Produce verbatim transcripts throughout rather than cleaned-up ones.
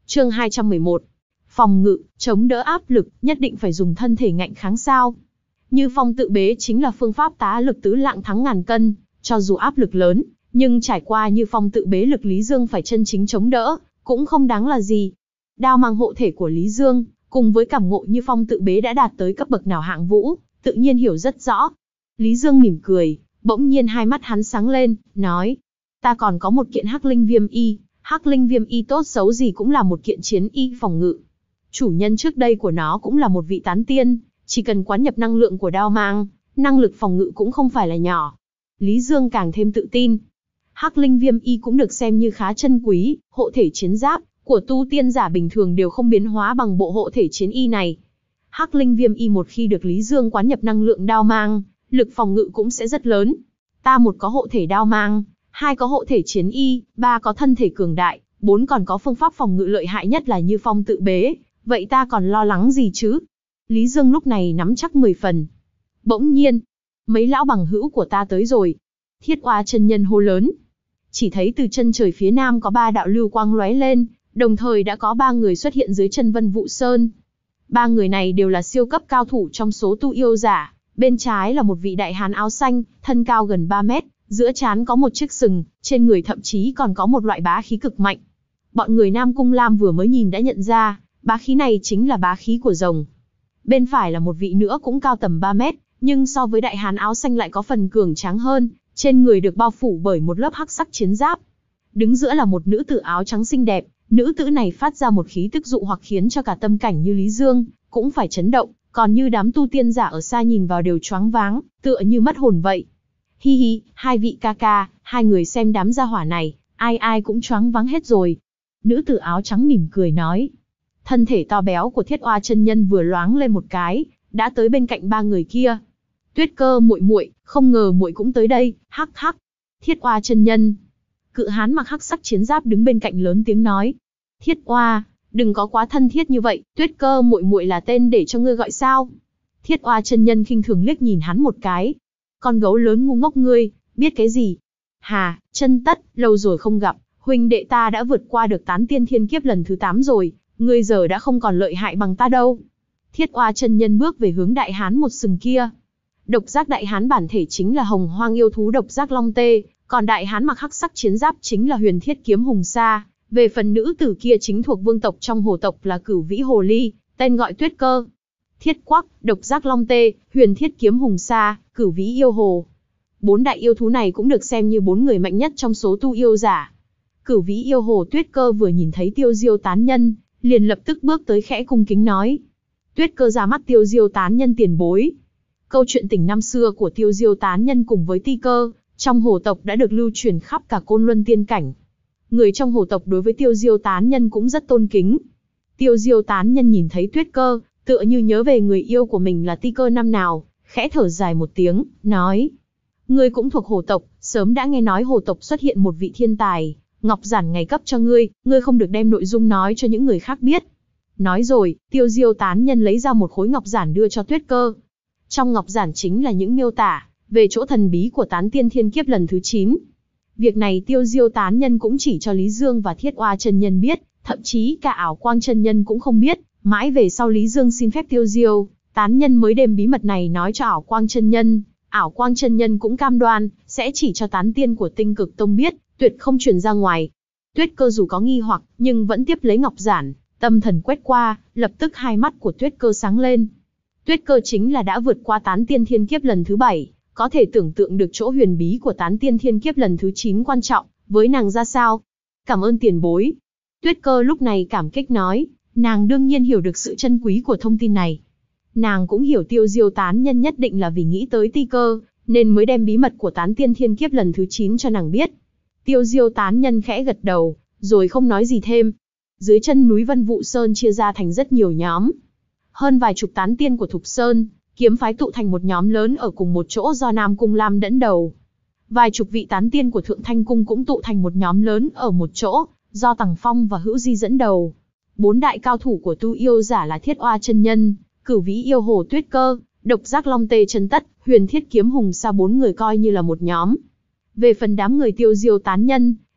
Chương hai trăm mười một. Phòng ngự, chống đỡ áp lực, nhất định phải dùng thân thể ngạnh kháng sao? Như Phong tự bế chính là phương pháp tá lực tứ lạng thắng ngàn cân, cho dù áp lực lớn, nhưng trải qua Như Phong tự bế lực Lý Dương phải chân chính chống đỡ, cũng không đáng là gì. Đao mang hộ thể của Lý Dương, cùng với cảm ngộ Như Phong tự bế đã đạt tới cấp bậc nào hạng vũ, tự nhiên hiểu rất rõ. Lý Dương mỉm cười, bỗng nhiên hai mắt hắn sáng lên, nói: ta còn có một kiện Hắc Linh Viêm Y, Hắc Linh Viêm Y tốt xấu gì cũng là một kiện chiến y phòng ngự. Chủ nhân trước đây của nó cũng là một vị tán tiên, chỉ cần quán nhập năng lượng của đao mang, năng lực phòng ngự cũng không phải là nhỏ. Lý Dương càng thêm tự tin. Hắc Linh Viêm Y cũng được xem như khá chân quý, hộ thể chiến giáp của tu tiên giả bình thường đều không biến hóa bằng bộ hộ thể chiến y này. Hắc Linh Viêm Y một khi được Lý Dương quán nhập năng lượng đao mang, lực phòng ngự cũng sẽ rất lớn. Ta một có hộ thể đao mang, hai có hộ thể chiến y, ba có thân thể cường đại, bốn còn có phương pháp phòng ngự lợi hại nhất là Như Phong tự bế, vậy ta còn lo lắng gì chứ? Lý Dương lúc này nắm chắc mười phần. Bỗng nhiên, mấy lão bằng hữu của ta tới rồi. Thiết Oa chân nhân hô lớn. Chỉ thấy từ chân trời phía nam có ba đạo lưu quang lóe lên, đồng thời đã có ba người xuất hiện dưới chân Vân Vũ Sơn. Ba người này đều là siêu cấp cao thủ trong số tu yêu giả. Bên trái là một vị đại hán áo xanh, thân cao gần ba mét, giữa trán có một chiếc sừng, trên người thậm chí còn có một loại bá khí cực mạnh. Bọn người Nam Cung Lam vừa mới nhìn đã nhận ra, bá khí này chính là bá khí của rồng. Bên phải là một vị nữa cũng cao tầm ba mét, nhưng so với đại hán áo xanh lại có phần cường tráng hơn, trên người được bao phủ bởi một lớp hắc sắc chiến giáp. Đứng giữa là một nữ tử áo trắng xinh đẹp, nữ tử này phát ra một khí tức dụ hoặc khiến cho cả tâm cảnh như Lý Dương cũng phải chấn động, còn như đám tu tiên giả ở xa nhìn vào đều choáng váng, tựa như mất hồn vậy. Hi hi, hai vị ca ca, hai người xem đám gia hỏa này, ai ai cũng choáng váng hết rồi. Nữ tử áo trắng mỉm cười nói. Thân thể to béo của Thiết Oa chân nhân vừa loáng lên một cái, đã tới bên cạnh ba người kia. Tuyết Cơ muội muội, không ngờ muội cũng tới đây, hắc hắc. Thiết Oa chân nhân. Cự hán mặc hắc sắc chiến giáp đứng bên cạnh lớn tiếng nói. Thiết Oa, đừng có quá thân thiết như vậy, Tuyết Cơ muội muội là tên để cho ngươi gọi sao? Thiết Oa chân nhân khinh thường liếc nhìn hắn một cái. Con gấu lớn ngu ngốc ngươi, biết cái gì? Hà, Chân Tất, lâu rồi không gặp, huynh đệ ta đã vượt qua được tán tiên thiên kiếp lần thứ tám rồi, ngươi giờ đã không còn lợi hại bằng ta đâu. Thiết Oa chân nhân bước về hướng đại hán một sừng kia. Độc giác đại hán bản thể chính là hồng hoang yêu thú độc giác long tê, còn đại hán mặc hắc sắc chiến giáp chính là huyền thiết kiếm hùng sa. Về phần nữ tử kia chính thuộc vương tộc trong hồ tộc là Cửu Vĩ Hồ Ly, tên gọi Tuyết Cơ. Thiết Quắc, độc giác long tê, huyền thiết kiếm hùng sa, Cửu Vĩ yêu hồ. Bốn đại yêu thú này cũng được xem như bốn người mạnh nhất trong số tu yêu giả. Cửu Vĩ yêu hồ Tuyết Cơ vừa nhìn thấy Tiêu Diêu tán nhân, liền lập tức bước tới khẽ cung kính nói. Tuyết Cơ ra mắt Tiêu Diêu tán nhân tiền bối. Câu chuyện tình năm xưa của Tiêu Diêu tán nhân cùng với Ti Cơ, trong hồ tộc đã được lưu truyền khắp cả Côn Luân tiên cảnh. Người trong hồ tộc đối với Tiêu Diêu tán nhân cũng rất tôn kính. Tiêu Diêu tán nhân nhìn thấy Tuyết Cơ, tựa như nhớ về người yêu của mình là Ti Cơ năm nào, khẽ thở dài một tiếng, nói. Ngươi cũng thuộc hồ tộc, sớm đã nghe nói hồ tộc xuất hiện một vị thiên tài, ngọc giản ngày cấp cho ngươi, ngươi không được đem nội dung nói cho những người khác biết. Nói rồi, Tiêu Diêu tán nhân lấy ra một khối ngọc giản đưa cho Tuyết Cơ. Trong ngọc giản chính là những miêu tả về chỗ thần bí của tán tiên thiên kiếp lần thứ chín. Việc này Tiêu Diêu tán nhân cũng chỉ cho Lý Dương và Thiết Oa chân nhân biết, thậm chí cả Ảo Quang chân nhân cũng không biết, mãi về sau Lý Dương xin phép Tiêu Diêu tán nhân mới đem bí mật này nói cho Ảo Quang chân nhân. Ảo Quang chân nhân cũng cam đoan sẽ chỉ cho tán tiên của Tinh Cực Tông biết, tuyệt không truyền ra ngoài. Tuyết Cơ dù có nghi hoặc, nhưng vẫn tiếp lấy ngọc giản, tâm thần quét qua, lập tức hai mắt của Tuyết Cơ sáng lên. Tuyết Cơ chính là đã vượt qua tán tiên thiên kiếp lần thứ bảy, có thể tưởng tượng được chỗ huyền bí của tán tiên thiên kiếp lần thứ chín quan trọng với nàng ra sao. Cảm ơn tiền bối. Tuyết Cơ lúc này cảm kích nói, nàng đương nhiên hiểu được sự chân quý của thông tin này. Nàng cũng hiểu Tiêu Diêu tán nhân nhất định là vì nghĩ tới Ti Cơ, nên mới đem bí mật của tán tiên thiên kiếp lần thứ chín cho nàng biết. Tiêu Diêu tán nhân khẽ gật đầu, rồi không nói gì thêm. Dưới chân núi Vân Vũ Sơn chia ra thành rất nhiều nhóm. Hơn vài chục tán tiên của Thục Sơn, kiếm phái tụ thành một nhóm lớn ở cùng một chỗ do Nam Cung Lam dẫn đầu. Vài chục vị tán tiên của Thượng Thanh Cung cũng tụ thành một nhóm lớn ở một chỗ, do Tằng Phong và Hữu Di dẫn đầu. Bốn đại cao thủ của tu yêu giả là Thiết Oa chân nhân, Cửu Vĩ yêu hồ Tuyết Cơ, Độc giác long tê Chân Tất, Huyền thiết kiếm hùng sa bốn người coi như là một nhóm. Về phần đám người Tiêu Diêu tán nhân,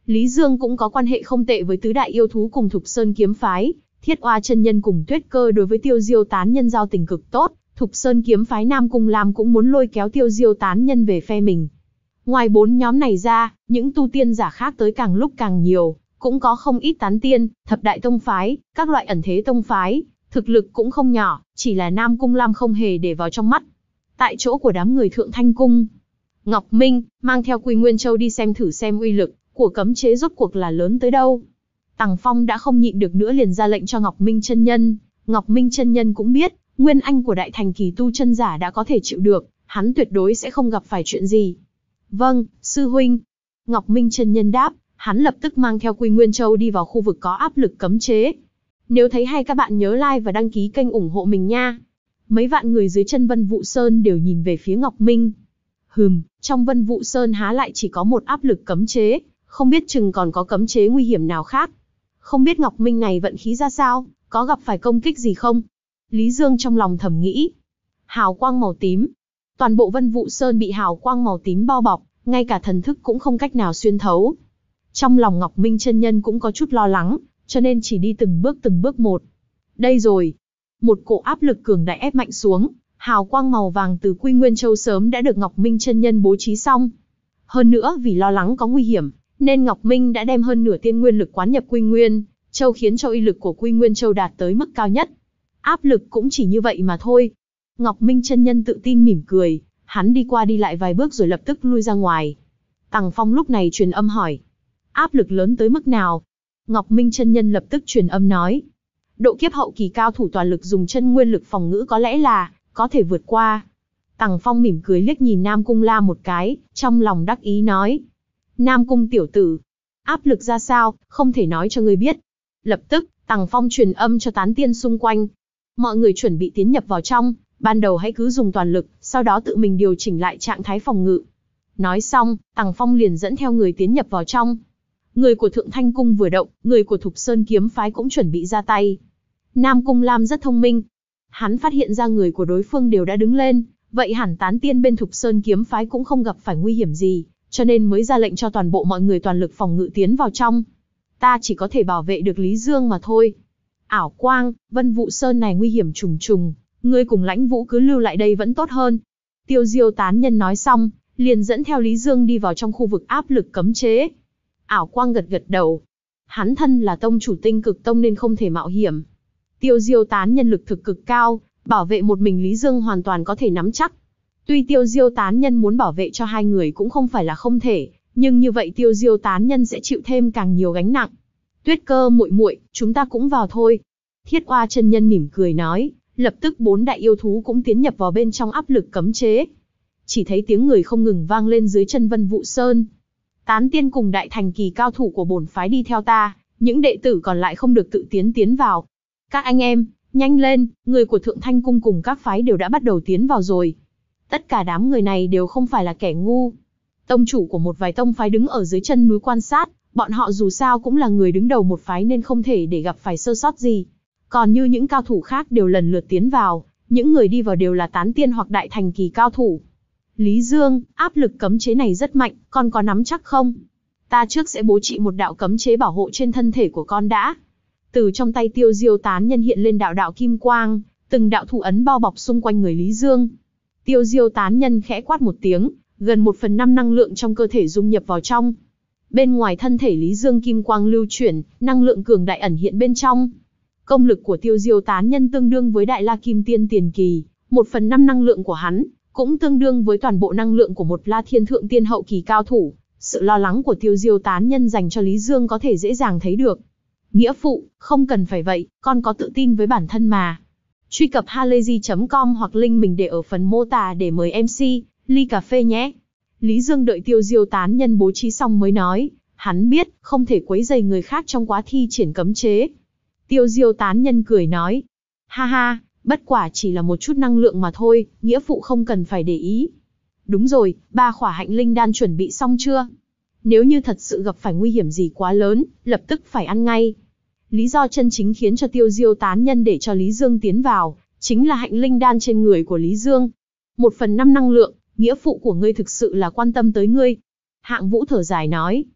Lý Dương cũng có quan hệ không tệ với tứ đại yêu thú cùng Thục Sơn kiếm phái, Thiết Oa chân nhân cùng Tuyết Cơ đối với Tiêu Diêu tán nhân giao tình cực tốt, Thục Sơn kiếm phái Nam Cung Lam cũng muốn lôi kéo Tiêu Diêu tán nhân về phe mình. Ngoài bốn nhóm này ra, những tu tiên giả khác tới càng lúc càng nhiều, cũng có không ít tán tiên, thập đại tông phái, các loại ẩn thế tông phái, thực lực cũng không nhỏ, chỉ là Nam Cung Lam không hề để vào trong mắt. Tại chỗ của đám người Thượng Thanh Cung, Ngọc Minh mang theo Quy Nguyên Châu đi xem thử xem uy lực của cấm chế rốt cuộc là lớn tới đâu. Tằng Phong đã không nhịn được nữa liền ra lệnh cho Ngọc Minh chân nhân. Ngọc Minh chân nhân cũng biết, nguyên anh của đại thành kỳ tu chân giả đã có thể chịu được, hắn tuyệt đối sẽ không gặp phải chuyện gì. Vâng, sư huynh. Ngọc Minh chân nhân đáp, hắn lập tức mang theo Quy Nguyên Châu đi vào khu vực có áp lực cấm chế. Nếu thấy hay các bạn nhớ like và đăng ký kênh ủng hộ mình nha. Mấy vạn người dưới chân Vân Vũ Sơn đều nhìn về phía Ngọc Minh. Hừm, trong Vân Vũ Sơn há lại chỉ có một áp lực cấm chế, không biết chừng còn có cấm chế nguy hiểm nào khác. Không biết Ngọc Minh này vận khí ra sao, có gặp phải công kích gì không? Lý Dương trong lòng thầm nghĩ. Hào quang màu tím. Toàn bộ Vân Vũ Sơn bị hào quang màu tím bao bọc, ngay cả thần thức cũng không cách nào xuyên thấu. Trong lòng Ngọc Minh chân nhân cũng có chút lo lắng, cho nên chỉ đi từng bước từng bước một. Đây rồi. Một cỗ áp lực cường đại ép mạnh xuống, hào quang màu vàng từ Quy Nguyên Châu sớm đã được Ngọc Minh chân nhân bố trí xong. Hơn nữa vì lo lắng có nguy hiểm, nên Ngọc Minh đã đem hơn nửa tiên nguyên lực quán nhập Quy Nguyên Châu khiến cho uy lực của Quy Nguyên Châu đạt tới mức cao nhất. Áp lực cũng chỉ như vậy mà thôi. Ngọc Minh chân nhân tự tin mỉm cười, hắn đi qua đi lại vài bước rồi lập tức lui ra ngoài. Tằng Phong lúc này truyền âm hỏi, áp lực lớn tới mức nào? Ngọc Minh chân nhân lập tức truyền âm nói, độ kiếp hậu kỳ cao thủ toàn lực dùng chân nguyên lực phòng ngữ có lẽ là có thể vượt qua. Tằng Phong mỉm cười liếc nhìn Nam Cung Lam một cái, trong lòng đắc ý nói, Nam Cung tiểu tử, áp lực ra sao, không thể nói cho ngươi biết. Lập tức, Tằng Phong truyền âm cho tán tiên xung quanh. Mọi người chuẩn bị tiến nhập vào trong, ban đầu hãy cứ dùng toàn lực, sau đó tự mình điều chỉnh lại trạng thái phòng ngự. Nói xong, Tằng Phong liền dẫn theo người tiến nhập vào trong. Người của Thượng Thanh Cung vừa động, người của Thục Sơn kiếm phái cũng chuẩn bị ra tay. Nam Cung Lam rất thông minh. Hắn phát hiện ra người của đối phương đều đã đứng lên, vậy hẳn tán tiên bên Thục Sơn kiếm phái cũng không gặp phải nguy hiểm gì, cho nên mới ra lệnh cho toàn bộ mọi người toàn lực phòng ngự tiến vào trong. Ta chỉ có thể bảo vệ được Lý Dương mà thôi. Ảo Quang, Vân Vũ Sơn này nguy hiểm trùng trùng, ngươi cùng Lãnh Vũ cứ lưu lại đây vẫn tốt hơn. Tiêu Diêu tán nhân nói xong, liền dẫn theo Lý Dương đi vào trong khu vực áp lực cấm chế. Ảo Quang gật gật đầu. Hắn thân là tông chủ Tinh Cực Tông nên không thể mạo hiểm. Tiêu Diêu tán nhân lực thực cực cao, bảo vệ một mình Lý Dương hoàn toàn có thể nắm chắc. Tuy Tiêu Diêu tán nhân muốn bảo vệ cho hai người cũng không phải là không thể, nhưng như vậy Tiêu Diêu tán nhân sẽ chịu thêm càng nhiều gánh nặng. Tuyết Cơ muội muội, chúng ta cũng vào thôi. Thiết Oa chân nhân mỉm cười nói, lập tức bốn đại yêu thú cũng tiến nhập vào bên trong áp lực cấm chế. Chỉ thấy tiếng người không ngừng vang lên dưới chân Vân Vũ Sơn. Tán tiên cùng đại thành kỳ cao thủ của bổn phái đi theo ta, những đệ tử còn lại không được tự tiến tiến vào. Các anh em, nhanh lên, người của Thượng Thanh Cung cùng các phái đều đã bắt đầu tiến vào rồi. Tất cả đám người này đều không phải là kẻ ngu. Tông chủ của một vài tông phái đứng ở dưới chân núi quan sát, bọn họ dù sao cũng là người đứng đầu một phái nên không thể để gặp phải sơ sót gì. Còn như những cao thủ khác đều lần lượt tiến vào, những người đi vào đều là tán tiên hoặc đại thành kỳ cao thủ. Lý Dương, áp lực cấm chế này rất mạnh, con có nắm chắc không? Ta trước sẽ bố trí một đạo cấm chế bảo hộ trên thân thể của con đã. Từ trong tay Tiêu Diêu tán nhân hiện lên đạo đạo kim quang, từng đạo thủ ấn bao bọc xung quanh người Lý Dương. Tiêu Diêu tán nhân khẽ quát một tiếng, gần một phần năm năng lượng trong cơ thể dung nhập vào trong. Bên ngoài thân thể Lý Dương kim quang lưu chuyển, năng lượng cường đại ẩn hiện bên trong. Công lực của Tiêu Diêu tán nhân tương đương với Đại La Kim Tiên tiền kỳ, một phần năm năng lượng của hắn cũng tương đương với toàn bộ năng lượng của một La Thiên Thượng Tiên hậu kỳ cao thủ. Sự lo lắng của Tiêu Diêu tán nhân dành cho Lý Dương có thể dễ dàng thấy được. Nghĩa phụ, không cần phải vậy, con có tự tin với bản thân mà. Truy cập halayzi chấm com hoặc link mình để ở phần mô tả để mời em xê, ly cà phê nhé. Lý Dương đợi Tiêu Diêu tán nhân bố trí xong mới nói, hắn biết, không thể quấy rầy người khác trong quá thi triển cấm chế. Tiêu Diêu tán nhân cười nói, ha ha, bất quả chỉ là một chút năng lượng mà thôi, nghĩa phụ không cần phải để ý. Đúng rồi, ba khỏa hạnh linh đan chuẩn bị xong chưa? Nếu như thật sự gặp phải nguy hiểm gì quá lớn, lập tức phải ăn ngay. Lý do chân chính khiến cho Tiêu Diêu tán nhân để cho Lý Dương tiến vào, chính là hạnh linh đan trên người của Lý Dương. Một phần năm năng lượng, nghĩa phụ của ngươi thực sự là quan tâm tới ngươi. Hạng Vũ thở dài nói.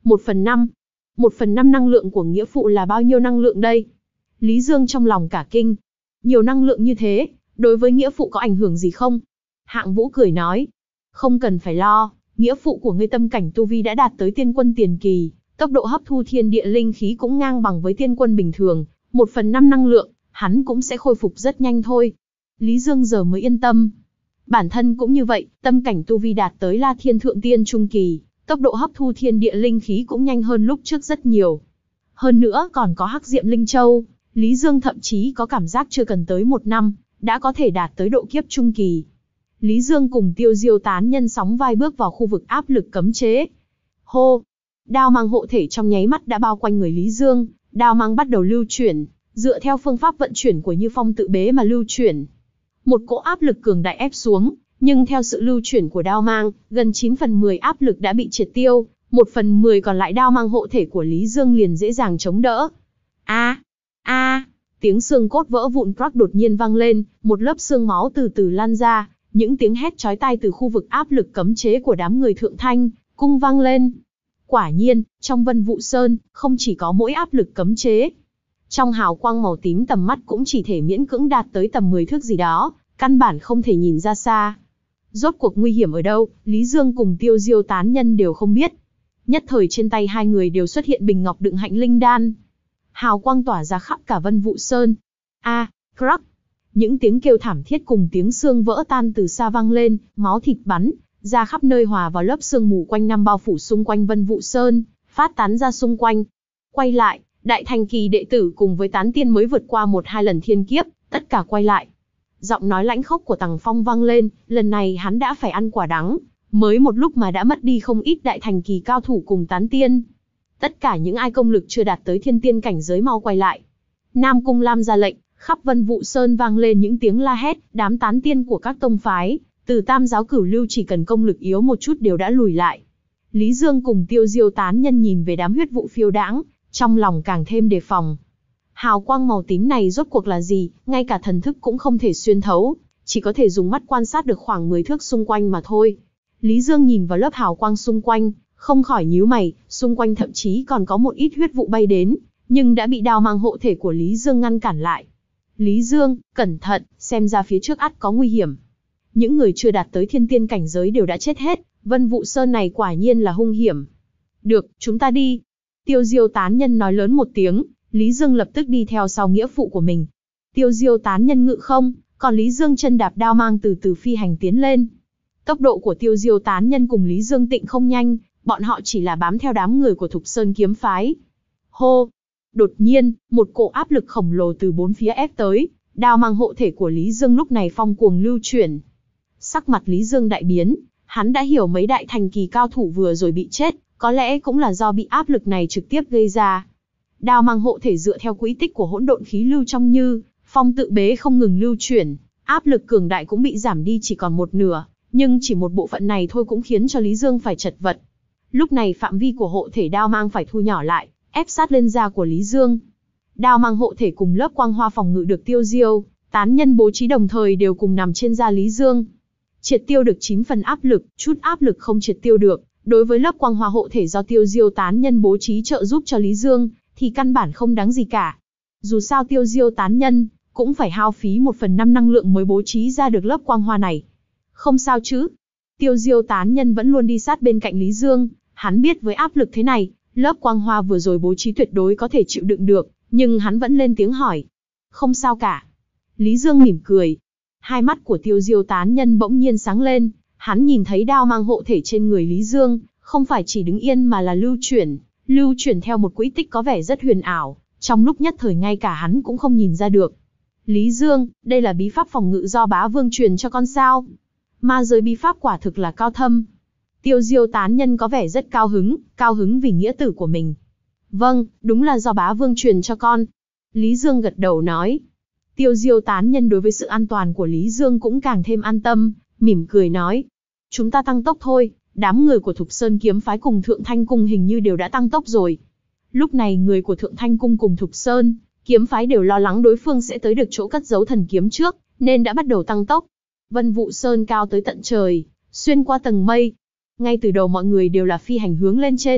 Một phần năm. Một phần năm năng lượng của nghĩa phụ là bao nhiêu năng lượng đây? Lý Dương trong lòng cả kinh. Nhiều năng lượng như thế, đối với nghĩa phụ có ảnh hưởng gì không? Hạng Vũ cười nói. Không cần phải lo, nghĩa phụ của ngươi tâm cảnh tu vi đã đạt tới tiên quân tiền kỳ, tốc độ hấp thu thiên địa linh khí cũng ngang bằng với tiên quân bình thường, một phần năm năng lượng, hắn cũng sẽ khôi phục rất nhanh thôi. Lý Dương giờ mới yên tâm. Bản thân cũng như vậy, tâm cảnh tu vi đạt tới La Thiên Thượng Tiên Trung Kỳ, tốc độ hấp thu thiên địa linh khí cũng nhanh hơn lúc trước rất nhiều. Hơn nữa còn có Hắc Diệm Linh Châu, Lý Dương thậm chí có cảm giác chưa cần tới một năm, đã có thể đạt tới độ kiếp Trung Kỳ. Lý Dương cùng Tiêu Diêu tán nhân sóng vai bước vào khu vực áp lực cấm chế. Hô! Đao mang hộ thể trong nháy mắt đã bao quanh người Lý Dương, đao mang bắt đầu lưu chuyển, dựa theo phương pháp vận chuyển của Như Phong tự bế mà lưu chuyển. Một cỗ áp lực cường đại ép xuống, nhưng theo sự lưu chuyển của đao mang, gần chín phần mười áp lực đã bị triệt tiêu, một phần mười còn lại đao mang hộ thể của Lý Dương liền dễ dàng chống đỡ. A, a, tiếng xương cốt vỡ vụn crack đột nhiên vang lên, một lớp xương máu từ từ lan ra, những tiếng hét chói tai từ khu vực áp lực cấm chế của đám người Thượng Thanh cung vang lên. Quả nhiên, trong Vân Vũ Sơn, không chỉ có mỗi áp lực cấm chế. Trong hào quang màu tím tầm mắt cũng chỉ thể miễn cưỡng đạt tới tầm mười thước gì đó, căn bản không thể nhìn ra xa. Rốt cuộc nguy hiểm ở đâu, Lý Dương cùng Tiêu Diêu tán nhân đều không biết. Nhất thời trên tay hai người đều xuất hiện bình ngọc đựng hạnh linh đan. Hào quang tỏa ra khắp cả Vân Vũ Sơn. A, à, crack. Những tiếng kêu thảm thiết cùng tiếng xương vỡ tan từ xa vang lên, máu thịt bắn ra khắp nơi hòa vào lớp sương mù quanh năm bao phủ xung quanh Vân Vũ Sơn, phát tán ra xung quanh. Quay lại, đại thành kỳ đệ tử cùng với tán tiên mới vượt qua một hai lần thiên kiếp, tất cả quay lại. Giọng nói lãnh khốc của Tằng Phong vang lên, lần này hắn đã phải ăn quả đắng, mới một lúc mà đã mất đi không ít đại thành kỳ cao thủ cùng tán tiên. Tất cả những ai công lực chưa đạt tới thiên tiên cảnh giới mau quay lại. Nam Cung Lam ra lệnh, khắp Vân Vũ Sơn vang lên những tiếng la hét, đám tán tiên của các tông phái, từ Tam giáo Cửu Lưu chỉ cần công lực yếu một chút đều đã lùi lại. Lý Dương cùng Tiêu Diêu tán nhân nhìn về đám huyết vụ phiêu đãng, trong lòng càng thêm đề phòng. Hào quang màu tím này rốt cuộc là gì, ngay cả thần thức cũng không thể xuyên thấu, chỉ có thể dùng mắt quan sát được khoảng mười thước xung quanh mà thôi. Lý Dương nhìn vào lớp hào quang xung quanh, không khỏi nhíu mày, xung quanh thậm chí còn có một ít huyết vụ bay đến, nhưng đã bị đao mang hộ thể của Lý Dương ngăn cản lại. Lý Dương, cẩn thận, xem ra phía trước ắt có nguy hiểm. Những người chưa đạt tới thiên tiên cảnh giới đều đã chết hết, Vân Vũ Sơn này quả nhiên là hung hiểm. Được, chúng ta đi. Tiêu Diêu tán nhân nói lớn một tiếng, Lý Dương lập tức đi theo sau nghĩa phụ của mình. Tiêu Diêu tán nhân ngự không, còn Lý Dương chân đạp đao mang từ từ phi hành tiến lên. Tốc độ của Tiêu Diêu tán nhân cùng Lý Dương Tịnh không nhanh, bọn họ chỉ là bám theo đám người của Thục Sơn kiếm phái. Hô! Đột nhiên, một cỗ áp lực khổng lồ từ bốn phía ép tới, đao mang hộ thể của Lý Dương lúc này phong cuồng lưu chuyển. Sắc mặt Lý Dương đại biến, hắn đã hiểu mấy đại thành kỳ cao thủ vừa rồi bị chết, có lẽ cũng là do bị áp lực này trực tiếp gây ra. Đao mang hộ thể dựa theo quỹ tích của hỗn độn khí lưu trong Như Phong tự bế không ngừng lưu chuyển, áp lực cường đại cũng bị giảm đi chỉ còn một nửa, nhưng chỉ một bộ phận này thôi cũng khiến cho Lý Dương phải chật vật. Lúc này phạm vi của hộ thể đao mang phải thu nhỏ lại, ép sát lên da của Lý Dương. Đao mang hộ thể cùng lớp quang hoa phòng ngự được Tiêu Diêu tán nhân bố trí đồng thời đều cùng nằm trên da Lý Dương. Triệt tiêu được chín phần áp lực, chút áp lực không triệt tiêu được, đối với lớp quang hoa hộ thể do Tiêu Diêu tán nhân bố trí trợ giúp cho Lý Dương, thì căn bản không đáng gì cả. Dù sao Tiêu Diêu tán nhân cũng phải hao phí một phần năm năng lượng mới bố trí ra được lớp quang hoa này. Không sao chứ? Tiêu Diêu tán nhân vẫn luôn đi sát bên cạnh Lý Dương, hắn biết với áp lực thế này, lớp quang hoa vừa rồi bố trí tuyệt đối có thể chịu đựng được, nhưng hắn vẫn lên tiếng hỏi. Không sao cả. Lý Dương mỉm cười. Hai mắt của Tiêu Diêu tán nhân bỗng nhiên sáng lên, hắn nhìn thấy đao mang hộ thể trên người Lý Dương, không phải chỉ đứng yên mà là lưu chuyển, lưu chuyển theo một quỹ tích có vẻ rất huyền ảo, trong lúc nhất thời ngay cả hắn cũng không nhìn ra được. Lý Dương, đây là bí pháp phòng ngự do bá vương truyền cho con sao? Ma giới bí pháp quả thực là cao thâm. Tiêu Diêu tán nhân có vẻ rất cao hứng, cao hứng vì nghĩa tử của mình. Vâng, đúng là do bá vương truyền cho con. Lý Dương gật đầu nói. Tiêu Diêu tán nhân đối với sự an toàn của Lý Dương cũng càng thêm an tâm, mỉm cười nói. Chúng ta tăng tốc thôi, đám người của Thục Sơn kiếm phái cùng Thượng Thanh cung hình như đều đã tăng tốc rồi. Lúc này người của Thượng Thanh cung cùng Thục Sơn kiếm phái đều lo lắng đối phương sẽ tới được chỗ cất giấu thần kiếm trước, nên đã bắt đầu tăng tốc. Vân Vũ Sơn cao tới tận trời, xuyên qua tầng mây. Ngay từ đầu mọi người đều là phi hành hướng lên trên,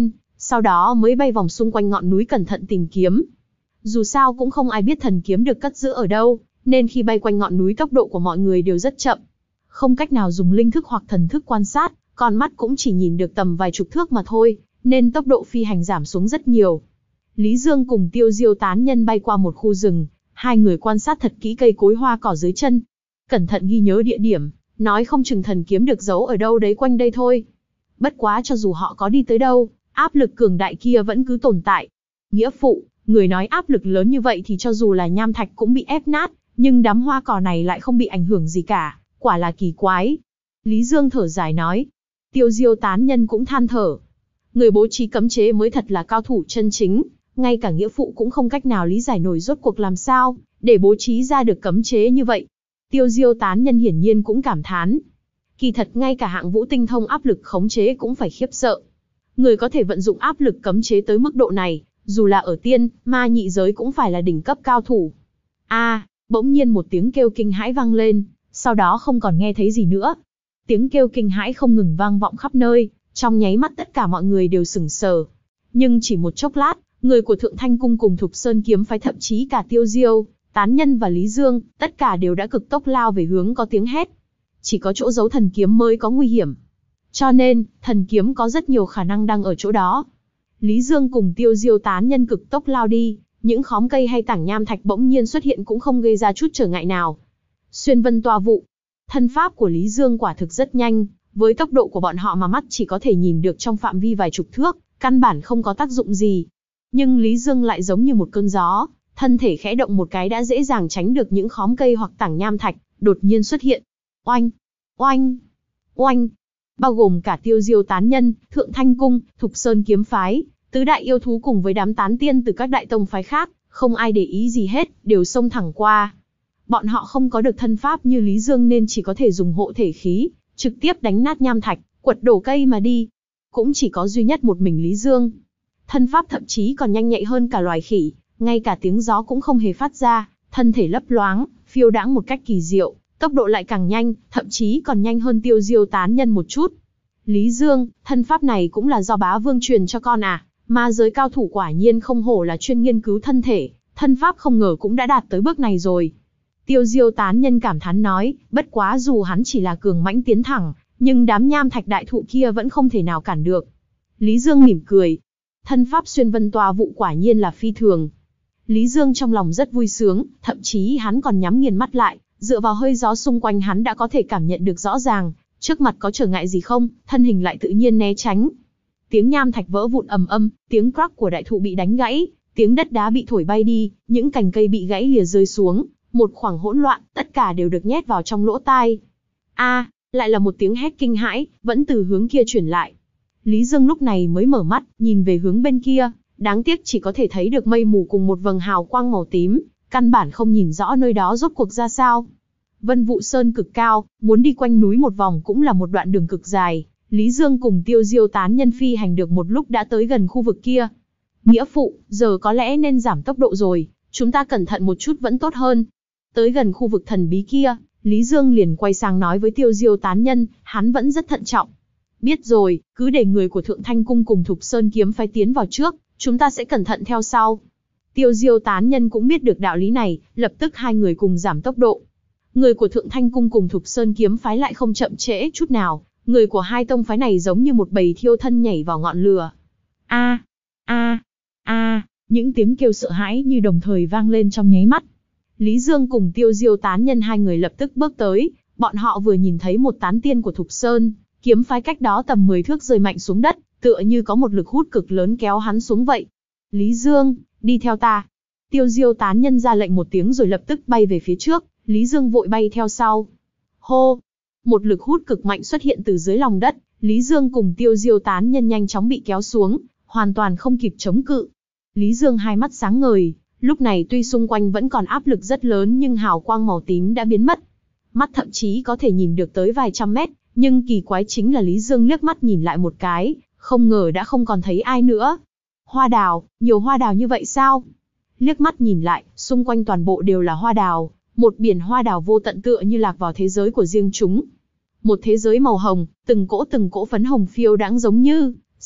sau đó mới bay vòng xung quanh ngọn núi cẩn thận tìm kiếm. Dù sao cũng không ai biết thần kiếm được cất giữ ở đâu, nên khi bay quanh ngọn núi tốc độ của mọi người đều rất chậm. Không cách nào dùng linh thức hoặc thần thức quan sát, con mắt cũng chỉ nhìn được tầm vài chục thước mà thôi, nên tốc độ phi hành giảm xuống rất nhiều. Lý Dương cùng Tiêu Diêu tán nhân bay qua một khu rừng, hai người quan sát thật kỹ cây cối hoa cỏ dưới chân. Cẩn thận ghi nhớ địa điểm, nói không chừng thần kiếm được giấu ở đâu đấy quanh đây thôi. Bất quá cho dù họ có đi tới đâu, áp lực cường đại kia vẫn cứ tồn tại. Nghĩa phụ, người nói áp lực lớn như vậy thì cho dù là nham thạch cũng bị ép nát, nhưng đám hoa cỏ này lại không bị ảnh hưởng gì cả, quả là kỳ quái. Lý Dương thở dài nói. Tiêu Diêu tán nhân cũng than thở. Người bố trí cấm chế mới thật là cao thủ chân chính, ngay cả nghĩa phụ cũng không cách nào lý giải nổi rốt cuộc làm sao để bố trí ra được cấm chế như vậy. Tiêu Diêu tán nhân hiển nhiên cũng cảm thán. Kỳ thật ngay cả hạng vũ tinh thông áp lực khống chế cũng phải khiếp sợ. Người có thể vận dụng áp lực cấm chế tới mức độ này, dù là ở tiên, ma nhị giới cũng phải là đỉnh cấp cao thủ. A, à, bỗng nhiên một tiếng kêu kinh hãi vang lên, sau đó không còn nghe thấy gì nữa. Tiếng kêu kinh hãi không ngừng vang vọng khắp nơi, trong nháy mắt tất cả mọi người đều sửng sờ. Nhưng chỉ một chốc lát, người của Thượng Thanh Cung cùng Thục Sơn kiếm phái thậm chí cả Tiêu Diêu, Tán Nhân và Lý Dương, tất cả đều đã cực tốc lao về hướng có tiếng hét. Chỉ có chỗ giấu thần kiếm mới có nguy hiểm. Cho nên, thần kiếm có rất nhiều khả năng đang ở chỗ đó. Lý Dương cùng Tiêu Diêu Tán Nhân cực tốc lao đi, những khóm cây hay tảng nham thạch bỗng nhiên xuất hiện cũng không gây ra chút trở ngại nào. Xuyên vân toa vụ. Thân pháp của Lý Dương quả thực rất nhanh, với tốc độ của bọn họ mà mắt chỉ có thể nhìn được trong phạm vi vài chục thước, căn bản không có tác dụng gì. Nhưng Lý Dương lại giống như một cơn gió, thân thể khẽ động một cái đã dễ dàng tránh được những khóm cây hoặc tảng nham thạch đột nhiên xuất hiện. Oanh, oanh, oanh. Bao gồm cả Tiêu Diêu Tán Nhân, Thượng Thanh Cung, Thục Sơn kiếm phái, tứ đại yêu thú cùng với đám tán tiên từ các đại tông phái khác, không ai để ý gì hết, đều xông thẳng qua. Bọn họ không có được thân pháp như Lý Dương nên chỉ có thể dùng hộ thể khí, trực tiếp đánh nát nham thạch, quật đổ cây mà đi. Cũng chỉ có duy nhất một mình Lý Dương. Thân pháp thậm chí còn nhanh nhạy hơn cả loài khỉ, ngay cả tiếng gió cũng không hề phát ra, thân thể lấp loáng, phiêu đãng một cách kỳ diệu, tốc độ lại càng nhanh, thậm chí còn nhanh hơn Tiêu Diêu Tán Nhân một chút. Lý Dương, thân pháp này cũng là do bá vương truyền cho con à, ma giới cao thủ quả nhiên không hổ là chuyên nghiên cứu thân thể, thân pháp không ngờ cũng đã đạt tới bước này rồi. Tiêu Diêu Tán Nhân cảm thán nói, bất quá dù hắn chỉ là cường mãnh tiến thẳng, nhưng đám nham thạch đại thụ kia vẫn không thể nào cản được. Lý Dương mỉm cười. Thân pháp xuyên vân toa vụ quả nhiên là phi thường. Lý Dương trong lòng rất vui sướng, thậm chí hắn còn nhắm nghiền mắt lại, dựa vào hơi gió xung quanh hắn đã có thể cảm nhận được rõ ràng, trước mặt có trở ngại gì không, thân hình lại tự nhiên né tránh. Tiếng nham thạch vỡ vụn ầm ầm, tiếng crack của đại thụ bị đánh gãy, tiếng đất đá bị thổi bay đi, những cành cây bị gãy lìa rơi xuống, một khoảng hỗn loạn, tất cả đều được nhét vào trong lỗ tai. A, à, lại là một tiếng hét kinh hãi, vẫn từ hướng kia truyền lại. Lý Dương lúc này mới mở mắt, nhìn về hướng bên kia, đáng tiếc chỉ có thể thấy được mây mù cùng một vầng hào quang màu tím, căn bản không nhìn rõ nơi đó rốt cuộc ra sao. Vân Vụ Sơn cực cao, muốn đi quanh núi một vòng cũng là một đoạn đường cực dài. Lý Dương cùng Tiêu Diêu Tán Nhân phi hành được một lúc đã tới gần khu vực kia. Nghĩa phụ, giờ có lẽ nên giảm tốc độ rồi, chúng ta cẩn thận một chút vẫn tốt hơn. Tới gần khu vực thần bí kia, Lý Dương liền quay sang nói với Tiêu Diêu Tán Nhân, hắn vẫn rất thận trọng. Biết rồi, cứ để người của Thượng Thanh Cung cùng Thục Sơn kiếm phái tiến vào trước, chúng ta sẽ cẩn thận theo sau. Tiêu Diêu Tán Nhân cũng biết được đạo lý này, lập tức hai người cùng giảm tốc độ. Người của Thượng Thanh Cung cùng Thục Sơn kiếm phái lại không chậm trễ chút nào, người của hai tông phái này giống như một bầy thiêu thân nhảy vào ngọn lửa. A, a, a, những tiếng kêu sợ hãi như đồng thời vang lên trong nháy mắt. Lý Dương cùng Tiêu Diêu Tán Nhân hai người lập tức bước tới, bọn họ vừa nhìn thấy một tán tiên của Thục Sơn kiếm phái cách đó tầm mười thước rơi mạnh xuống đất, tựa như có một lực hút cực lớn kéo hắn xuống vậy. Lý Dương, đi theo ta. Tiêu Diêu Tán Nhân ra lệnh một tiếng rồi lập tức bay về phía trước, Lý Dương vội bay theo sau. Hô! Một lực hút cực mạnh xuất hiện từ dưới lòng đất, Lý Dương cùng Tiêu Diêu Tán Nhân nhanh chóng bị kéo xuống, hoàn toàn không kịp chống cự. Lý Dương hai mắt sáng ngời, lúc này tuy xung quanh vẫn còn áp lực rất lớn nhưng hào quang màu tím đã biến mất. Mắt thậm chí có thể nhìn được tới vài trăm mét, nhưng kỳ quái chính là Lý Dương liếc mắt nhìn lại một cái, không ngờ đã không còn thấy ai nữa. Hoa đào, nhiều hoa đào như vậy sao? Liếc mắt nhìn lại, xung quanh toàn bộ đều là hoa đào, một biển hoa đào vô tận tựa như lạc vào thế giới của riêng chúng. Một thế giới màu hồng, từng cỗ từng cỗ phấn hồng phiêu đãng giống như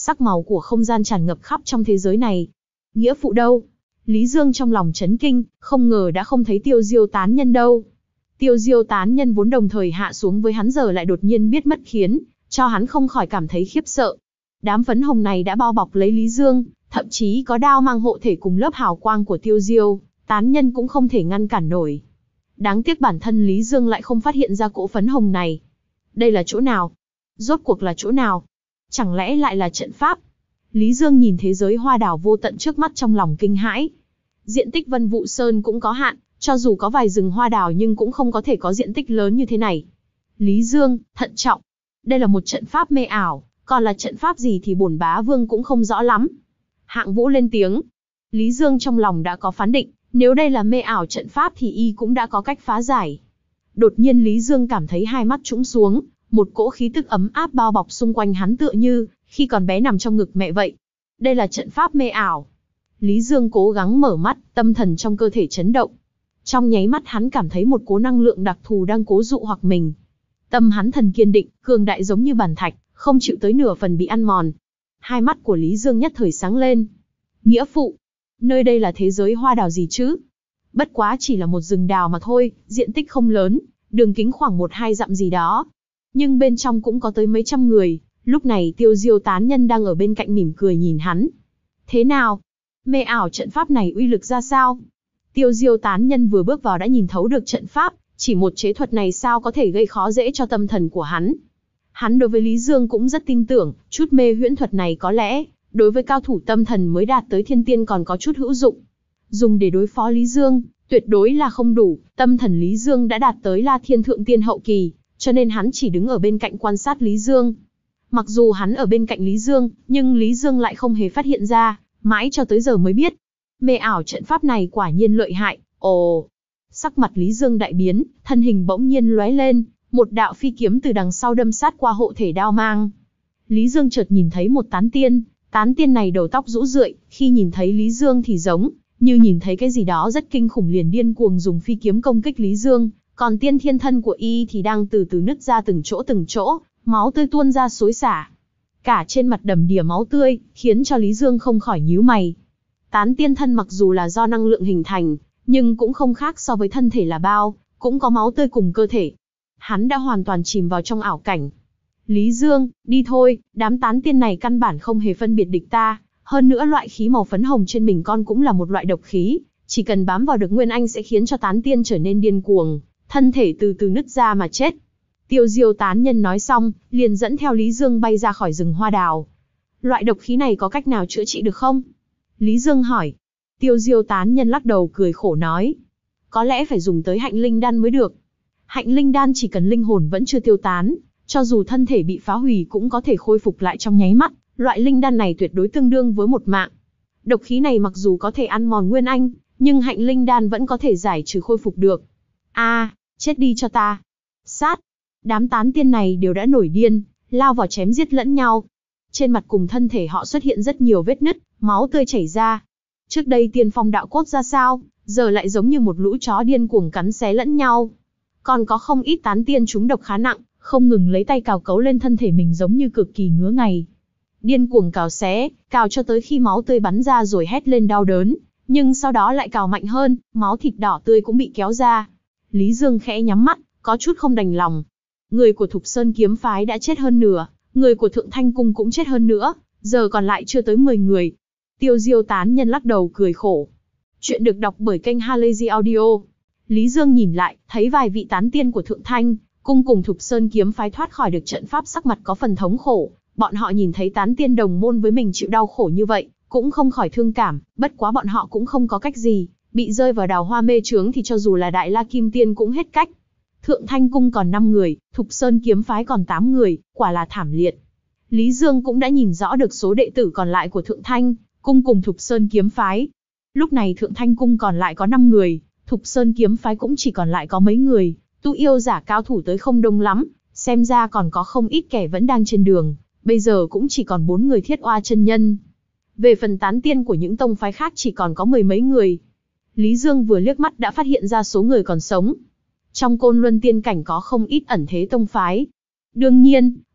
sắc màu của không gian tràn ngập khắp trong thế giới này. Nghĩa phụ đâu? Lý Dương trong lòng chấn kinh, không ngờ đã không thấy Tiêu Diêu tán nhân đâu. Tiêu Diêu tán nhân vốn đồng thời hạ xuống với hắn giờ lại đột nhiên biết mất khiến, cho hắn không khỏi cảm thấy khiếp sợ. Đám phấn hồng này đã bao bọc lấy Lý Dương, thậm chí có đao mang hộ thể cùng lớp hào quang của Tiêu Diêu, tán nhân cũng không thể ngăn cản nổi. Đáng tiếc bản thân Lý Dương lại không phát hiện ra cỗ phấn hồng này. Đây là chỗ nào? Rốt cuộc là chỗ nào? Chẳng lẽ lại là trận pháp? Lý Dương nhìn thế giới hoa đảo vô tận trước mắt trong lòng kinh hãi. Diện tích Vân Vũ Sơn cũng có hạn, cho dù có vài rừng hoa đào nhưng cũng không có thể có diện tích lớn như thế này. Lý Dương, thận trọng. Đây là một trận pháp mê ảo, còn là trận pháp gì thì bổn bá vương cũng không rõ lắm. Hạng Vũ lên tiếng. Lý Dương trong lòng đã có phán định, nếu đây là mê ảo trận pháp thì y cũng đã có cách phá giải. Đột nhiên Lý Dương cảm thấy hai mắt trũng xuống, một cỗ khí tức ấm áp bao bọc xung quanh hắn tựa như khi còn bé nằm trong ngực mẹ vậy. Đây là trận pháp mê ảo. Lý Dương cố gắng mở mắt, tâm thần trong cơ thể chấn động. Trong nháy mắt hắn cảm thấy một cỗ năng lượng đặc thù đang cố dụ hoặc mình. Tâm hắn thần kiên định, cường đại giống như bàn thạch, không chịu tới nửa phần bị ăn mòn. Hai mắt của Lý Dương nhất thời sáng lên. Nghĩa phụ, nơi đây là thế giới hoa đào gì chứ? Bất quá chỉ là một rừng đào mà thôi, diện tích không lớn, đường kính khoảng một hai dặm gì đó. Nhưng bên trong cũng có tới mấy trăm người. Lúc này Tiêu Diêu tán nhân đang ở bên cạnh mỉm cười nhìn hắn. Thế nào? Mê ảo trận pháp này uy lực ra sao? Tiêu Diêu tán nhân vừa bước vào đã nhìn thấu được trận pháp, chỉ một chế thuật này sao có thể gây khó dễ cho tâm thần của hắn. Hắn đối với Lý Dương cũng rất tin tưởng, chút mê huyễn thuật này có lẽ, đối với cao thủ tâm thần mới đạt tới thiên tiên còn có chút hữu dụng. Dùng để đối phó Lý Dương, tuyệt đối là không đủ, tâm thần Lý Dương đã đạt tới La Thiên Thượng Tiên hậu kỳ, cho nên hắn chỉ đứng ở bên cạnh quan sát Lý Dương. Mặc dù hắn ở bên cạnh Lý Dương, nhưng Lý Dương lại không hề phát hiện ra, mãi cho tới giờ mới biết. Mê ảo trận pháp này quả nhiên lợi hại, ồ. Sắc mặt Lý Dương đại biến, thân hình bỗng nhiên lóe lên, một đạo phi kiếm từ đằng sau đâm sát qua hộ thể đao mang. Lý Dương chợt nhìn thấy một tán tiên, tán tiên này đầu tóc rũ rượi, khi nhìn thấy Lý Dương thì giống như nhìn thấy cái gì đó rất kinh khủng liền điên cuồng dùng phi kiếm công kích Lý Dương, còn tiên thiên thân của y thì đang từ từ nứt ra từng chỗ từng chỗ, máu tươi tuôn ra xối xả. Cả trên mặt đầm đìa máu tươi, khiến cho Lý Dương không khỏi nhíu mày. Tán tiên thân mặc dù là do năng lượng hình thành, nhưng cũng không khác so với thân thể là bao, cũng có máu tươi cùng cơ thể. Hắn đã hoàn toàn chìm vào trong ảo cảnh. Lý Dương, đi thôi, đám tán tiên này căn bản không hề phân biệt địch ta, hơn nữa loại khí màu phấn hồng trên mình con cũng là một loại độc khí, chỉ cần bám vào được Nguyên Anh sẽ khiến cho tán tiên trở nên điên cuồng, thân thể từ từ nứt ra mà chết. Tiêu Diêu tán nhân nói xong, liền dẫn theo Lý Dương bay ra khỏi rừng hoa đào. Loại độc khí này có cách nào chữa trị được không? Lý Dương hỏi. Tiêu Diêu tán nhân lắc đầu cười khổ nói. Có lẽ phải dùng tới hạnh linh đan mới được. Hạnh linh đan chỉ cần linh hồn vẫn chưa tiêu tán, cho dù thân thể bị phá hủy cũng có thể khôi phục lại trong nháy mắt. Loại linh đan này tuyệt đối tương đương với một mạng. Độc khí này mặc dù có thể ăn mòn Nguyên Anh, nhưng hạnh linh đan vẫn có thể giải trừ khôi phục được. A, à, chết đi cho ta. Sát. Đám tán tiên này đều đã nổi điên, lao vào chém giết lẫn nhau. Trên mặt cùng thân thể họ xuất hiện rất nhiều vết nứt, máu tươi chảy ra. Trước đây tiên phong đạo cốt ra sao, giờ lại giống như một lũ chó điên cuồng cắn xé lẫn nhau. Còn có không ít tán tiên trúng độc khá nặng, không ngừng lấy tay cào cấu lên thân thể mình giống như cực kỳ ngứa ngày. Điên cuồng cào xé, cào cho tới khi máu tươi bắn ra rồi hét lên đau đớn, nhưng sau đó lại cào mạnh hơn, máu thịt đỏ tươi cũng bị kéo ra. Lý Dương khẽ nhắm mắt, có chút không đành lòng. Người của Thục Sơn kiếm phái đã chết hơn nửa, người của Thượng Thanh Cung cũng chết hơn nữa, giờ còn lại chưa tới mười người. Tiêu Diêu tán nhân lắc đầu cười khổ. Chuyện được đọc bởi kênh Halazy Audio. Lý Dương nhìn lại, thấy vài vị tán tiên của Thượng Thanh Cung cùng Thục Sơn kiếm phái thoát khỏi được trận pháp, sắc mặt có phần thống khổ. Bọn họ nhìn thấy tán tiên đồng môn với mình chịu đau khổ như vậy, cũng không khỏi thương cảm, bất quá bọn họ cũng không có cách gì, bị rơi vào đào hoa mê chướng thì cho dù là Đại La Kim Tiên cũng hết cách. Thượng Thanh Cung còn năm người, Thục Sơn kiếm phái còn tám người, quả là thảm liệt. Lý Dương cũng đã nhìn rõ được số đệ tử còn lại của Thượng Thanh Cung cùng Thục Sơn kiếm phái. Lúc này Thượng Thanh Cung còn lại có năm người, Thục Sơn kiếm phái cũng chỉ còn lại có mấy người, tu yêu giả cao thủ tới không đông lắm, xem ra còn có không ít kẻ vẫn đang trên đường, bây giờ cũng chỉ còn bốn người Thiết Oa chân nhân. Về phần tán tiên của những tông phái khác chỉ còn có mười mấy người. Lý Dương vừa liếc mắt đã phát hiện ra số người còn sống. Trong Côn Luân tiên cảnh có không ít ẩn thế tông phái. Đương nhiên,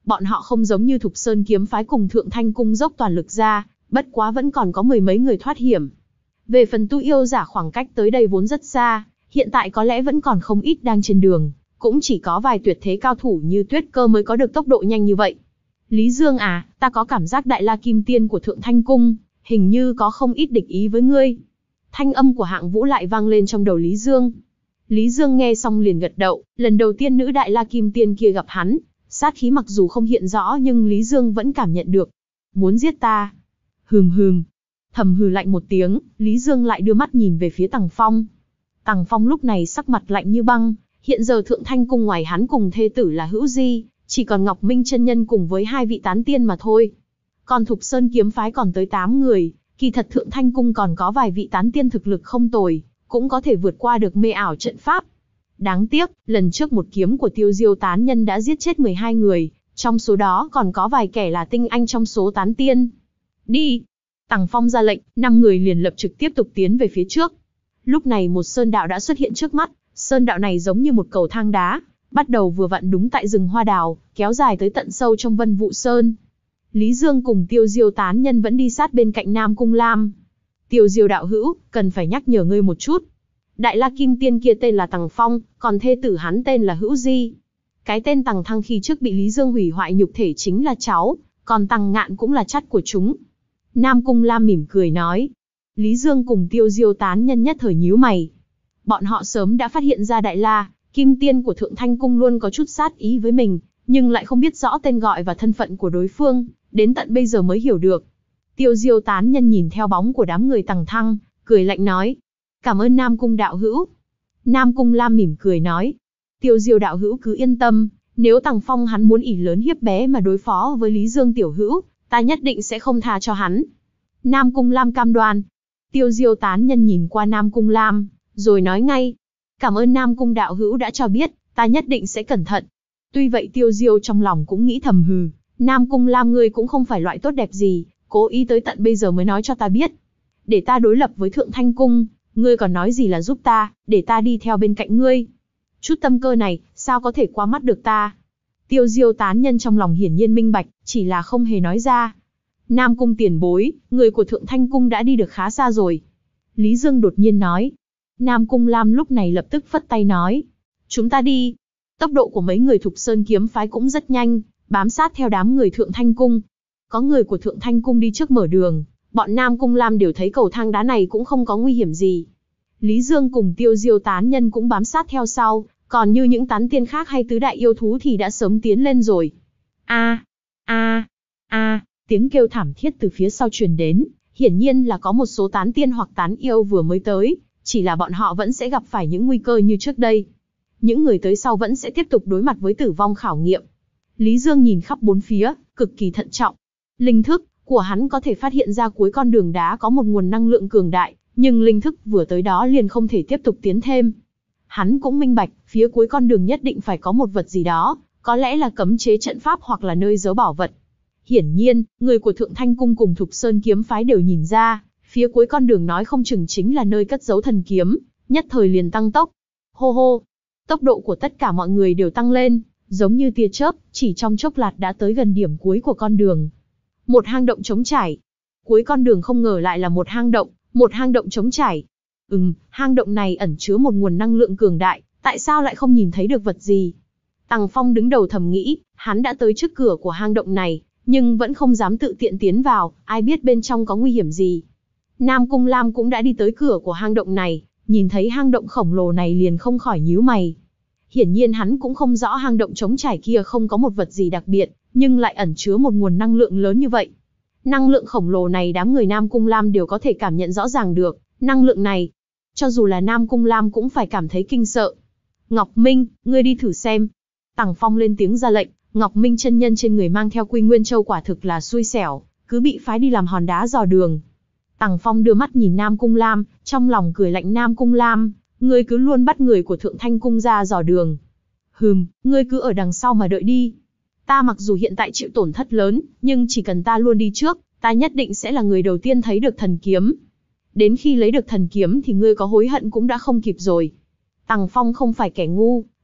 Bọn họ không giống như Thục Sơn kiếm phái cùng Thượng Thanh cung dốc toàn lực ra, bất quá vẫn còn có mười mấy người thoát hiểm. Về phần tu yêu giả khoảng cách tới đây vốn rất xa, hiện tại có lẽ vẫn còn không ít đang trên đường, cũng chỉ có vài tuyệt thế cao thủ như Tuyết Cơ mới có được tốc độ nhanh như vậy. Lý Dương à, ta có cảm giác Đại La Kim Tiên của Thượng Thanh cung, hình như có không ít địch ý với ngươi. Thanh âm của Hạng Vũ lại vang lên trong đầu Lý Dương. Lý Dương nghe xong liền gật đầu, lần đầu tiên nữ Đại La Kim Tiên kia gặp hắn, sát khí mặc dù không hiện rõ nhưng Lý Dương vẫn cảm nhận được. Muốn giết ta? Hừm hừm. Thầm hừ lạnh một tiếng, Lý Dương lại đưa mắt nhìn về phía Tằng Phong. Tằng Phong lúc này sắc mặt lạnh như băng, hiện giờ Thượng Thanh cung ngoài hắn cùng thê tử là Hữu Di, chỉ còn Ngọc Minh chân nhân cùng với hai vị tán tiên mà thôi. Còn Thục Sơn kiếm phái còn tới tám người, kỳ thật Thượng Thanh cung còn có vài vị tán tiên thực lực không tồi, cũng có thể vượt qua được mê ảo trận pháp. Đáng tiếc, lần trước một kiếm của Tiêu Diêu tán nhân đã giết chết mười hai người, trong số đó còn có vài kẻ là tinh anh trong số tán tiên. Đi! Tằng Phong ra lệnh, năm người liền lập trực tiếp tục tiến về phía trước. Lúc này một sơn đạo đã xuất hiện trước mắt, sơn đạo này giống như một cầu thang đá, bắt đầu vừa vặn đúng tại rừng hoa đào, kéo dài tới tận sâu trong Vân Vụ Sơn. Lý Dương cùng Tiêu Diêu tán nhân vẫn đi sát bên cạnh Nam Cung Lam. Tiêu Diêu đạo hữu, cần phải nhắc nhở ngươi một chút. Đại La Kim Tiên kia tên là Tằng Phong, còn thê tử hắn tên là Hữu Di. Cái tên Tằng Thăng khi trước bị Lý Dương hủy hoại nhục thể chính là cháu, còn Tằng Ngạn cũng là chắt của chúng. Nam Cung Lam mỉm cười nói. Lý Dương cùng Tiêu Diêu tán nhân nhất thời nhíu mày. Bọn họ sớm đã phát hiện ra Đại La Kim Tiên của Thượng Thanh cung luôn có chút sát ý với mình, nhưng lại không biết rõ tên gọi và thân phận của đối phương, đến tận bây giờ mới hiểu được. Tiêu Diêu tán nhân nhìn theo bóng của đám người Tằng Thăng, cười lạnh nói. Cảm ơn Nam Cung đạo hữu. Nam Cung Lam mỉm cười nói. Tiêu Diêu đạo hữu cứ yên tâm, nếu Tằng Phong hắn muốn ỷ lớn hiếp bé mà đối phó với Lý Dương tiểu hữu, ta nhất định sẽ không tha cho hắn. Nam Cung Lam cam đoan. Tiêu Diêu tán nhân nhìn qua Nam Cung Lam, rồi nói ngay. Cảm ơn Nam Cung đạo hữu đã cho biết, ta nhất định sẽ cẩn thận. Tuy vậy Tiêu Diêu trong lòng cũng nghĩ thầm hừ, Nam Cung Lam ngươi cũng không phải loại tốt đẹp gì, cố ý tới tận bây giờ mới nói cho ta biết. Để ta đối lập với Thượng Thanh cung, ngươi còn nói gì là giúp ta, để ta đi theo bên cạnh ngươi. Chút tâm cơ này, sao có thể qua mắt được ta? Tiêu Diêu tán nhân trong lòng hiển nhiên minh bạch, chỉ là không hề nói ra. Nam Cung tiền bối, người của Thượng Thanh cung đã đi được khá xa rồi. Lý Dương đột nhiên nói. Nam Cung Lam lúc này lập tức phất tay nói. Chúng ta đi. Tốc độ của mấy người Thục Sơn kiếm phái cũng rất nhanh, bám sát theo đám người Thượng Thanh cung. Có người của Thượng Thanh cung đi trước mở đường, bọn Nam Cung Lam đều thấy cầu thang đá này cũng không có nguy hiểm gì. Lý Dương cùng Tiêu Diêu tán nhân cũng bám sát theo sau, còn như những tán tiên khác hay tứ đại yêu thú thì đã sớm tiến lên rồi. A, a, a, tiếng kêu thảm thiết từ phía sau truyền đến, hiển nhiên là có một số tán tiên hoặc tán yêu vừa mới tới, chỉ là bọn họ vẫn sẽ gặp phải những nguy cơ như trước đây. Những người tới sau vẫn sẽ tiếp tục đối mặt với tử vong khảo nghiệm. Lý Dương nhìn khắp bốn phía, cực kỳ thận trọng. Linh thức của hắn có thể phát hiện ra cuối con đường đá có một nguồn năng lượng cường đại, nhưng linh thức vừa tới đó liền không thể tiếp tục tiến thêm. Hắn cũng minh bạch, phía cuối con đường nhất định phải có một vật gì đó, có lẽ là cấm chế trận pháp hoặc là nơi giấu bảo vật. Hiển nhiên, người của Thượng Thanh cung cùng Thục Sơn kiếm phái đều nhìn ra, phía cuối con đường nói không chừng chính là nơi cất giấu thần kiếm, nhất thời liền tăng tốc. Hô hô, tốc độ của tất cả mọi người đều tăng lên, giống như tia chớp, chỉ trong chốc lát đã tới gần điểm cuối của con đường. Một hang động trống trải. Cuối con đường không ngờ lại là một hang động, một hang động trống trải. Ừm, hang động này ẩn chứa một nguồn năng lượng cường đại, tại sao lại không nhìn thấy được vật gì? Tằng Phong đứng đầu thầm nghĩ, hắn đã tới trước cửa của hang động này, nhưng vẫn không dám tự tiện tiến vào, ai biết bên trong có nguy hiểm gì. Nam Cung Lam cũng đã đi tới cửa của hang động này, nhìn thấy hang động khổng lồ này liền không khỏi nhíu mày. Hiển nhiên hắn cũng không rõ hang động trống trải kia không có một vật gì đặc biệt, nhưng lại ẩn chứa một nguồn năng lượng lớn như vậy. Năng lượng khổng lồ này đám người Nam Cung Lam đều có thể cảm nhận rõ ràng được, năng lượng này, cho dù là Nam Cung Lam cũng phải cảm thấy kinh sợ. Ngọc Minh, ngươi đi thử xem. Tằng Phong lên tiếng ra lệnh, Ngọc Minh chân nhân trên người mang theo Quy Nguyên Châu quả thực là xui xẻo, cứ bị phái đi làm hòn đá dò đường. Tằng Phong đưa mắt nhìn Nam Cung Lam, trong lòng cười lạnh Nam Cung Lam, ngươi cứ luôn bắt người của Thượng Thanh cung ra dò đường. Hừm, ngươi cứ ở đằng sau mà đợi đi. Ta mặc dù hiện tại chịu tổn thất lớn, nhưng chỉ cần ta luôn đi trước, ta nhất định sẽ là người đầu tiên thấy được thần kiếm. Đến khi lấy được thần kiếm thì ngươi có hối hận cũng đã không kịp rồi. Tằng Phong không phải kẻ ngu,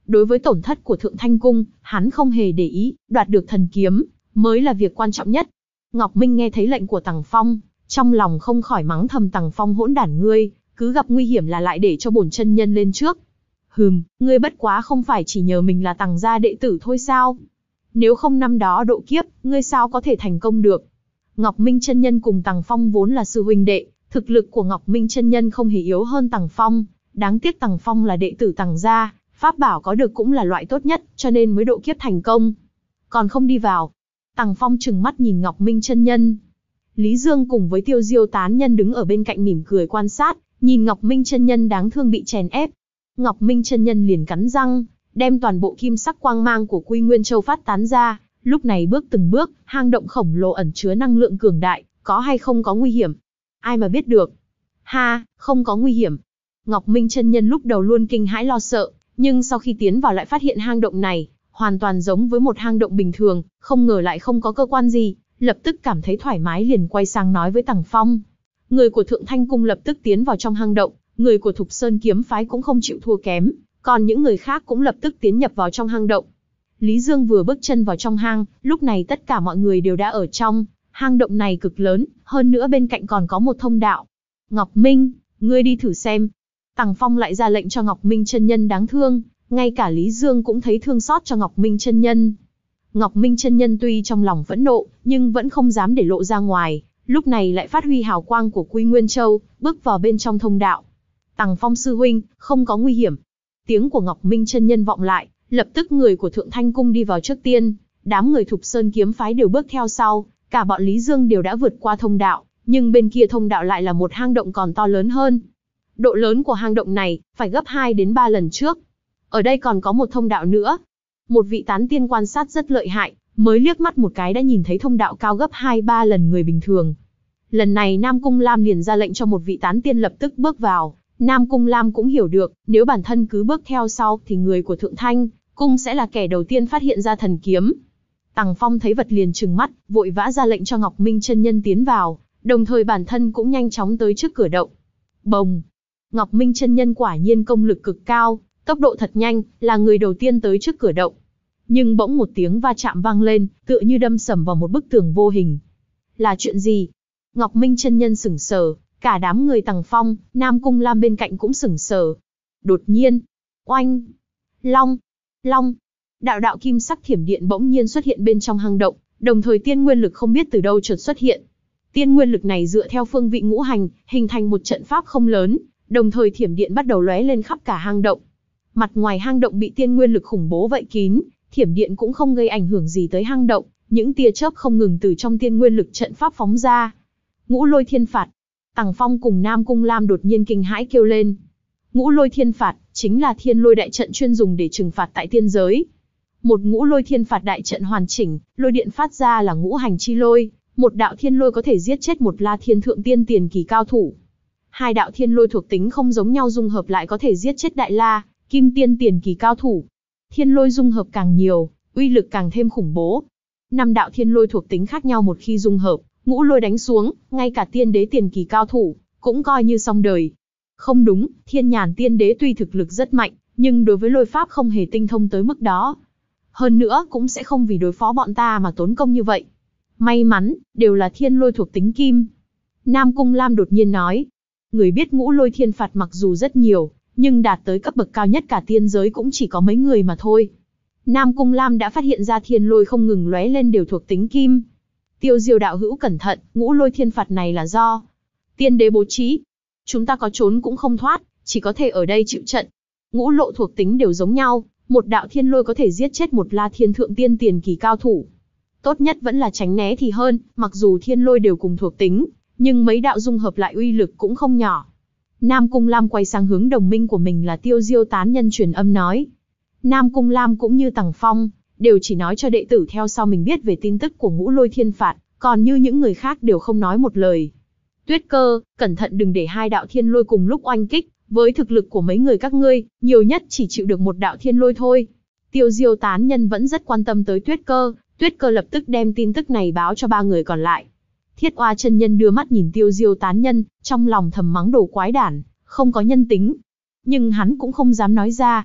Đối với tổn thất của Thượng Thanh Cung, hắn không hề để ý, đoạt được thần kiếm, mới là việc quan trọng nhất. Ngọc Minh nghe thấy lệnh của Tằng Phong, trong lòng không khỏi mắng thầm Tằng Phong hỗn đản ngươi, cứ gặp nguy hiểm là lại để cho bổn chân nhân lên trước. Hừm, ngươi bất quá không phải chỉ nhờ mình là Tằng gia đệ tử thôi sao? Nếu không năm đó độ kiếp, ngươi sao có thể thành công được? Ngọc Minh chân nhân cùng Tằng Phong vốn là sư huynh đệ, thực lực của Ngọc Minh chân nhân không hề yếu hơn Tằng Phong, đáng tiếc Tằng Phong là đệ tử Tằng gia, pháp bảo có được cũng là loại tốt nhất, cho nên mới độ kiếp thành công. Còn không đi vào. Tằng Phong trừng mắt nhìn Ngọc Minh chân nhân. Lý Dương cùng với Tiêu Diêu tán nhân đứng ở bên cạnh mỉm cười quan sát, nhìn Ngọc Minh chân nhân đáng thương bị chèn ép. Ngọc Minh chân nhân liền cắn răng, đem toàn bộ kim sắc quang mang của Quy Nguyên Châu phát tán ra, lúc này bước từng bước, hang động khổng lồ ẩn chứa năng lượng cường đại, có hay không có nguy hiểm? Ai mà biết được. Ha, không có nguy hiểm. Ngọc Minh chân nhân lúc đầu luôn kinh hãi lo sợ, nhưng sau khi tiến vào lại phát hiện hang động này hoàn toàn giống với một hang động bình thường, không ngờ lại không có cơ quan gì, lập tức cảm thấy thoải mái liền quay sang nói với Tằng Phong. Người của Thượng Thanh Cung lập tức tiến vào trong hang động, người của Thục Sơn kiếm phái cũng không chịu thua kém, còn những người khác cũng lập tức tiến nhập vào trong hang động. Lý Dương vừa bước chân vào trong hang, lúc này tất cả mọi người đều đã ở trong. Hang động này cực lớn, hơn nữa bên cạnh còn có một thông đạo. Ngọc Minh, ngươi đi thử xem. Tằng Phong lại ra lệnh cho Ngọc Minh chân nhân đáng thương, ngay cả Lý Dương cũng thấy thương xót cho Ngọc Minh chân nhân. Ngọc Minh chân nhân tuy trong lòng phẫn nộ, nhưng vẫn không dám để lộ ra ngoài, lúc này lại phát huy hào quang của Quy Nguyên Châu, bước vào bên trong thông đạo. Tằng Phong sư huynh, không có nguy hiểm. Tiếng của Ngọc Minh chân nhân vọng lại, lập tức người của Thượng Thanh Cung đi vào trước tiên, đám người Thục Sơn kiếm phái đều bước theo sau, cả bọn Lý Dương đều đã vượt qua thông đạo, nhưng bên kia thông đạo lại là một hang động còn to lớn hơn. Độ lớn của hang động này phải gấp hai đến ba lần trước. Ở đây còn có một thông đạo nữa. Một vị tán tiên quan sát rất lợi hại, mới liếc mắt một cái đã nhìn thấy thông đạo cao gấp hai ba lần người bình thường. Lần này Nam Cung Lam liền ra lệnh cho một vị tán tiên lập tức bước vào. Nam Cung Lam cũng hiểu được, nếu bản thân cứ bước theo sau thì người của Thượng Thanh Cung sẽ là kẻ đầu tiên phát hiện ra thần kiếm. Tằng Phong thấy vật liền trừng mắt, vội vã ra lệnh cho Ngọc Minh chân nhân tiến vào, đồng thời bản thân cũng nhanh chóng tới trước cửa động. Bồng! Ngọc Minh chân nhân quả nhiên công lực cực cao, tốc độ thật nhanh, là người đầu tiên tới trước cửa động. Nhưng bỗng một tiếng va chạm vang lên, tựa như đâm sầm vào một bức tường vô hình. Là chuyện gì? Ngọc Minh chân nhân sững sờ, cả đám người Tằng Phong, Nam Cung Lam bên cạnh cũng sững sờ. Đột nhiên, oanh! Long! Long! Đạo đạo kim sắc thiểm điện bỗng nhiên xuất hiện bên trong hang động, đồng thời tiên nguyên lực không biết từ đâu chợt xuất hiện. Tiên nguyên lực này dựa theo phương vị ngũ hành, hình thành một trận pháp không lớn, đồng thời thiểm điện bắt đầu lóe lên khắp cả hang động. Mặt ngoài hang động bị tiên nguyên lực khủng bố vây kín, thiểm điện cũng không gây ảnh hưởng gì tới hang động, những tia chớp không ngừng từ trong tiên nguyên lực trận pháp phóng ra. Ngũ Lôi Thiên Phạt. Tằng Phong cùng Nam Cung Lam đột nhiên kinh hãi kêu lên. Ngũ Lôi Thiên Phạt chính là thiên lôi đại trận chuyên dùng để trừng phạt tại tiên giới. Một Ngũ Lôi Thiên Phạt đại trận hoàn chỉnh, lôi điện phát ra là ngũ hành chi lôi, một đạo thiên lôi có thể giết chết một La Thiên thượng tiên tiền kỳ cao thủ. Hai đạo thiên lôi thuộc tính không giống nhau dung hợp lại có thể giết chết Đại La, Kim tiên tiền kỳ cao thủ. Thiên lôi dung hợp càng nhiều, uy lực càng thêm khủng bố. Năm đạo thiên lôi thuộc tính khác nhau một khi dung hợp, ngũ lôi đánh xuống, ngay cả tiên đế tiền kỳ cao thủ cũng coi như xong đời. Không đúng, Thiên Nhàn tiên đế tuy thực lực rất mạnh, nhưng đối với lôi pháp không hề tinh thông tới mức đó. Hơn nữa cũng sẽ không vì đối phó bọn ta mà tốn công như vậy. May mắn, đều là thiên lôi thuộc tính kim. Nam Cung Lam đột nhiên nói. Người biết Ngũ Lôi Thiên Phạt mặc dù rất nhiều, nhưng đạt tới cấp bậc cao nhất cả tiên giới cũng chỉ có mấy người mà thôi. Nam Cung Lam đã phát hiện ra thiên lôi không ngừng lóe lên đều thuộc tính kim. Tiêu Diêu đạo hữu cẩn thận, Ngũ Lôi Thiên Phạt này là do tiên đế bố trí. Chúng ta có trốn cũng không thoát, chỉ có thể ở đây chịu trận. Ngũ lộ thuộc tính đều giống nhau, một đạo thiên lôi có thể giết chết một La Thiên thượng tiên tiền kỳ cao thủ. Tốt nhất vẫn là tránh né thì hơn, mặc dù thiên lôi đều cùng thuộc tính, nhưng mấy đạo dung hợp lại uy lực cũng không nhỏ. Nam Cung Lam quay sang hướng đồng minh của mình là Tiêu Diêu tán nhân truyền âm nói. Nam Cung Lam cũng như Tằng Phong, đều chỉ nói cho đệ tử theo sau mình biết về tin tức của Ngũ Lôi Thiên Phạt, còn như những người khác đều không nói một lời. Tuyết Cơ, cẩn thận đừng để hai đạo thiên lôi cùng lúc oanh kích, với thực lực của mấy người các ngươi, nhiều nhất chỉ chịu được một đạo thiên lôi thôi. Tiêu Diêu tán nhân vẫn rất quan tâm tới Tuyết Cơ, Tuyết Cơ lập tức đem tin tức này báo cho ba người còn lại. Thiết Oa chân nhân đưa mắt nhìn Tiêu Diêu tán nhân, trong lòng thầm mắng đồ quái đản, không có nhân tính. Nhưng hắn cũng không dám nói ra.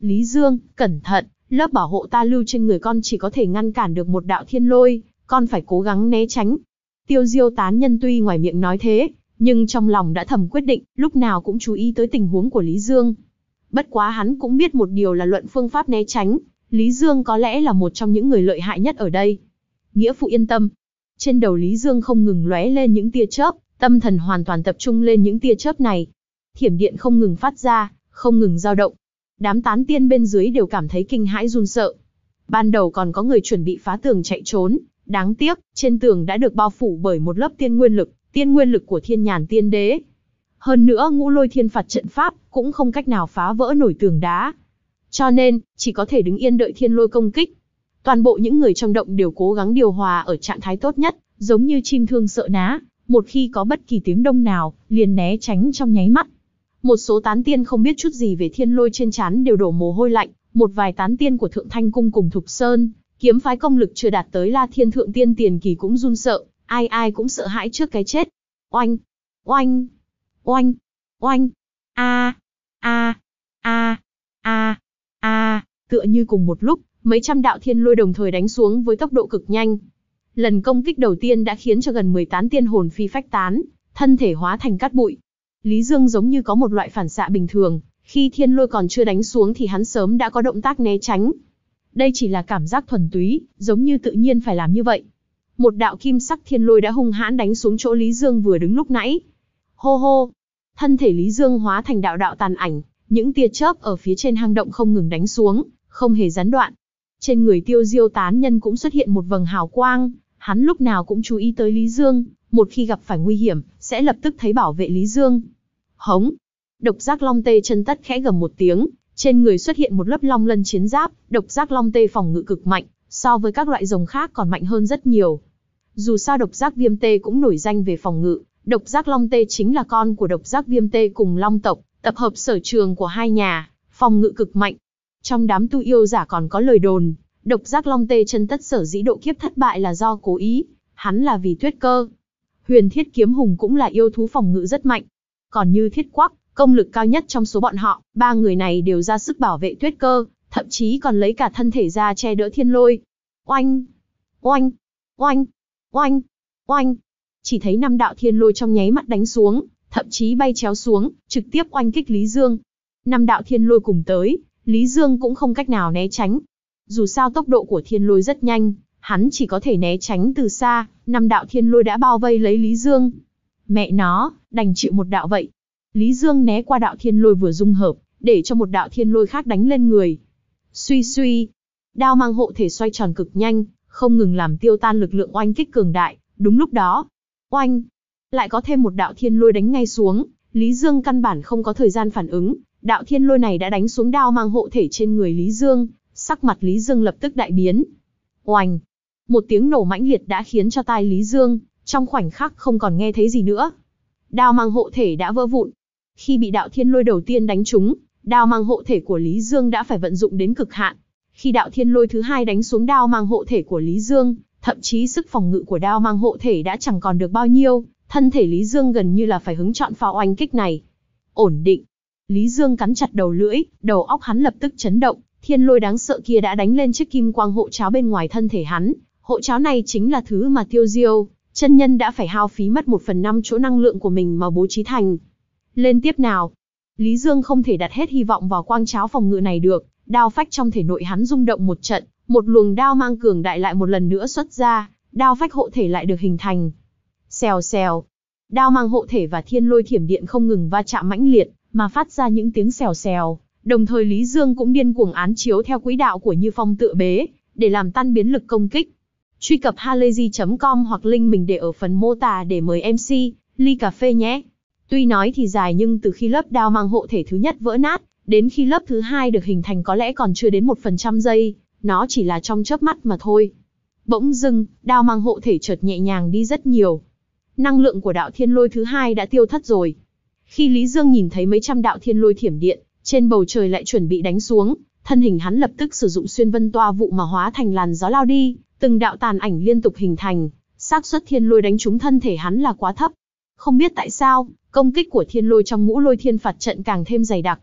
Lý Dương, cẩn thận, lớp bảo hộ ta lưu trên người con chỉ có thể ngăn cản được một đạo thiên lôi, con phải cố gắng né tránh. Tiêu Diêu tán nhân tuy ngoài miệng nói thế, nhưng trong lòng đã thầm quyết định, lúc nào cũng chú ý tới tình huống của Lý Dương. Bất quá hắn cũng biết một điều là luận phương pháp né tránh, Lý Dương có lẽ là một trong những người lợi hại nhất ở đây. Nghĩa phụ yên tâm. Trên đầu Lý Dương không ngừng lóe lên những tia chớp, tâm thần hoàn toàn tập trung lên những tia chớp này. Thiểm điện không ngừng phát ra, không ngừng dao động. Đám tán tiên bên dưới đều cảm thấy kinh hãi run sợ. Ban đầu còn có người chuẩn bị phá tường chạy trốn, đáng tiếc, trên tường đã được bao phủ bởi một lớp tiên nguyên lực, tiên nguyên lực của Thiên Nhàn Tiên Đế. Hơn nữa Ngũ Lôi Thiên Phạt trận pháp cũng không cách nào phá vỡ nổi tường đá. Cho nên, chỉ có thể đứng yên đợi thiên lôi công kích. Toàn bộ những người trong động đều cố gắng điều hòa ở trạng thái tốt nhất, giống như chim thương sợ ná, một khi có bất kỳ tiếng động nào, liền né tránh trong nháy mắt. Một số tán tiên không biết chút gì về thiên lôi trên trán đều đổ mồ hôi lạnh, một vài tán tiên của Thượng Thanh Cung cùng Thục Sơn, kiếm phái công lực chưa đạt tới La Thiên Thượng Tiên tiền kỳ cũng run sợ, ai ai cũng sợ hãi trước cái chết. Oanh, oanh, oanh, oanh, a, a, a, a, a, tựa như cùng một lúc, mấy trăm đạo thiên lôi đồng thời đánh xuống với tốc độ cực nhanh. Lần công kích đầu tiên đã khiến cho gần mười tán tiên hồn phi phách tán, thân thể hóa thành cát bụi. Lý Dương giống như có một loại phản xạ bình thường, khi thiên lôi còn chưa đánh xuống thì hắn sớm đã có động tác né tránh. Đây chỉ là cảm giác thuần túy, giống như tự nhiên phải làm như vậy. Một đạo kim sắc thiên lôi đã hung hãn đánh xuống chỗ Lý Dương vừa đứng lúc nãy. Hô hô, thân thể Lý Dương hóa thành đạo đạo tàn ảnh, những tia chớp ở phía trên hang động không ngừng đánh xuống, không hề gián đoạn. Trên người Tiêu Diêu tán nhân cũng xuất hiện một vầng hào quang, hắn lúc nào cũng chú ý tới Lý Dương, một khi gặp phải nguy hiểm, sẽ lập tức thấy bảo vệ Lý Dương. Hống! Độc giác long tê chân tất khẽ gầm một tiếng, trên người xuất hiện một lớp long lân chiến giáp, độc giác long tê phòng ngự cực mạnh, so với các loại rồng khác còn mạnh hơn rất nhiều. Dù sao độc giác viêm tê cũng nổi danh về phòng ngự, độc giác long tê chính là con của độc giác viêm tê cùng long tộc, tập hợp sở trường của hai nhà, phòng ngự cực mạnh. Trong đám tu yêu giả còn có lời đồn, độc giác long tê chân tất sở dĩ độ kiếp thất bại là do cố ý, hắn là vì Tuyết Cơ. Huyền Thiết Kiếm Hùng cũng là yêu thú phòng ngự rất mạnh. Còn như Thiết Quắc, công lực cao nhất trong số bọn họ, ba người này đều ra sức bảo vệ Tuyết Cơ, thậm chí còn lấy cả thân thể ra che đỡ thiên lôi. Oanh! Oanh! Oanh! Oanh! Oanh! Chỉ thấy năm đạo thiên lôi trong nháy mắt đánh xuống, thậm chí bay chéo xuống, trực tiếp oanh kích Lý Dương. Năm đạo thiên lôi cùng tới, Lý Dương cũng không cách nào né tránh. Dù sao tốc độ của thiên lôi rất nhanh, hắn chỉ có thể né tránh từ xa, năm đạo thiên lôi đã bao vây lấy Lý Dương. Mẹ nó, đành chịu một đạo vậy. Lý Dương né qua đạo thiên lôi vừa dung hợp, để cho một đạo thiên lôi khác đánh lên người. Suy suy, đao mang hộ thể xoay tròn cực nhanh, không ngừng làm tiêu tan lực lượng oanh kích cường đại. Đúng lúc đó, oanh, lại có thêm một đạo thiên lôi đánh ngay xuống. Lý Dương căn bản không có thời gian phản ứng, đạo thiên lôi này đã đánh xuống đao mang hộ thể trên người Lý Dương. Sắc mặt Lý Dương lập tức đại biến. Oanh, một tiếng nổ mãnh liệt đã khiến cho tai Lý Dương trong khoảnh khắc không còn nghe thấy gì nữa. Đao mang hộ thể đã vỡ vụn. Khi bị đạo thiên lôi đầu tiên đánh trúng, đao mang hộ thể của Lý Dương đã phải vận dụng đến cực hạn. Khi đạo thiên lôi thứ hai đánh xuống đao mang hộ thể của Lý Dương, thậm chí sức phòng ngự của đao mang hộ thể đã chẳng còn được bao nhiêu, thân thể Lý Dương gần như là phải hứng trọn pháo oanh kích này. Ổn định. Lý Dương cắn chặt đầu lưỡi, đầu óc hắn lập tức chấn động, thiên lôi đáng sợ kia đã đánh lên chiếc kim quang hộ cháo bên ngoài thân thể hắn. Hộ cháo này chính là thứ mà Tiêu Diêu chân nhân đã phải hao phí mất một phần năm chỗ năng lượng của mình mà bố trí thành. Lên tiếp nào. Lý Dương không thể đặt hết hy vọng vào quang cháo phòng ngự này được, đao phách trong thể nội hắn rung động một trận, một luồng đao mang cường đại lại một lần nữa xuất ra, đao phách hộ thể lại được hình thành. Xèo xèo, đao mang hộ thể và thiên lôi thiểm điện không ngừng va chạm mãnh liệt, mà phát ra những tiếng xèo xèo. Đồng thời Lý Dương cũng điên cuồng án chiếu theo quỹ đạo của Như Phong Tự Bế, để làm tan biến lực công kích. Truy cập halayzi chấm com hoặc link mình để ở phần mô tả để mời em xê, ly cà phê nhé. Tuy nói thì dài nhưng từ khi lớp đao mang hộ thể thứ nhất vỡ nát, đến khi lớp thứ hai được hình thành có lẽ còn chưa đến một phần trăm giây, nó chỉ là trong chớp mắt mà thôi. Bỗng dưng, đao mang hộ thể chợt nhẹ nhàng đi rất nhiều. Năng lượng của đạo thiên lôi thứ hai đã tiêu thất rồi. Khi Lý Dương nhìn thấy mấy trăm đạo thiên lôi thiểm điện, trên bầu trời lại chuẩn bị đánh xuống, thân hình hắn lập tức sử dụng xuyên vân toa vụ mà hóa thành làn gió lao đi, từng đạo tàn ảnh liên tục hình thành, xác suất thiên lôi đánh trúng thân thể hắn là quá thấp. Không biết tại sao, công kích của thiên lôi trong Ngũ Lôi Thiên Phạt trận càng thêm dày đặc.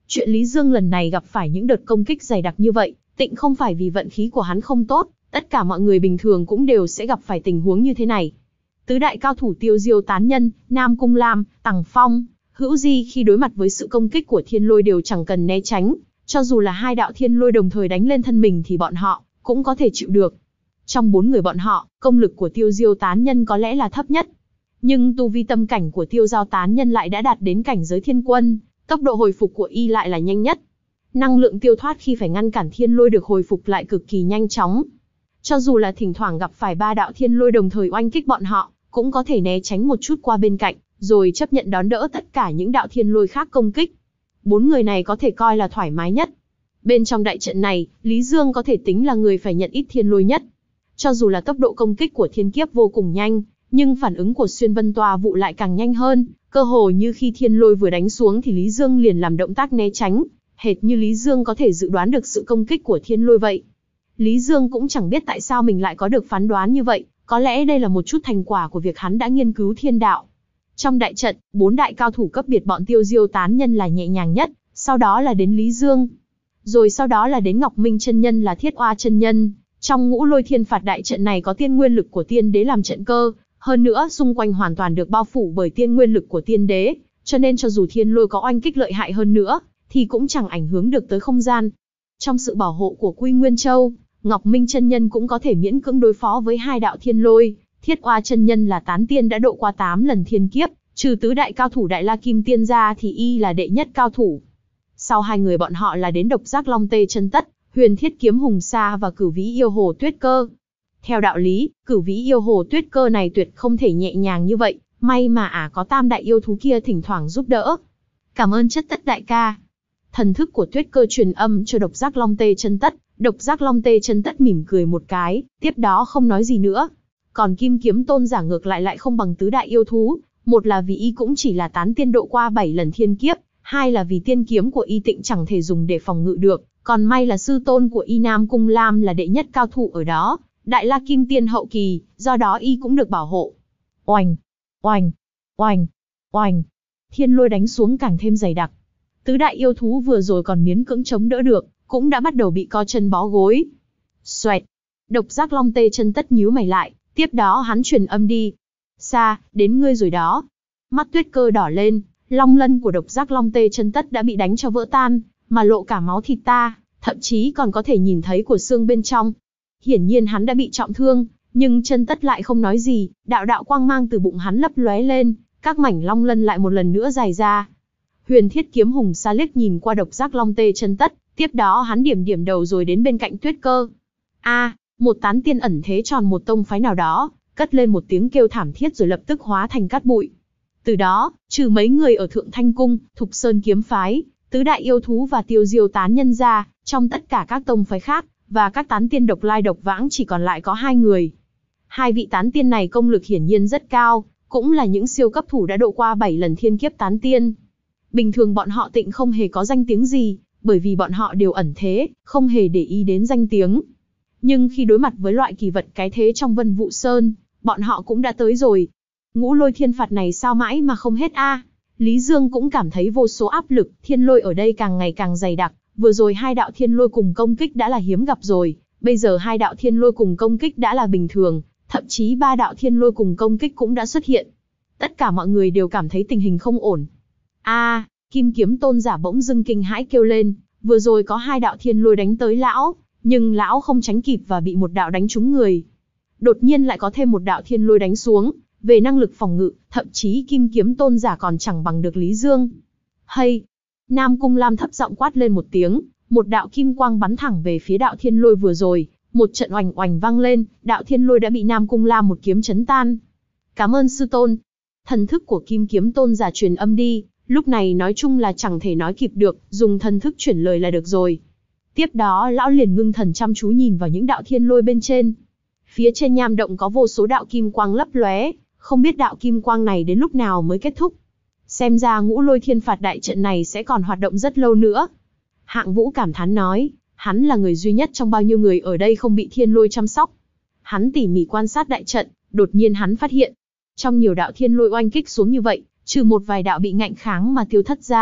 Chuyện Lý Dương lần này gặp phải những đợt công kích dày đặc như vậy, tịnh không phải vì vận khí của hắn không tốt, tất cả mọi người bình thường cũng đều sẽ gặp phải tình huống như thế này. Tứ đại cao thủ Tiêu Diêu Tán Nhân, Nam Cung Lam, Tằng Phong, Hữu Di khi đối mặt với sự công kích của thiên lôi đều chẳng cần né tránh, cho dù là hai đạo thiên lôi đồng thời đánh lên thân mình thì bọn họ cũng có thể chịu được. Trong bốn người bọn họ, công lực của Tiêu Diêu Tán Nhân có lẽ là thấp nhất. Nhưng tu vi tâm cảnh của Tiêu Giao Tán Nhân lại đã đạt đến cảnh giới thiên quân, tốc độ hồi phục của y lại là nhanh nhất. Năng lượng tiêu thoát khi phải ngăn cản thiên lôi được hồi phục lại cực kỳ nhanh chóng. Cho dù là thỉnh thoảng gặp phải ba đạo thiên lôi đồng thời oanh kích bọn họ, cũng có thể né tránh một chút qua bên cạnh, rồi chấp nhận đón đỡ tất cả những đạo thiên lôi khác công kích. Bốn người này có thể coi là thoải mái nhất. Bên trong đại trận này, Lý Dương có thể tính là người phải nhận ít thiên lôi nhất. Cho dù là tốc độ công kích của thiên kiếp vô cùng nhanh, nhưng phản ứng của xuyên vân tòa vụ lại càng nhanh hơn, cơ hồ như khi thiên lôi vừa đánh xuống thì Lý Dương liền làm động tác né tránh, hệt như Lý Dương có thể dự đoán được sự công kích của thiên lôi vậy. Lý Dương cũng chẳng biết tại sao mình lại có được phán đoán như vậy, có lẽ đây là một chút thành quả của việc hắn đã nghiên cứu thiên đạo. Trong đại trận, bốn đại cao thủ cấp biệt bọn Tiêu Diêu Tán Nhân là nhẹ nhàng nhất, sau đó là đến Lý Dương. Rồi sau đó là đến Ngọc Minh chân nhân là Thiết Oa chân nhân. Trong ngũ lôi thiên phạt đại trận này có tiên nguyên lực của tiên đế làm trận cơ, hơn nữa xung quanh hoàn toàn được bao phủ bởi tiên nguyên lực của tiên đế, cho nên cho dù thiên lôi có oanh kích lợi hại hơn nữa, thì cũng chẳng ảnh hưởng được tới không gian. Trong sự bảo hộ của Quy Nguyên Châu, Ngọc Minh chân nhân cũng có thể miễn cưỡng đối phó với hai đạo thiên lôi. Thiết Oa chân nhân là tán tiên đã độ qua tám lần thiên kiếp, trừ tứ đại cao thủ Đại La Kim Tiên ra thì y là đệ nhất cao thủ. Sau hai người bọn họ là đến Độc Giác Long Tê Chân Tất, Huyền Thiết Kiếm Hùng Sa và Cửu Vĩ Yêu Hồ Tuyết Cơ. Theo đạo lý, Cửu Vĩ Yêu Hồ Tuyết Cơ này tuyệt không thể nhẹ nhàng như vậy, may mà ả à có tam đại yêu thú kia thỉnh thoảng giúp đỡ. Cảm ơn Chất Tất đại ca. Thần thức của Tuyết Cơ truyền âm cho Độc Giác Long Tê Chân Tất, Độc Giác Long Tê Chân Tất mỉm cười một cái, tiếp đó không nói gì nữa. Còn Kim Kiếm Tôn giả ngược lại lại không bằng tứ đại yêu thú, một là vì y cũng chỉ là tán tiên độ qua bảy lần thiên kiếp, hai là vì tiên kiếm của y tịnh chẳng thể dùng để phòng ngự được, còn may là sư tôn của y Nam Cung Lam là đệ nhất cao thủ ở đó, Đại La Kim Tiên hậu kỳ, do đó y cũng được bảo hộ. Oanh, oanh, oanh, oanh, thiên lôi đánh xuống càng thêm dày đặc. Tứ đại yêu thú vừa rồi còn miễn cưỡng chống đỡ được, cũng đã bắt đầu bị co chân bó gối. Xoẹt, Độc Giác Long Tê Chân Tất nhíu mày lại, tiếp đó hắn truyền âm đi. Xa, đến ngươi rồi đó. Mắt Tuyết Cơ đỏ lên, long lân của Độc Giác Long Tê Chân Tất đã bị đánh cho vỡ tan, mà lộ cả máu thịt ta, thậm chí còn có thể nhìn thấy của xương bên trong. Hiển nhiên hắn đã bị trọng thương, nhưng Chân Tất lại không nói gì, đạo đạo quang mang từ bụng hắn lấp lóe lên, các mảnh long lân lại một lần nữa dài ra. Huyền Thiết Kiếm Hùng Sa liếc nhìn qua Độc Giác Long Tê Chân Tất, tiếp đó hắn điểm điểm đầu rồi đến bên cạnh Tuyết Cơ. A, một tán tiên ẩn thế tròn một tông phái nào đó, cất lên một tiếng kêu thảm thiết rồi lập tức hóa thành cát bụi. Từ đó, trừ mấy người ở Thượng Thanh Cung, Thục Sơn Kiếm Phái, tứ đại yêu thú và Tiêu Diêu Tán Nhân ra, trong tất cả các tông phái khác, và các tán tiên độc lai độc vãng chỉ còn lại có hai người. Hai vị tán tiên này công lực hiển nhiên rất cao, cũng là những siêu cấp thủ đã độ qua bảy lần thiên kiếp tán tiên. Bình thường bọn họ tịnh không hề có danh tiếng gì, bởi vì bọn họ đều ẩn thế, không hề để ý đến danh tiếng. Nhưng khi đối mặt với loại kỳ vật cái thế trong Vân Vũ Sơn, bọn họ cũng đã tới rồi. Ngũ lôi thiên phạt này sao mãi mà không hết a? À? Lý Dương cũng cảm thấy vô số áp lực, thiên lôi ở đây càng ngày càng dày đặc. Vừa rồi hai đạo thiên lôi cùng công kích đã là hiếm gặp rồi, bây giờ hai đạo thiên lôi cùng công kích đã là bình thường, thậm chí ba đạo thiên lôi cùng công kích cũng đã xuất hiện. Tất cả mọi người đều cảm thấy tình hình không ổn. A, à, Kim Kiếm Tôn giả bỗng dưng kinh hãi kêu lên, vừa rồi có hai đạo thiên lôi đánh tới lão, nhưng lão không tránh kịp và bị một đạo đánh trúng người. Đột nhiên lại có thêm một đạo thiên lôi đánh xuống, về năng lực phòng ngự, thậm chí Kim Kiếm Tôn giả còn chẳng bằng được Lý Dương. Hay! Nam Cung Lam thấp giọng quát lên một tiếng, một đạo kim quang bắn thẳng về phía đạo thiên lôi vừa rồi, một trận oành oành vang lên, đạo thiên lôi đã bị Nam Cung Lam một kiếm chấn tan. Cảm ơn sư tôn. Thần thức của Kim Kiếm Tôn giả truyền âm đi, lúc này nói chung là chẳng thể nói kịp được, dùng thần thức chuyển lời là được rồi. Tiếp đó lão liền ngưng thần chăm chú nhìn vào những đạo thiên lôi bên trên. Phía trên nham động có vô số đạo kim quang lấp lóe, không biết đạo kim quang này đến lúc nào mới kết thúc. Xem ra ngũ lôi thiên phạt đại trận này sẽ còn hoạt động rất lâu nữa. Hạng Vũ cảm thán nói, hắn là người duy nhất trong bao nhiêu người ở đây không bị thiên lôi chăm sóc. Hắn tỉ mỉ quan sát đại trận, đột nhiên hắn phát hiện, trong nhiều đạo thiên lôi oanh kích xuống như vậy, trừ một vài đạo bị ngạnh kháng mà tiêu thất ra,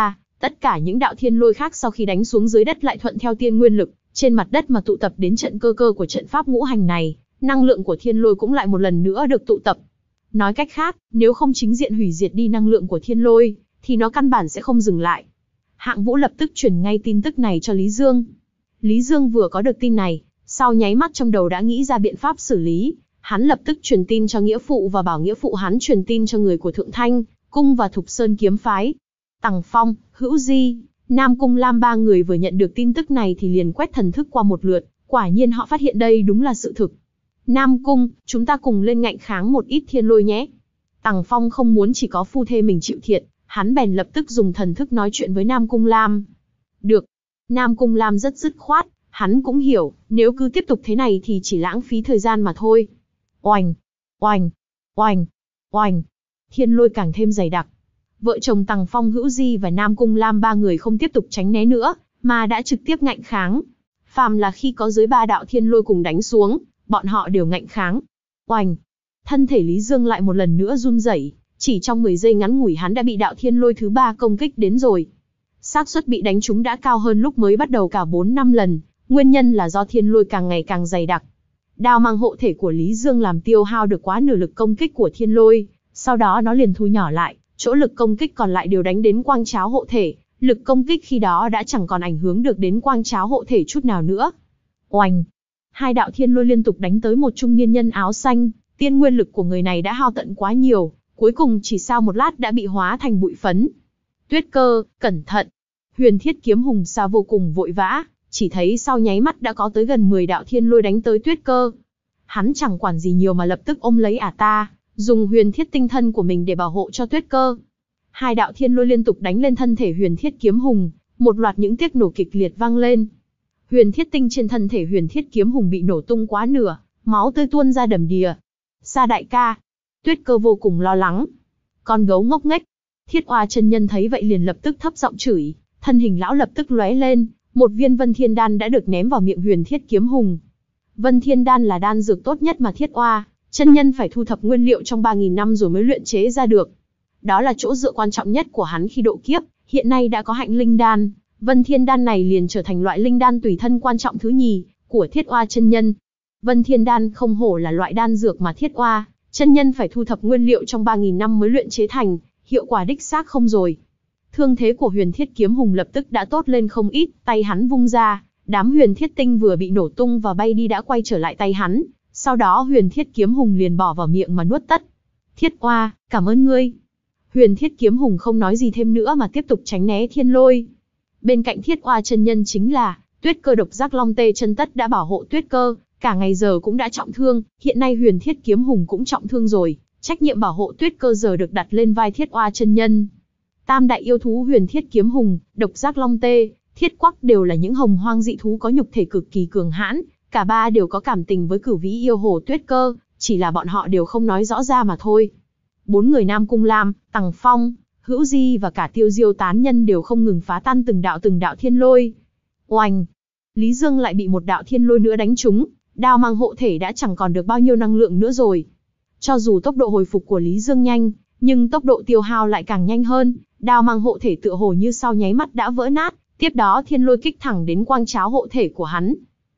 Tất cả những đạo thiên lôi khác sau khi đánh xuống dưới đất lại thuận theo tiên nguyên lực trên mặt đất mà tụ tập đến trận cơ cơ của trận pháp ngũ hành này, năng lượng của thiên lôi cũng lại một lần nữa được tụ tập. Nói cách khác, nếu không chính diện hủy diệt đi năng lượng của thiên lôi, thì nó căn bản sẽ không dừng lại. Hạng Vũ lập tức truyền ngay tin tức này cho Lý Dương. Lý Dương vừa có được tin này, sau nháy mắt trong đầu đã nghĩ ra biện pháp xử lý. Hắn lập tức truyền tin cho nghĩa phụ và bảo nghĩa phụ hắn truyền tin cho người của Thượng Thanh Cung và Thục Sơn Kiếm Phái. Tằng Phong, Hữu Di, Nam Cung Lam ba người vừa nhận được tin tức này thì liền quét thần thức qua một lượt, quả nhiên họ phát hiện đây đúng là sự thực. Nam Cung, chúng ta cùng lên ngạnh kháng một ít thiên lôi nhé. Tằng Phong không muốn chỉ có phu thê mình chịu thiệt, hắn bèn lập tức dùng thần thức nói chuyện với Nam Cung Lam. Được. Nam Cung Lam rất dứt khoát, hắn cũng hiểu, nếu cứ tiếp tục thế này thì chỉ lãng phí thời gian mà thôi. Oành, oành, oành, oành. Thiên lôi càng thêm dày đặc. Vợ chồng Tằng Phong, Hữu Di và Nam Cung Lam ba người không tiếp tục tránh né nữa, mà đã trực tiếp ngạnh kháng. Phàm là khi có dưới ba đạo thiên lôi cùng đánh xuống, bọn họ đều ngạnh kháng. Oành. Thân thể Lý Dương lại một lần nữa run rẩy, chỉ trong mười giây ngắn ngủi hắn đã bị đạo thiên lôi thứ ba công kích đến rồi. Xác suất bị đánh trúng đã cao hơn lúc mới bắt đầu cả bốn năm lần, nguyên nhân là do thiên lôi càng ngày càng dày đặc. Đao mang hộ thể của Lý Dương làm tiêu hao được quá nửa lực công kích của thiên lôi, sau đó nó liền thu nhỏ lại, chỗ lực công kích còn lại đều đánh đến quang tráo hộ thể, lực công kích khi đó đã chẳng còn ảnh hưởng được đến quang tráo hộ thể chút nào nữa. Oành! Hai đạo thiên lôi liên tục đánh tới một trung niên nhân áo xanh, tiên nguyên lực của người này đã hao tận quá nhiều, cuối cùng chỉ sau một lát đã bị hóa thành bụi phấn. Tuyết Cơ, cẩn thận! Huyền Thiết Kiếm Hùng Sa vô cùng vội vã, chỉ thấy sau nháy mắt đã có tới gần mười đạo thiên lôi đánh tới Tuyết Cơ. Hắn chẳng quản gì nhiều mà lập tức ôm lấy ả ta, dùng huyền thiết tinh thân của mình để bảo hộ cho Tuyết Cơ. Hai đạo thiên lôi liên tục đánh lên thân thể Huyền Thiết Kiếm Hùng, một loạt những tiếng nổ kịch liệt vang lên. Huyền thiết tinh trên thân thể Huyền Thiết Kiếm Hùng bị nổ tung quá nửa, máu tươi tuôn ra đầm đìa. Sa đại ca! Tuyết Cơ vô cùng lo lắng. Con gấu ngốc nghếch! Thiết Oa chân nhân thấy vậy liền lập tức thấp giọng chửi, thân hình lão lập tức lóe lên, một viên Vân Thiên Đan đã được ném vào miệng Huyền Thiết Kiếm Hùng. Vân Thiên Đan là đan dược tốt nhất mà Thiết Oa chân nhân phải thu thập nguyên liệu trong ba nghìn năm rồi mới luyện chế ra được. Đó là chỗ dựa quan trọng nhất của hắn khi độ kiếp, hiện nay đã có hạnh linh đan, Vân Thiên Đan này liền trở thành loại linh đan tùy thân quan trọng thứ nhì của Thiết Oa chân nhân. Vân Thiên Đan không hổ là loại đan dược mà Thiết Oa chân nhân phải thu thập nguyên liệu trong ba nghìn năm mới luyện chế thành, hiệu quả đích xác không rồi. Thương thế của Huyền Thiết Kiếm Hùng lập tức đã tốt lên không ít, tay hắn vung ra, đám huyền thiết tinh vừa bị nổ tung và bay đi đã quay trở lại tay hắn, sau đó Huyền Thiết Kiếm Hùng liền bỏ vào miệng mà nuốt tất. Thiết Oa, cảm ơn ngươi. Huyền Thiết Kiếm Hùng không nói gì thêm nữa mà tiếp tục tránh né thiên lôi. Bên cạnh Thiết Oa chân nhân chính là Tuyết Cơ độc giác long tê chân tất đã bảo hộ Tuyết Cơ, cả ngày giờ cũng đã trọng thương, hiện nay Huyền Thiết Kiếm Hùng cũng trọng thương rồi, trách nhiệm bảo hộ Tuyết Cơ giờ được đặt lên vai Thiết Oa chân nhân. Tam đại yêu thú Huyền Thiết Kiếm Hùng, độc giác long tê, Thiết Quắc đều là những hồng hoang dị thú có nhục thể cực kỳ cường hãn, cả ba đều có cảm tình với Cửu Vĩ yêu hồ Tuyết Cơ, chỉ là bọn họ đều không nói rõ ra mà thôi. Bốn người Nam Cung Lam, Tằng Phong, Hữu Di và cả Tiêu Diêu tán nhân đều không ngừng phá tan từng đạo từng đạo thiên lôi. Oành! Lý Dương lại bị một đạo thiên lôi nữa đánh trúng, đao mang hộ thể đã chẳng còn được bao nhiêu năng lượng nữa rồi. Cho dù tốc độ hồi phục của Lý Dương nhanh, nhưng tốc độ tiêu hao lại càng nhanh hơn, đao mang hộ thể tựa hồ như sau nháy mắt đã vỡ nát, tiếp đó thiên lôi kích thẳng đến quang tráo hộ thể của hắn.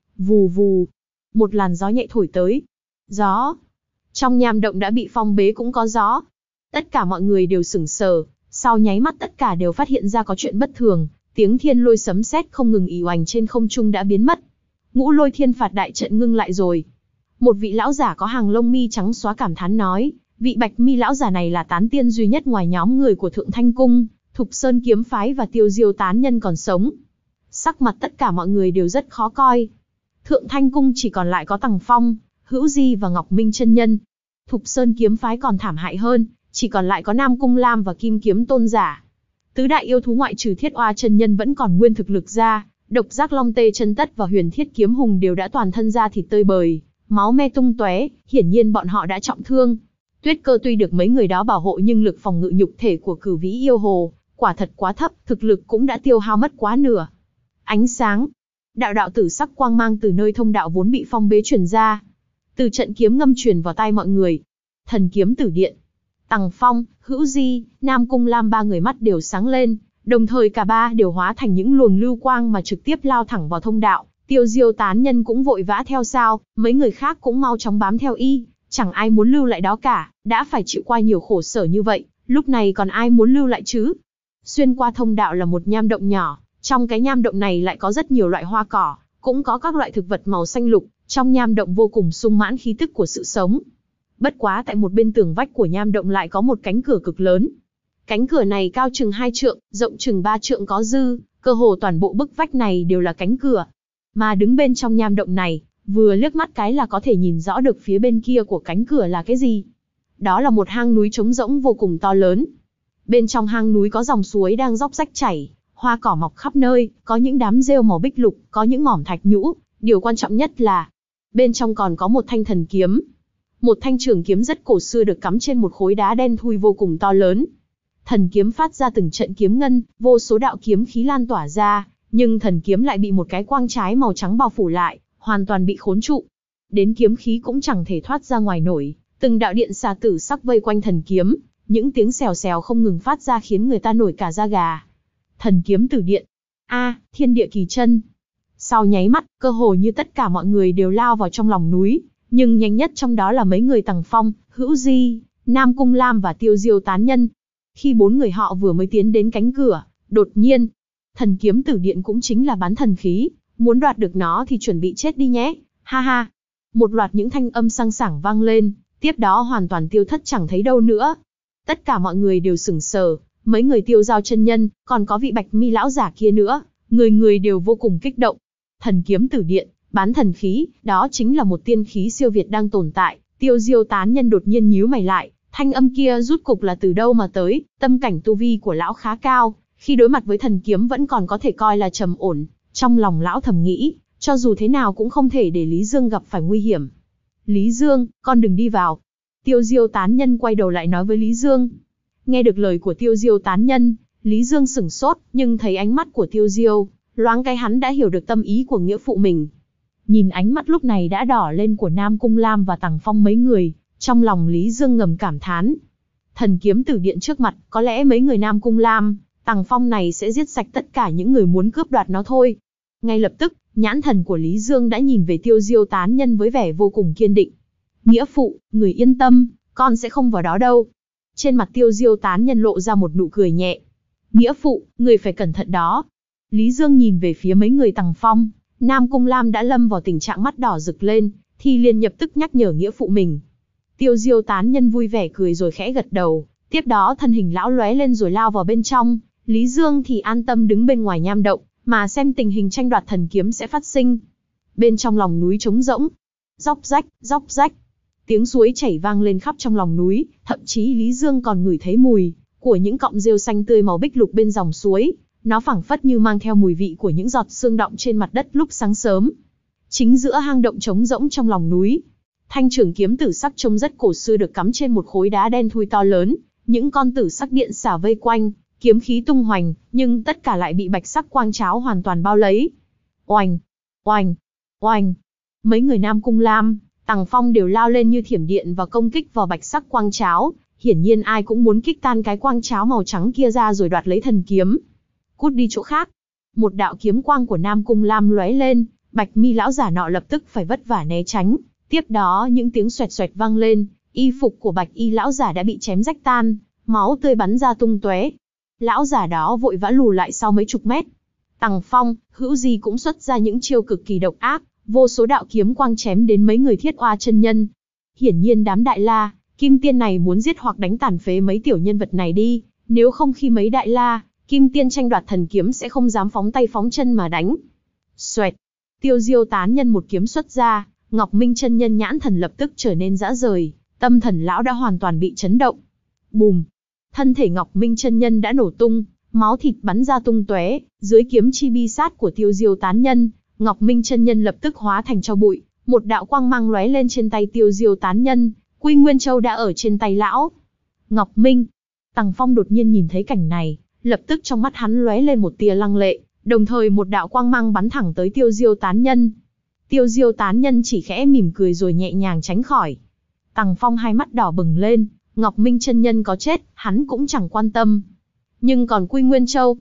Vù vù! Một làn gió nhẹ thổi tới. Gió! Trong nham động đã bị phong bế cũng có gió. Tất cả mọi người đều sửng sờ, sau nháy mắt tất cả đều phát hiện ra có chuyện bất thường, tiếng thiên lôi sấm sét không ngừng ì oành trên không trung đã biến mất. Ngũ Lôi Thiên Phạt đại trận ngưng lại rồi. Một vị lão giả có hàng lông mi trắng xóa cảm thán nói, vị bạch mi lão giả này là tán tiên duy nhất ngoài nhóm người của Thượng Thanh Cung, Thục Sơn Kiếm Phái và Tiêu Diêu tán nhân còn sống. Sắc mặt tất cả mọi người đều rất khó coi. Thượng Thanh Cung chỉ còn lại có Tằng Phong, Hữu Di và Ngọc Minh chân nhân. Thục Sơn Kiếm Phái còn thảm hại hơn, chỉ còn lại có Nam Cung Lam và Kim Kiếm Tôn giả. Tứ đại yêu thú ngoại trừ Thiết Oa chân nhân vẫn còn nguyên thực lực ra, độc giác long tê chân tất và Huyền Thiết Kiếm Hùng đều đã toàn thân da thịt tơi bời, máu me tung tóe, hiển nhiên bọn họ đã trọng thương. Tuyết Cơ tuy được mấy người đó bảo hộ nhưng lực phòng ngự nhục thể của Cửu Vĩ yêu hồ quả thật quá thấp, thực lực cũng đã tiêu hao mất quá nửa. Ánh sáng, đạo đạo tử sắc quang mang từ nơi thông đạo vốn bị phong bế truyền ra. Từ trận kiếm ngâm truyền vào tai mọi người. Thần kiếm tử điện. Tằng Phong, Hữu Di, Nam Cung Lam ba người mắt đều sáng lên, Đồng thời cả ba đều hóa thành những luồng lưu quang mà trực tiếp lao thẳng vào thông đạo. Tiêu Diêu tán nhân cũng vội vã theo sau, mấy người khác cũng mau chóng bám theo y, chẳng ai muốn lưu lại đó cả, đã phải chịu qua nhiều khổ sở như vậy, lúc này còn ai muốn lưu lại chứ? Xuyên qua thông đạo là một nham động nhỏ, trong cái nham động này lại có rất nhiều loại hoa cỏ, cũng có các loại thực vật màu xanh lục, trong nham động vô cùng sung mãn khí tức của sự sống. Bất quá tại một bên tường vách của nham động lại có một cánh cửa cực lớn. Cánh cửa này cao chừng hai trượng, rộng chừng ba trượng có dư, cơ hồ toàn bộ bức vách này đều là cánh cửa. Mà đứng bên trong nham động này, vừa liếc mắt cái là có thể nhìn rõ được phía bên kia của cánh cửa là cái gì. Đó là một hang núi trống rỗng vô cùng to lớn. Bên trong hang núi có dòng suối đang róc rách chảy, hoa cỏ mọc khắp nơi, có những đám rêu màu bích lục, có những mỏm thạch nhũ, điều quan trọng nhất là bên trong còn có một thanh thần kiếm. Một thanh trường kiếm rất cổ xưa được cắm trên một khối đá đen thui vô cùng to lớn. Thần kiếm phát ra từng trận kiếm ngân, vô số đạo kiếm khí lan tỏa ra, nhưng thần kiếm lại bị một cái quang trái màu trắng bao phủ lại, hoàn toàn bị khốn trụ. Đến kiếm khí cũng chẳng thể thoát ra ngoài nổi, từng đạo điện xà tử sắc vây quanh thần kiếm, những tiếng xèo xèo không ngừng phát ra khiến người ta nổi cả da gà. Thần kiếm tử điện. A, thiên địa kỳ chân. Sau nháy mắt, cơ hồ như tất cả mọi người đều lao vào trong lòng núi, nhưng nhanh nhất trong đó là mấy người Tằng Phong, Hữu Di, Nam Cung Lam và Tiêu Diêu tán nhân. Khi bốn người họ vừa mới tiến đến cánh cửa, đột nhiên, thần kiếm tử điện cũng chính là bán thần khí, muốn đoạt được nó thì chuẩn bị chết đi nhé, ha ha. Một loạt những thanh âm sang sảng vang lên, tiếp đó hoàn toàn tiêu thất chẳng thấy đâu nữa. Tất cả mọi người đều sửng sờ, mấy người Tiêu Giao chân nhân, còn có vị Bạch Mi lão giả kia nữa, người người đều vô cùng kích động. Thần kiếm tử điện, bán thần khí, đó chính là một tiên khí siêu việt đang tồn tại. Tiêu Diêu tán nhân đột nhiên nhíu mày lại, thanh âm kia rút cục là từ đâu mà tới? Tâm cảnh tu vi của lão khá cao, khi đối mặt với thần kiếm vẫn còn có thể coi là trầm ổn. Trong lòng lão thầm nghĩ, cho dù thế nào cũng không thể để Lý Dương gặp phải nguy hiểm. Lý Dương, con đừng đi vào. Tiêu Diêu tán nhân quay đầu lại nói với Lý Dương. Nghe được lời của Tiêu Diêu tán nhân, Lý Dương sửng sốt, nhưng thấy ánh mắt của Tiêu Diêu, loáng cái hắn đã hiểu được tâm ý của nghĩa phụ mình. Nhìn ánh mắt lúc này đã đỏ lên của Nam Cung Lam và Tằng Phong mấy người, trong lòng Lý Dương ngầm cảm thán. Thần kiếm tử điện trước mặt, có lẽ mấy người Nam Cung Lam, Tằng Phong này sẽ giết sạch tất cả những người muốn cướp đoạt nó thôi. Ngay lập tức, nhãn thần của Lý Dương đã nhìn về Tiêu Diêu tán nhân với vẻ vô cùng kiên định. Nghĩa phụ, người yên tâm, con sẽ không vào đó đâu. Trên mặt Tiêu Diêu tán nhân lộ ra một nụ cười nhẹ. Nghĩa phụ, người phải cẩn thận đó. Lý Dương nhìn về phía mấy người Tằng Phong, Nam Cung Lam đã lâm vào tình trạng mắt đỏ rực lên, thì liền nhập tức nhắc nhở nghĩa phụ mình. Tiêu Diêu tán nhân vui vẻ cười rồi khẽ gật đầu, tiếp đó thân hình lão lóe lên rồi lao vào bên trong. Lý Dương thì an tâm đứng bên ngoài nham động, mà xem tình hình tranh đoạt thần kiếm sẽ phát sinh. Bên trong lòng núi trống rỗng, róc rách, róc rách, tiếng suối chảy vang lên khắp trong lòng núi, thậm chí Lý Dương còn ngửi thấy mùi của những cọng rêu xanh tươi màu bích lục bên dòng suối. Nó phảng phất như mang theo mùi vị của những giọt sương đọng trên mặt đất lúc sáng sớm. Chính giữa hang động trống rỗng trong lòng núi, thanh trường kiếm tử sắc trông rất cổ xưa được cắm trên một khối đá đen thui to lớn, những con tử sắc điện xả vây quanh, kiếm khí tung hoành, nhưng tất cả lại bị bạch sắc quang cháo hoàn toàn bao lấy. Oành, oành, oành. Mấy người Nam Cung Lam, Tằng Phong đều lao lên như thiểm điện và công kích vào bạch sắc quang cháo, hiển nhiên ai cũng muốn kích tan cái quang cháo màu trắng kia ra rồi đoạt lấy thần kiếm. Cút đi chỗ khác. Một đạo kiếm quang của Nam Cung Lam lóe lên, Bạch Mi lão giả nọ lập tức phải vất vả né tránh. Tiếp đó những tiếng xoẹt xoẹt vang lên, y phục của Bạch Y lão giả đã bị chém rách tan, máu tươi bắn ra tung tóe. Lão giả đó vội vã lùi lại sau mấy chục mét. Tằng Phong, Hữu Di cũng xuất ra những chiêu cực kỳ độc ác, vô số đạo kiếm quang chém đến mấy người Thiết Oa chân nhân. Hiển nhiên đám Đại La, Kim Tiên này muốn giết hoặc đánh tàn phế mấy tiểu nhân vật này đi, nếu không khi mấy Đại La, Kim Tiên tranh đoạt thần kiếm sẽ không dám phóng tay phóng chân mà đánh. Xoẹt, Tiêu Diêu tán nhân một kiếm xuất ra, Ngọc Minh chân nhân nhãn thần lập tức trở nên dã rời, tâm thần lão đã hoàn toàn bị chấn động. Bùm, thân thể Ngọc Minh chân nhân đã nổ tung, máu thịt bắn ra tung tóe, dưới kiếm chi bi sát của Tiêu Diêu tán nhân, Ngọc Minh chân nhân lập tức hóa thành tro bụi, một đạo quang mang lóe lên trên tay Tiêu Diêu tán nhân, Quy Nguyên Châu đã ở trên tay lão. Ngọc Minh, Tằng Phong đột nhiên nhìn thấy cảnh này, lập tức trong mắt hắn lóe lên một tia lăng lệ, đồng thời một đạo quang mang bắn thẳng tới Tiêu Diêu tán nhân. Tiêu Diêu tán nhân chỉ khẽ mỉm cười rồi nhẹ nhàng tránh khỏi. Tằng Phong hai mắt đỏ bừng lên, Ngọc Minh chân nhân có chết, hắn cũng chẳng quan tâm. Nhưng còn Quy Nguyên Châu,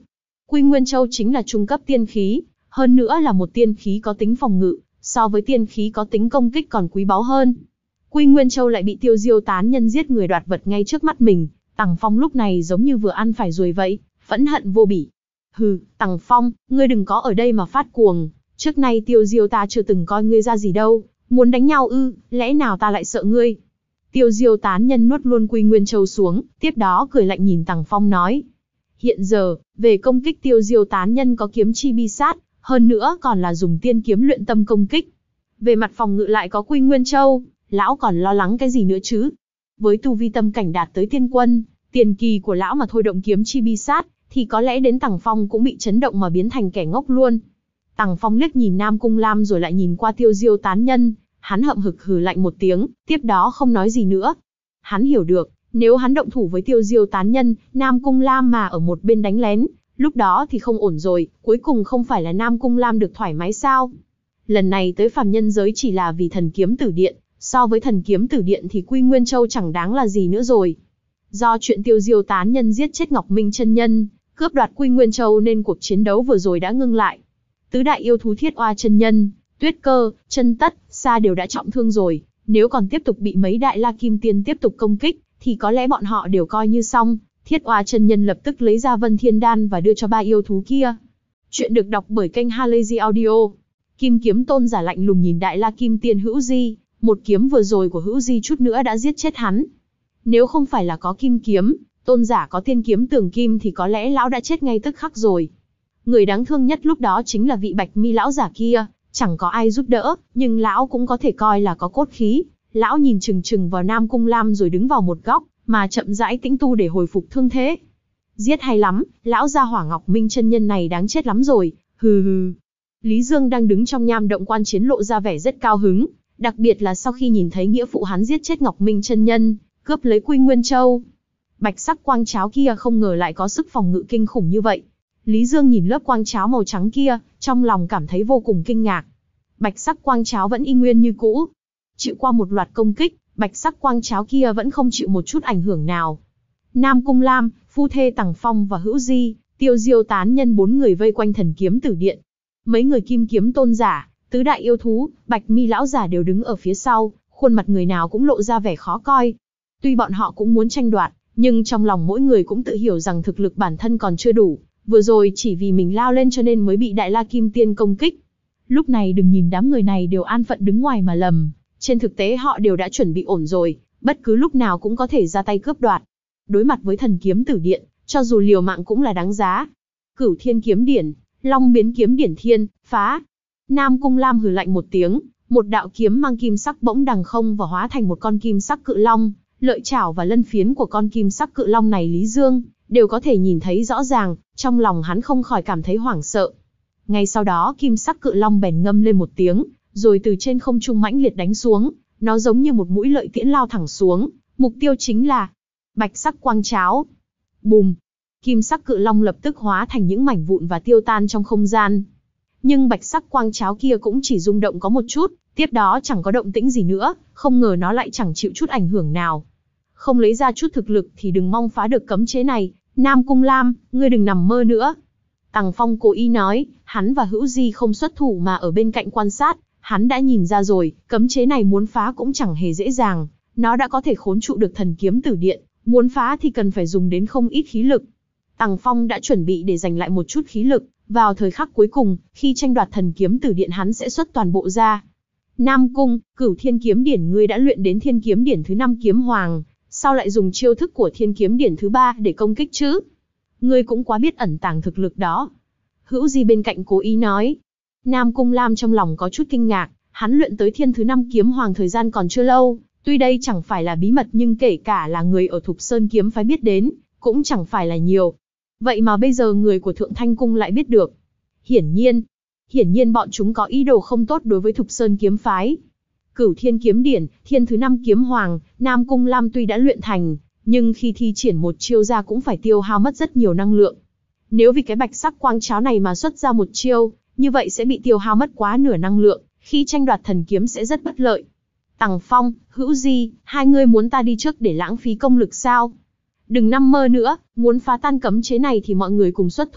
Quy Nguyên Châu chính là trung cấp tiên khí, hơn nữa là một tiên khí có tính phòng ngự, so với tiên khí có tính công kích còn quý báu hơn. Quy Nguyên Châu lại bị Tiêu Diêu tán nhân giết người đoạt vật ngay trước mắt mình, Tằng Phong lúc này giống như vừa ăn phải ruồi vậy, phẫn hận vô bỉ. Hừ, Tằng Phong, ngươi đừng có ở đây mà phát cuồng, trước nay Tiêu Diêu ta chưa từng coi ngươi ra gì đâu, muốn đánh nhau ư, lẽ nào ta lại sợ ngươi? Tiêu Diêu tán nhân nuốt luôn Quy Nguyên Châu xuống, tiếp đó cười lạnh nhìn Tằng Phong nói. Hiện giờ, về công kích Tiêu Diêu tán nhân có kiếm chi bi sát, hơn nữa còn là dùng tiên kiếm luyện tâm công kích. Về mặt phòng ngự lại có Quy Nguyên Châu, lão còn lo lắng cái gì nữa chứ? Với tu vi tâm cảnh đạt tới tiên quân, tiền kỳ của lão mà thôi động kiếm chi bi sát, thì có lẽ đến Tằng Phong cũng bị chấn động mà biến thành kẻ ngốc luôn. Tằng Phong liếc nhìn Nam Cung Lam rồi lại nhìn qua Tiêu Diêu tán nhân, hắn hậm hực hừ lạnh một tiếng, tiếp đó không nói gì nữa. Hắn hiểu được, nếu hắn động thủ với Tiêu Diêu tán nhân, Nam Cung Lam mà ở một bên đánh lén, lúc đó thì không ổn rồi, cuối cùng không phải là Nam Cung Lam được thoải mái sao? Lần này tới phàm nhân giới chỉ là vì thần kiếm tử điện, so với thần kiếm tử điện thì Quy Nguyên Châu chẳng đáng là gì nữa rồi. Do chuyện Tiêu Diêu tán nhân giết chết Ngọc Minh chân nhân, cướp đoạt Quy Nguyên Châu nên cuộc chiến đấu vừa rồi đã ngưng lại. Tứ đại yêu thú Thiết Oa chân nhân, Tuyết Cơ, Chân Tất, Sa đều đã trọng thương rồi, nếu còn tiếp tục bị mấy đại La Kim Tiên tiếp tục công kích, thì có lẽ bọn họ đều coi như xong. Thiết Oa chân nhân lập tức lấy ra Vân Thiên Đan và đưa cho ba yêu thú kia. Chuyện được đọc bởi kênh Halazy Audio. Kim Kiếm Tôn giả lạnh lùng nhìn đại La Kim Tiên Hữu Di, một kiếm vừa rồi của Hữu Di chút nữa đã giết chết hắn. Nếu không phải là có kim kiếm, tôn giả có tiên kiếm tường kim thì có lẽ lão đã chết ngay tức khắc rồi. Người đáng thương nhất lúc đó chính là vị Bạch Mi lão giả kia, chẳng có ai giúp đỡ, nhưng lão cũng có thể coi là có cốt khí. Lão nhìn chừng chừng vào Nam Cung Lam rồi đứng vào một góc, mà chậm rãi tĩnh tu để hồi phục thương thế. Giết hay lắm, lão gia hỏa Ngọc Minh chân nhân này đáng chết lắm rồi, hừ hừ. Lý Dương đang đứng trong nham động quan chiến lộ ra vẻ rất cao hứng, đặc biệt là sau khi nhìn thấy nghĩa phụ hắn giết chết Ngọc Minh chân nhân, cướp lấy Quy Nguyên Châu. Bạch sắc quang cháo kia không ngờ lại có sức phòng ngự kinh khủng như vậy. Lý Dương nhìn lớp quang cháo màu trắng kia, trong lòng cảm thấy vô cùng kinh ngạc. Bạch sắc quang cháo vẫn y nguyên như cũ. Chịu qua một loạt công kích, bạch sắc quang cháo kia vẫn không chịu một chút ảnh hưởng nào. Nam Cung Lam, phu thê Tằng Phong và Hữu Di, Tiêu Diêu tán nhân bốn người vây quanh thần kiếm tử điện. Mấy người kim kiếm tôn giả, tứ đại yêu thú, Bạch Mi lão giả đều đứng ở phía sau, khuôn mặt người nào cũng lộ ra vẻ khó coi. Tuy bọn họ cũng muốn tranh đoạt, nhưng trong lòng mỗi người cũng tự hiểu rằng thực lực bản thân còn chưa đủ. Vừa rồi chỉ vì mình lao lên cho nên mới bị Đại La Kim Tiên công kích. Lúc này đừng nhìn đám người này đều an phận đứng ngoài mà lầm. Trên thực tế họ đều đã chuẩn bị ổn rồi, bất cứ lúc nào cũng có thể ra tay cướp đoạt. Đối mặt với thần kiếm tử điện, cho dù liều mạng cũng là đáng giá. Cửu Thiên kiếm điển, Long biến kiếm điển thiên, phá. Nam Cung Lam hừ lạnh một tiếng, một đạo kiếm mang kim sắc bỗng đằng không và hóa thành một con kim sắc cự long. Lợi chảo và lân phiến của con kim sắc cự long này Lý Dương đều có thể nhìn thấy rõ ràng, trong lòng hắn không khỏi cảm thấy hoảng sợ. Ngay sau đó kim sắc cự long bèn ngâm lên một tiếng, rồi từ trên không trung mãnh liệt đánh xuống, nó giống như một mũi lợi tiễn lao thẳng xuống, mục tiêu chính là bạch sắc quang cháo. Bùm! Kim sắc cự long lập tức hóa thành những mảnh vụn và tiêu tan trong không gian. Nhưng bạch sắc quang cháo kia cũng chỉ rung động có một chút, tiếp đó chẳng có động tĩnh gì nữa, không ngờ nó lại chẳng chịu chút ảnh hưởng nào. Không lấy ra chút thực lực thì đừng mong phá được cấm chế này, Nam Cung Lam, ngươi đừng nằm mơ nữa. Tằng Phong cố ý nói, hắn và Hữu Di không xuất thủ mà ở bên cạnh quan sát, hắn đã nhìn ra rồi, cấm chế này muốn phá cũng chẳng hề dễ dàng, nó đã có thể khốn trụ được thần kiếm tử điện, muốn phá thì cần phải dùng đến không ít khí lực. Tằng Phong đã chuẩn bị để giành lại một chút khí lực, vào thời khắc cuối cùng, khi tranh đoạt thần kiếm tử điện hắn sẽ xuất toàn bộ ra. Nam Cung, Cửu Thiên kiếm điển ngươi đã luyện đến Thiên kiếm điển thứ năm kiếm hoàng, sao lại dùng chiêu thức của Thiên kiếm điển thứ ba để công kích chứ? Ngươi cũng quá biết ẩn tàng thực lực đó. Hữu Di bên cạnh cố ý nói. Nam Cung Lam trong lòng có chút kinh ngạc, hắn luyện tới Thiên thứ năm kiếm hoàng thời gian còn chưa lâu, tuy đây chẳng phải là bí mật nhưng kể cả là người ở Thục Sơn kiếm phái biết đến, cũng chẳng phải là nhiều. Vậy mà bây giờ người của Thượng Thanh Cung lại biết được. Hiển nhiên, hiển nhiên bọn chúng có ý đồ không tốt đối với Thục Sơn kiếm phái. Cửu Thiên kiếm điển, Thiên thứ năm kiếm hoàng, Nam Cung Lam tuy đã luyện thành, nhưng khi thi triển một chiêu ra cũng phải tiêu hao mất rất nhiều năng lượng. Nếu vì cái bạch sắc quang cháo này mà xuất ra một chiêu, như vậy sẽ bị tiêu hao mất quá nửa năng lượng, khi tranh đoạt thần kiếm sẽ rất bất lợi. Tằng Phong, Hữu Di, hai người muốn ta đi trước để lãng phí công lực sao? Đừng nằm mơ nữa, muốn phá tan cấm chế này thì mọi người cùng xuất thủ.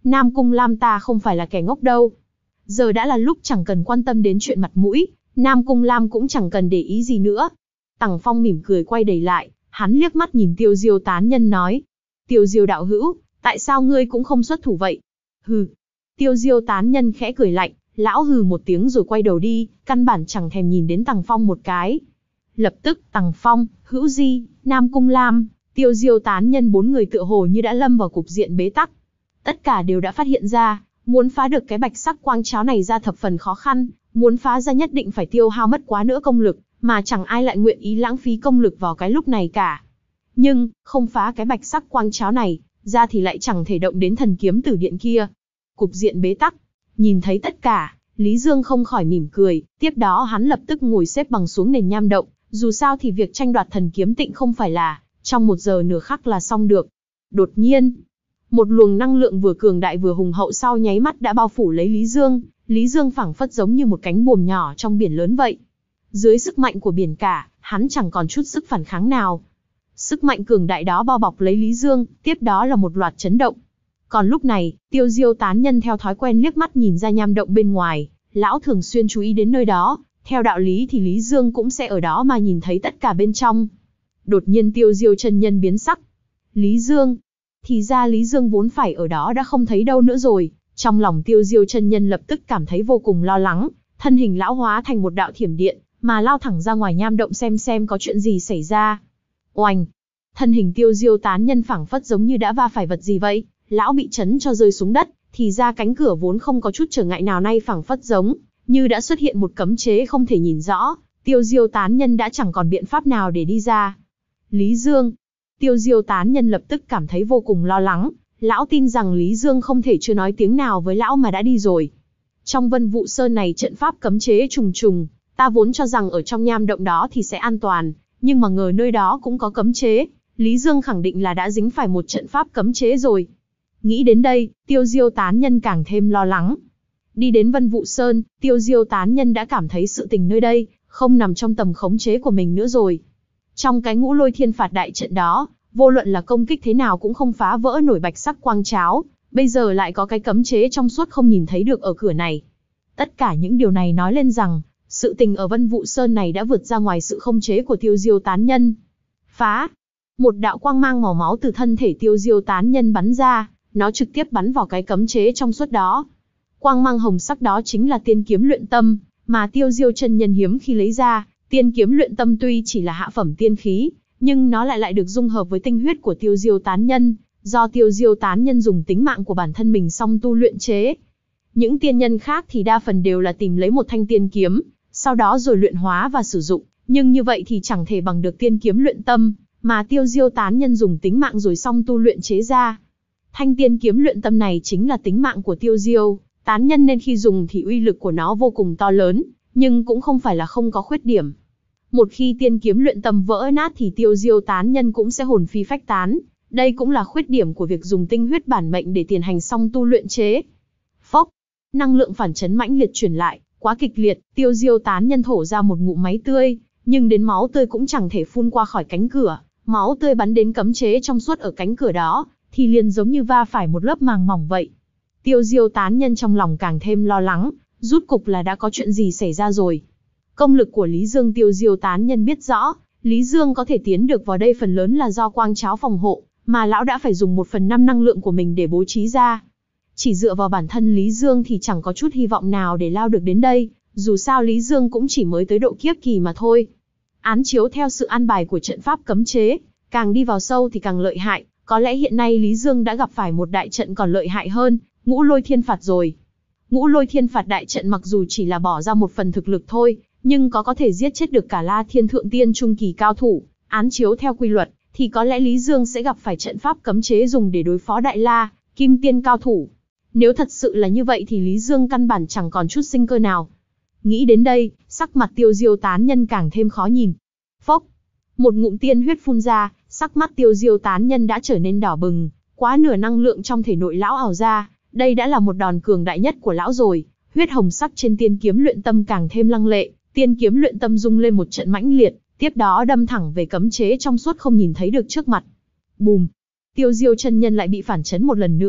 Nam Cung Lam ta không phải là kẻ ngốc đâu. Giờ đã là lúc chẳng cần quan tâm đến chuyện mặt mũi, Nam Cung Lam cũng chẳng cần để ý gì nữa. Tằng Phong mỉm cười quay đầy lại, hắn liếc mắt nhìn Tiêu Diêu tán nhân nói. Tiêu Diêu đạo hữu, tại sao ngươi cũng không xuất thủ vậy? Hừ. Tiêu Diêu tán nhân khẽ cười lạnh, lão hừ một tiếng rồi quay đầu đi, căn bản chẳng thèm nhìn đến Tằng Phong một cái. Lập tức, Tằng Phong, Hữu Di, Nam Cung Lam, Tiêu Diêu tán nhân bốn người tựa hồ như đã lâm vào cục diện bế tắc. Tất cả đều đã phát hiện ra, muốn phá được cái bạch sắc quang cháo này ra thập phần khó khăn, muốn phá ra nhất định phải tiêu hao mất quá nữa công lực, mà chẳng ai lại nguyện ý lãng phí công lực vào cái lúc này cả. Nhưng, không phá cái bạch sắc quang cháo này, ra thì lại chẳng thể động đến thần kiếm tử điện kia. Cục diện bế tắc. Nhìn thấy tất cả, Lý Dương không khỏi mỉm cười, tiếp đó hắn lập tức ngồi xếp bằng xuống nền nham động, dù sao thì việc tranh đoạt thần kiếm tịnh không phải là trong một giờ nửa khắc là xong được. Đột nhiên, một luồng năng lượng vừa cường đại vừa hùng hậu sau nháy mắt đã bao phủ lấy Lý Dương, Lý Dương phảng phất giống như một cánh buồm nhỏ trong biển lớn vậy. Dưới sức mạnh của biển cả, hắn chẳng còn chút sức phản kháng nào. Sức mạnh cường đại đó bao bọc lấy Lý Dương, tiếp đó là một loạt chấn động. Còn lúc này, Tiêu Diêu tán nhân theo thói quen liếc mắt nhìn ra nham động bên ngoài, lão thường xuyên chú ý đến nơi đó, theo đạo lý thì Lý Dương cũng sẽ ở đó mà nhìn thấy tất cả bên trong. Đột nhiên Tiêu Diêu chân nhân biến sắc. Lý Dương, thì ra Lý Dương vốn phải ở đó đã không thấy đâu nữa rồi. Trong lòng Tiêu Diêu chân nhân lập tức cảm thấy vô cùng lo lắng, thân hình lão hóa thành một đạo thiểm điện, mà lao thẳng ra ngoài nham động xem xem có chuyện gì xảy ra. Oanh! Thân hình Tiêu Diêu tán nhân phảng phất giống như đã va phải vật gì vậy, lão bị chấn cho rơi xuống đất, thì ra cánh cửa vốn không có chút trở ngại nào nay phảng phất giống như đã xuất hiện một cấm chế không thể nhìn rõ, Tiêu Diêu tán nhân đã chẳng còn biện pháp nào để đi ra. Lý Dương! Tiêu Diêu tán nhân lập tức cảm thấy vô cùng lo lắng, lão tin rằng Lý Dương không thể chưa nói tiếng nào với lão mà đã đi rồi. Trong Vân Vụ Sơn này trận pháp cấm chế trùng trùng, ta vốn cho rằng ở trong nham động đó thì sẽ an toàn, nhưng mà ngờ nơi đó cũng có cấm chế, Lý Dương khẳng định là đã dính phải một trận pháp cấm chế rồi. Nghĩ đến đây, Tiêu Diêu tán nhân càng thêm lo lắng. Đi đến Vân Vụ Sơn, Tiêu Diêu tán nhân đã cảm thấy sự tình nơi đây không nằm trong tầm khống chế của mình nữa rồi. Trong cái Ngũ Lôi Thiên Phạt đại trận đó, vô luận là công kích thế nào cũng không phá vỡ nổi bạch sắc quang cháo, bây giờ lại có cái cấm chế trong suốt không nhìn thấy được ở cửa này. Tất cả những điều này nói lên rằng, sự tình ở Vân Vụ Sơn này đã vượt ra ngoài sự khống chế của Tiêu Diêu tán nhân. Phá! Một đạo quang mang màu máu từ thân thể Tiêu Diêu tán nhân bắn ra, nó trực tiếp bắn vào cái cấm chế trong suốt đó. Quang mang hồng sắc đó chính là tiên kiếm luyện tâm, mà Tiêu Diêu chân nhân hiếm khi lấy ra. Tiên kiếm luyện tâm tuy chỉ là hạ phẩm tiên khí, nhưng nó lại lại được dung hợp với tinh huyết của Tiêu Diêu tán nhân, do Tiêu Diêu tán nhân dùng tính mạng của bản thân mình song tu luyện chế. Những tiên nhân khác thì đa phần đều là tìm lấy một thanh tiên kiếm, sau đó rồi luyện hóa và sử dụng, nhưng như vậy thì chẳng thể bằng được tiên kiếm luyện tâm, mà Tiêu Diêu tán nhân dùng tính mạng rồi song tu luyện chế ra. Thanh tiên kiếm luyện tâm này chính là tính mạng của Tiêu Diêu tán nhân nên khi dùng thì uy lực của nó vô cùng to lớn, nhưng cũng không phải là không có khuyết điểm. Một khi tiên kiếm luyện tâm vỡ nát thì Tiêu Diêu tán nhân cũng sẽ hồn phi phách tán, đây cũng là khuyết điểm của việc dùng tinh huyết bản mệnh để tiến hành song tu luyện chế. Phốc, năng lượng phản chấn mãnh liệt truyền lại, quá kịch liệt, Tiêu Diêu tán nhân thổ ra một ngụm máu tươi, nhưng đến máu tươi cũng chẳng thể phun qua khỏi cánh cửa, máu tươi bắn đến cấm chế trong suốt ở cánh cửa đó, thì liền giống như va phải một lớp màng mỏng vậy. Tiêu Diêu tán nhân trong lòng càng thêm lo lắng, rút cục là đã có chuyện gì xảy ra rồi. Công lực của Lý Dương Tiêu Diêu tán nhân biết rõ, Lý Dương có thể tiến được vào đây phần lớn là do quang cháo phòng hộ, mà lão đã phải dùng một phần năm năng lượng của mình để bố trí ra. Chỉ dựa vào bản thân Lý Dương thì chẳng có chút hy vọng nào để lao được đến đây, dù sao Lý Dương cũng chỉ mới tới độ kiếp kỳ mà thôi. Án chiếu theo sự an bài của trận pháp cấm chế, càng đi vào sâu thì càng lợi hại, có lẽ hiện nay Lý Dương đã gặp phải một đại trận còn lợi hại hơn, Ngũ Lôi Thiên Phạt rồi. Ngũ Lôi Thiên Phạt đại trận mặc dù chỉ là bỏ ra một phần thực lực thôi, nhưng có có thể giết chết được cả La Thiên Thượng Tiên trung kỳ cao thủ, án chiếu theo quy luật, thì có lẽ Lý Dương sẽ gặp phải trận pháp cấm chế dùng để đối phó Đại La, Kim Tiên cao thủ. Nếu thật sự là như vậy thì Lý Dương căn bản chẳng còn chút sinh cơ nào. Nghĩ đến đây, sắc mặt Tiêu Diêu tán nhân càng thêm khó nhìn. Phốc, một ngụm tiên huyết phun ra, sắc mắt Tiêu Diêu tán nhân đã trở nên đỏ bừng, quá nửa năng lượng trong thể nội lão ảo ra, đây đã là một đòn cường đại nhất của lão rồi. Huyết hồng sắc trên tiên kiếm luyện tâm càng thêm lăng lệ, tiên kiếm luyện tâm rung lên một trận mãnh liệt, tiếp đó đâm thẳng về cấm chế trong suốt không nhìn thấy được trước mặt. Bùm! Tiêu Diêu chân nhân lại bị phản chấn một lần nữa,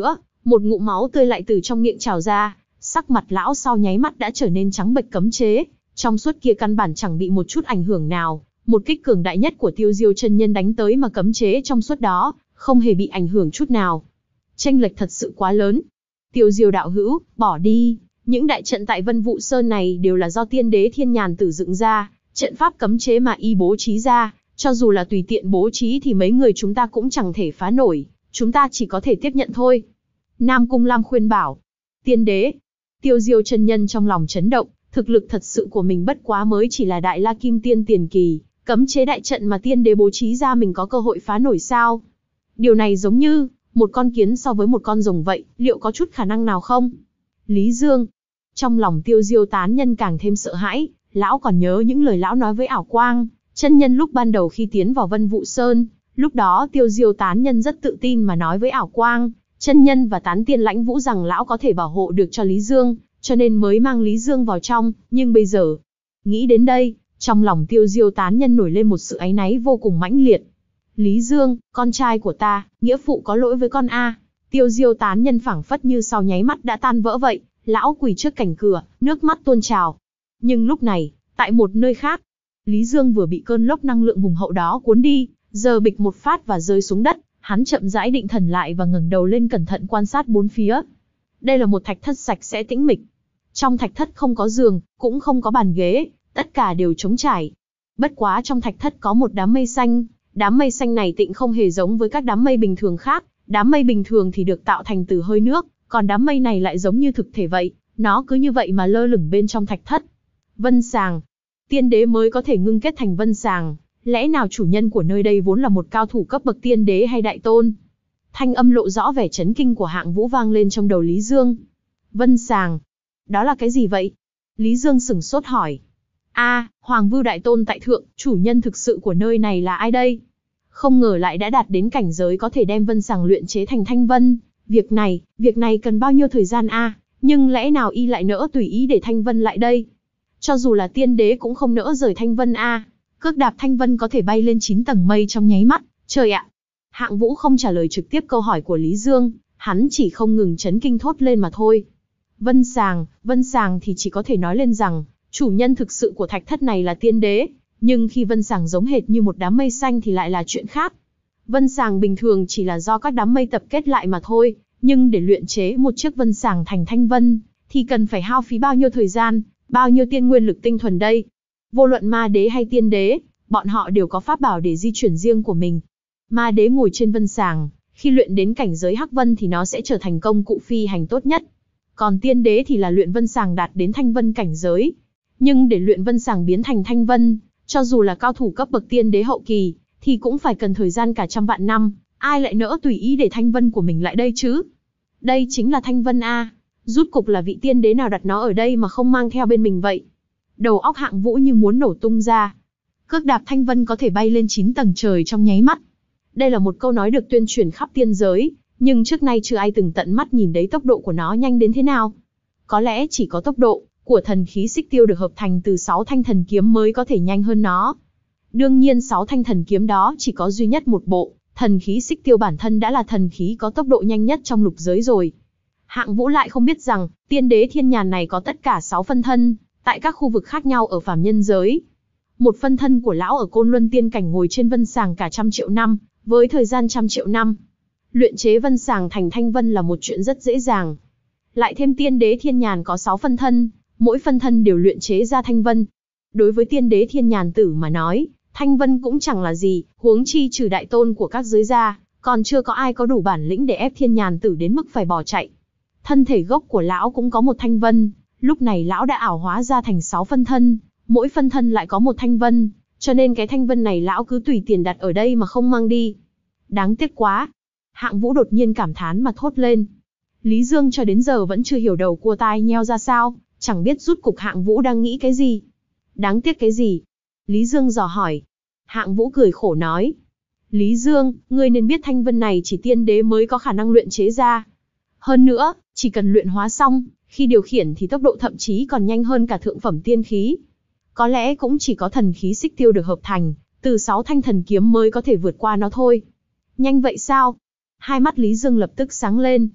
Một ngụm máu tươi lại từ trong miệng trào ra, sắc mặt lão sau nháy mắt đã trở nên trắng bệch. Cấm chế trong suốt kia căn bản chẳng bị một chút ảnh hưởng nào, một kích cường đại nhất của Tiêu Diêu chân nhân đánh tới mà cấm chế trong suốt đó không hề bị ảnh hưởng chút nào. Chênh lệch thật sự quá lớn. Tiêu Diêu đạo hữu, bỏ đi, những đại trận tại Vân Vũ Sơn này đều là do Tiên Đế Thiên Nhàn Tử dựng ra, trận pháp cấm chế mà y bố trí ra, cho dù là tùy tiện bố trí thì mấy người chúng ta cũng chẳng thể phá nổi, chúng ta chỉ có thể tiếp nhận thôi. Nam Cung Lam khuyên bảo. Tiên đế. Tiêu Diêu chân nhân trong lòng chấn động, thực lực thật sự của mình bất quá mới chỉ là đại la kim tiên tiền kỳ, cấm chế đại trận mà tiên đế bố trí ra mình có cơ hội phá nổi sao? Điều này giống như một con kiến so với một con rồng vậy, liệu có chút khả năng nào không? Lý Dương. Trong lòng Tiêu Diêu tán nhân càng thêm sợ hãi, lão còn nhớ những lời lão nói với Ảo Quang chân nhân lúc ban đầu khi tiến vào Vân Vũ Sơn, lúc đó Tiêu Diêu tán nhân rất tự tin mà nói với Ảo Quang chân nhân và Tán Tiên Lãnh Vũ rằng lão có thể bảo hộ được cho Lý Dương, cho nên mới mang Lý Dương vào trong, nhưng bây giờ, nghĩ đến đây, trong lòng Tiêu Diêu tán nhân nổi lên một sự áy náy vô cùng mãnh liệt. Lý Dương, con trai của ta, nghĩa phụ có lỗi với con a. Tiêu Diêu tán nhân phảng phất như sau nháy mắt đã tan vỡ vậy, lão quỳ trước cảnh cửa, nước mắt tuôn trào. Nhưng lúc này, tại một nơi khác, Lý Dương vừa bị cơn lốc năng lượng hùng hậu đó cuốn đi, giờ bịch một phát và rơi xuống đất, hắn chậm rãi định thần lại và ngẩng đầu lên cẩn thận quan sát bốn phía. Đây là một thạch thất sạch sẽ tĩnh mịch. Trong thạch thất không có giường, cũng không có bàn ghế, tất cả đều trống trải. Bất quá trong thạch thất có một đám mây xanh, đám mây xanh này tịnh không hề giống với các đám mây bình thường khác, đám mây bình thường thì được tạo thành từ hơi nước, còn đám mây này lại giống như thực thể vậy, nó cứ như vậy mà lơ lửng bên trong thạch thất. Vân Sàng. Tiên đế mới có thể ngưng kết thành Vân Sàng, lẽ nào chủ nhân của nơi đây vốn là một cao thủ cấp bậc tiên đế hay đại tôn? Thanh âm lộ rõ vẻ chấn kinh của Hạng Vũ vang lên trong đầu Lý Dương. Vân Sàng. Đó là cái gì vậy? Lý Dương sửng sốt hỏi. A, Hoàng Vưu đại tôn tại thượng, chủ nhân thực sự của nơi này là ai đây? Không ngờ lại đã đạt đến cảnh giới có thể đem Vân Sàng luyện chế thành Thanh Vân. Việc này, việc này cần bao nhiêu thời gian a? Nhưng lẽ nào y lại nỡ tùy ý để Thanh Vân lại đây? Cho dù là tiên đế cũng không nỡ rời Thanh Vân a. Cước đạp Thanh Vân có thể bay lên chín tầng mây trong nháy mắt, trời ạ. Hạng Vũ không trả lời trực tiếp câu hỏi của Lý Dương, hắn chỉ không ngừng chấn kinh thốt lên mà thôi. Vân Sàng, Vân Sàng thì chỉ có thể nói lên rằng, chủ nhân thực sự của thạch thất này là tiên đế, nhưng khi Vân Sàng giống hệt như một đám mây xanh thì lại là chuyện khác. Vân Sàng bình thường chỉ là do các đám mây tập kết lại mà thôi, nhưng để luyện chế một chiếc Vân Sàng thành Thanh Vân, thì cần phải hao phí bao nhiêu thời gian, bao nhiêu tiên nguyên lực tinh thuần đây. Vô luận ma đế hay tiên đế, bọn họ đều có pháp bảo để di chuyển riêng của mình. Ma đế ngồi trên Vân Sàng, khi luyện đến cảnh giới Hắc Vân thì nó sẽ trở thành công cụ phi hành tốt nhất. Còn tiên đế thì là luyện Vân Sàng đạt đến Thanh Vân cảnh giới. Nhưng để luyện Vân Sàng biến thành Thanh Vân, cho dù là cao thủ cấp bậc tiên đế hậu kỳ, thì cũng phải cần thời gian cả trăm vạn năm, ai lại nỡ tùy ý để Thanh Vân của mình lại đây chứ? Đây chính là Thanh Vân a, rút cục là vị tiên đế nào đặt nó ở đây mà không mang theo bên mình vậy? Đầu óc Hạng Vũ như muốn nổ tung ra. Cước đạp Thanh Vân có thể bay lên chín tầng trời trong nháy mắt. Đây là một câu nói được tuyên truyền khắp tiên giới, nhưng trước nay chưa ai từng tận mắt nhìn thấy tốc độ của nó nhanh đến thế nào. Có lẽ chỉ có tốc độ của thần khí xích tiêu được hợp thành từ sáu thanh thần kiếm mới có thể nhanh hơn nó. Đương nhiên sáu thanh thần kiếm đó chỉ có duy nhất một bộ, thần khí xích tiêu bản thân đã là thần khí có tốc độ nhanh nhất trong lục giới rồi. Hạng Vũ lại không biết rằng, tiên đế Thiên Nhàn này có tất cả sáu phân thân, tại các khu vực khác nhau ở phàm nhân giới. Một phân thân của lão ở Côn Luân Tiên Cảnh ngồi trên Vân Sàng cả trăm triệu năm, với thời gian trăm triệu năm. Luyện chế Vân Sàng thành Thanh Vân là một chuyện rất dễ dàng. Lại thêm tiên đế Thiên Nhàn có sáu phân thân, mỗi phân thân đều luyện chế ra Thanh Vân. Đối với tiên đế Thiên Nhàn tử mà nói, Thanh Vân cũng chẳng là gì, huống chi trừ đại tôn của các giới gia, còn chưa có ai có đủ bản lĩnh để ép Thiên Nhàn tử đến mức phải bỏ chạy. Thân thể gốc của lão cũng có một Thanh Vân, lúc này lão đã ảo hóa ra thành sáu phân thân, mỗi phân thân lại có một Thanh Vân, cho nên cái Thanh Vân này lão cứ tùy tiền đặt ở đây mà không mang đi. Đáng tiếc quá. Hạng Vũ đột nhiên cảm thán mà thốt lên. Lý Dương cho đến giờ vẫn chưa hiểu đầu cua tai nheo ra sao, chẳng biết rút cục Hạng Vũ đang nghĩ cái gì. Đáng tiếc cái gì? Lý Dương dò hỏi. Hạng Vũ cười khổ nói. Lý Dương, ngươi nên biết Thanh Vân này chỉ tiên đế mới có khả năng luyện chế ra. Hơn nữa, chỉ cần luyện hóa xong, khi điều khiển thì tốc độ thậm chí còn nhanh hơn cả thượng phẩm tiên khí. Có lẽ cũng chỉ có thần khí xích tiêu được hợp thành, từ sáu thanh thần kiếm mới có thể vượt qua nó thôi. Nhanh vậy sao? Hai mắt Lý Dương lập tức sáng lên.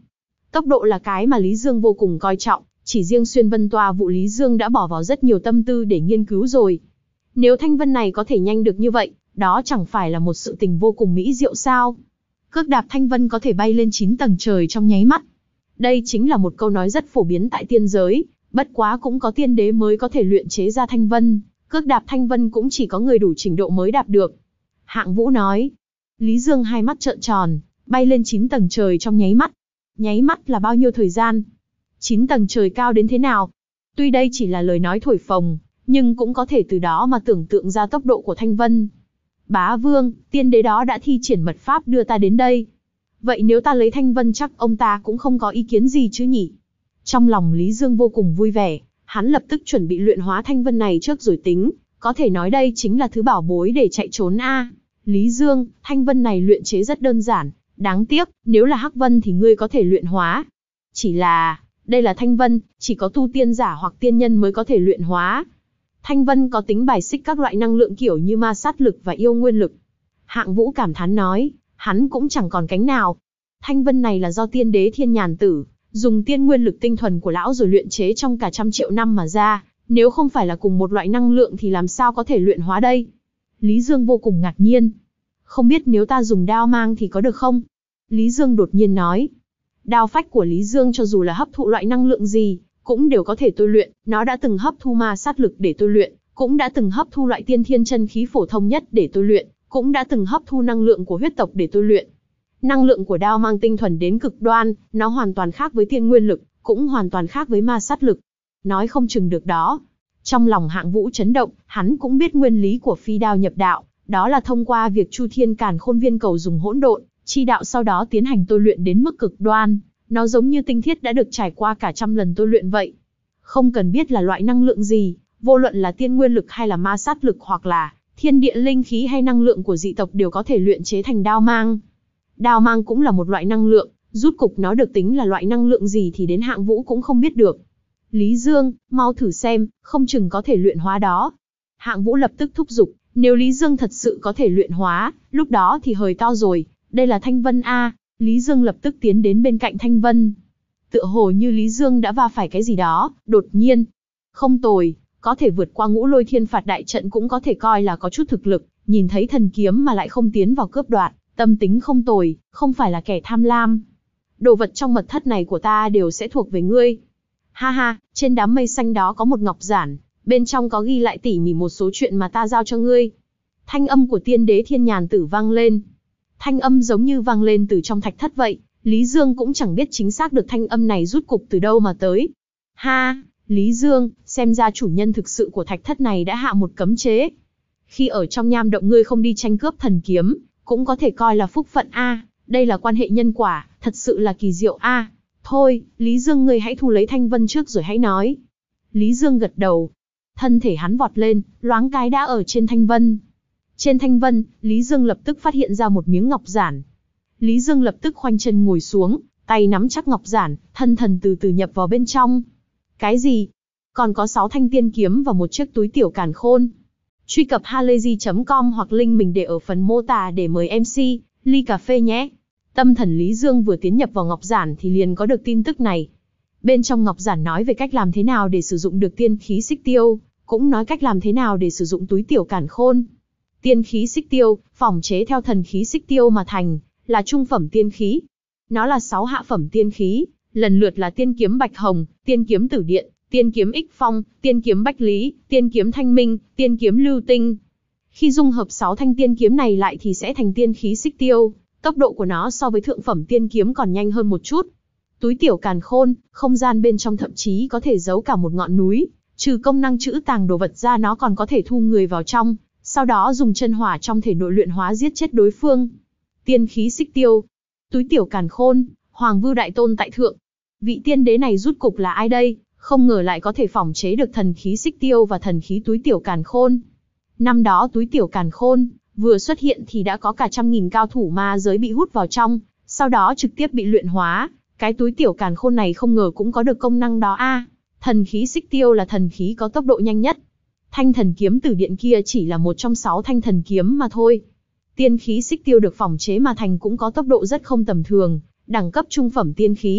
Tốc độ là cái mà Lý Dương vô cùng coi trọng, chỉ riêng xuyên vân toa vụ Lý Dương đã bỏ vào rất nhiều tâm tư để nghiên cứu rồi. Nếu thanh vân này có thể nhanh được như vậy, đó chẳng phải là một sự tình vô cùng mỹ diệu sao? Cước đạp thanh vân có thể bay lên chín tầng trời trong nháy mắt. Đây chính là một câu nói rất phổ biến tại tiên giới, bất quá cũng có tiên đế mới có thể luyện chế ra thanh vân, cước đạp thanh vân cũng chỉ có người đủ trình độ mới đạp được. Hạng Vũ nói. Lý Dương hai mắt trợn tròn, bay lên chín tầng trời trong nháy mắt. Nháy mắt là bao nhiêu thời gian? chín tầng trời cao đến thế nào? Tuy đây chỉ là lời nói thổi phồng, nhưng cũng có thể từ đó mà tưởng tượng ra tốc độ của thanh vân. Bá Vương, tiên đế đó đã thi triển mật pháp đưa ta đến đây. Vậy nếu ta lấy thanh vân chắc ông ta cũng không có ý kiến gì chứ nhỉ? Trong lòng Lý Dương vô cùng vui vẻ, hắn lập tức chuẩn bị luyện hóa thanh vân này trước rồi tính, có thể nói đây chính là thứ bảo bối để chạy trốn a. Lý Dương, thanh vân này luyện chế rất đơn giản, đáng tiếc, nếu là hắc vân thì ngươi có thể luyện hóa. Chỉ là, đây là thanh vân, chỉ có tu tiên giả hoặc tiên nhân mới có thể luyện hóa. Thanh vân có tính bài xích các loại năng lượng kiểu như ma sát lực và yêu nguyên lực. Hạng Vũ cảm thán nói, hắn cũng chẳng còn cánh nào. Thanh vân này là do tiên đế Thiên Nhàn Tử dùng tiên nguyên lực tinh thuần của lão rồi luyện chế trong cả trăm triệu năm mà ra, nếu không phải là cùng một loại năng lượng thì làm sao có thể luyện hóa đây? Lý Dương vô cùng ngạc nhiên. Không biết nếu ta dùng đao mang thì có được không? Lý Dương đột nhiên nói. Đao phách của Lý Dương cho dù là hấp thụ loại năng lượng gì, cũng đều có thể tôi luyện, nó đã từng hấp thu ma sát lực để tôi luyện, cũng đã từng hấp thu loại tiên thiên chân khí phổ thông nhất để tôi luyện, cũng đã từng hấp thu năng lượng của huyết tộc để tôi luyện. Năng lượng của đao mang tinh thuần đến cực đoan, nó hoàn toàn khác với tiên nguyên lực, cũng hoàn toàn khác với ma sát lực. Nói không chừng được đó. Trong lòng Hạng Vũ chấn động, hắn cũng biết nguyên lý của phi đao nhập đạo, đó là thông qua việc Chu Thiên Càn Khôn Viên Cầu dùng hỗn độn chi đạo sau đó tiến hành tôi luyện đến mức cực đoan, nó giống như tinh thiết đã được trải qua cả trăm lần tôi luyện vậy. Không cần biết là loại năng lượng gì, vô luận là tiên nguyên lực hay là ma sát lực hoặc là thiên địa linh khí hay năng lượng của dị tộc đều có thể luyện chế thành đao mang. Đao mang cũng là một loại năng lượng, rút cục nó được tính là loại năng lượng gì thì đến Hạng Vũ cũng không biết được. Lý Dương, mau thử xem, không chừng có thể luyện hóa đó. Hạng Vũ lập tức thúc giục, nếu Lý Dương thật sự có thể luyện hóa, lúc đó thì hời to rồi, đây là thanh vân a. Lý Dương lập tức tiến đến bên cạnh thanh vân. Tựa hồ như Lý Dương đã va phải cái gì đó, đột nhiên. Không tồi, có thể vượt qua ngũ lôi thiên phạt đại trận cũng có thể coi là có chút thực lực, nhìn thấy thần kiếm mà lại không tiến vào cướp đoạt, tâm tính không tồi, không phải là kẻ tham lam. Đồ vật trong mật thất này của ta đều sẽ thuộc về ngươi. Ha ha, trên đám mây xanh đó có một ngọc giản, bên trong có ghi lại tỉ mỉ một số chuyện mà ta giao cho ngươi. Thanh âm của tiên đế Thiên Nhàn Tử vang lên. Thanh âm giống như vang lên từ trong thạch thất vậy, Lý Dương cũng chẳng biết chính xác được thanh âm này rút cục từ đâu mà tới. Ha, Lý Dương, xem ra chủ nhân thực sự của thạch thất này đã hạ một cấm chế. Khi ở trong nham động ngươi không đi tranh cướp thần kiếm, cũng có thể coi là phúc phận a, đây là quan hệ nhân quả, thật sự là kỳ diệu a. Thôi, Lý Dương ngươi hãy thu lấy thanh vân trước rồi hãy nói. Lý Dương gật đầu. Thân thể hắn vọt lên, loáng cái đã ở trên thanh vân. Trên thanh vân, Lý Dương lập tức phát hiện ra một miếng ngọc giản. Lý Dương lập tức khoanh chân ngồi xuống, tay nắm chắc ngọc giản, thân thần từ từ nhập vào bên trong. Cái gì? Còn có sáu thanh tiên kiếm và một chiếc túi tiểu càn khôn. Truy cập halayzi chấm com hoặc link mình để ở phần mô tả để mời em xê, ly cà phê nhé. Tâm thần Lý Dương vừa tiến nhập vào ngọc giản thì liền có được tin tức này. Bên trong ngọc giản nói về cách làm thế nào để sử dụng được tiên khí xích tiêu, cũng nói cách làm thế nào để sử dụng túi tiểu càn khôn. Tiên khí xích tiêu, phỏng chế theo thần khí xích tiêu mà thành, là trung phẩm tiên khí. Nó là sáu hạ phẩm tiên khí, lần lượt là tiên kiếm Bạch Hồng, tiên kiếm Tử Điện, tiên kiếm Ích Phong, tiên kiếm Bách Lý, tiên kiếm Thanh Minh, tiên kiếm Lưu Tinh. Khi dung hợp sáu thanh tiên kiếm này lại thì sẽ thành tiên khí xích tiêu, tốc độ của nó so với thượng phẩm tiên kiếm còn nhanh hơn một chút. Túi tiểu càn khôn, không gian bên trong thậm chí có thể giấu cả một ngọn núi, trừ công năng trữ tàng đồ vật ra nó còn có thể thu người vào trong, sau đó dùng chân hỏa trong thể nội luyện hóa giết chết đối phương. Tiên khí xích tiêu, túi tiểu càn khôn, Hoàng Vưu Đại Tôn tại thượng. Vị tiên đế này rút cục là ai đây, không ngờ lại có thể phỏng chế được thần khí xích tiêu và thần khí túi tiểu càn khôn. Năm đó túi tiểu càn khôn vừa xuất hiện thì đã có cả trăm nghìn cao thủ ma giới bị hút vào trong, sau đó trực tiếp bị luyện hóa. Cái túi tiểu càn khôn này không ngờ cũng có được công năng đó a. À, thần khí xích tiêu là thần khí có tốc độ nhanh nhất. Thanh thần kiếm Tử Điện kia chỉ là một trong sáu thanh thần kiếm mà thôi. Tiên khí xích tiêu được phỏng chế mà thành cũng có tốc độ rất không tầm thường, đẳng cấp trung phẩm tiên khí,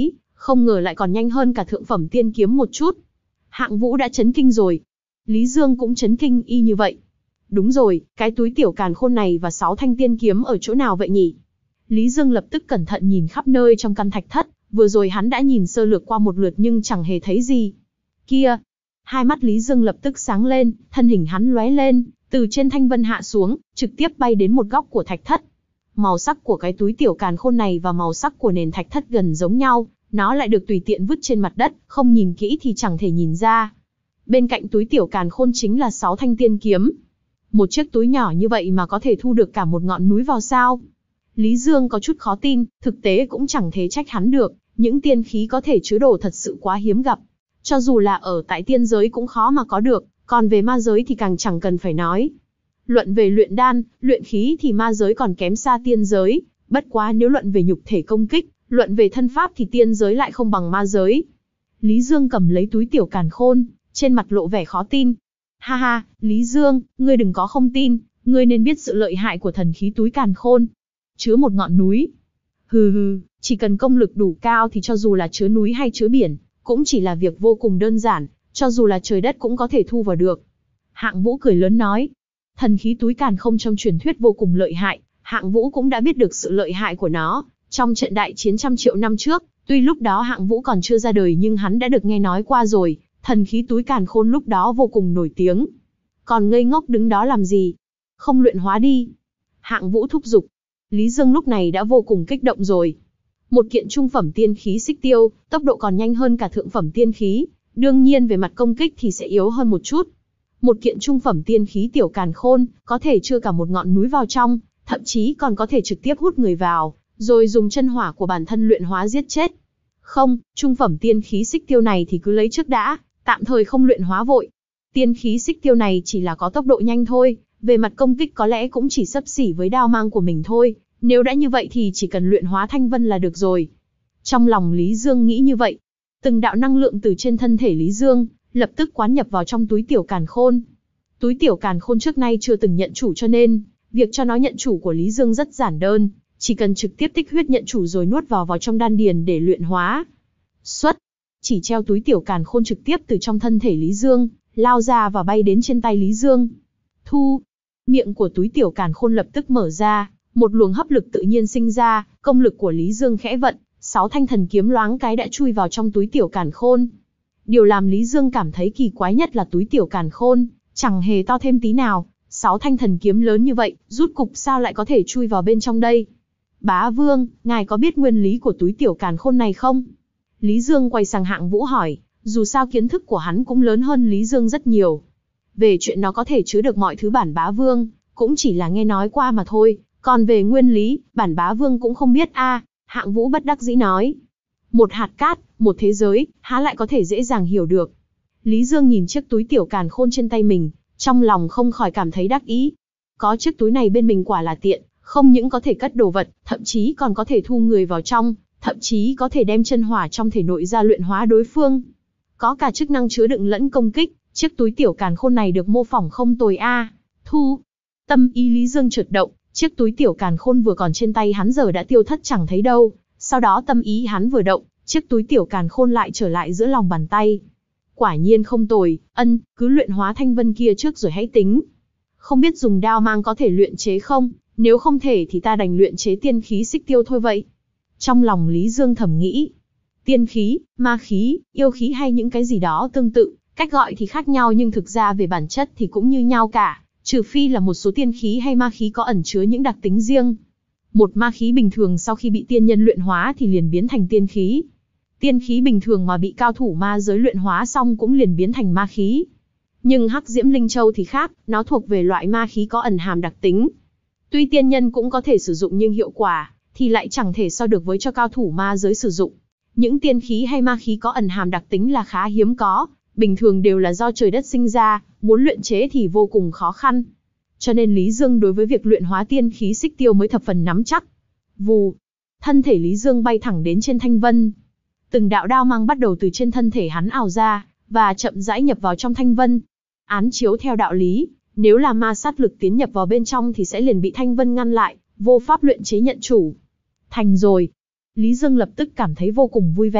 không ngờ lại còn nhanh hơn cả thượng phẩm tiên kiếm một chút. Hạng Vũ đã chấn kinh rồi. Lý Dương cũng chấn kinh y như vậy. Đúng rồi, cái túi tiểu càn khôn này và sáu thanh tiên kiếm ở chỗ nào vậy nhỉ? Lý Dương lập tức cẩn thận nhìn khắp nơi trong căn thạch thất, vừa rồi hắn đã nhìn sơ lược qua một lượt nhưng chẳng hề thấy gì. Kia! Hai mắt Lý Dương lập tức sáng lên, thân hình hắn lóe lên, từ trên thanh vân hạ xuống, trực tiếp bay đến một góc của thạch thất. Màu sắc của cái túi tiểu càn khôn này và màu sắc của nền thạch thất gần giống nhau, nó lại được tùy tiện vứt trên mặt đất, không nhìn kỹ thì chẳng thể nhìn ra. Bên cạnh túi tiểu càn khôn chính là sáu thanh tiên kiếm. Một chiếc túi nhỏ như vậy mà có thể thu được cả một ngọn núi vào sao? Lý Dương có chút khó tin, thực tế cũng chẳng thể trách hắn được, những tiên khí có thể chứa đồ thật sự quá hiếm gặp. Cho dù là ở tại tiên giới cũng khó mà có được, còn về ma giới thì càng chẳng cần phải nói. Luận về luyện đan, luyện khí thì ma giới còn kém xa tiên giới, bất quá nếu luận về nhục thể công kích, luận về thân pháp thì tiên giới lại không bằng ma giới. Lý Dương cầm lấy túi tiểu càn khôn, trên mặt lộ vẻ khó tin. Ha ha, Lý Dương, ngươi đừng có không tin, ngươi nên biết sự lợi hại của thần khí túi càn khôn. Chứa một ngọn núi. Hừ hừ, chỉ cần công lực đủ cao thì cho dù là chứa núi hay chứa biển, cũng chỉ là việc vô cùng đơn giản, cho dù là trời đất cũng có thể thu vào được. Hạng Vũ cười lớn nói. Thần khí túi càn khôn trong truyền thuyết vô cùng lợi hại, Hạng Vũ cũng đã biết được sự lợi hại của nó. Trong trận đại chiến trăm triệu năm trước, tuy lúc đó Hạng Vũ còn chưa ra đời nhưng hắn đã được nghe nói qua rồi, thần khí túi càn khôn lúc đó vô cùng nổi tiếng. Còn ngây ngốc đứng đó làm gì? Không luyện hóa đi. Hạng Vũ thúc giục. Lý Dương lúc này đã vô cùng kích động rồi. Một kiện trung phẩm tiên khí xích tiêu, tốc độ còn nhanh hơn cả thượng phẩm tiên khí, đương nhiên về mặt công kích thì sẽ yếu hơn một chút. Một kiện trung phẩm tiên khí tiểu càn khôn, có thể chứa cả một ngọn núi vào trong, thậm chí còn có thể trực tiếp hút người vào, rồi dùng chân hỏa của bản thân luyện hóa giết chết. Không, trung phẩm tiên khí xích tiêu này thì cứ lấy trước đã, tạm thời không luyện hóa vội. Tiên khí xích tiêu này chỉ là có tốc độ nhanh thôi, về mặt công kích có lẽ cũng chỉ xấp xỉ với đao mang của mình thôi, nếu đã như vậy thì chỉ cần luyện hóa thanh vân là được rồi. Trong lòng Lý Dương nghĩ như vậy, từng đạo năng lượng từ trên thân thể Lý Dương, lập tức quán nhập vào trong túi tiểu càn khôn. Túi tiểu càn khôn trước nay chưa từng nhận chủ cho nên, việc cho nó nhận chủ của Lý Dương rất giản đơn, chỉ cần trực tiếp tích huyết nhận chủ rồi nuốt vào vào trong đan điền để luyện hóa. Xuất, chỉ treo túi tiểu càn khôn trực tiếp từ trong thân thể Lý Dương, lao ra và bay đến trên tay Lý Dương. Thu, miệng của túi tiểu càn khôn lập tức mở ra, một luồng hấp lực tự nhiên sinh ra, công lực của Lý Dương khẽ vận, sáu thanh thần kiếm loáng cái đã chui vào trong túi tiểu càn khôn. Điều làm Lý Dương cảm thấy kỳ quái nhất là túi tiểu càn khôn, chẳng hề to thêm tí nào, sáu thanh thần kiếm lớn như vậy, rút cục sao lại có thể chui vào bên trong đây? Bá Vương, ngài có biết nguyên lý của túi tiểu càn khôn này không? Lý Dương quay sang Hạng Vũ hỏi, dù sao kiến thức của hắn cũng lớn hơn Lý Dương rất nhiều. Về chuyện nó có thể chứa được mọi thứ bản Bá Vương, cũng chỉ là nghe nói qua mà thôi, còn về nguyên lý, bản Bá Vương cũng không biết a. À, Hạng Vũ bất đắc dĩ nói. Một hạt cát, một thế giới, há lại có thể dễ dàng hiểu được. Lý Dương nhìn chiếc túi tiểu càn khôn trên tay mình, trong lòng không khỏi cảm thấy đắc ý. Có chiếc túi này bên mình quả là tiện, không những có thể cất đồ vật, thậm chí còn có thể thu người vào trong, thậm chí có thể đem chân hỏa trong thể nội ra luyện hóa đối phương. Có cả chức năng chứa đựng lẫn công kích, chiếc túi tiểu càn khôn này được mô phỏng không tồi a. À. Thu. Tâm ý Lý Dương chợt động, chiếc túi tiểu càn khôn vừa còn trên tay hắn giờ đã tiêu thất chẳng thấy đâu, sau đó tâm ý hắn vừa động, chiếc túi tiểu càn khôn lại trở lại giữa lòng bàn tay. Quả nhiên không tồi, ân, cứ luyện hóa thanh vân kia trước rồi hãy tính. Không biết dùng đao mang có thể luyện chế không, nếu không thể thì ta đành luyện chế tiên khí xích tiêu thôi vậy. Trong lòng Lý Dương thầm nghĩ, tiên khí, ma khí, yêu khí hay những cái gì đó tương tự, cách gọi thì khác nhau nhưng thực ra về bản chất thì cũng như nhau cả, trừ phi là một số tiên khí hay ma khí có ẩn chứa những đặc tính riêng. Một ma khí bình thường sau khi bị tiên nhân luyện hóa thì liền biến thành tiên khí. Tiên khí bình thường mà bị cao thủ ma giới luyện hóa xong cũng liền biến thành ma khí. Nhưng Hắc Diễm Linh Châu thì khác, nó thuộc về loại ma khí có ẩn hàm đặc tính. Tuy tiên nhân cũng có thể sử dụng nhưng hiệu quả thì lại chẳng thể so được với cho cao thủ ma giới sử dụng. Những tiên khí hay ma khí có ẩn hàm đặc tính là khá hiếm có, bình thường đều là do trời đất sinh ra, muốn luyện chế thì vô cùng khó khăn. Cho nên Lý Dương đối với việc luyện hóa tiên khí xích tiêu mới thập phần nắm chắc. Vù, thân thể Lý Dương bay thẳng đến trên thanh vân. Từng đạo đao mang bắt đầu từ trên thân thể hắn ảo ra, và chậm rãi nhập vào trong thanh vân. Án chiếu theo đạo lý, nếu là ma sát lực tiến nhập vào bên trong thì sẽ liền bị thanh vân ngăn lại, vô pháp luyện chế nhận chủ. Thành rồi. Lý Dương lập tức cảm thấy vô cùng vui vẻ,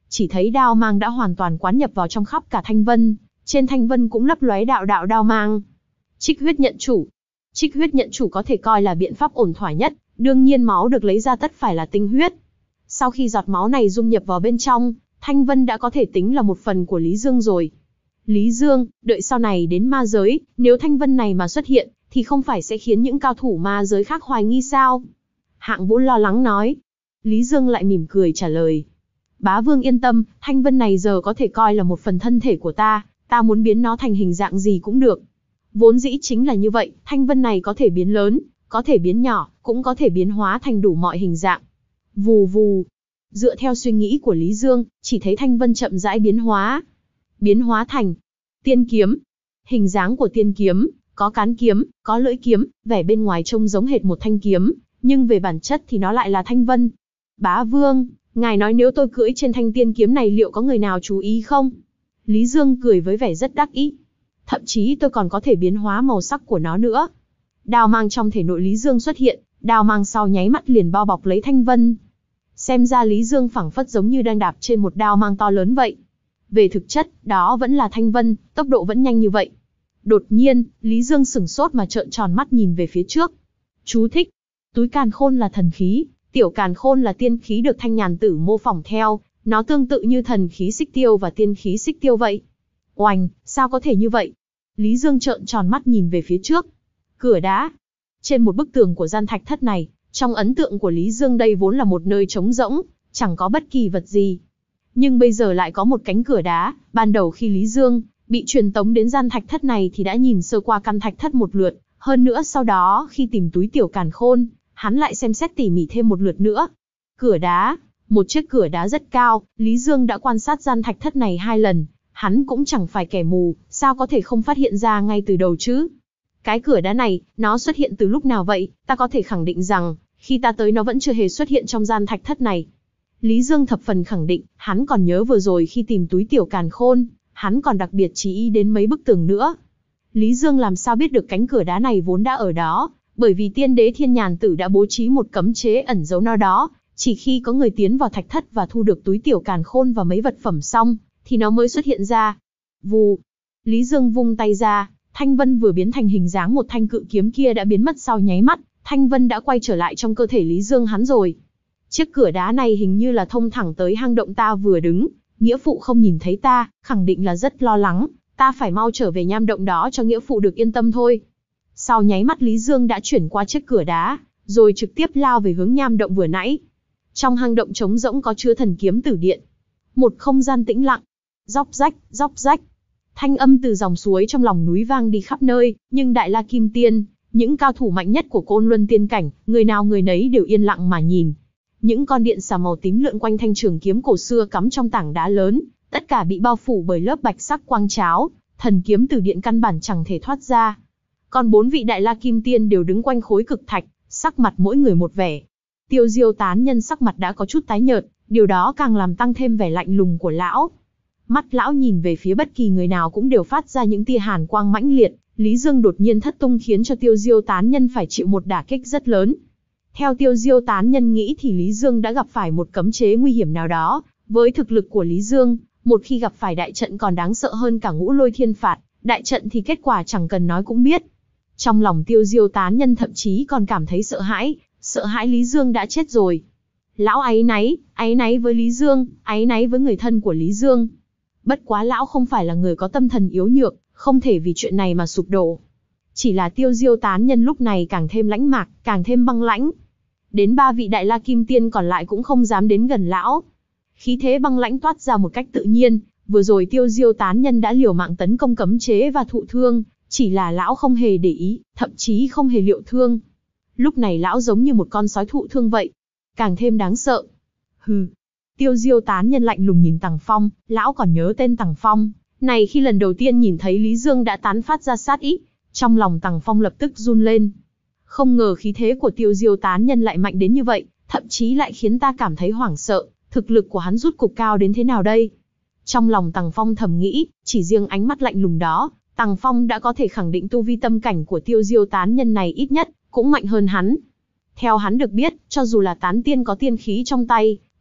chỉ thấy đao mang đã hoàn toàn quán nhập vào trong khắp cả thanh vân, trên thanh vân cũng lấp lóe đạo đạo đao mang. Trích huyết nhận chủ. Trích huyết nhận chủ có thể coi là biện pháp ổn thỏa nhất, đương nhiên máu được lấy ra tất phải là tinh huyết. Sau khi giọt máu này dung nhập vào bên trong, thanh vân đã có thể tính là một phần của Lý Dương rồi. Lý Dương, đợi sau này đến ma giới, nếu thanh vân này mà xuất hiện, thì không phải sẽ khiến những cao thủ ma giới khác hoài nghi sao? Hạng Vũ lo lắng nói. Lý Dương lại mỉm cười trả lời. Bá vương yên tâm, thanh vân này giờ có thể coi là một phần thân thể của ta, ta muốn biến nó thành hình dạng gì cũng được. Vốn dĩ chính là như vậy, thanh vân này có thể biến lớn, có thể biến nhỏ, cũng có thể biến hóa thành đủ mọi hình dạng. Vù vù. Dựa theo suy nghĩ của Lý Dương, chỉ thấy thanh vân chậm rãi biến hóa. Biến hóa thành tiên kiếm. Hình dáng của tiên kiếm, có cán kiếm, có lưỡi kiếm, vẻ bên ngoài trông giống hệt một thanh kiếm, nhưng về bản chất thì nó lại là thanh vân. Bá vương, ngài nói nếu tôi cưỡi trên thanh tiên kiếm này liệu có người nào chú ý không? Lý Dương cười với vẻ rất đắc ý. Thậm chí tôi còn có thể biến hóa màu sắc của nó nữa. Đao mang trong thể nội Lý Dương xuất hiện, đao mang sau nháy mắt liền bao bọc lấy thanh vân. Xem ra Lý Dương phảng phất giống như đang đạp trên một đao mang to lớn vậy. Về thực chất, đó vẫn là thanh vân, tốc độ vẫn nhanh như vậy. Đột nhiên, Lý Dương sửng sốt mà trợn tròn mắt nhìn về phía trước. Chú thích. Túi càn khôn là thần khí, tiểu càn khôn là tiên khí được Thanh Nhàn Tử mô phỏng theo, nó tương tự như thần khí xích tiêu và tiên khí xích tiêu vậy. Oành, sao có thể như vậy? Lý Dương trợn tròn mắt nhìn về phía trước. Cửa đá. Trên một bức tường của gian thạch thất này, trong ấn tượng của Lý Dương đây vốn là một nơi trống rỗng, chẳng có bất kỳ vật gì. Nhưng bây giờ lại có một cánh cửa đá, ban đầu khi Lý Dương bị truyền tống đến gian thạch thất này thì đã nhìn sơ qua căn thạch thất một lượt, hơn nữa sau đó khi tìm túi tiểu càn khôn, hắn lại xem xét tỉ mỉ thêm một lượt nữa. Cửa đá, một chiếc cửa đá rất cao, Lý Dương đã quan sát gian thạch thất này hai lần, hắn cũng chẳng phải kẻ mù, sao có thể không phát hiện ra ngay từ đầu chứ? Cái cửa đá này, nó xuất hiện từ lúc nào vậy? Ta có thể khẳng định rằng, khi ta tới nó vẫn chưa hề xuất hiện trong gian thạch thất này. Lý Dương thập phần khẳng định, hắn còn nhớ vừa rồi khi tìm túi tiểu càn khôn, hắn còn đặc biệt chú ý đến mấy bức tường nữa. Lý Dương làm sao biết được cánh cửa đá này vốn đã ở đó, bởi vì tiên đế Thiên Nhàn Tử đã bố trí một cấm chế ẩn giấu nó đó, chỉ khi có người tiến vào thạch thất và thu được túi tiểu càn khôn và mấy vật phẩm xong, thì nó mới xuất hiện ra. Vù. Lý Dương vung tay ra, thanh vân vừa biến thành hình dáng một thanh cự kiếm kia đã biến mất sau nháy mắt, thanh vân đã quay trở lại trong cơ thể Lý Dương hắn rồi. Chiếc cửa đá này hình như là thông thẳng tới hang động ta vừa đứng, nghĩa phụ không nhìn thấy ta, khẳng định là rất lo lắng, ta phải mau trở về nham động đó cho nghĩa phụ được yên tâm thôi. Sau nháy mắt Lý Dương đã chuyển qua chiếc cửa đá, rồi trực tiếp lao về hướng nham động vừa nãy. Trong hang động trống rỗng có chứa thần kiếm tử điện. Một không gian tĩnh lặng. Róc rách, róc rách. Thanh âm từ dòng suối trong lòng núi vang đi khắp nơi, nhưng Đại La Kim Tiên, những cao thủ mạnh nhất của Côn Luân Tiên Cảnh, người nào người nấy đều yên lặng mà nhìn. Những con điện xà màu tím lượn quanh thanh trường kiếm cổ xưa cắm trong tảng đá lớn, tất cả bị bao phủ bởi lớp bạch sắc quang cháo, thần kiếm tử điện căn bản chẳng thể thoát ra. Còn bốn vị Đại La Kim Tiên đều đứng quanh khối cực thạch, sắc mặt mỗi người một vẻ. Tiêu Diêu tán nhân sắc mặt đã có chút tái nhợt, điều đó càng làm tăng thêm vẻ lạnh lùng của lão. Mắt lão nhìn về phía bất kỳ người nào cũng đều phát ra những tia hàn quang mãnh liệt. Lý Dương đột nhiên thất tung khiến cho Tiêu Diêu tán nhân phải chịu một đả kích rất lớn. Theo Tiêu Diêu tán nhân nghĩ thì Lý Dương đã gặp phải một cấm chế nguy hiểm nào đó. Với thực lực của Lý Dương, một khi gặp phải đại trận còn đáng sợ hơn cả ngũ lôi thiên phạt, đại trận thì kết quả chẳng cần nói cũng biết. Trong lòng Tiêu Diêu tán nhân thậm chí còn cảm thấy sợ hãi, sợ hãi Lý Dương đã chết rồi. Lão áy náy, áy náy với Lý Dương, áy náy với người thân của Lý Dương. Bất quá lão không phải là người có tâm thần yếu nhược, không thể vì chuyện này mà sụp đổ. Chỉ là Tiêu Diêu tán nhân lúc này càng thêm lãnh mạc, càng thêm băng lãnh. Đến ba vị Đại La Kim Tiên còn lại cũng không dám đến gần lão. Khí thế băng lãnh toát ra một cách tự nhiên, vừa rồi Tiêu Diêu tán nhân đã liều mạng tấn công cấm chế và thụ thương, chỉ là lão không hề để ý, thậm chí không hề liệu thương. Lúc này lão giống như một con sói thụ thương vậy, càng thêm đáng sợ. Hừ. Tiêu Diêu tán nhân lạnh lùng nhìn Tằng Phong, lão còn nhớ tên Tằng Phong này khi lần đầu tiên nhìn thấy Lý Dương đã tán phát ra sát ý, trong lòng Tằng Phong lập tức run lên. Không ngờ khí thế của Tiêu Diêu tán nhân lại mạnh đến như vậy, thậm chí lại khiến ta cảm thấy hoảng sợ, thực lực của hắn rút cục cao đến thế nào đây? Trong lòng Tằng Phong thầm nghĩ, chỉ riêng ánh mắt lạnh lùng đó, Tằng Phong đã có thể khẳng định tu vi tâm cảnh của Tiêu Diêu tán nhân này ít nhất cũng mạnh hơn hắn. Theo hắn được biết, cho dù là tán tiên có tiên khí trong tay,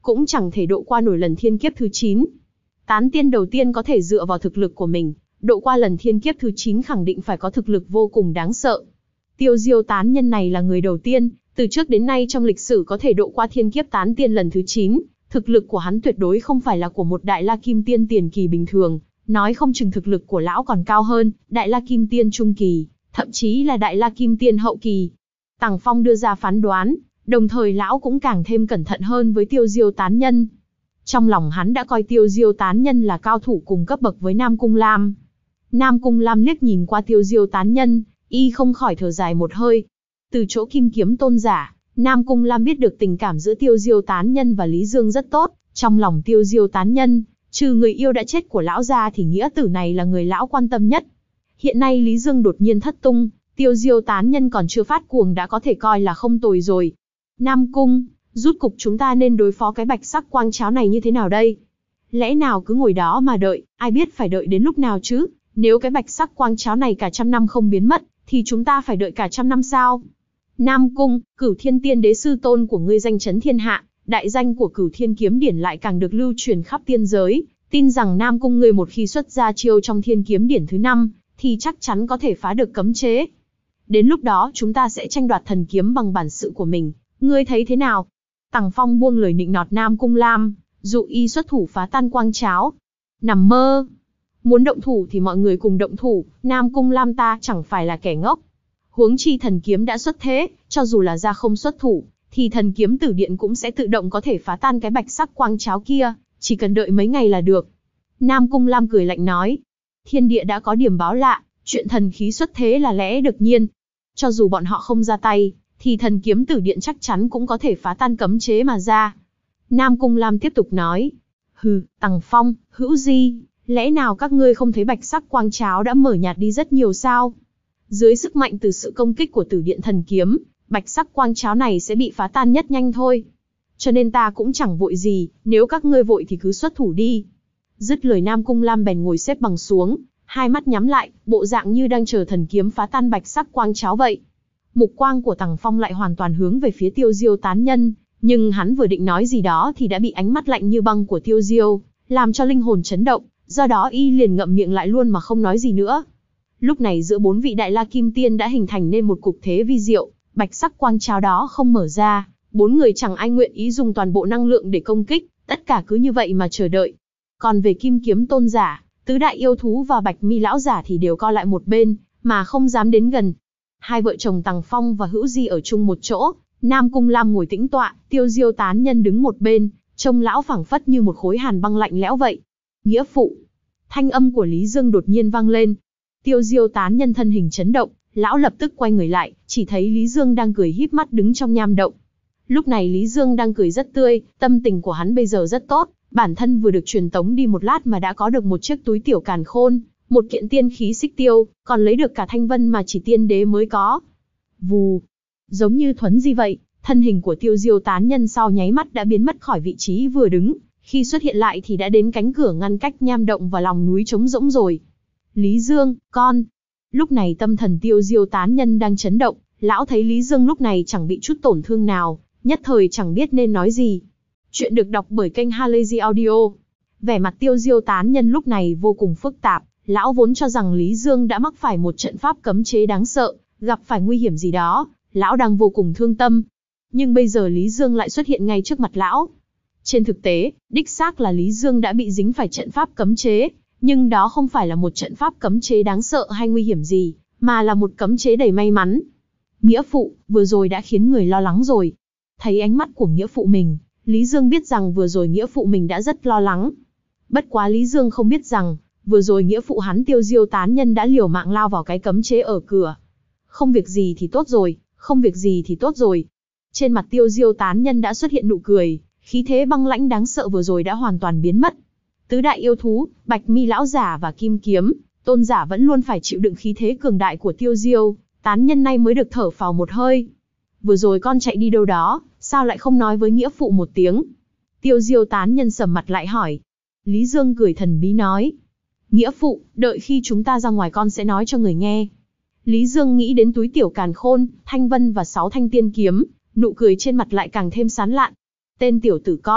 cũng chẳng thể độ qua nổi lần thiên kiếp thứ chín. Tán tiên đầu tiên có thể dựa vào thực lực của mình, độ qua lần thiên kiếp thứ chín khẳng định phải có thực lực vô cùng đáng sợ. Tiêu Diêu tán nhân này là người đầu tiên, từ trước đến nay trong lịch sử có thể độ qua thiên kiếp tán tiên lần thứ chín, thực lực của hắn tuyệt đối không phải là của một đại la kim tiên tiền kỳ bình thường, nói không chừng thực lực của lão còn cao hơn, đại la kim tiên trung kỳ, thậm chí là đại la kim tiên hậu kỳ. Tằng Phong đưa ra phán đoán, đồng thời lão cũng càng thêm cẩn thận hơn với Tiêu Diêu tán nhân. Trong lòng hắn đã coi Tiêu Diêu tán nhân là cao thủ cùng cấp bậc với Nam Cung Lam. Nam Cung Lam liếc nhìn qua Tiêu Diêu tán nhân, y không khỏi thở dài một hơi. Từ chỗ Kim Kiếm tôn giả, Nam Cung Lam biết được tình cảm giữa Tiêu Diêu tán nhân và Lý Dương rất tốt, trong lòng Tiêu Diêu tán nhân, trừ người yêu đã chết của lão ra thì nghĩa tử này là người lão quan tâm nhất. Hiện nay Lý Dương đột nhiên thất tung, Tiêu Diêu tán nhân còn chưa phát cuồng đã có thể coi là không tồi rồi. Nam Cung, rút cục chúng ta nên đối phó cái bạch sắc quang cháo này như thế nào đây? Lẽ nào cứ ngồi đó mà đợi, ai biết phải đợi đến lúc nào chứ? Nếu cái bạch sắc quang cháo này cả trăm năm không biến mất, thì chúng ta phải đợi cả trăm năm sao? Nam Cung, Cửu Thiên Tiên Đế sư tôn của ngươi danh chấn thiên hạ, đại danh của Cửu Thiên Kiếm Điển lại càng được lưu truyền khắp tiên giới, tin rằng Nam Cung ngươi một khi xuất ra chiêu trong Thiên Kiếm Điển thứ năm, thì chắc chắn có thể phá được cấm chế. Đến lúc đó chúng ta sẽ tranh đoạt thần kiếm bằng bản sự của mình, ngươi thấy thế nào? Tằng Phong buông lời nịnh nọt Nam Cung Lam, dụ y xuất thủ phá tan quang cháo. Nằm mơ! Muốn động thủ thì mọi người cùng động thủ, Nam Cung Lam ta chẳng phải là kẻ ngốc. Huống chi thần kiếm đã xuất thế, cho dù là ra không xuất thủ, thì thần kiếm tử điện cũng sẽ tự động có thể phá tan cái bạch sắc quang cháo kia, chỉ cần đợi mấy ngày là được. Nam Cung Lam cười lạnh nói, thiên địa đã có điểm báo lạ, chuyện thần khí xuất thế là lẽ đương nhiên. Cho dù bọn họ không ra tay, thì thần kiếm tử điện chắc chắn cũng có thể phá tan cấm chế mà ra. Nam Cung Lam tiếp tục nói, hừ, Tằng Phong, Hữu Di, lẽ nào các ngươi không thấy bạch sắc quang cháo đã mở nhạt đi rất nhiều sao? Dưới sức mạnh từ sự công kích của tử điện thần kiếm, bạch sắc quang cháo này sẽ bị phá tan nhất nhanh thôi. Cho nên ta cũng chẳng vội gì, nếu các ngươi vội thì cứ xuất thủ đi. Dứt lời Nam Cung Lam bèn ngồi xếp bằng xuống, hai mắt nhắm lại, bộ dạng như đang chờ thần kiếm phá tan bạch sắc quang cháo vậy. Mục quang của Tằng Phong lại hoàn toàn hướng về phía Tiêu Diêu tán nhân, nhưng hắn vừa định nói gì đó thì đã bị ánh mắt lạnh như băng của Tiêu Diêu làm cho linh hồn chấn động, do đó y liền ngậm miệng lại luôn mà không nói gì nữa. Lúc này giữa bốn vị đại la kim tiên đã hình thành nên một cục thế vi diệu, bạch sắc quang cháo đó không mở ra, bốn người chẳng ai nguyện ý dùng toàn bộ năng lượng để công kích, tất cả cứ như vậy mà chờ đợi. Còn về Kim Kiếm tôn giả, tứ đại yêu thú và Bạch Mi lão giả thì đều co lại một bên, mà không dám đến gần. Hai vợ chồng Tằng Phong và Hữu Di ở chung một chỗ, Nam Cung Lam ngồi tĩnh tọa, Tiêu Diêu tán nhân đứng một bên, trông lão phảng phất như một khối hàn băng lạnh lẽo vậy. Nghĩa phụ! Thanh âm của Lý Dương đột nhiên vang lên. Tiêu Diêu tán nhân thân hình chấn động, lão lập tức quay người lại, chỉ thấy Lý Dương đang cười híp mắt đứng trong nham động. Lúc này Lý Dương đang cười rất tươi, tâm tình của hắn bây giờ rất tốt, bản thân vừa được truyền tống đi một lát mà đã có được một chiếc túi tiểu càn khôn, một kiện tiên khí xích tiêu, còn lấy được cả thanh vân mà chỉ tiên đế mới có. Vù! Giống như thuấn di vậy, thân hình của Tiêu Diêu tán nhân sau nháy mắt đã biến mất khỏi vị trí vừa đứng, khi xuất hiện lại thì đã đến cánh cửa ngăn cách nham động và lòng núi trống rỗng rồi. Lý Dương, con! Lúc này tâm thần Tiêu Diêu tán nhân đang chấn động, lão thấy Lý Dương lúc này chẳng bị chút tổn thương nào, nhất thời chẳng biết nên nói gì. Chuyện được đọc bởi kênh Halazy Audio. Vẻ mặt Tiêu Diêu tán nhân lúc này vô cùng phức tạp, lão vốn cho rằng Lý Dương đã mắc phải một trận pháp cấm chế đáng sợ, gặp phải nguy hiểm gì đó, lão đang vô cùng thương tâm. Nhưng bây giờ Lý Dương lại xuất hiện ngay trước mặt lão. Trên thực tế, đích xác là Lý Dương đã bị dính phải trận pháp cấm chế, nhưng đó không phải là một trận pháp cấm chế đáng sợ hay nguy hiểm gì, mà là một cấm chế đầy may mắn. Nghĩa phụ, vừa rồi đã khiến người lo lắng rồi. Thấy ánh mắt của nghĩa phụ mình, Lý Dương biết rằng vừa rồi nghĩa phụ mình đã rất lo lắng. Bất quá Lý Dương không biết rằng, vừa rồi nghĩa phụ hắn Tiêu Diêu tán nhân đã liều mạng lao vào cái cấm chế ở cửa. Không việc gì thì tốt rồi, không việc gì thì tốt rồi. Trên mặt Tiêu Diêu tán nhân đã xuất hiện nụ cười, khí thế băng lãnh đáng sợ vừa rồi đã hoàn toàn biến mất. Tứ đại yêu thú, Bạch Mi lão giả và Kim Kiếm tôn giả vẫn luôn phải chịu đựng khí thế cường đại của Tiêu Diêu tán nhân nay mới được thở phào một hơi. Vừa rồi con chạy đi đâu đó, sao lại không nói với nghĩa phụ một tiếng? Tiêu Diêu tán nhân sầm mặt lại hỏi. Lý Dương cười thần bí nói. Nghĩa phụ, đợi khi chúng ta ra ngoài con sẽ nói cho người nghe. Lý Dương nghĩ đến túi tiểu càn khôn, thanh vân và sáu thanh tiên kiếm, nụ cười trên mặt lại càng thêm sán lạn. Tên tiểu tử con,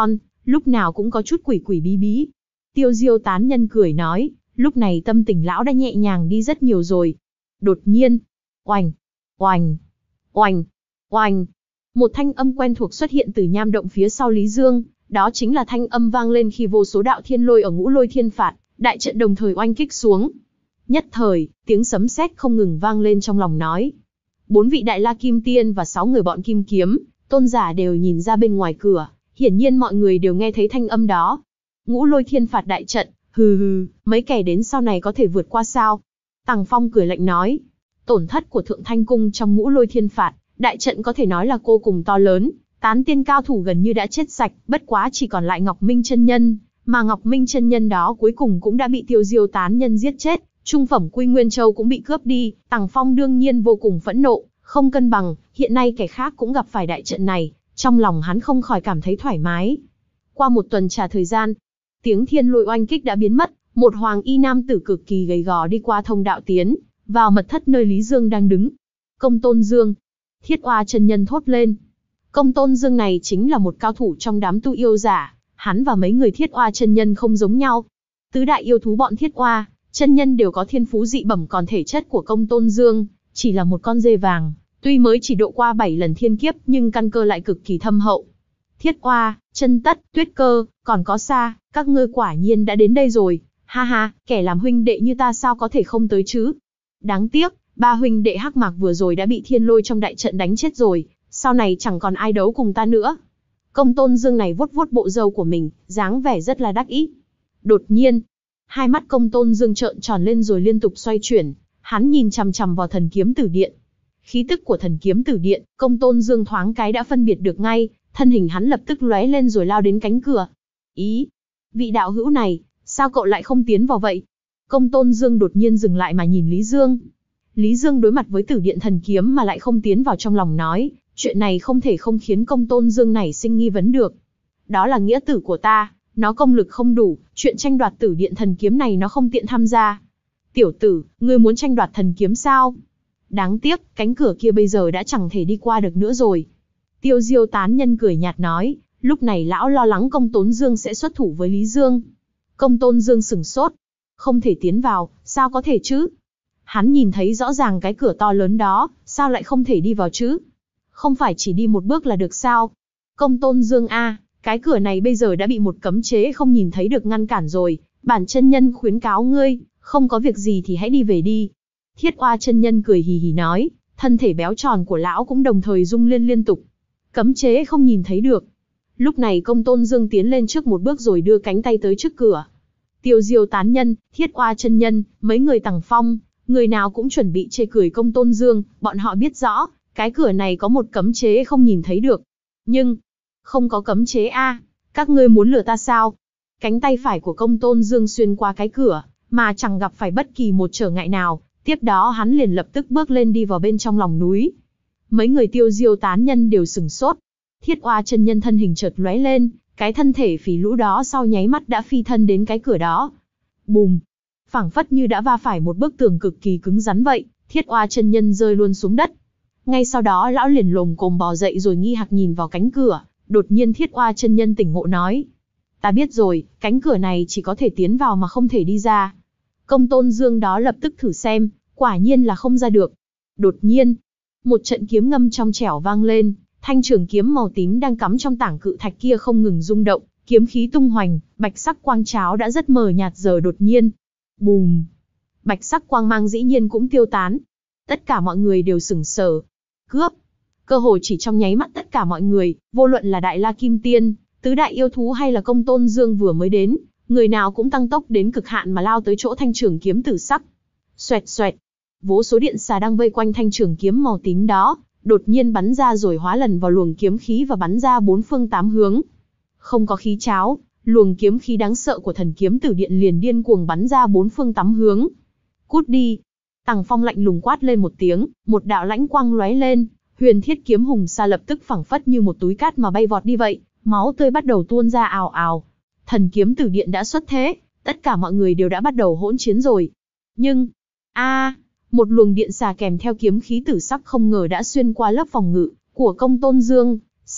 lúc nào cũng có chút quỷ quỷ bí bí. Tiêu Diêu tán nhân cười nói, lúc này tâm tình lão đã nhẹ nhàng đi rất nhiều rồi. Đột nhiên, oành, oành, oành, oành, một thanh âm quen thuộc xuất hiện từ nham động phía sau Lý Dương, đó chính là thanh âm vang lên khi vô số đạo thiên lôi ở Ngũ Lôi Thiên Phạt đại trận đồng thời oanh kích xuống. Nhất thời, tiếng sấm sét không ngừng vang lên trong lòng nói. Bốn vị đại la kim tiên và sáu người bọn kim kiếm, tôn giả đều nhìn ra bên ngoài cửa, hiển nhiên mọi người đều nghe thấy thanh âm đó. Ngũ Lôi Thiên Phạt đại trận, hừ hừ, mấy kẻ đến sau này có thể vượt qua sao? Tằng Phong cười lạnh nói. Tổn thất của Thượng Thanh Cung trong Ngũ Lôi Thiên Phạt đại trận có thể nói là vô cùng to lớn, tán tiên cao thủ gần như đã chết sạch, bất quá chỉ còn lại Ngọc Minh chân nhân, mà Ngọc Minh chân nhân đó cuối cùng cũng đã bị Tiêu Diêu tán nhân giết chết, trung phẩm Quy Nguyên Châu cũng bị cướp đi, Tằng Phong đương nhiên vô cùng phẫn nộ, không cân bằng, hiện nay kẻ khác cũng gặp phải đại trận này, trong lòng hắn không khỏi cảm thấy thoải mái. Qua một tuần trà thời gian, tiếng thiên lôi oanh kích đã biến mất, một hoàng y nam tử cực kỳ gầy gò đi qua thông đạo tiến vào mật thất nơi Lý Dương đang đứng. Công Tôn Dương, Thiết Oa chân nhân thốt lên. Công Tôn Dương này chính là một cao thủ trong đám tu yêu giả, hắn và mấy người Thiết Oa chân nhân không giống nhau. Tứ đại yêu thú bọn Thiết Oa chân nhân đều có thiên phú dị bẩm, còn thể chất của Công Tôn Dương chỉ là một con dê vàng, tuy mới chỉ độ qua bảy lần thiên kiếp nhưng căn cơ lại cực kỳ thâm hậu. Thiết Oa, Chân Tất, Tuyết Cơ, còn có Sa, các ngươi quả nhiên đã đến đây rồi, ha ha, kẻ làm huynh đệ như ta sao có thể không tới chứ? Đáng tiếc, ba huynh đệ Hắc Mạc vừa rồi đã bị thiên lôi trong đại trận đánh chết rồi, sau này chẳng còn ai đấu cùng ta nữa. Công Tôn Dương này vuốt vuốt bộ râu của mình, dáng vẻ rất là đắc ý. Đột nhiên, hai mắt Công Tôn Dương trợn tròn lên rồi liên tục xoay chuyển, hắn nhìn chằm chằm vào thần kiếm tử điện. Khí tức của thần kiếm tử điện, Công Tôn Dương thoáng cái đã phân biệt được ngay, thân hình hắn lập tức lóe lên rồi lao đến cánh cửa. Ý, vị đạo hữu này, sao cậu lại không tiến vào vậy? Công Tôn Dương đột nhiên dừng lại mà nhìn Lý Dương. Lý Dương đối mặt với tử điện thần kiếm mà lại không tiến vào, trong lòng nói, chuyện này không thể không khiến Công Tôn Dương này sinh nghi vấn được. Đó là nghĩa tử của ta, nó công lực không đủ, chuyện tranh đoạt tử điện thần kiếm này nó không tiện tham gia. Tiểu tử, ngươi muốn tranh đoạt thần kiếm sao? Đáng tiếc, cánh cửa kia bây giờ đã chẳng thể đi qua được nữa rồi. Tiêu Diêu tán nhân cười nhạt nói, lúc này lão lo lắng Công Tôn Dương sẽ xuất thủ với Lý Dương. Công Tôn Dương sửng sốt, không thể tiến vào, sao có thể chứ? Hắn nhìn thấy rõ ràng cái cửa to lớn đó, sao lại không thể đi vào chứ? Không phải chỉ đi một bước là được sao? Công Tôn Dương a, cái cửa này bây giờ đã bị một cấm chế không nhìn thấy được ngăn cản rồi, bản chân nhân khuyến cáo ngươi, không có việc gì thì hãy đi về đi. Thiết Oa chân nhân cười hì hì nói, thân thể béo tròn của lão cũng đồng thời rung lên liên tục. Cấm chế không nhìn thấy được. Lúc này Công Tôn Dương tiến lên trước một bước rồi đưa cánh tay tới trước cửa. Tiêu Diêu tán nhân, Thiết Oa chân nhân, mấy người Tằng Phong, người nào cũng chuẩn bị chê cười Công Tôn Dương, bọn họ biết rõ, cái cửa này có một cấm chế không nhìn thấy được. Nhưng, không có cấm chế a, các ngươi muốn lừa ta sao? Cánh tay phải của Công Tôn Dương xuyên qua cái cửa, mà chẳng gặp phải bất kỳ một trở ngại nào, tiếp đó hắn liền lập tức bước lên đi vào bên trong lòng núi. Mấy người Tiêu Diêu tán nhân đều sửng sốt. Thiết Oa chân nhân thân hình chợt lóe lên, cái thân thể phì lũ đó sau nháy mắt đã phi thân đến cái cửa đó. Bùm! Phảng phất như đã va phải một bức tường cực kỳ cứng rắn vậy, Thiết Oa chân nhân rơi luôn xuống đất. Ngay sau đó lão liền lồm cồm bò dậy rồi nghi hoặc nhìn vào cánh cửa, đột nhiên Thiết Oa chân nhân tỉnh ngộ nói. Ta biết rồi, cánh cửa này chỉ có thể tiến vào mà không thể đi ra. Công Tôn Dương đó lập tức thử xem, quả nhiên là không ra được. Đột nhiên, một trận kiếm ngâm trong trẻo vang lên, thanh trường kiếm màu tím đang cắm trong tảng cự thạch kia không ngừng rung động, kiếm khí tung hoành, bạch sắc quang cháo đã rất mờ nhạt giờ đột nhiên. Bùm! Bạch sắc quang mang dĩ nhiên cũng tiêu tán. Tất cả mọi người đều sửng sờ. Cướp! Cơ hội chỉ trong nháy mắt tất cả mọi người, vô luận là Đại La Kim Tiên, tứ đại yêu thú hay là Công Tôn Dương vừa mới đến, người nào cũng tăng tốc đến cực hạn mà lao tới chỗ thanh trường kiếm tử sắc. Xoẹt xoẹt! Vô số điện xà đang vây quanh thanh trường kiếm màu tím đó, đột nhiên bắn ra rồi hóa lần vào luồng kiếm khí và bắn ra bốn phương tám hướng. Không có khí cháo, luồng kiếm khí đáng sợ của thần kiếm tử điện liền điên cuồng bắn ra bốn phương tám hướng. Cút đi! Tằng Phong lạnh lùng quát lên một tiếng, một đạo lãnh quang lóe lên, huyền thiết kiếm hùng sa lập tức phảng phất như một túi cát mà bay vọt đi vậy, máu tươi bắt đầu tuôn ra ào ào. Thần kiếm tử điện đã xuất thế, tất cả mọi người đều đã bắt đầu hỗn chiến rồi. Nhưng, a, một luồng điện xà kèm theo kiếm khí tử sắc không ngờ đã xuyên qua lớp phòng ngự của Công Tôn Dương,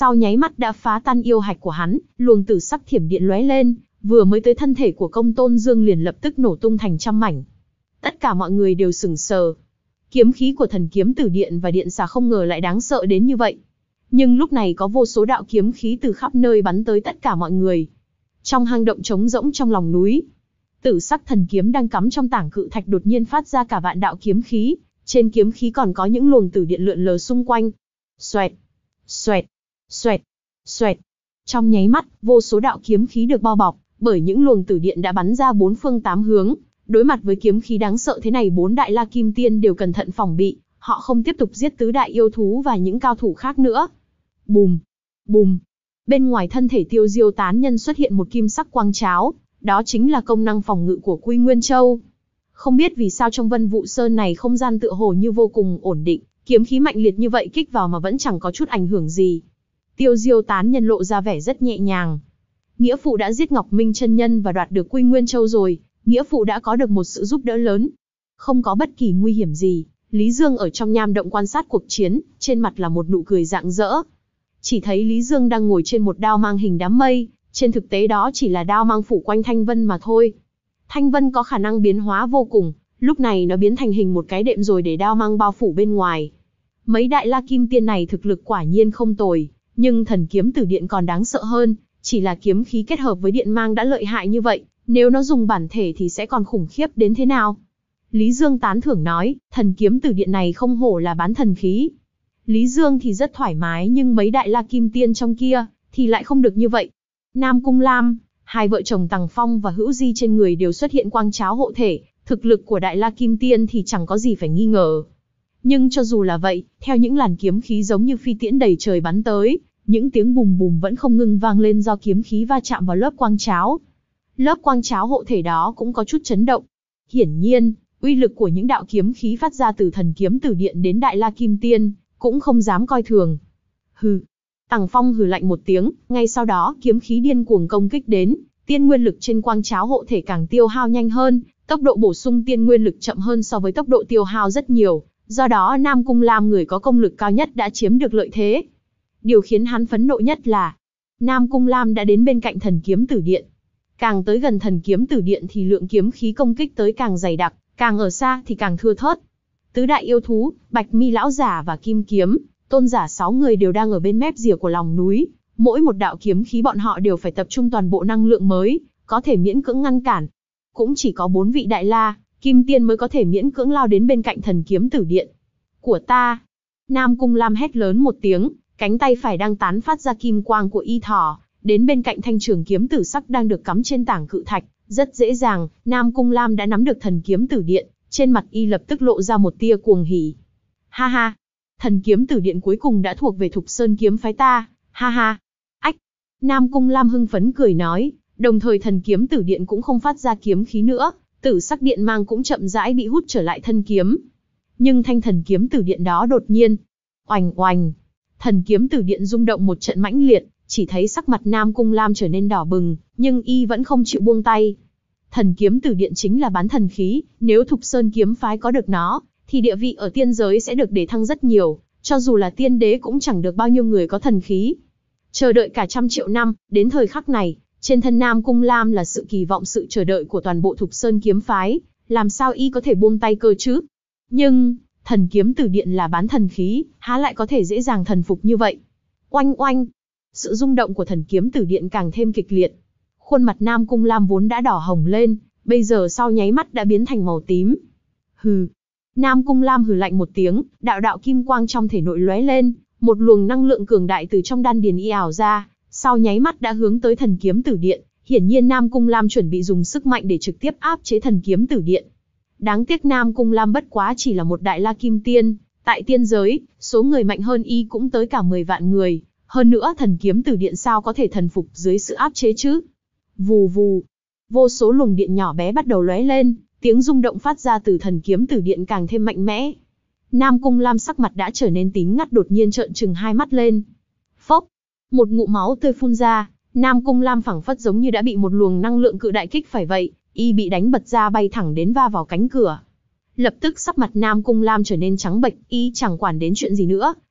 sau nháy mắt đã phá tan yêu hạch của hắn, luồng tử sắc thiểm điện lóe lên, vừa mới tới thân thể của Công Tôn Dương liền lập tức nổ tung thành trăm mảnh. Tất cả mọi người đều sững sờ. Kiếm khí của thần kiếm tử điện và điện xà không ngờ lại đáng sợ đến như vậy. Nhưng lúc này có vô số đạo kiếm khí từ khắp nơi bắn tới tất cả mọi người. Trong hang động trống rỗng trong lòng núi, tử sắc thần kiếm đang cắm trong tảng cự thạch đột nhiên phát ra cả vạn đạo kiếm khí, trên kiếm khí còn có những luồng tử điện lượn lờ xung quanh. Xoẹt, xoẹt, xoẹt, xoẹt. Trong nháy mắt, vô số đạo kiếm khí được bao bọc bởi những luồng tử điện đã bắn ra bốn phương tám hướng. Đối mặt với kiếm khí đáng sợ thế này, bốn đại La Kim Tiên đều cẩn thận phòng bị, họ không tiếp tục giết tứ đại yêu thú và những cao thủ khác nữa. Bùm, bùm. Bên ngoài thân thể Tiêu Diêu tán nhân xuất hiện một kim sắc quang cháo, đó chính là công năng phòng ngự của Quy Nguyên Châu. Không biết vì sao trong Vân Vũ Sơn này không gian tựa hồ như vô cùng ổn định, kiếm khí mạnh liệt như vậy kích vào mà vẫn chẳng có chút ảnh hưởng gì. Tiêu Diêu tán nhân lộ ra vẻ rất nhẹ nhàng. Nghĩa phụ đã giết Ngọc Minh chân nhân và đoạt được Quy Nguyên Châu rồi, nghĩa phụ đã có được một sự giúp đỡ lớn. Không có bất kỳ nguy hiểm gì, Lý Dương ở trong nham động quan sát cuộc chiến, trên mặt là một nụ cười rạng rỡ. Chỉ thấy Lý Dương đang ngồi trên một đao mang hình đám mây, trên thực tế đó chỉ là đao mang phủ quanh Thanh Vân mà thôi. Thanh Vân có khả năng biến hóa vô cùng, lúc này nó biến thành hình một cái đệm rồi để đao mang bao phủ bên ngoài. Mấy đại La Kim Tiên này thực lực quả nhiên không tồi, nhưng thần kiếm tử điện còn đáng sợ hơn, chỉ là kiếm khí kết hợp với điện mang đã lợi hại như vậy, nếu nó dùng bản thể thì sẽ còn khủng khiếp đến thế nào. Lý Dương tán thưởng nói, thần kiếm tử điện này không hổ là bán thần khí. Lý Dương thì rất thoải mái nhưng mấy đại La Kim Tiên trong kia thì lại không được như vậy. Nam Cung Lam, hai vợ chồng Tằng Phong và Hữu Di trên người đều xuất hiện quang cháo hộ thể, thực lực của đại La Kim Tiên thì chẳng có gì phải nghi ngờ. Nhưng cho dù là vậy, theo những làn kiếm khí giống như phi tiễn đầy trời bắn tới, những tiếng bùm bùm vẫn không ngừng vang lên do kiếm khí va chạm vào lớp quang cháo. Lớp quang cháo hộ thể đó cũng có chút chấn động. Hiển nhiên, uy lực của những đạo kiếm khí phát ra từ thần kiếm tử điện đến đại La Kim Tiên cũng không dám coi thường. Hừ. Tằng Phong hừ lạnh một tiếng, ngay sau đó kiếm khí điên cuồng công kích đến, tiên nguyên lực trên quang cháo hộ thể càng tiêu hao nhanh hơn, tốc độ bổ sung tiên nguyên lực chậm hơn so với tốc độ tiêu hao rất nhiều, do đó Nam Cung Lam người có công lực cao nhất đã chiếm được lợi thế. Điều khiến hắn phẫn nộ nhất là Nam Cung Lam đã đến bên cạnh thần kiếm tử điện. Càng tới gần thần kiếm tử điện thì lượng kiếm khí công kích tới càng dày đặc, càng ở xa thì càng thưa thớt. Tứ đại yêu thú, Bạch Mi lão giả và Kim Kiếm Tôn giả sáu người đều đang ở bên mép rìa của lòng núi, mỗi một đạo kiếm khí bọn họ đều phải tập trung toàn bộ năng lượng mới có thể miễn cưỡng ngăn cản. Cũng chỉ có bốn vị đại la Kim Tiên mới có thể miễn cưỡng lao đến bên cạnh thần kiếm tử điện. Của ta! Nam Cung Lam hét lớn một tiếng, cánh tay phải đang tán phát ra kim quang của y thỏ, đến bên cạnh thanh trường kiếm tử sắc đang được cắm trên tảng cự thạch. Rất dễ dàng, Nam Cung Lam đã nắm được thần kiếm tử điện, trên mặt y lập tức lộ ra một tia cuồng hỉ. Ha ha! Thần kiếm tử điện cuối cùng đã thuộc về Thục Sơn kiếm phái ta, ha ha! Ách! Nam Cung Lam hưng phấn cười nói, đồng thời thần kiếm tử điện cũng không phát ra kiếm khí nữa, tử sắc điện mang cũng chậm rãi bị hút trở lại thân kiếm. Nhưng thanh thần kiếm tử điện đó đột nhiên, oành oành, thần kiếm tử điện rung động một trận mãnh liệt, chỉ thấy sắc mặt Nam Cung Lam trở nên đỏ bừng, nhưng y vẫn không chịu buông tay. Thần kiếm tử điện chính là bán thần khí, nếu Thục Sơn kiếm phái có được nó, thì địa vị ở tiên giới sẽ được đề thăng rất nhiều, cho dù là tiên đế cũng chẳng được bao nhiêu người có thần khí. Chờ đợi cả trăm triệu năm, đến thời khắc này, trên thân Nam Cung Lam là sự kỳ vọng sự chờ đợi của toàn bộ Thục Sơn kiếm phái, làm sao y có thể buông tay cơ chứ? Nhưng, thần kiếm tử điện là bán thần khí, há lại có thể dễ dàng thần phục như vậy? Oanh oanh! Sự rung động của thần kiếm tử điện càng thêm kịch liệt. Khuôn mặt Nam Cung Lam vốn đã đỏ hồng lên, bây giờ sau nháy mắt đã biến thành màu tím. Hừ! Nam Cung Lam hừ lạnh một tiếng, đạo đạo kim quang trong thể nội lóe lên, một luồng năng lượng cường đại từ trong đan điền y ảo ra, sau nháy mắt đã hướng tới thần kiếm tử điện. Hiển nhiên Nam Cung Lam chuẩn bị dùng sức mạnh để trực tiếp áp chế thần kiếm tử điện. Đáng tiếc Nam Cung Lam bất quá chỉ là một đại la kim tiên, tại tiên giới, số người mạnh hơn y cũng tới cả mười vạn người, hơn nữa thần kiếm tử điện sao có thể thần phục dưới sự áp chế chứ? Vù vù, vô số luồng điện nhỏ bé bắt đầu lóe lên, tiếng rung động phát ra từ thần kiếm tử điện càng thêm mạnh mẽ. Nam Cung Lam sắc mặt đã trở nên tím ngắt, đột nhiên trợn trừng hai mắt lên. Phốc, một ngụm máu tươi phun ra, Nam Cung Lam phảng phất giống như đã bị một luồng năng lượng cự đại kích phải vậy, y bị đánh bật ra bay thẳng đến va vào cánh cửa. Lập tức sắc mặt Nam Cung Lam trở nên trắng bệch, y chẳng quản đến chuyện gì nữa,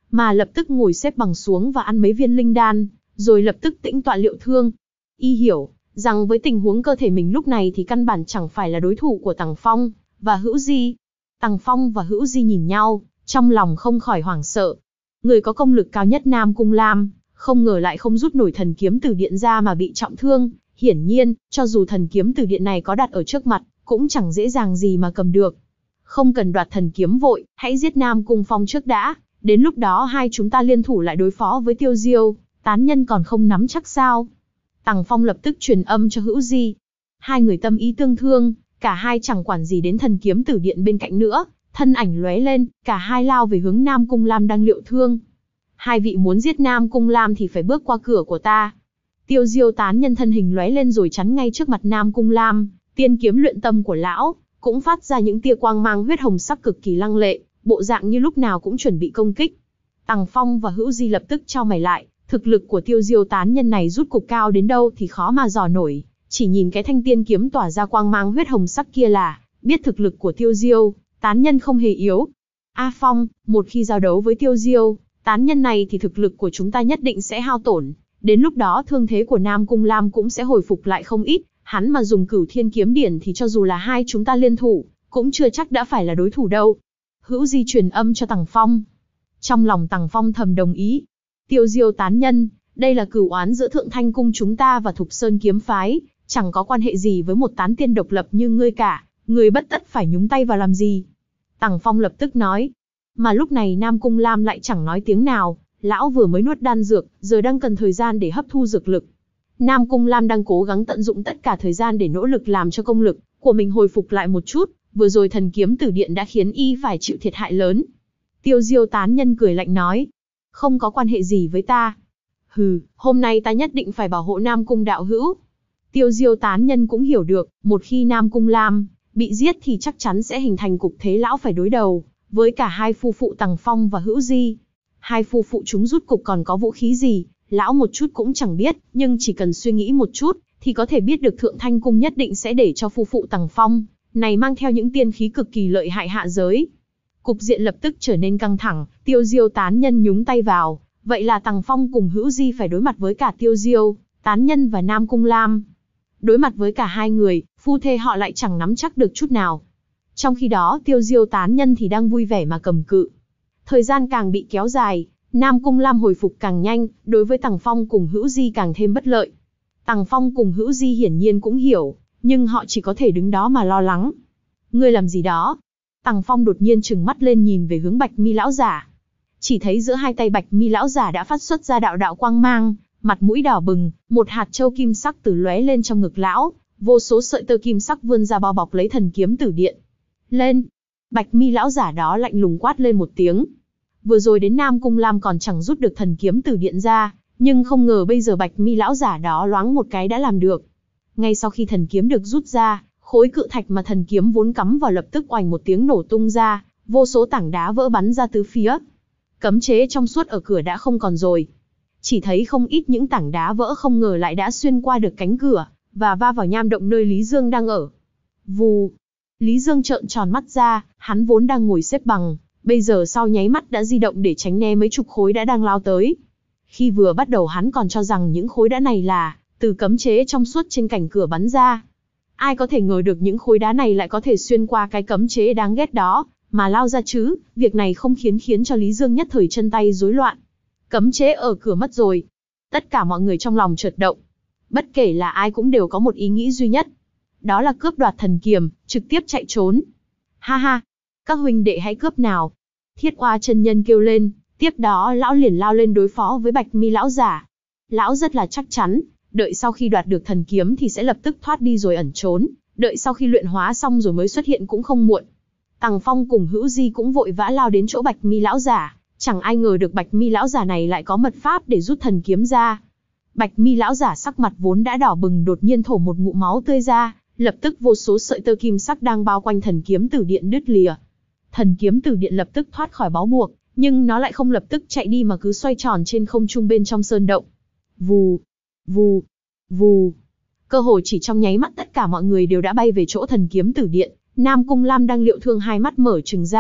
mà lập tức ngồi xếp bằng xuống và ăn mấy viên linh đan, rồi lập tức tĩnh tọa liệu thương. Y hiểu rằng với tình huống cơ thể mình lúc này thì căn bản chẳng phải là đối thủ của Tằng Phong và Hữu Di. Tằng Phong và Hữu Di nhìn nhau, trong lòng không khỏi hoảng sợ. Người có công lực cao nhất Nam Cung Lam, không ngờ lại không rút nổi thần kiếm từ điện ra mà bị trọng thương. Hiển nhiên, cho dù thần kiếm từ điện này có đặt ở trước mặt, cũng chẳng dễ dàng gì mà cầm được. Không cần đoạt thần kiếm vội, hãy giết Nam Cung Phong trước đã, đến lúc đó hai chúng ta liên thủ lại đối phó với Tiêu Diêu, tán nhân còn không nắm chắc sao. Tằng Phong lập tức truyền âm cho Hữu Di. Hai người tâm ý tương thương, cả hai chẳng quản gì đến thần kiếm tử điện bên cạnh nữa, thân ảnh lóe lên, cả hai lao về hướng Nam Cung Lam đang liệu thương. Hai vị muốn giết Nam Cung Lam thì phải bước qua cửa của ta. Tiêu Diêu tán nhân thân hình lóe lên rồi chắn ngay trước mặt Nam Cung Lam, tiên kiếm luyện tâm của lão cũng phát ra những tia quang mang huyết hồng sắc cực kỳ lăng lệ, bộ dạng như lúc nào cũng chuẩn bị công kích. Tằng Phong và Hữu Di lập tức chau mày lại, thực lực của Tiêu Diêu tán nhân này rút cục cao đến đâu thì khó mà dò nổi, chỉ nhìn cái thanh tiên kiếm tỏa ra quang mang huyết hồng sắc kia là biết thực lực của Tiêu Diêu tán nhân không hề yếu. A Phong, một khi giao đấu với Tiêu Diêu tán nhân này thì thực lực của chúng ta nhất định sẽ hao tổn, đến lúc đó thương thế của Nam Cung Lam cũng sẽ hồi phục lại không ít, hắn mà dùng Cửu Thiên kiếm điển thì cho dù là hai chúng ta liên thủ, cũng chưa chắc đã phải là đối thủ đâu. Hữu Di truyền âm cho Tằng Phong. Trong lòng Tằng Phong thầm đồng ý. Tiêu Diêu tán nhân, đây là cửu oán giữa Thượng Thanh cung chúng ta và Thục Sơn kiếm phái, chẳng có quan hệ gì với một tán tiên độc lập như ngươi cả, ngươi bất tất phải nhúng tay vào làm gì. Tằng Phong lập tức nói. Mà lúc này Nam Cung Lam lại chẳng nói tiếng nào, lão vừa mới nuốt đan dược, giờ đang cần thời gian để hấp thu dược lực. Nam Cung Lam đang cố gắng tận dụng tất cả thời gian để nỗ lực làm cho công lực của mình hồi phục lại một chút, vừa rồi thần kiếm tử điện đã khiến y phải chịu thiệt hại lớn. Tiêu Diêu tán nhân cười lạnh nói, không có quan hệ gì với ta. Hừ, hôm nay ta nhất định phải bảo hộ Nam Cung đạo hữu. Tiêu Diêu tán nhân cũng hiểu được, một khi Nam Cung Lam bị giết thì chắc chắn sẽ hình thành cục thế lão phải đối đầu với cả hai phu phụ Tằng Phong và Hữu Di. Hai phu phụ chúng rút cục còn có vũ khí gì, lão một chút cũng chẳng biết, nhưng chỉ cần suy nghĩ một chút, thì có thể biết được Thượng Thanh cung nhất định sẽ để cho phu phụ Tằng Phong này mang theo những tiên khí cực kỳ lợi hại hạ giới. Cục diện lập tức trở nên căng thẳng, Tiêu Diêu tán nhân nhúng tay vào, vậy là Tằng Phong cùng Hữu Di phải đối mặt với cả Tiêu Diêu tán nhân và Nam Cung Lam. Đối mặt với cả hai người, phu thê họ lại chẳng nắm chắc được chút nào. Trong khi đó Tiêu Diêu tán nhân thì đang vui vẻ mà cầm cự. Thời gian càng bị kéo dài, Nam Cung Lam hồi phục càng nhanh, đối với Tằng Phong cùng Hữu Di càng thêm bất lợi. Tằng Phong cùng Hữu Di hiển nhiên cũng hiểu, nhưng họ chỉ có thể đứng đó mà lo lắng. Ngươi làm gì đó? Tằng Phong đột nhiên trừng mắt lên nhìn về hướng Bạch Mi lão giả. Chỉ thấy giữa hai tay Bạch Mi lão giả đã phát xuất ra đạo đạo quang mang, mặt mũi đỏ bừng, một hạt châu kim sắc từ lóe lên trong ngực lão, vô số sợi tơ kim sắc vươn ra bao bọc lấy thần kiếm tử điện. Lên! Bạch Mi lão giả đó lạnh lùng quát lên một tiếng. Vừa rồi đến Nam Cung Lam còn chẳng rút được thần kiếm tử điện ra, nhưng không ngờ bây giờ Bạch Mi lão giả đó loáng một cái đã làm được. Ngay sau khi thần kiếm được rút ra, khối cự thạch mà thần kiếm vốn cắm vào lập tức oành một tiếng nổ tung ra, vô số tảng đá vỡ bắn ra tứ phía. Cấm chế trong suốt ở cửa đã không còn rồi. Chỉ thấy không ít những tảng đá vỡ không ngờ lại đã xuyên qua được cánh cửa, và va vào nham động nơi Lý Dương đang ở. Vù! Lý Dương trợn tròn mắt ra, hắn vốn đang ngồi xếp bằng, bây giờ sau nháy mắt đã di động để tránh né mấy chục khối đá đang lao tới. Khi vừa bắt đầu hắn còn cho rằng những khối đá này là từ cấm chế trong suốt trên cảnh cửa bắn ra. Ai có thể ngờ được những khối đá này lại có thể xuyên qua cái cấm chế đáng ghét đó, mà lao ra chứ, việc này không khiến khiến cho Lý Dương nhất thời chân tay rối loạn. Cấm chế ở cửa mất rồi. Tất cả mọi người trong lòng chợt động. Bất kể là ai cũng đều có một ý nghĩ duy nhất. Đó là cướp đoạt thần kiềm, trực tiếp chạy trốn. Ha ha, các huynh đệ hãy cướp nào. Thiết Oa chân nhân kêu lên, tiếp đó lão liền lao lên đối phó với Bạch Mi lão giả. Lão rất là chắc chắn, đợi sau khi đoạt được thần kiếm thì sẽ lập tức thoát đi rồi ẩn trốn, đợi sau khi luyện hóa xong rồi mới xuất hiện cũng không muộn. Tằng Phong cùng Hữu Di cũng vội vã lao đến chỗ Bạch Mi lão giả, chẳng ai ngờ được Bạch Mi lão giả này lại có mật pháp để rút thần kiếm ra. Bạch Mi lão giả sắc mặt vốn đã đỏ bừng đột nhiên thổ một ngụm máu tươi ra, lập tức vô số sợi tơ kim sắc đang bao quanh thần kiếm tử điện đứt lìa. Thần kiếm tử điện lập tức thoát khỏi bó buộc, nhưng nó lại không lập tức chạy đi mà cứ xoay tròn trên không trung bên trong sơn động. Vù, vù, vù. Cơ hồ chỉ trong nháy mắt tất cả mọi người đều đã bay về chỗ thần kiếm tử điện. Nam Cung Lam đang liệu thương hai mắt mở trừng ra,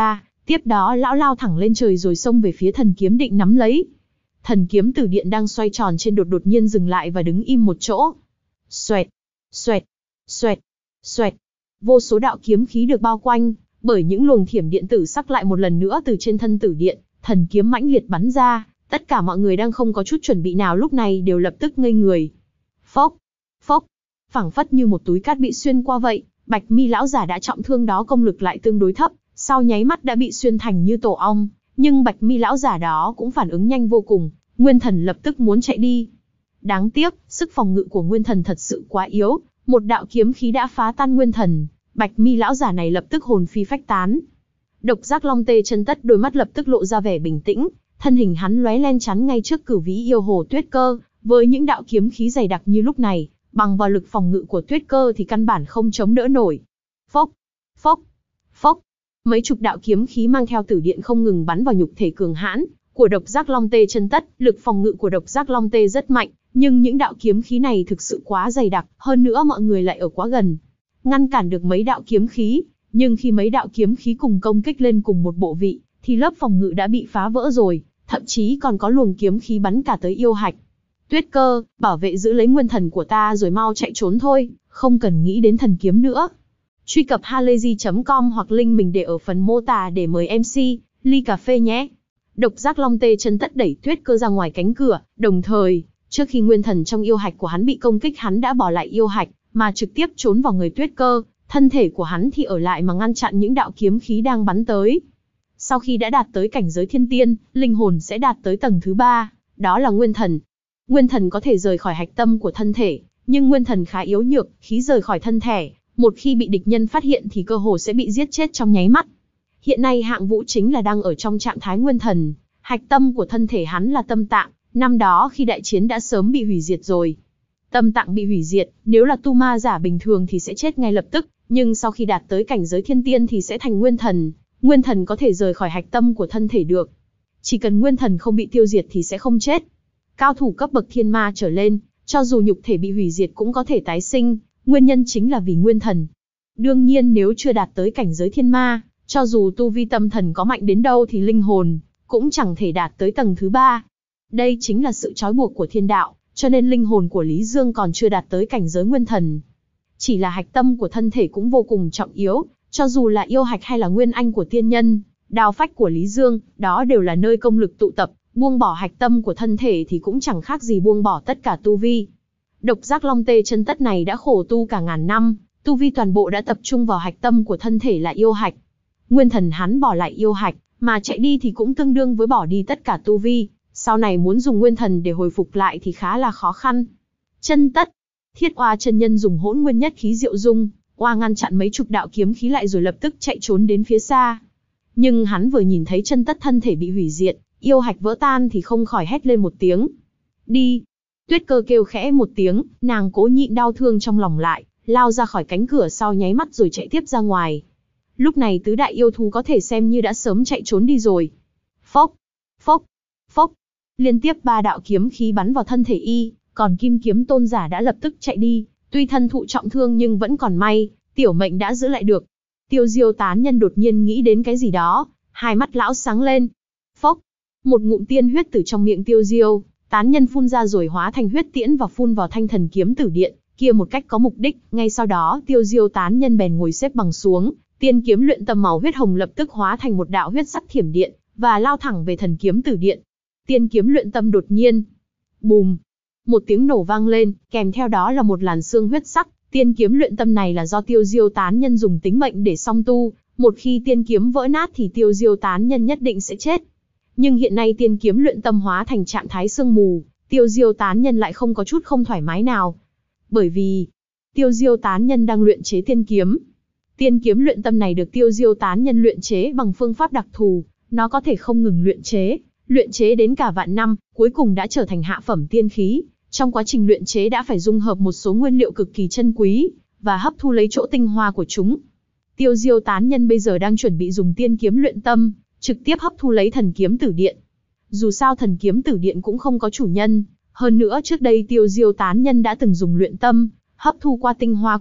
Tiếp đó lão lao thẳng lên trời rồi xông về phía thần kiếm định nắm lấy. Thần kiếm tử điện đang xoay tròn trên đột đột nhiên dừng lại và đứng im một chỗ. Xoẹt, xoẹt, xoẹt, xoẹt. Vô số đạo kiếm khí được bao quanh bởi những luồng thiểm điện tử sắc lại một lần nữa từ trên thân tử điện, thần kiếm mãnh liệt bắn ra. Tất cả mọi người đang không có chút chuẩn bị nào lúc này đều lập tức ngây người. Phốc, phốc, phảng phất như một túi cát bị xuyên qua vậy. Bạch mi lão giả đã trọng thương đó công lực lại tương đối thấp, sau nháy mắt đã bị xuyên thành như tổ ong. Nhưng bạch mi lão giả đó cũng phản ứng nhanh vô cùng, nguyên thần lập tức muốn chạy đi. Đáng tiếc, sức phòng ngự của nguyên thần thật sự quá yếu, một đạo kiếm khí đã phá tan nguyên thần. Bạch mi lão giả này lập tức hồn phi phách tán. Độc Giác Long Tê Chân Tất đôi mắt lập tức lộ ra vẻ bình tĩnh, thân hình hắn lóe lên chắn ngay trước Cửu Vĩ yêu hồ Tuyết Cơ, với những đạo kiếm khí dày đặc như lúc này, bằng vào lực phòng ngự của Tuyết Cơ thì căn bản không chống đỡ nổi. Phốc, phốc, phốc. Mấy chục đạo kiếm khí mang theo tử điện không ngừng bắn vào nhục thể cường hãn của Độc Giác Long Tê Chân Tất, lực phòng ngự của Độc Giác Long Tê rất mạnh, nhưng những đạo kiếm khí này thực sự quá dày đặc, hơn nữa mọi người lại ở quá gần, ngăn cản được mấy đạo kiếm khí, nhưng khi mấy đạo kiếm khí cùng công kích lên cùng một bộ vị, thì lớp phòng ngự đã bị phá vỡ rồi, thậm chí còn có luồng kiếm khí bắn cả tới yêu hạch. Tuyết Cơ, bảo vệ giữ lấy nguyên thần của ta rồi mau chạy trốn thôi, không cần nghĩ đến thần kiếm nữa. Truy cập halayzi chấm com hoặc link mình để ở phần mô tả để mời em xê, ly cà phê nhé. Độc Giác Long Tê Chân Tất đẩy Tuyết Cơ ra ngoài cánh cửa, đồng thời, trước khi nguyên thần trong yêu hạch của hắn bị công kích hắn đã bỏ lại yêu hạch, mà trực tiếp trốn vào người Tuyết Cơ, thân thể của hắn thì ở lại mà ngăn chặn những đạo kiếm khí đang bắn tới. Sau khi đã đạt tới cảnh giới thiên tiên, linh hồn sẽ đạt tới tầng thứ ba, đó là nguyên thần. Nguyên thần có thể rời khỏi hạch tâm của thân thể, nhưng nguyên thần khá yếu nhược, khí rời khỏi thân thể, một khi bị địch nhân phát hiện thì cơ hồ sẽ bị giết chết trong nháy mắt. Hiện nay Hạng Vũ chính là đang ở trong trạng thái nguyên thần, hạch tâm của thân thể hắn là tâm tạng, năm đó khi đại chiến đã sớm bị hủy diệt rồi. Tâm tạng bị hủy diệt, nếu là tu ma giả bình thường thì sẽ chết ngay lập tức, nhưng sau khi đạt tới cảnh giới thiên tiên thì sẽ thành nguyên thần, nguyên thần có thể rời khỏi hạch tâm của thân thể được. Chỉ cần nguyên thần không bị tiêu diệt thì sẽ không chết. Cao thủ cấp bậc thiên ma trở lên, cho dù nhục thể bị hủy diệt cũng có thể tái sinh, nguyên nhân chính là vì nguyên thần. Đương nhiên nếu chưa đạt tới cảnh giới thiên ma, cho dù tu vi tâm thần có mạnh đến đâu thì linh hồn cũng chẳng thể đạt tới tầng thứ ba. Đây chính là sự trói buộc của thiên đạo, cho nên linh hồn của Lý Dương còn chưa đạt tới cảnh giới nguyên thần. Chỉ là hạch tâm của thân thể cũng vô cùng trọng yếu, cho dù là yêu hạch hay là nguyên anh của tiên nhân, đao phách của Lý Dương, đó đều là nơi công lực tụ tập, buông bỏ hạch tâm của thân thể thì cũng chẳng khác gì buông bỏ tất cả tu vi. Độc Giác Long Tê Chân Tất này đã khổ tu cả ngàn năm, tu vi toàn bộ đã tập trung vào hạch tâm của thân thể là yêu hạch. Nguyên thần hắn bỏ lại yêu hạch, mà chạy đi thì cũng tương đương với bỏ đi tất cả tu vi, sau này muốn dùng nguyên thần để hồi phục lại thì khá là khó khăn. Chân Tất, Thiết Oa chân nhân dùng Hỗn Nguyên Nhất Khí Diệu Dung, oa ngăn chặn mấy chục đạo kiếm khí lại rồi lập tức chạy trốn đến phía xa. Nhưng hắn vừa nhìn thấy Chân Tất thân thể bị hủy diệt, yêu hạch vỡ tan thì không khỏi hét lên một tiếng. Đi! Tuyết Cơ kêu khẽ một tiếng, nàng cố nhịn đau thương trong lòng lại, lao ra khỏi cánh cửa sau nháy mắt rồi chạy tiếp ra ngoài. Lúc này tứ đại yêu thú có thể xem như đã sớm chạy trốn đi rồi. Phốc! Phốc! Phốc! Liên tiếp ba đạo kiếm khí bắn vào thân thể y, còn Kim Kiếm Tôn giả đã lập tức chạy đi, tuy thân thụ trọng thương nhưng vẫn còn may, tiểu mệnh đã giữ lại được. Tiêu Diêu tán nhân đột nhiên nghĩ đến cái gì đó, hai mắt lão sáng lên. Phốc! Một ngụm tiên huyết từ trong miệng Tiêu Diêu tán nhân phun ra rồi hóa thành huyết tiễn và phun vào thanh thần kiếm tử điện kia một cách có mục đích. Ngay sau đó Tiêu Diêu tán nhân bèn ngồi xếp bằng xuống, tiên kiếm luyện tâm màu huyết hồng lập tức hóa thành một đạo huyết sắc thiểm điện và lao thẳng về thần kiếm tử điện. Tiên kiếm luyện tâm đột nhiên, bùm, một tiếng nổ vang lên, kèm theo đó là một làn sương huyết sắc. Tiên kiếm luyện tâm này là do Tiêu Diêu tán nhân dùng tính mệnh để song tu, một khi tiên kiếm vỡ nát thì Tiêu Diêu tán nhân nhất định sẽ chết. Nhưng hiện nay tiên kiếm luyện tâm hóa thành trạng thái sương mù, Tiêu Diêu tán nhân lại không có chút không thoải mái nào. Bởi vì, Tiêu Diêu tán nhân đang luyện chế tiên kiếm. Tiên kiếm luyện tâm này được Tiêu Diêu tán nhân luyện chế bằng phương pháp đặc thù, nó có thể không ngừng luyện chế, luyện chế đến cả vạn năm, cuối cùng đã trở thành hạ phẩm tiên khí. Trong quá trình luyện chế đã phải dung hợp một số nguyên liệu cực kỳ chân quý, và hấp thu lấy chỗ tinh hoa của chúng. Tiêu Diêu tán nhân bây giờ đang chuẩn bị dùng tiên kiếm luyện tâm, trực tiếp hấp thu lấy thần kiếm tử điện. Dù sao thần kiếm tử điện cũng không có chủ nhân, hơn nữa trước đây Tiêu Diêu tán nhân đã từng dùng luyện tâm, hấp thu qua tinh hoa của một vài phi kiếm, nhớ đó mới đạt tới cấp bậc hạ phẩm tiên khí. Xoẹt xoẹt,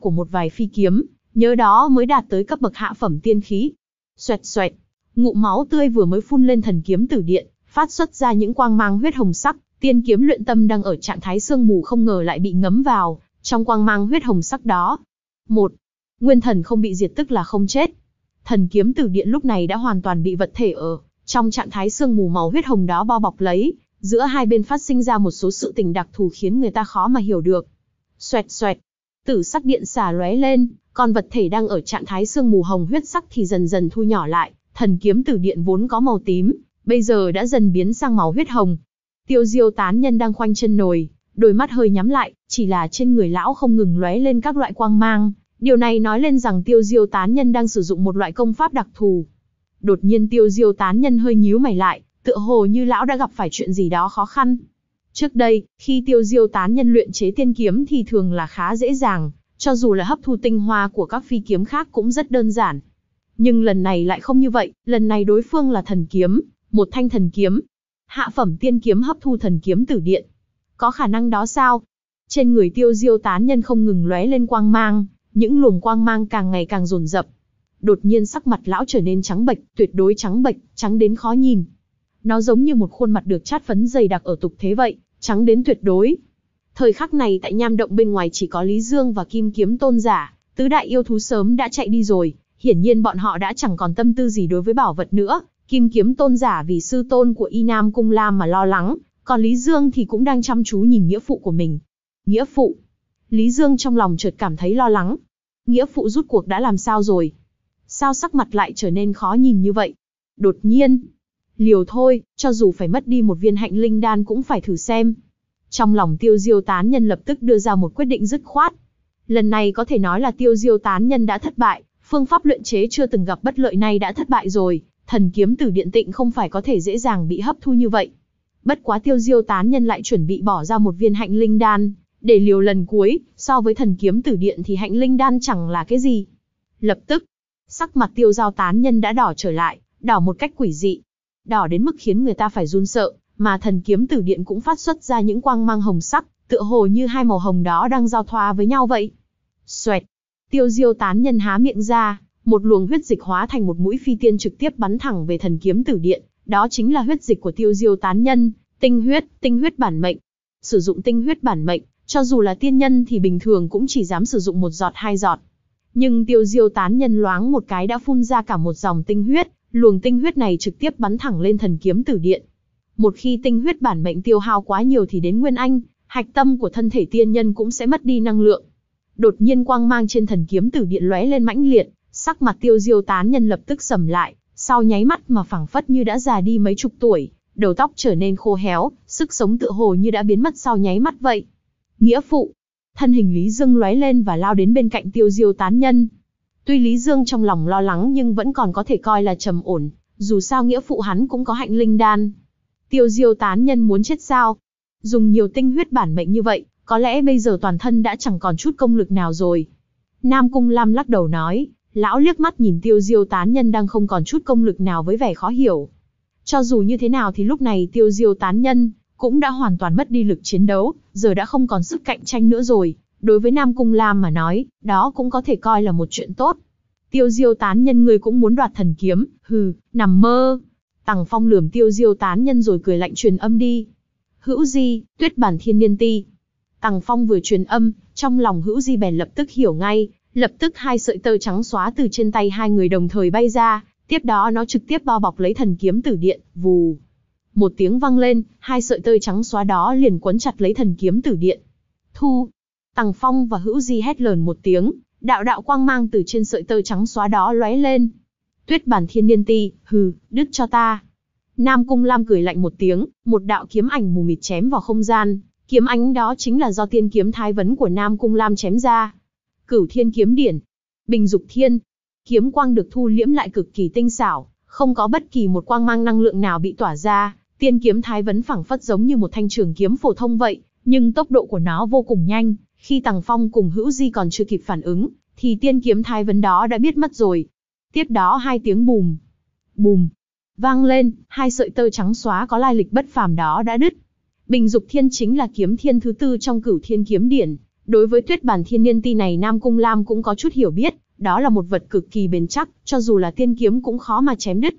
ngụm máu tươi vừa mới phun lên thần kiếm tử điện, phát xuất ra những quang mang huyết hồng sắc, tiên kiếm luyện tâm đang ở trạng thái sương mù không ngờ lại bị ngấm vào trong quang mang huyết hồng sắc đó. Một, nguyên thần không bị diệt tức là không chết. Thần kiếm tử điện lúc này đã hoàn toàn bị vật thể ở trong trạng thái sương mù màu huyết hồng đó bao bọc lấy, giữa hai bên phát sinh ra một số sự tình đặc thù khiến người ta khó mà hiểu được. Xoẹt xoẹt, tử sắc điện xả lóe lên, còn vật thể đang ở trạng thái sương mù hồng huyết sắc thì dần dần thu nhỏ lại, thần kiếm tử điện vốn có màu tím, bây giờ đã dần biến sang màu huyết hồng. Tiêu Diêu tán nhân đang khoanh chân ngồi, đôi mắt hơi nhắm lại, chỉ là trên người lão không ngừng lóe lên các loại quang mang, điều này nói lên rằng Tiêu Diêu tán nhân đang sử dụng một loại công pháp đặc thù. Đột nhiên Tiêu Diêu tán nhân hơi nhíu mày lại, tựa hồ như lão đã gặp phải chuyện gì đó khó khăn. Trước đây, khi Tiêu Diêu tán nhân luyện chế tiên kiếm thì thường là khá dễ dàng, cho dù là hấp thu tinh hoa của các phi kiếm khác cũng rất đơn giản. Nhưng lần này lại không như vậy, lần này đối phương là thần kiếm, một thanh thần kiếm. Hạ phẩm tiên kiếm hấp thu thần kiếm tử điện. Có khả năng đó sao? Trên người Tiêu Diêu tán nhân không ngừng lóe lên quang mang, những luồng quang mang càng ngày càng dồn dập. Đột nhiên sắc mặt lão trở nên trắng bệch, tuyệt đối trắng bệch, trắng đến khó nhìn. Nó giống như một khuôn mặt được chát phấn dày đặc ở tục thế vậy, trắng đến tuyệt đối. Thời khắc này tại nham động bên ngoài chỉ có Lý Dương và Kim Kiếm Tôn giả, tứ đại yêu thú sớm đã chạy đi rồi, hiển nhiên bọn họ đã chẳng còn tâm tư gì đối với bảo vật nữa. Kim Kiếm Tôn giả vì sư tôn của Y Nam Cung Lam mà lo lắng, còn Lý Dương thì cũng đang chăm chú nhìn nghĩa phụ của mình. Nghĩa phụ? Lý Dương trong lòng chợt cảm thấy lo lắng. Nghĩa phụ rút cuộc đã làm sao rồi? Sao sắc mặt lại trở nên khó nhìn như vậy? Đột nhiên, liều thôi, cho dù phải mất đi một viên hạnh linh đan cũng phải thử xem. Trong lòng Tiêu Diêu tán nhân lập tức đưa ra một quyết định dứt khoát. Lần này có thể nói là Tiêu Diêu tán nhân đã thất bại, phương pháp luyện chế chưa từng gặp bất lợi này đã thất bại rồi, thần kiếm tử điện tịnh không phải có thể dễ dàng bị hấp thu như vậy. Bất quá Tiêu Diêu tán nhân lại chuẩn bị bỏ ra một viên hạnh linh đan, để liều lần cuối, so với thần kiếm tử điện thì hạnh linh đan chẳng là cái gì. Lập tức, sắc mặt Tiêu Giao tán nhân đã đỏ trở lại, đỏ một cách quỷ dị. Đỏ đến mức khiến người ta phải run sợ, mà thần kiếm tử điện cũng phát xuất ra những quang mang hồng sắc, tựa hồ như hai màu hồng đó đang giao thoa với nhau vậy. Xoẹt, Tiêu Diêu tán nhân há miệng ra, một luồng huyết dịch hóa thành một mũi phi tiên trực tiếp bắn thẳng về thần kiếm tử điện, đó chính là huyết dịch của Tiêu Diêu tán nhân, tinh huyết, tinh huyết bản mệnh. Sử dụng tinh huyết bản mệnh, cho dù là tiên nhân thì bình thường cũng chỉ dám sử dụng một giọt hai giọt. Nhưng Tiêu Diêu tán nhân loáng một cái đã phun ra cả một dòng tinh huyết, luồng tinh huyết này trực tiếp bắn thẳng lên thần kiếm tử điện. Một khi tinh huyết bản mệnh tiêu hao quá nhiều thì đến nguyên anh, hạch tâm của thân thể tiên nhân cũng sẽ mất đi năng lượng. Đột nhiên quang mang trên thần kiếm tử điện lóe lên mãnh liệt, sắc mặt Tiêu Diêu tán nhân lập tức sầm lại, sau nháy mắt mà phảng phất như đã già đi mấy chục tuổi, đầu tóc trở nên khô héo, sức sống tựa hồ như đã biến mất sau nháy mắt vậy. Nghĩa phụ! Thân hình Lý Dương lóe lên và lao đến bên cạnh Tiêu Diêu tán nhân. Tuy Lý Dương trong lòng lo lắng nhưng vẫn còn có thể coi là trầm ổn, dù sao nghĩa phụ hắn cũng có hạnh linh đan. Tiêu Diêu tán nhân muốn chết sao? Dùng nhiều tinh huyết bản mệnh như vậy, có lẽ bây giờ toàn thân đã chẳng còn chút công lực nào rồi. Nam Cung Lam lắc đầu nói, lão liếc mắt nhìn Tiêu Diêu tán nhân đang không còn chút công lực nào với vẻ khó hiểu. Cho dù như thế nào thì lúc này Tiêu Diêu tán nhân cũng đã hoàn toàn mất đi lực chiến đấu, giờ đã không còn sức cạnh tranh nữa rồi. Đối với Nam Cung Lam mà nói, đó cũng có thể coi là một chuyện tốt. Tiêu Diêu tán nhân ngươi cũng muốn đoạt thần kiếm, hừ, nằm mơ. Tằng Phong lườm Tiêu Diêu tán nhân rồi cười lạnh truyền âm đi. Hữu Di, Tuyết Bản Thiên Niên Ti. Tằng Phong vừa truyền âm, trong lòng Hữu Di bèn lập tức hiểu ngay, lập tức hai sợi tơ trắng xóa từ trên tay hai người đồng thời bay ra, tiếp đó nó trực tiếp bao bọc lấy thần kiếm tử điện, vù. Một tiếng vang lên, hai sợi tơ trắng xóa đó liền quấn chặt lấy thần kiếm tử điện. Thu! Tằng Phong và Hữu Di hét lớn một tiếng, đạo đạo quang mang từ trên sợi tơ trắng xóa đó lóe lên. Tuyết Bản Thiên Niên Ti, hừ, đứt cho ta. Nam Cung Lam cười lạnh một tiếng, một đạo kiếm ảnh mù mịt chém vào không gian, kiếm ảnh đó chính là do tiên kiếm thái vấn của Nam Cung Lam chém ra. Cửu Thiên Kiếm Điển, Bình Dục Thiên, kiếm quang được thu liễm lại cực kỳ tinh xảo, không có bất kỳ một quang mang năng lượng nào bị tỏa ra, tiên kiếm thái vấn phảng phất giống như một thanh trường kiếm phổ thông vậy, nhưng tốc độ của nó vô cùng nhanh, khi Tằng Phong cùng Hữu Di còn chưa kịp phản ứng, thì tiên kiếm thái vấn đó đã biết mất rồi. Tiếp đó hai tiếng bùm, bùm, vang lên, hai sợi tơ trắng xóa có lai lịch bất phàm đó đã đứt. Bình Dục Thiên chính là kiếm thiên thứ tư trong Cửu Thiên Kiếm Điển. Đối với Tuyết Bản Thiên Niên Ti này Nam Cung Lam cũng có chút hiểu biết, đó là một vật cực kỳ bền chắc, cho dù là tiên kiếm cũng khó mà chém đứt.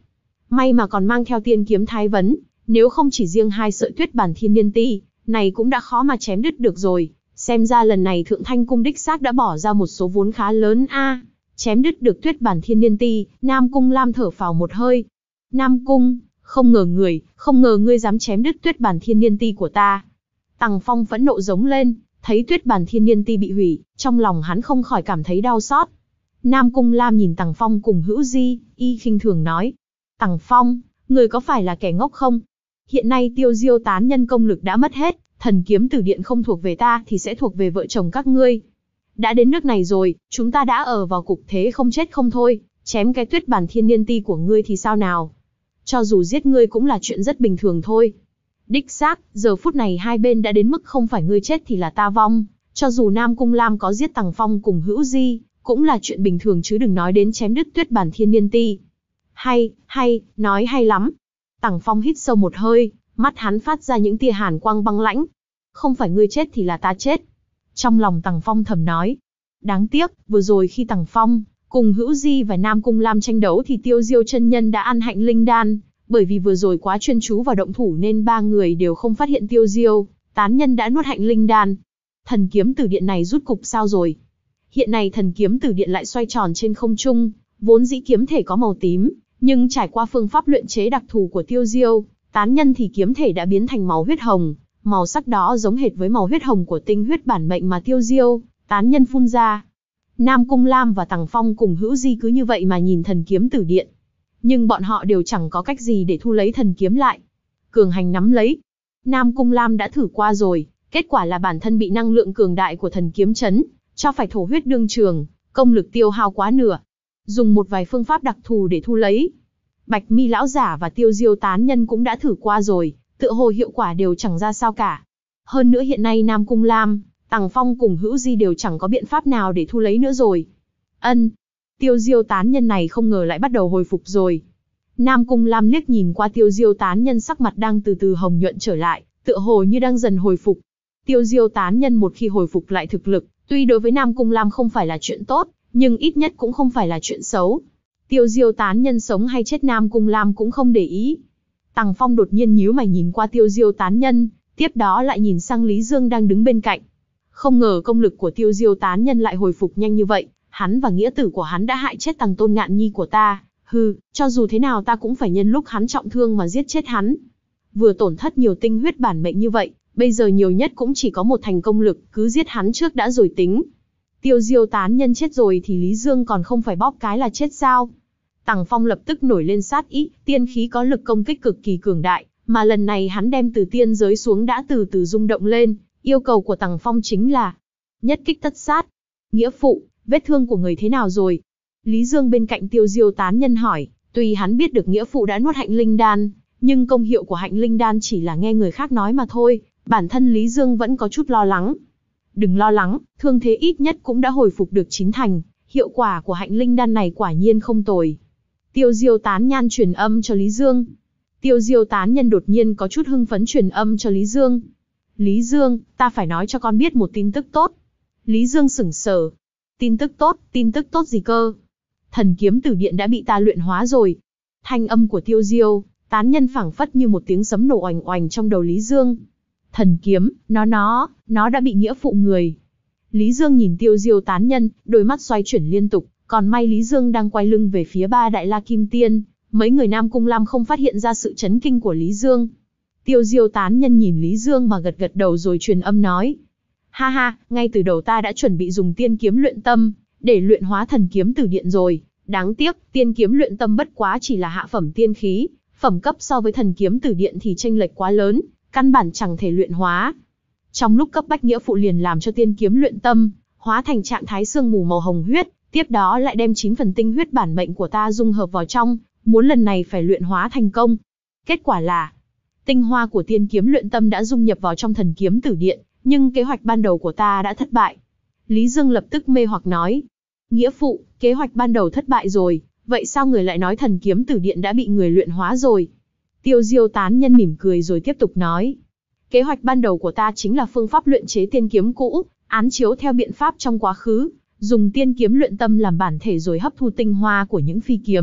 May mà còn mang theo tiên kiếm Thái Vấn, nếu không chỉ riêng hai sợi Tuyết Bản Thiên Niên Ti, này cũng đã khó mà chém đứt được rồi. Xem ra lần này Thượng Thanh Cung đích xác đã bỏ ra một số vốn khá lớn a. À, chém đứt được Tuyết Bản Thiên Niên Ti, Nam Cung Lam thở phào một hơi. Nam Cung, không ngờ người, không ngờ ngươi dám chém đứt Tuyết Bản Thiên Niên Ti của ta. Tằng Phong phẫn nộ giống lên, thấy Tuyết Bản Thiên Niên Ti bị hủy, trong lòng hắn không khỏi cảm thấy đau xót. Nam Cung Lam nhìn Tằng Phong cùng Hữu Di, y khinh thường nói: Tằng Phong, người có phải là kẻ ngốc không? Hiện nay Tiêu Diêu tán nhân công lực đã mất hết, thần kiếm tử điện không thuộc về ta thì sẽ thuộc về vợ chồng các ngươi. Đã đến nước này rồi, chúng ta đã ở vào cục thế không chết không thôi, chém cái Tuyết Bản Thiên Niên Ti của ngươi thì sao nào? Cho dù giết ngươi cũng là chuyện rất bình thường thôi. Đích xác, giờ phút này hai bên đã đến mức không phải ngươi chết thì là ta vong, cho dù Nam Cung Lam có giết Tằng Phong cùng Hữu Di, cũng là chuyện bình thường chứ đừng nói đến chém đứt Tuyết Bản Thiên Niên Ti. Hay, hay, nói hay lắm. Tằng Phong hít sâu một hơi, mắt hắn phát ra những tia hàn quang băng lãnh. Không phải ngươi chết thì là ta chết. Trong lòng Tằng Phong thầm nói. Đáng tiếc, vừa rồi khi Tằng Phong cùng Hữu Di và Nam Cung Lam tranh đấu thì Tiêu Diêu chân nhân đã ăn hạnh linh đan, bởi vì vừa rồi quá chuyên chú vào động thủ nên ba người đều không phát hiện Tiêu Diêu tán nhân đã nuốt hạnh linh đan. Thần kiếm tử điện này rút cục sao rồi? Hiện nay thần kiếm tử điện lại xoay tròn trên không trung, vốn dĩ kiếm thể có màu tím, nhưng trải qua phương pháp luyện chế đặc thù của Tiêu Diêu tán nhân thì kiếm thể đã biến thành màu huyết hồng, màu sắc đó giống hệt với màu huyết hồng của tinh huyết bản mệnh mà Tiêu Diêu tán nhân phun ra. Nam Cung Lam và Tằng Phong cùng Hữu Di cứ như vậy mà nhìn thần kiếm tử điện, nhưng bọn họ đều chẳng có cách gì để thu lấy thần kiếm lại. Cường hành nắm lấy. Nam Cung Lam đã thử qua rồi, kết quả là bản thân bị năng lượng cường đại của thần kiếm chấn cho phải thổ huyết đương trường, công lực tiêu hao quá nửa. Dùng một vài phương pháp đặc thù để thu lấy. Bạch Mi lão giả và Tiêu Diêu tán nhân cũng đã thử qua rồi, tựa hồ hiệu quả đều chẳng ra sao cả. Hơn nữa hiện nay Nam Cung Lam, Tằng Phong cùng Hữu Di đều chẳng có biện pháp nào để thu lấy nữa rồi. Ân, Tiêu Diêu tán nhân này không ngờ lại bắt đầu hồi phục rồi. Nam Cung Lam liếc nhìn qua Tiêu Diêu tán nhân sắc mặt đang từ từ hồng nhuận trở lại, tựa hồ như đang dần hồi phục. Tiêu Diêu tán nhân một khi hồi phục lại thực lực, tuy đối với Nam Cung Lam không phải là chuyện tốt, nhưng ít nhất cũng không phải là chuyện xấu. Tiêu Diêu tán nhân sống hay chết Nam Cung Lam cũng không để ý. Tằng Phong đột nhiên nhíu mày nhìn qua Tiêu Diêu tán nhân, tiếp đó lại nhìn sang Lý Dương đang đứng bên cạnh. Không ngờ công lực của Tiêu Diêu tán nhân lại hồi phục nhanh như vậy, hắn và nghĩa tử của hắn đã hại chết Tằng Tôn Ngạn Nhi của ta, hừ, cho dù thế nào ta cũng phải nhân lúc hắn trọng thương mà giết chết hắn. Vừa tổn thất nhiều tinh huyết bản mệnh như vậy, bây giờ nhiều nhất cũng chỉ có một thành công lực, cứ giết hắn trước đã rồi tính. Tiêu Diêu tán nhân chết rồi thì Lý Dương còn không phải bóp cái là chết sao? Tằng Phong lập tức nổi lên sát ý, tiên khí có lực công kích cực kỳ cường đại, mà lần này hắn đem từ tiên giới xuống đã từ từ rung động lên, yêu cầu của Tằng Phong chính là nhất kích tất sát. Nghĩa phụ, vết thương của người thế nào rồi? Lý Dương bên cạnh Tiêu Diêu tán nhân hỏi, tuy hắn biết được nghĩa phụ đã nuốt hạnh linh đan, nhưng công hiệu của hạnh linh đan chỉ là nghe người khác nói mà thôi, bản thân Lý Dương vẫn có chút lo lắng. Đừng lo lắng, thương thế ít nhất cũng đã hồi phục được chín thành, hiệu quả của hạnh linh đan này quả nhiên không tồi. Tiêu Diêu tán nhan truyền âm cho Lý Dương. Tiêu Diêu tán nhân đột nhiên có chút hưng phấn truyền âm cho Lý Dương. Lý Dương, ta phải nói cho con biết một tin tức tốt. Lý Dương sững sờ. Tin tức tốt, tin tức tốt gì cơ? Thần kiếm tử điện đã bị ta luyện hóa rồi. Thanh âm của Tiêu Diêu tán nhân phảng phất như một tiếng sấm nổ oành oành trong đầu Lý Dương. Thần kiếm, nó nó, nó đã bị nghĩa phụ người. Lý Dương nhìn Tiêu Diêu tán nhân, đôi mắt xoay chuyển liên tục, còn may Lý Dương đang quay lưng về phía ba đại la kim tiên, mấy người Nam Cung Lam không phát hiện ra sự chấn kinh của Lý Dương. Tiêu Diêu tán nhân nhìn Lý Dương mà gật gật đầu rồi truyền âm nói. Ha ha, ngay từ đầu ta đã chuẩn bị dùng tiên kiếm luyện tâm, để luyện hóa thần kiếm tử điện rồi, đáng tiếc, tiên kiếm luyện tâm bất quá chỉ là hạ phẩm tiên khí, phẩm cấp so với thần kiếm tử điện thì chênh lệch quá lớn, căn bản chẳng thể luyện hóa. Trong lúc cấp bách nghĩa phụ liền làm cho tiên kiếm luyện tâm, hóa thành trạng thái sương mù màu hồng huyết, tiếp đó lại đem chín phần tinh huyết bản mệnh của ta dung hợp vào trong, muốn lần này phải luyện hóa thành công. Kết quả là, tinh hoa của tiên kiếm luyện tâm đã dung nhập vào trong thần kiếm tử điện, nhưng kế hoạch ban đầu của ta đã thất bại. Lý Dương lập tức mê hoặc nói, nghĩa phụ, kế hoạch ban đầu thất bại rồi, vậy sao người lại nói thần kiếm tử điện đã bị người luyện hóa rồi? Tiêu Diêu tán nhân mỉm cười rồi tiếp tục nói, kế hoạch ban đầu của ta chính là phương pháp luyện chế tiên kiếm cũ, án chiếu theo biện pháp trong quá khứ, dùng tiên kiếm luyện tâm làm bản thể rồi hấp thu tinh hoa của những phi kiếm,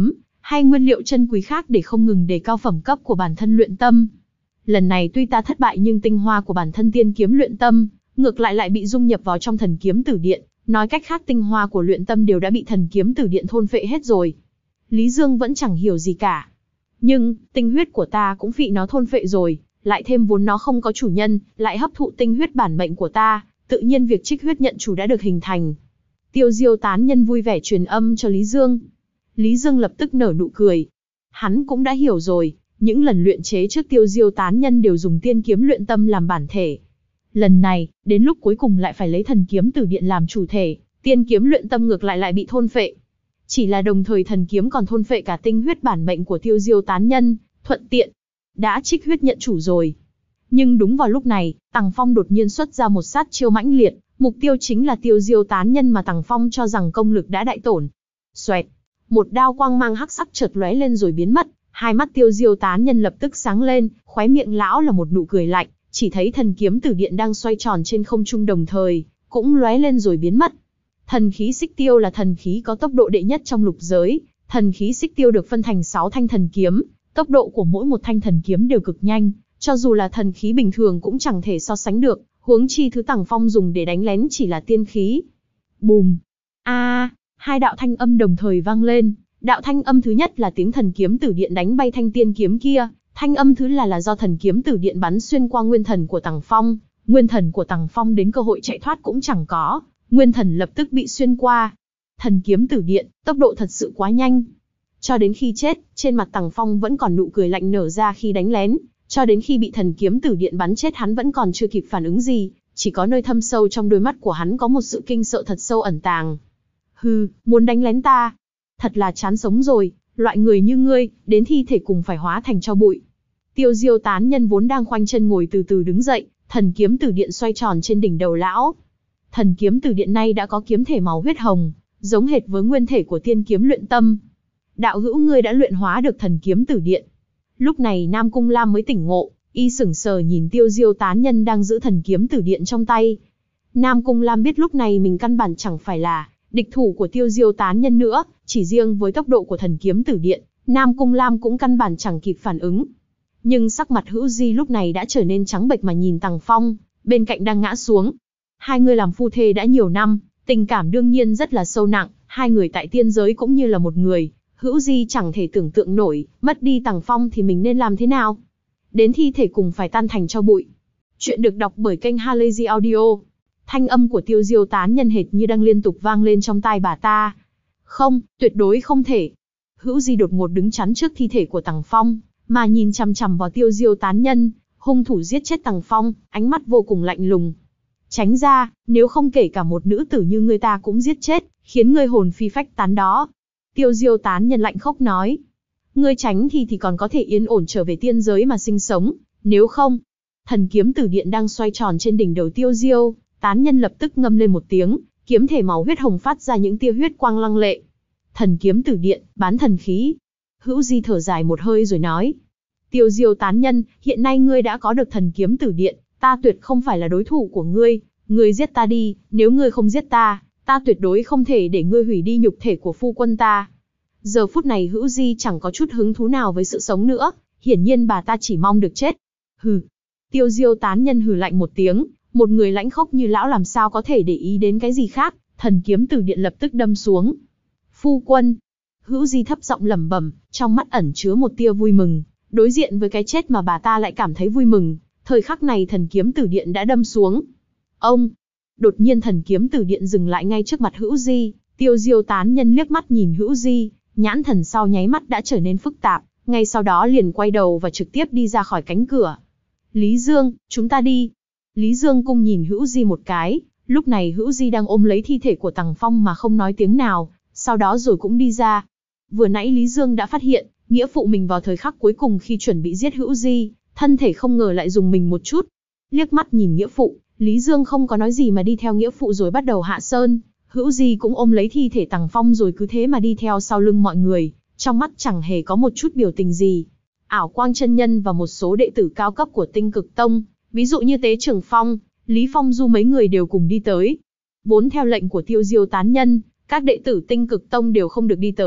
hay nguyên liệu chân quý khác để không ngừng đề cao phẩm cấp của bản thân luyện tâm. Lần này tuy ta thất bại nhưng tinh hoa của bản thân tiên kiếm luyện tâm, ngược lại lại bị dung nhập vào trong thần kiếm tử điện, nói cách khác tinh hoa của luyện tâm đều đã bị thần kiếm tử điện thôn phệ hết rồi. Lý Dương vẫn chẳng hiểu gì cả. Nhưng, tinh huyết của ta cũng bị nó thôn phệ rồi, lại thêm vốn nó không có chủ nhân, lại hấp thụ tinh huyết bản mệnh của ta, tự nhiên việc trích huyết nhận chủ đã được hình thành. Tiêu Diêu tán nhân vui vẻ truyền âm cho Lý Dương. Lý Dương lập tức nở nụ cười. Hắn cũng đã hiểu rồi, những lần luyện chế trước Tiêu Diêu tán nhân đều dùng tiên kiếm luyện tâm làm bản thể. Lần này, đến lúc cuối cùng lại phải lấy thần kiếm tử điện làm chủ thể, tiên kiếm luyện tâm ngược lại lại bị thôn phệ. Chỉ là đồng thời thần kiếm còn thôn phệ cả tinh huyết bản mệnh của Tiêu Diêu tán nhân, thuận tiện, đã trích huyết nhận chủ rồi. Nhưng đúng vào lúc này, Tằng Phong đột nhiên xuất ra một sát chiêu mãnh liệt, mục tiêu chính là Tiêu Diêu tán nhân mà Tằng Phong cho rằng công lực đã đại tổn. Xoẹt, một đao quang mang hắc sắc chợt lóe lên rồi biến mất, hai mắt Tiêu Diêu tán nhân lập tức sáng lên, khóe miệng lão là một nụ cười lạnh, chỉ thấy thần kiếm tử điện đang xoay tròn trên không trung đồng thời, cũng lóe lên rồi biến mất. Thần khí xích tiêu là thần khí có tốc độ đệ nhất trong lục giới, thần khí xích tiêu được phân thành sáu thanh thần kiếm, tốc độ của mỗi một thanh thần kiếm đều cực nhanh, cho dù là thần khí bình thường cũng chẳng thể so sánh được, huống chi thứ Tằng Phong dùng để đánh lén chỉ là tiên khí. Bùm! A, à, hai đạo thanh âm đồng thời vang lên, đạo thanh âm thứ nhất là tiếng thần kiếm tử điện đánh bay thanh tiên kiếm kia, thanh âm thứ là là do thần kiếm tử điện bắn xuyên qua nguyên thần của Tằng Phong, nguyên thần của Tằng Phong đến cơ hội chạy thoát cũng chẳng có, nguyên thần lập tức bị xuyên qua. Thần kiếm tử điện, tốc độ thật sự quá nhanh. Cho đến khi chết, trên mặt Tằng Phong vẫn còn nụ cười lạnh nở ra khi đánh lén, cho đến khi bị thần kiếm tử điện bắn chết hắn vẫn còn chưa kịp phản ứng gì, chỉ có nơi thâm sâu trong đôi mắt của hắn có một sự kinh sợ thật sâu ẩn tàng. Hừ, muốn đánh lén ta? Thật là chán sống rồi, loại người như ngươi, đến thi thể cùng phải hóa thành tro bụi. Tiêu Diêu tán nhân vốn đang khoanh chân ngồi từ từ đứng dậy, thần kiếm tử điện xoay tròn trên đỉnh đầu lão. Thần kiếm tử điện này đã có kiếm thể màu huyết hồng, giống hệt với nguyên thể của tiên kiếm luyện tâm. Đạo hữu ngươi đã luyện hóa được thần kiếm tử điện. Lúc này Nam Cung Lam mới tỉnh ngộ, y sững sờ nhìn Tiêu Diêu tán nhân đang giữ thần kiếm tử điện trong tay. Nam Cung Lam biết lúc này mình căn bản chẳng phải là địch thủ của Tiêu Diêu tán nhân nữa, chỉ riêng với tốc độ của thần kiếm tử điện, Nam Cung Lam cũng căn bản chẳng kịp phản ứng. Nhưng sắc mặt Hữu Di lúc này đã trở nên trắng bệch mà nhìn Tằng Phong, bên cạnh đang ngã xuống. Hai người làm phu thê đã nhiều năm, tình cảm đương nhiên rất là sâu nặng, hai người tại tiên giới cũng như là một người. Hữu Di chẳng thể tưởng tượng nổi, mất đi Tằng Phong thì mình nên làm thế nào? Đến thi thể cùng phải tan thành tro bụi. Chuyện được đọc bởi kênh Halazy Audio. Thanh âm của Tiêu Diêu tán nhân hệt như đang liên tục vang lên trong tai bà ta. Không, tuyệt đối không thể. Hữu Di đột ngột đứng chắn trước thi thể của Tằng Phong, mà nhìn chằm chằm vào Tiêu Diêu tán nhân, hung thủ giết chết Tằng Phong, ánh mắt vô cùng lạnh lùng. Tránh ra, nếu không kể cả một nữ tử như ngươi ta cũng giết chết, khiến ngươi hồn phi phách tán đó. Tiêu Diêu tán nhân lạnh khốc nói. Ngươi tránh thì thì còn có thể yên ổn trở về tiên giới mà sinh sống, nếu không. Thần kiếm tử điện đang xoay tròn trên đỉnh đầu Tiêu Diêu, tán nhân lập tức ngâm lên một tiếng, kiếm thể màu huyết hồng phát ra những tia huyết quang lăng lệ. Thần kiếm tử điện, bán thần khí. Hữu Di thở dài một hơi rồi nói. Tiêu Diêu tán nhân, hiện nay ngươi đã có được thần kiếm tử điện, ta tuyệt không phải là đối thủ của ngươi, ngươi giết ta đi, nếu ngươi không giết ta, ta tuyệt đối không thể để ngươi hủy đi nhục thể của phu quân ta. Giờ phút này Hữu Di chẳng có chút hứng thú nào với sự sống nữa, hiển nhiên bà ta chỉ mong được chết. Hừ. Tiêu Diêu tán nhân hừ lạnh một tiếng, một người lãnh khốc như lão làm sao có thể để ý đến cái gì khác, thần kiếm tử điện lập tức đâm xuống. Phu quân. Hữu Di thấp giọng lẩm bẩm, trong mắt ẩn chứa một tia vui mừng, đối diện với cái chết mà bà ta lại cảm thấy vui mừng. Thời khắc này thần kiếm tử điện đã đâm xuống. Ông. Đột nhiên thần kiếm tử điện dừng lại ngay trước mặt Hữu Di, Tiêu Diêu tán nhân liếc mắt nhìn Hữu Di, nhãn thần sau nháy mắt đã trở nên phức tạp, ngay sau đó liền quay đầu và trực tiếp đi ra khỏi cánh cửa. Lý Dương, chúng ta đi. Lý Dương cung nhìn Hữu Di một cái, lúc này Hữu Di đang ôm lấy thi thể của Tằng Phong mà không nói tiếng nào, sau đó rồi cũng đi ra. Vừa nãy Lý Dương đã phát hiện, nghĩa phụ mình vào thời khắc cuối cùng khi chuẩn bị giết Hữu Di, thân thể không ngờ lại dùng mình một chút. Liếc mắt nhìn nghĩa phụ, Lý Dương không có nói gì mà đi theo nghĩa phụ rồi bắt đầu hạ sơn. Hữu Di cũng ôm lấy thi thể Tằng Phong rồi cứ thế mà đi theo sau lưng mọi người, trong mắt chẳng hề có một chút biểu tình gì. Ảo Quang chân nhân và một số đệ tử cao cấp của Tinh Cực Tông, ví dụ như Tế Trường Phong, Lý Phong Du mấy người đều cùng đi tới. Vốn theo lệnh của Tiêu Diêu tán nhân, các đệ tử Tinh Cực Tông đều không được đi tới,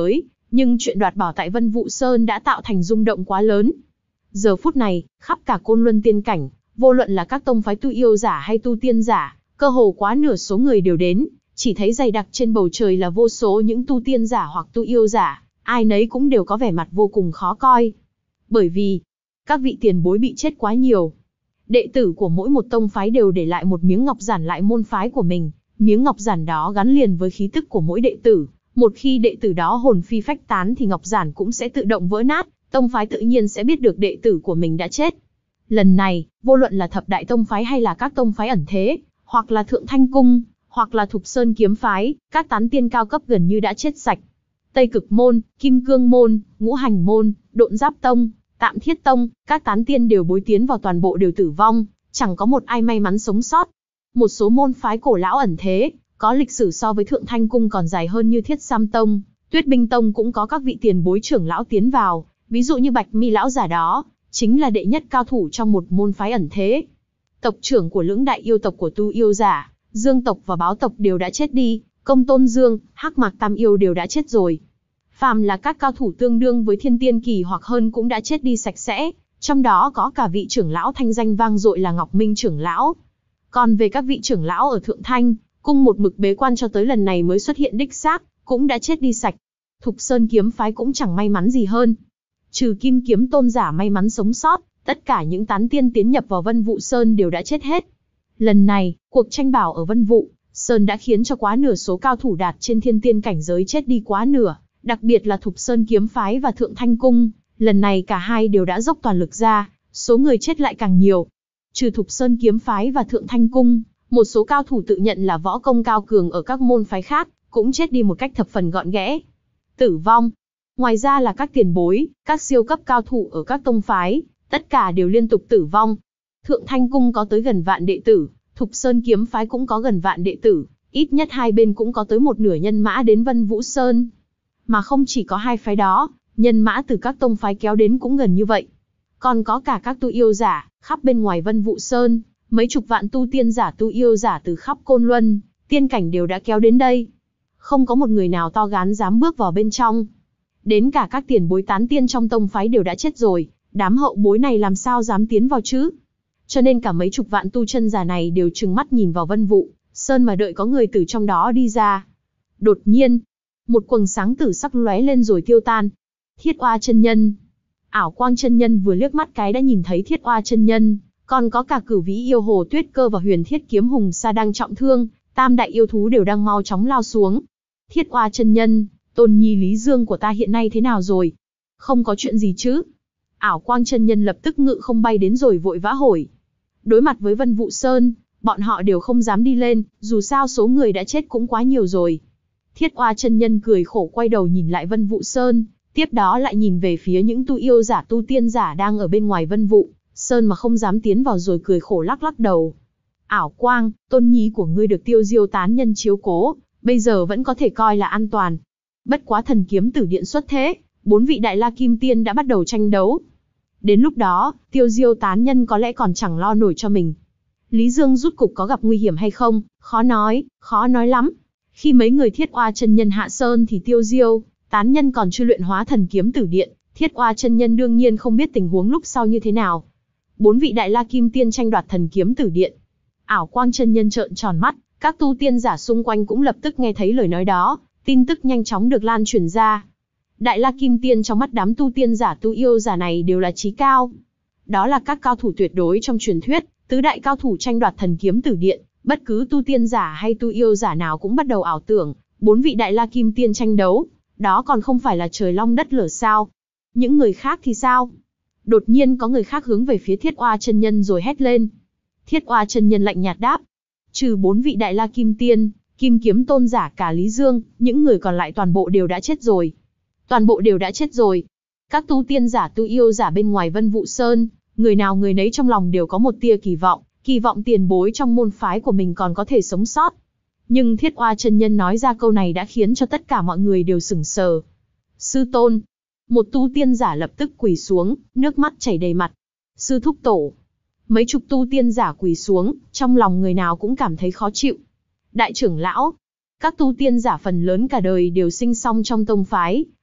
Nhưng chuyện đoạt bảo tại Vân Vũ Sơn đã tạo thành rung động quá lớn. Giờ phút này, khắp cả Côn Luân tiên cảnh, vô luận là các tông phái tu yêu giả hay tu tiên giả, cơ hồ quá nửa số người đều đến, chỉ thấy dày đặc trên bầu trời là vô số những tu tiên giả hoặc tu yêu giả, ai nấy cũng đều có vẻ mặt vô cùng khó coi. Bởi vì, các vị tiền bối bị chết quá nhiều. Đệ tử của mỗi một tông phái đều để lại một miếng ngọc giản lại môn phái của mình, miếng ngọc giản đó gắn liền với khí tức của mỗi đệ tử. Một khi đệ tử đó hồn phi phách tán thì ngọc giản cũng sẽ tự động vỡ nát, tông phái tự nhiên sẽ biết được đệ tử của mình đã chết. Lần này, vô luận là thập đại tông phái hay là các tông phái ẩn thế, hoặc là Thượng Thanh Cung, hoặc là Thục Sơn kiếm phái, các tán tiên cao cấp gần như đã chết sạch. Tây Cực Môn, Kim Cương Môn, Ngũ Hành Môn, Độn Giáp Tông, Tạm Thiết Tông, các tán tiên đều bối tiến vào toàn bộ đều tử vong, chẳng có một ai may mắn sống sót. Một số môn phái cổ lão ẩn thế, có lịch sử so với Thượng Thanh Cung còn dài hơn như Thiết Sam Tông, Tuyết Binh Tông cũng có các vị tiền bối trưởng lão tiến vào, ví dụ như Bạch Mi lão giả đó, chính là đệ nhất cao thủ trong một môn phái ẩn thế. Tộc trưởng của lưỡng đại yêu tộc của tu yêu giả, Dương tộc và Báo tộc đều đã chết đi, Công Tôn Dương, Hắc Mạc Tam yêu đều đã chết rồi. Phàm là các cao thủ tương đương với thiên tiên kỳ hoặc hơn cũng đã chết đi sạch sẽ, trong đó có cả vị trưởng lão thanh danh vang dội là Ngọc Minh trưởng lão. Còn về các vị trưởng lão ở Thượng Thanh Cung một mực bế quan cho tới lần này mới xuất hiện đích xác, cũng đã chết đi sạch. Thục Sơn kiếm phái cũng chẳng may mắn gì hơn. Trừ Kim Kiếm tôn giả may mắn sống sót, tất cả những tán tiên tiến nhập vào Vân Vũ Sơn đều đã chết hết. Lần này, cuộc tranh bảo ở Vân Vũ Sơn đã khiến cho quá nửa số cao thủ đạt trên thiên tiên cảnh giới chết đi quá nửa, đặc biệt là Thục Sơn kiếm phái và Thượng Thanh Cung, lần này cả hai đều đã dốc toàn lực ra, số người chết lại càng nhiều. Trừ Thục Sơn kiếm phái và Thượng Thanh Cung, một số cao thủ tự nhận là võ công cao cường ở các môn phái khác, cũng chết đi một cách thập phần gọn ghẽ. Tử vong. Ngoài ra là các tiền bối, các siêu cấp cao thủ ở các tông phái, tất cả đều liên tục tử vong. Thượng Thanh Cung có tới gần vạn đệ tử, Thục Sơn kiếm phái cũng có gần vạn đệ tử, ít nhất hai bên cũng có tới một nửa nhân mã đến Vân Vũ Sơn. Mà không chỉ có hai phái đó, nhân mã từ các tông phái kéo đến cũng gần như vậy. Còn có cả các tu yêu giả, khắp bên ngoài Vân Vũ Sơn, mấy chục vạn tu tiên giả tu yêu giả từ khắp Côn Luân, tiên cảnh đều đã kéo đến đây. Không có một người nào to gan dám bước vào bên trong. Đến cả các tiền bối tán tiên trong tông phái đều đã chết rồi, đám hậu bối này làm sao dám tiến vào chứ? Cho nên cả mấy chục vạn tu chân giả này đều trừng mắt nhìn vào Vân Vũ Sơn mà đợi có người từ trong đó đi ra. Đột nhiên, một quầng sáng tử sắc lóe lên rồi tiêu tan. Thiết Oa chân nhân. Ảo Quang chân nhân vừa liếc mắt cái đã nhìn thấy Thiết Oa chân nhân, còn có cả Cửu Vĩ yêu hồ Tuyết Cơ và Huyền Thiết kiếm hùng sa đang trọng thương, tam đại yêu thú đều đang mau chóng lao xuống. Thiết Oa chân nhân, Tôn Nhi Lý Dương của ta hiện nay thế nào rồi? Không có chuyện gì chứ? Ảo Quang chân nhân lập tức ngự không bay đến rồi vội vã hỏi. Đối mặt với Vân Vũ Sơn, bọn họ đều không dám đi lên, dù sao số người đã chết cũng quá nhiều rồi. Thiết Oa chân nhân cười khổ quay đầu nhìn lại Vân Vũ Sơn, tiếp đó lại nhìn về phía những tu yêu giả tu tiên giả đang ở bên ngoài Vân Vũ Sơn mà không dám tiến vào rồi cười khổ lắc lắc đầu. Ảo Quang, Tôn Nhi của ngươi được Tiêu Diêu tán nhân chiếu cố, bây giờ vẫn có thể coi là an toàn. Bất quá thần kiếm tử điện xuất thế, bốn vị đại la kim tiên đã bắt đầu tranh đấu. Đến lúc đó, Tiêu Diêu tán nhân có lẽ còn chẳng lo nổi cho mình. Lý Dương rút cục có gặp nguy hiểm hay không, khó nói, khó nói lắm. Khi mấy người Thiết Oa chân nhân hạ sơn thì Tiêu Diêu tán nhân còn chưa luyện hóa thần kiếm tử điện, Thiết Oa chân nhân đương nhiên không biết tình huống lúc sau như thế nào. Bốn vị đại la kim tiên tranh đoạt thần kiếm tử điện. Ảo Quang chân nhân trợn tròn mắt, các tu tiên giả xung quanh cũng lập tức nghe thấy lời nói đó, tin tức nhanh chóng được lan truyền ra. Đại la kim tiên trong mắt đám tu tiên giả tu yêu giả này đều là chí cao. Đó là các cao thủ tuyệt đối trong truyền thuyết, tứ đại cao thủ tranh đoạt thần kiếm tử điện, bất cứ tu tiên giả hay tu yêu giả nào cũng bắt đầu ảo tưởng, bốn vị đại la kim tiên tranh đấu, đó còn không phải là trời long đất lở sao? Những người khác thì sao? Đột nhiên có người khác hướng về phía Thiết Oa chân nhân rồi hét lên. Thiết Oa chân nhân lạnh nhạt đáp, trừ bốn vị đại la kim tiên, Kim Kiếm tôn giả cả Lý Dương, những người còn lại toàn bộ đều đã chết rồi. Toàn bộ đều đã chết rồi. Các tu tiên giả tu yêu giả bên ngoài Vân Vũ Sơn, người nào người nấy trong lòng đều có một tia kỳ vọng, kỳ vọng tiền bối trong môn phái của mình còn có thể sống sót. Nhưng Thiết Oa chân nhân nói ra câu này đã khiến cho tất cả mọi người đều sửng sờ. Sư tôn. Một tu tiên giả lập tức quỳ xuống, nước mắt chảy đầy mặt. Sư thúc tổ. Mấy chục tu tiên giả quỳ xuống, trong lòng người nào cũng cảm thấy khó chịu. Đại trưởng lão. Các tu tiên giả phần lớn cả đời đều sinh song trong tông phái,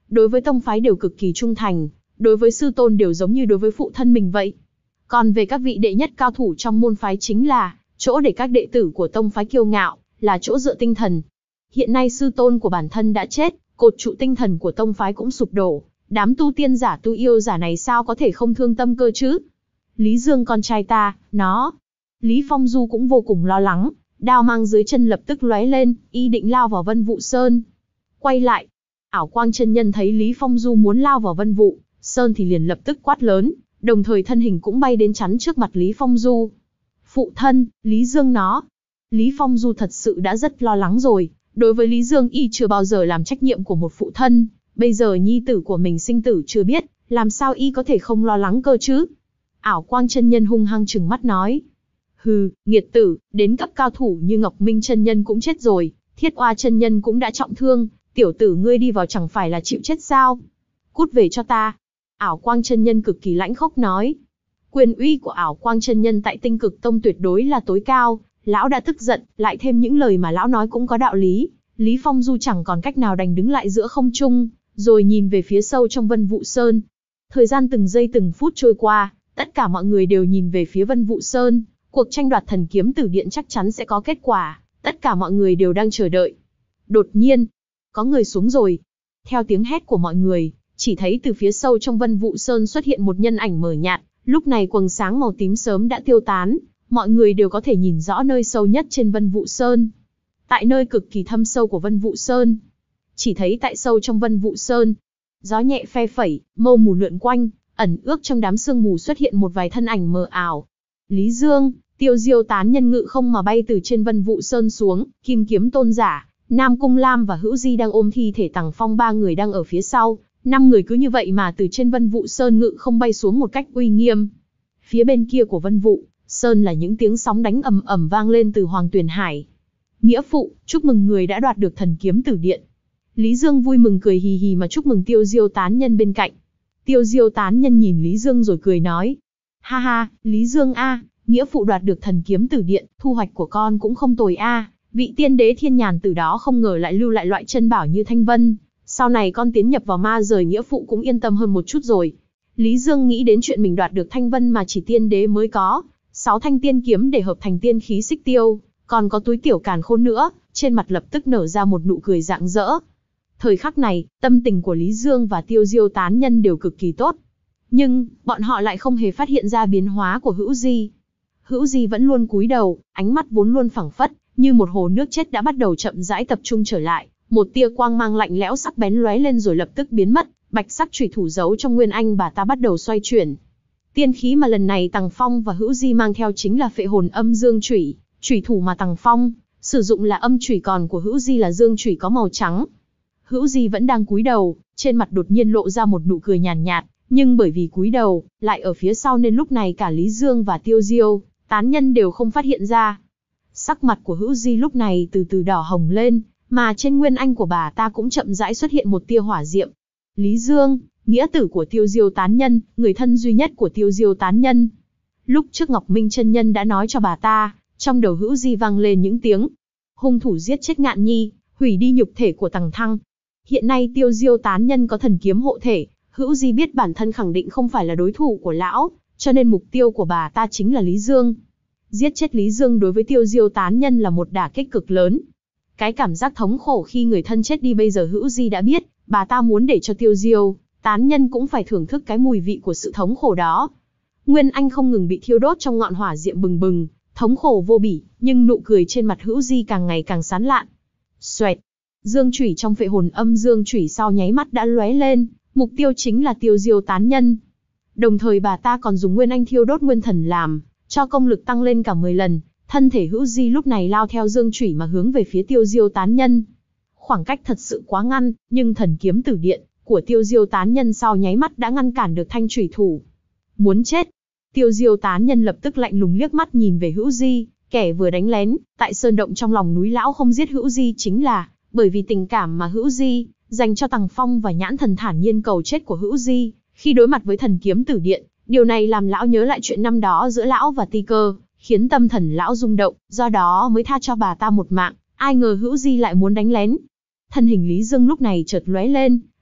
đối với tông phái đều cực kỳ trung thành, đối với sư tôn đều giống như đối với phụ thân mình vậy. Còn về các vị đệ nhất cao thủ trong môn phái chính là chỗ để các đệ tử của tông phái kiêu ngạo, là chỗ dựa tinh thần. Hiện nay sư tôn của bản thân đã chết, cột trụ tinh thần của tông phái cũng sụp đổ, đám tu tiên giả tu yêu giả này sao có thể không thương tâm cơ chứ? Lý Dương con trai ta, nó... Lý Phong Du cũng vô cùng lo lắng, đao mang dưới chân lập tức lóe lên, y định lao vào Vân Vụ Sơn. Quay lại, ảo quang chân nhân thấy Lý Phong Du muốn lao vào Vân Vụ Sơn thì liền lập tức quát lớn, đồng thời thân hình cũng bay đến chắn trước mặt Lý Phong Du. Phụ thân, Lý Dương nó. Lý Phong Du thật sự đã rất lo lắng rồi, đối với Lý Dương y chưa bao giờ làm trách nhiệm của một phụ thân, bây giờ nhi tử của mình sinh tử chưa biết, làm sao y có thể không lo lắng cơ chứ? Ảo quang chân nhân hung hăng trừng mắt nói. Hừ, nghiệt tử, đến cấp cao thủ như Ngọc Minh chân nhân cũng chết rồi, Thiết Oa chân nhân cũng đã trọng thương, tiểu tử ngươi đi vào chẳng phải là chịu chết sao? Cút về cho ta. Ảo quang chân nhân cực kỳ lãnh khốc nói. Quyền uy của ảo quang chân nhân tại Tinh Cực Tông tuyệt đối là tối cao, lão đã tức giận, lại thêm những lời mà lão nói cũng có đạo lý. Lý Phong Du chẳng còn cách nào đành đứng lại giữa không trung, rồi nhìn về phía sâu trong Vân Vụ Sơn. Thời gian từng giây từng phút trôi qua, tất cả mọi người đều nhìn về phía Vân Vụ Sơn. Cuộc tranh đoạt thần kiếm tử điện chắc chắn sẽ có kết quả, tất cả mọi người đều đang chờ đợi. Đột nhiên, có người xuống rồi. Theo tiếng hét của mọi người, chỉ thấy từ phía sâu trong Vân Vụ Sơn xuất hiện một nhân ảnh mờ nhạt, lúc này quầng sáng màu tím sớm đã tiêu tán, mọi người đều có thể nhìn rõ nơi sâu nhất trên Vân Vụ Sơn. Tại nơi cực kỳ thâm sâu của Vân Vụ Sơn, chỉ thấy tại sâu trong Vân Vụ Sơn, gió nhẹ phe phẩy, mây mù lượn quanh, ẩn ước trong đám sương mù xuất hiện một vài thân ảnh mờ ảo. Lý Dương, Tiêu Diêu tán nhân ngự không mà bay từ trên Vân Vụ Sơn xuống, Kim Kiếm tôn giả, Nam Cung Lam và Hữu Di đang ôm thi thể Tằng Phong ba người đang ở phía sau, năm người cứ như vậy mà từ trên Vân Vụ Sơn ngự không bay xuống một cách uy nghiêm. Phía bên kia của Vân Vụ Sơn là những tiếng sóng đánh ầm ầm vang lên từ Hoàng Tuyền Hải. Nghĩa phụ, chúc mừng người đã đoạt được thần kiếm tử điện. Lý Dương vui mừng cười hì hì mà chúc mừng Tiêu Diêu tán nhân bên cạnh. Tiêu Diêu tán nhân nhìn Lý Dương rồi cười nói. Ha ha, Lý Dương a, nghĩa phụ đoạt được thần kiếm tử điện, thu hoạch của con cũng không tồi a. Vị tiên đế thiên nhàn từ đó không ngờ lại lưu lại loại chân bảo như Thanh Vân. Sau này con tiến nhập vào ma rời nghĩa phụ cũng yên tâm hơn một chút rồi. Lý Dương nghĩ đến chuyện mình đoạt được Thanh Vân mà chỉ tiên đế mới có. Sáu thanh tiên kiếm để hợp thành tiên khí xích tiêu, còn có túi tiểu càn khôn nữa, trên mặt lập tức nở ra một nụ cười rạng rỡ. Thời khắc này, tâm tình của Lý Dương và Tiêu Diêu tán nhân đều cực kỳ tốt. Nhưng, bọn họ lại không hề phát hiện ra biến hóa của Hữu Di. Hữu Di vẫn luôn cúi đầu, ánh mắt vốn luôn phẳng phất, như một hồ nước chết đã bắt đầu chậm rãi tập trung trở lại. Một tia quang mang lạnh lẽo sắc bén lóe lên rồi lập tức biến mất, bạch sắc chủy thủ giấu trong nguyên anh bà ta bắt đầu xoay chuyển. Tiên khí mà lần này Tằng Phong và Hữu Di mang theo chính là phệ hồn âm dương chủy, chủy thủ mà Tằng Phong sử dụng là âm chủy, còn của Hữu Di là dương chủy có màu trắng. Hữu Di vẫn đang cúi đầu, trên mặt đột nhiên lộ ra một nụ cười nhàn nhạt, nhạt, nhưng bởi vì cúi đầu lại ở phía sau nên lúc này cả Lý Dương và Tiêu Diêu tán nhân đều không phát hiện ra. Sắc mặt của Hữu Di lúc này từ từ đỏ hồng lên, mà trên nguyên anh của bà ta cũng chậm rãi xuất hiện một tia hỏa diệm. Lý Dương, nghĩa tử của Tiêu Diêu tán nhân, người thân duy nhất của Tiêu Diêu tán nhân. Lúc trước Ngọc Minh chân nhân đã nói cho bà ta, trong đầu Hữu Di vang lên những tiếng hung thủ giết chết Ngạn Nhi, hủy đi nhục thể của Tằng Thăng. Hiện nay Tiêu Diêu tán nhân có thần kiếm hộ thể, Hữu Di biết bản thân khẳng định không phải là đối thủ của lão, cho nên mục tiêu của bà ta chính là Lý Dương. Giết chết Lý Dương đối với Tiêu Diêu tán nhân là một đả kích cực lớn. Cái cảm giác thống khổ khi người thân chết đi bây giờ Hữu Di đã biết, bà ta muốn để cho Tiêu Diêu tán nhân cũng phải thưởng thức cái mùi vị của sự thống khổ đó. Nguyên anh không ngừng bị thiêu đốt trong ngọn hỏa diệm bừng bừng, thống khổ vô bỉ, nhưng nụ cười trên mặt Hữu Di càng ngày càng sán lạn. Xoẹt, dương chủy trong phệ hồn âm dương chủy sau nháy mắt đã lóe lên, mục tiêu chính là Tiêu Diêu tán nhân. Đồng thời bà ta còn dùng nguyên anh thiêu đốt nguyên thần làm cho công lực tăng lên cả mười lần, thân thể Hữu Di lúc này lao theo dương chủy mà hướng về phía Tiêu Diêu tán nhân. Khoảng cách thật sự quá ngăn, nhưng thần kiếm tử điện của Tiêu Diêu tán nhân sau nháy mắt đã ngăn cản được thanh chủy thủ. Muốn chết. Tiêu Diêu tán nhân lập tức lạnh lùng liếc mắt nhìn về Hữu Di, kẻ vừa đánh lén tại sơn động trong lòng núi lão không giết Hữu Di chính là bởi vì tình cảm mà Hữu Di dành cho Tằng Phong và nhãn thần thản nhiên cầu chết của Hữu Di khi đối mặt với thần kiếm tử điện. Điều này làm lão nhớ lại chuyện năm đó giữa lão và Ti Cơ, khiến tâm thần lão rung động, do đó mới tha cho bà ta một mạng. Ai ngờ Hữu Di lại muốn đánh lén. Thân hình Lý Dương lúc này chợt lóe lên,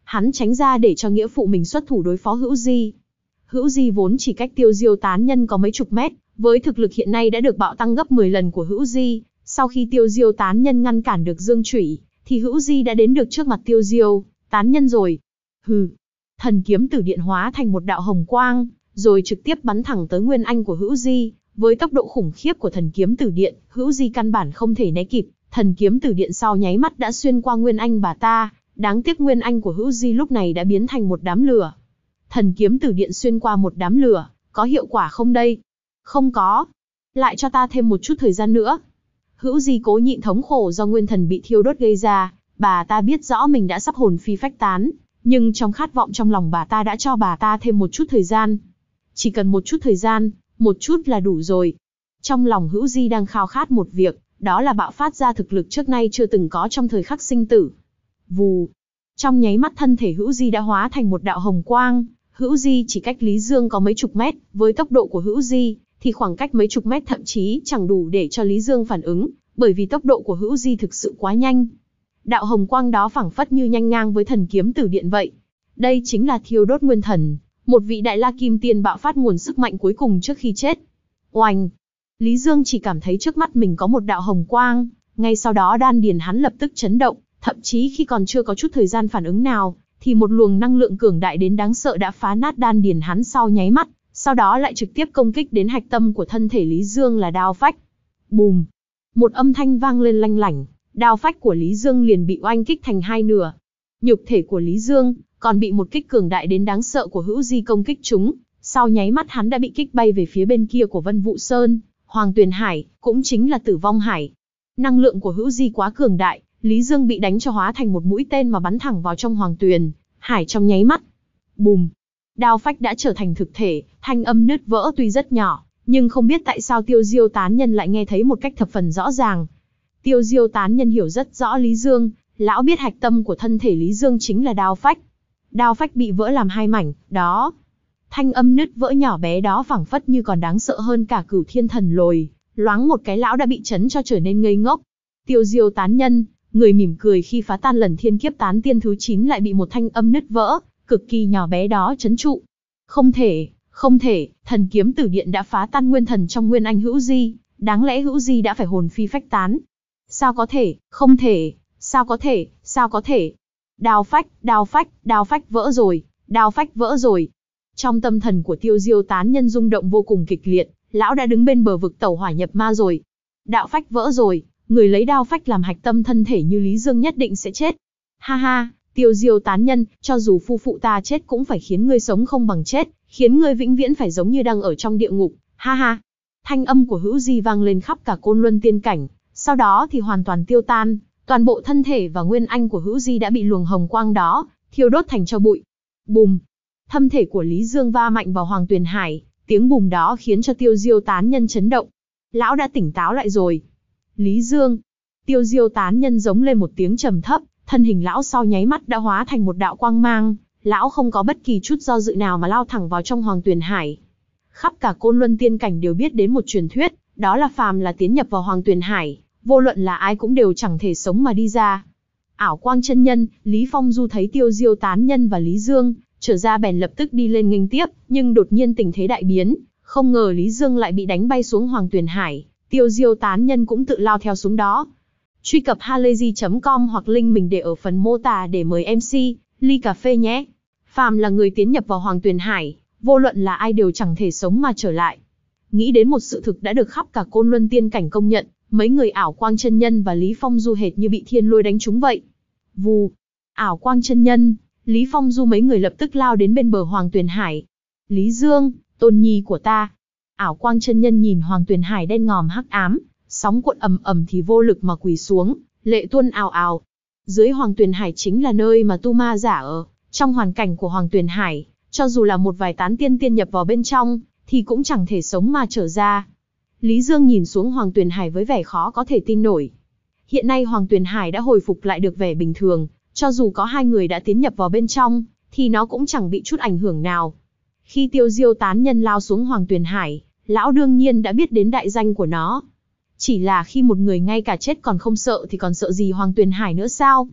hắn tránh ra để cho nghĩa phụ mình xuất thủ đối phó Hữu Di. Hữu Di vốn chỉ cách Tiêu Diêu tán nhân có mấy chục mét, với thực lực hiện nay đã được bạo tăng gấp mười lần của Hữu Di, sau khi Tiêu Diêu tán nhân ngăn cản được Dương Chủy, thì Hữu Di đã đến được trước mặt Tiêu Diêu tán nhân rồi. Hừ. Thần kiếm tử điện hóa thành một đạo hồng quang, rồi trực tiếp bắn thẳng tới nguyên anh của Hữu Di. Với tốc độ khủng khiếp của thần kiếm tử điện, Hữu Di căn bản không thể né kịp, thần kiếm tử điện sau nháy mắt đã xuyên qua nguyên anh bà ta, đáng tiếc nguyên anh của Hữu Di lúc này đã biến thành một đám lửa. Thần kiếm tử điện xuyên qua một đám lửa, có hiệu quả không đây? Không có. Lại cho ta thêm một chút thời gian nữa. Hữu Di cố nhịn thống khổ do nguyên thần bị thiêu đốt gây ra, bà ta biết rõ mình đã sắp hồn phi phách tán, nhưng trong khát vọng trong lòng bà ta đã cho bà ta thêm một chút thời gian. Chỉ cần một chút thời gian, một chút là đủ rồi. Trong lòng Hữu Di đang khao khát một việc, đó là bạo phát ra thực lực trước nay chưa từng có trong thời khắc sinh tử. Vù. Trong nháy mắt thân thể Hữu Di đã hóa thành một đạo hồng quang. Hữu Di chỉ cách Lý Dương có mấy chục mét, với tốc độ của Hữu Di, thì khoảng cách mấy chục mét thậm chí chẳng đủ để cho Lý Dương phản ứng, bởi vì tốc độ của Hữu Di thực sự quá nhanh. Đạo hồng quang đó phảng phất như nhanh ngang với thần kiếm tử điện vậy. Đây chính là thiêu đốt nguyên thần, một vị đại la kim tiên bạo phát nguồn sức mạnh cuối cùng trước khi chết. Oanh! Lý Dương chỉ cảm thấy trước mắt mình có một đạo hồng quang, ngay sau đó đan điền hắn lập tức chấn động, thậm chí khi còn chưa có chút thời gian phản ứng nào, thì một luồng năng lượng cường đại đến đáng sợ đã phá nát đan điền hắn sau nháy mắt, sau đó lại trực tiếp công kích đến hạch tâm của thân thể Lý Dương là đao phách. Bùm! Một âm thanh vang lên lanh lảnh, đao phách của Lý Dương liền bị oanh kích thành hai nửa. Nhục thể của Lý Dương còn bị một kích cường đại đến đáng sợ của Hữu Di công kích trúng, sau nháy mắt hắn đã bị kích bay về phía bên kia của Vân Vũ Sơn, Hoàng Tuyền Hải, cũng chính là Tử Vong Hải. Năng lượng của Hữu Di quá cường đại, Lý Dương bị đánh cho hóa thành một mũi tên mà bắn thẳng vào trong Hoàng Tuyền Hải trong nháy mắt. Bùm! Đao phách đã trở thành thực thể, thanh âm nứt vỡ tuy rất nhỏ, nhưng không biết tại sao Tiêu Diêu tán nhân lại nghe thấy một cách thập phần rõ ràng. Tiêu Diêu tán nhân hiểu rất rõ Lý Dương, lão biết hạch tâm của thân thể Lý Dương chính là đao phách. Đao phách bị vỡ làm hai mảnh, đó. Thanh âm nứt vỡ nhỏ bé đó phảng phất như còn đáng sợ hơn cả Cửu Thiên Thần Lồi, loáng một cái lão đã bị chấn cho trở nên ngây ngốc. Tiêu Diêu tán nhân, người mỉm cười khi phá tan lần thiên kiếp tán tiên thứ chín lại bị một thanh âm nứt vỡ, cực kỳ nhỏ bé đó chấn trụ. Không thể, không thể, thần kiếm tử điện đã phá tan nguyên thần trong nguyên anh Hữu Di, đáng lẽ Hữu Di đã phải hồn phi phách tán. Sao có thể, không thể, sao có thể, sao có thể. Đao phách, đao phách, đao phách vỡ rồi, đao phách vỡ rồi. Trong tâm thần của Tiêu Diêu tán nhân rung động vô cùng kịch liệt, lão đã đứng bên bờ vực tẩu hỏa nhập ma rồi. Đạo phách vỡ rồi, người lấy đao phách làm hạch tâm thân thể như Lý Dương nhất định sẽ chết. Ha ha, Tiêu Diêu tán nhân, cho dù phu phụ ta chết cũng phải khiến ngươi sống không bằng chết, khiến ngươi vĩnh viễn phải giống như đang ở trong địa ngục. Ha ha. Thanh âm của Hữu Di vang lên khắp cả Côn Luân tiên cảnh, sau đó thì hoàn toàn tiêu tan, toàn bộ thân thể và nguyên anh của Hữu Di đã bị luồng hồng quang đó thiêu đốt thành tro bụi. Bùm! Thân thể của Lý Dương va mạnh vào Hoàng Tuyền Hải, tiếng bùm đó khiến cho Tiêu Diêu tán nhân chấn động. Lão đã tỉnh táo lại rồi. Lý Dương! Tiêu Diêu tán nhân giống lên một tiếng trầm thấp, thân hình lão sau nháy mắt đã hóa thành một đạo quang mang, lão không có bất kỳ chút do dự nào mà lao thẳng vào trong Hoàng Tuyền Hải. Khắp cả Côn Luân tiên cảnh đều biết đến một truyền thuyết, đó là phàm là tiến nhập vào Hoàng Tuyền Hải, vô luận là ai cũng đều chẳng thể sống mà đi ra. Ảo Quang chân nhân, Lý Phong Du thấy Tiêu Diêu tán nhân và Lý Dương trở ra bèn lập tức đi lên nghênh tiếp, nhưng đột nhiên tình thế đại biến, không ngờ Lý Dương lại bị đánh bay xuống Hoàng Tuyền Hải, Tiêu Diêu tán nhân cũng tự lao theo xuống đó. Truy cập halayzi chấm com hoặc link mình để ở phần mô tả để mời em xê ly cà phê nhé. Phàm là người tiến nhập vào Hoàng Tuyền Hải, vô luận là ai đều chẳng thể sống mà trở lại. Nghĩ đến một sự thực đã được khắp cả Côn Luân tiên cảnh công nhận, mấy người Ảo Quang chân nhân và Lý Phong Du hệt như bị thiên lôi đánh trúng vậy. Vù! Ảo Quang chân nhân, Lý Phong Du mấy người lập tức lao đến bên bờ Hoàng Tuyền Hải. Lý Dương, tôn nhi của ta. Ảo Quang chân nhân nhìn Hoàng Tuyền Hải đen ngòm hắc ám, sóng cuộn ầm ầm thì vô lực mà quỳ xuống, lệ tuôn ào ào. Dưới Hoàng Tuyền Hải chính là nơi mà tu ma giả ở, trong hoàn cảnh của Hoàng Tuyền Hải, cho dù là một vài tán tiên tiên nhập vào bên trong, thì cũng chẳng thể sống mà trở ra. Lý Dương nhìn xuống Hoàng Tuyền Hải với vẻ khó có thể tin nổi. Hiện nay Hoàng Tuyền Hải đã hồi phục lại được vẻ bình thường, cho dù có hai người đã tiến nhập vào bên trong, thì nó cũng chẳng bị chút ảnh hưởng nào. Khi Tiêu Diêu tán nhân lao xuống Hoàng Tuyền Hải, lão đương nhiên đã biết đến đại danh của nó. Chỉ là khi một người ngay cả chết còn không sợ thì còn sợ gì Hoàng Tuyền Hải nữa sao?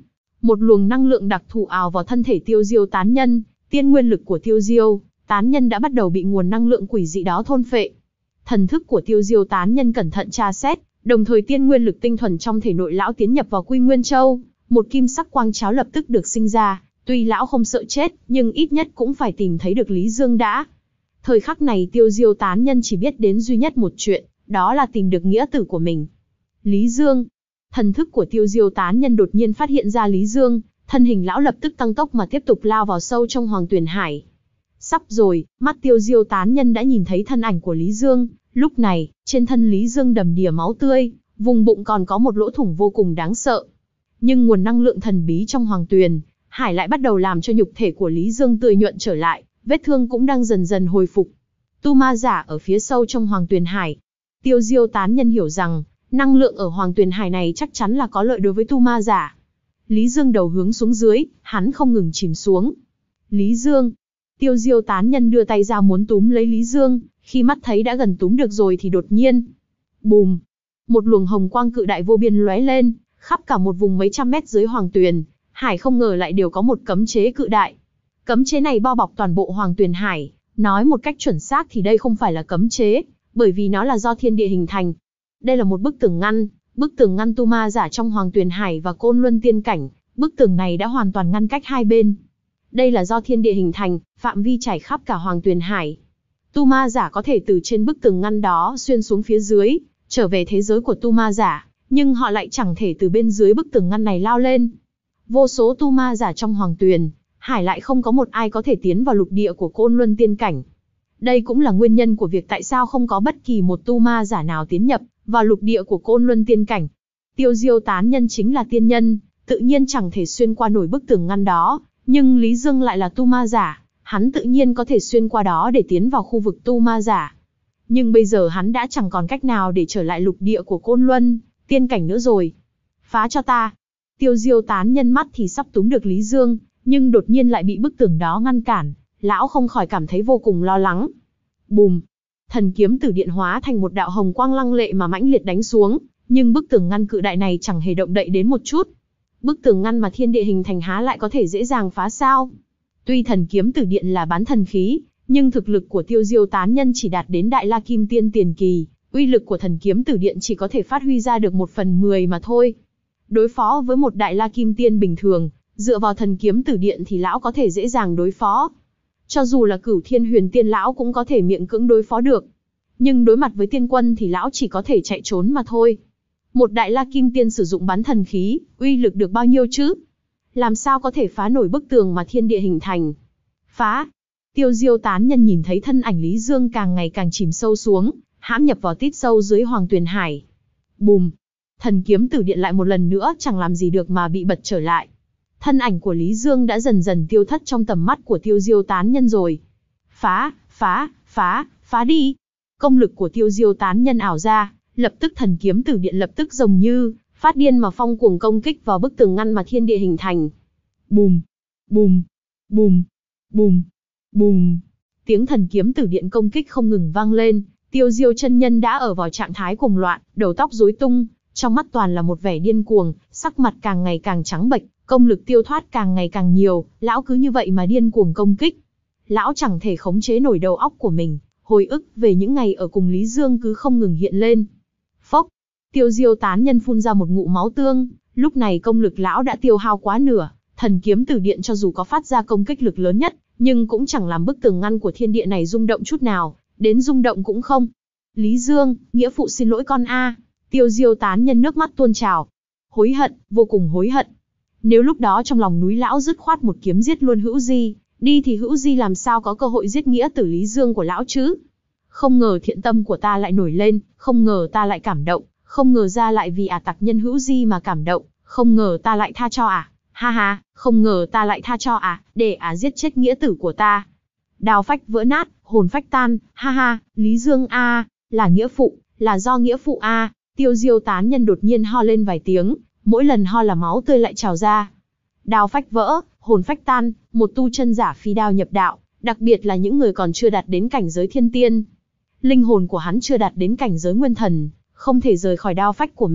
Một luồng năng lượng đặc thù ào vào thân thể Tiêu Diêu tán nhân, tiên nguyên lực của Tiêu Diêu tán nhân đã bắt đầu bị nguồn năng lượng quỷ dị đó thôn phệ. Thần thức của Tiêu Diêu tán nhân cẩn thận tra xét, đồng thời tiên nguyên lực tinh thuần trong thể nội lão tiến nhập vào Quy Nguyên Châu, một kim sắc quang cháo lập tức được sinh ra, tuy lão không sợ chết, nhưng ít nhất cũng phải tìm thấy được Lý Dương đã. Thời khắc này Tiêu Diêu tán nhân chỉ biết đến duy nhất một chuyện, đó là tìm được nghĩa tử của mình. Lý Dương. Thần thức của Tiêu Diêu tán nhân đột nhiên phát hiện ra Lý Dương, thân hình lão lập tức tăng tốc mà tiếp tục lao vào sâu trong Hoàng Tuyền Hải. Sắp rồi, mắt Tiêu Diêu tán nhân đã nhìn thấy thân ảnh của Lý Dương, lúc này, trên thân Lý Dương đầm đìa máu tươi, vùng bụng còn có một lỗ thủng vô cùng đáng sợ. Nhưng nguồn năng lượng thần bí trong Hoàng Tuyền Hải lại bắt đầu làm cho nhục thể của Lý Dương tươi nhuận trở lại, vết thương cũng đang dần dần hồi phục. Tu ma giả ở phía sâu trong Hoàng Tuyền Hải. Tiêu Diêu tán nhân hiểu rằng, năng lượng ở Hoàng Tuyền Hải này chắc chắn là có lợi đối với tu ma giả. Lý Dương đầu hướng xuống dưới, hắn không ngừng chìm xuống. Lý Dương. Tiêu Diêu tán nhân đưa tay ra muốn túm lấy Lý Dương, khi mắt thấy đã gần túm được rồi thì đột nhiên. Bùm. Một luồng hồng quang cự đại vô biên lóe lên, khắp cả một vùng mấy trăm mét dưới Hoàng Tuyền Hải không ngờ lại đều có một cấm chế cự đại. Cấm chế này bao bọc toàn bộ Hoàng Tuyền Hải, nói một cách chuẩn xác thì đây không phải là cấm chế, bởi vì nó là do thiên địa hình thành. Đây là một bức tường ngăn, bức tường ngăn tu ma giả trong Hoàng Tuyền Hải và Côn Luân tiên cảnh, bức tường này đã hoàn toàn ngăn cách hai bên. Đây là do thiên địa hình thành, phạm vi trải khắp cả Hoàng Tuyền Hải. Tu ma giả có thể từ trên bức tường ngăn đó xuyên xuống phía dưới, trở về thế giới của tu ma giả, nhưng họ lại chẳng thể từ bên dưới bức tường ngăn này lao lên. Vô số tu ma giả trong Hoàng Tuyền Hải lại không có một ai có thể tiến vào lục địa của Côn Luân tiên cảnh. Đây cũng là nguyên nhân của việc tại sao không có bất kỳ một tu ma giả nào tiến nhập vào lục địa của Côn Luân tiên cảnh. Tiêu Diêu tán nhân chính là tiên nhân, tự nhiên chẳng thể xuyên qua nổi bức tường ngăn đó, nhưng Lý Dương lại là tu ma giả, hắn tự nhiên có thể xuyên qua đó để tiến vào khu vực tu ma giả. Nhưng bây giờ hắn đã chẳng còn cách nào để trở lại lục địa của Côn Luân tiên cảnh nữa rồi. Phá cho ta. Tiêu Diêu tán nhân mắt thì sắp túm được Lý Dương, nhưng đột nhiên lại bị bức tường đó ngăn cản, lão không khỏi cảm thấy vô cùng lo lắng. Bùm. Thần kiếm tử điện hóa thành một đạo hồng quang lăng lệ mà mãnh liệt đánh xuống, nhưng bức tường ngăn cự đại này chẳng hề động đậy đến một chút. Bức tường ngăn mà thiên địa hình thành há lại có thể dễ dàng phá sao? Tuy thần kiếm tử điện là bán thần khí, nhưng thực lực của Tiêu Diêu tán nhân chỉ đạt đến Đại La Kim Tiên tiền kỳ, uy lực của thần kiếm tử điện chỉ có thể phát huy ra được một phần mười mà thôi. Đối phó với một Đại La Kim Tiên bình thường, dựa vào thần kiếm tử điện thì lão có thể dễ dàng đối phó. Cho dù là Cửu Thiên Huyền Tiên lão cũng có thể miệng cưỡng đối phó được. Nhưng đối mặt với tiên quân thì lão chỉ có thể chạy trốn mà thôi. Một Đại La Kim Tiên sử dụng bán thần khí, uy lực được bao nhiêu chứ? Làm sao có thể phá nổi bức tường mà thiên địa hình thành? Phá! Tiêu Diêu tán nhân nhìn thấy thân ảnh Lý Dương càng ngày càng chìm sâu xuống, hãm nhập vào tít sâu dưới Hoàng Tuyền Hải. Bùm! Thần kiếm tử điện lại một lần nữa chẳng làm gì được mà bị bật trở lại. Thân ảnh của Lý Dương đã dần dần tiêu thất trong tầm mắt của Tiêu Diêu tán nhân rồi. Phá! Phá! Phá! Phá đi! Công lực của Tiêu Diêu tán nhân ảo ra, lập tức thần kiếm tử điện lập tức giống như phát điên mà phong cuồng công kích vào bức tường ngăn mà thiên địa hình thành. Bùm! Bùm! Bùm! Bùm! Bùm! Tiếng thần kiếm tử điện công kích không ngừng vang lên, Tiêu Diêu chân nhân đã ở vào trạng thái cuồng loạn, đầu tóc rối tung, trong mắt toàn là một vẻ điên cuồng, sắc mặt càng ngày càng trắng bệch, công lực tiêu thoát càng ngày càng nhiều, lão cứ như vậy mà điên cuồng công kích. Lão chẳng thể khống chế nổi đầu óc của mình, hồi ức về những ngày ở cùng Lý Dương cứ không ngừng hiện lên. Phốc! Tiêu Diêu tán nhân phun ra một ngụm máu tương, lúc này công lực lão đã tiêu hao quá nửa, thần kiếm tử điện cho dù có phát ra công kích lực lớn nhất, nhưng cũng chẳng làm bức tường ngăn của thiên địa này rung động chút nào, đến rung động cũng không. Lý Dương, nghĩa phụ xin lỗi con a. Tiêu Diêu tán nhân nước mắt tuôn trào. Hối hận, vô cùng hối hận. Nếu lúc đó trong lòng núi lão dứt khoát một kiếm giết luôn Hữu Di, đi thì Hữu Di làm sao có cơ hội giết nghĩa tử Lý Dương của lão chứ? Không ngờ thiện tâm của ta lại nổi lên, không ngờ ta lại cảm động, không ngờ ra lại vì ả tặc nhân Hữu Di mà cảm động, không ngờ ta lại tha cho ả, ha ha, không ngờ ta lại tha cho ả, để ả giết chết nghĩa tử của ta. Đao phách vỡ nát, hồn phách tan, ha ha, Lý Dương a, là nghĩa phụ, là do nghĩa phụ a. Tiêu Diêu tán nhân đột nhiên ho lên vài tiếng, mỗi lần ho là máu tươi lại trào ra. Đao phách vỡ, hồn phách tan, một tu chân giả phi đao nhập đạo, đặc biệt là những người còn chưa đạt đến cảnh giới thiên tiên. Linh hồn của hắn chưa đạt đến cảnh giới nguyên thần, không thể rời khỏi đao phách của mình,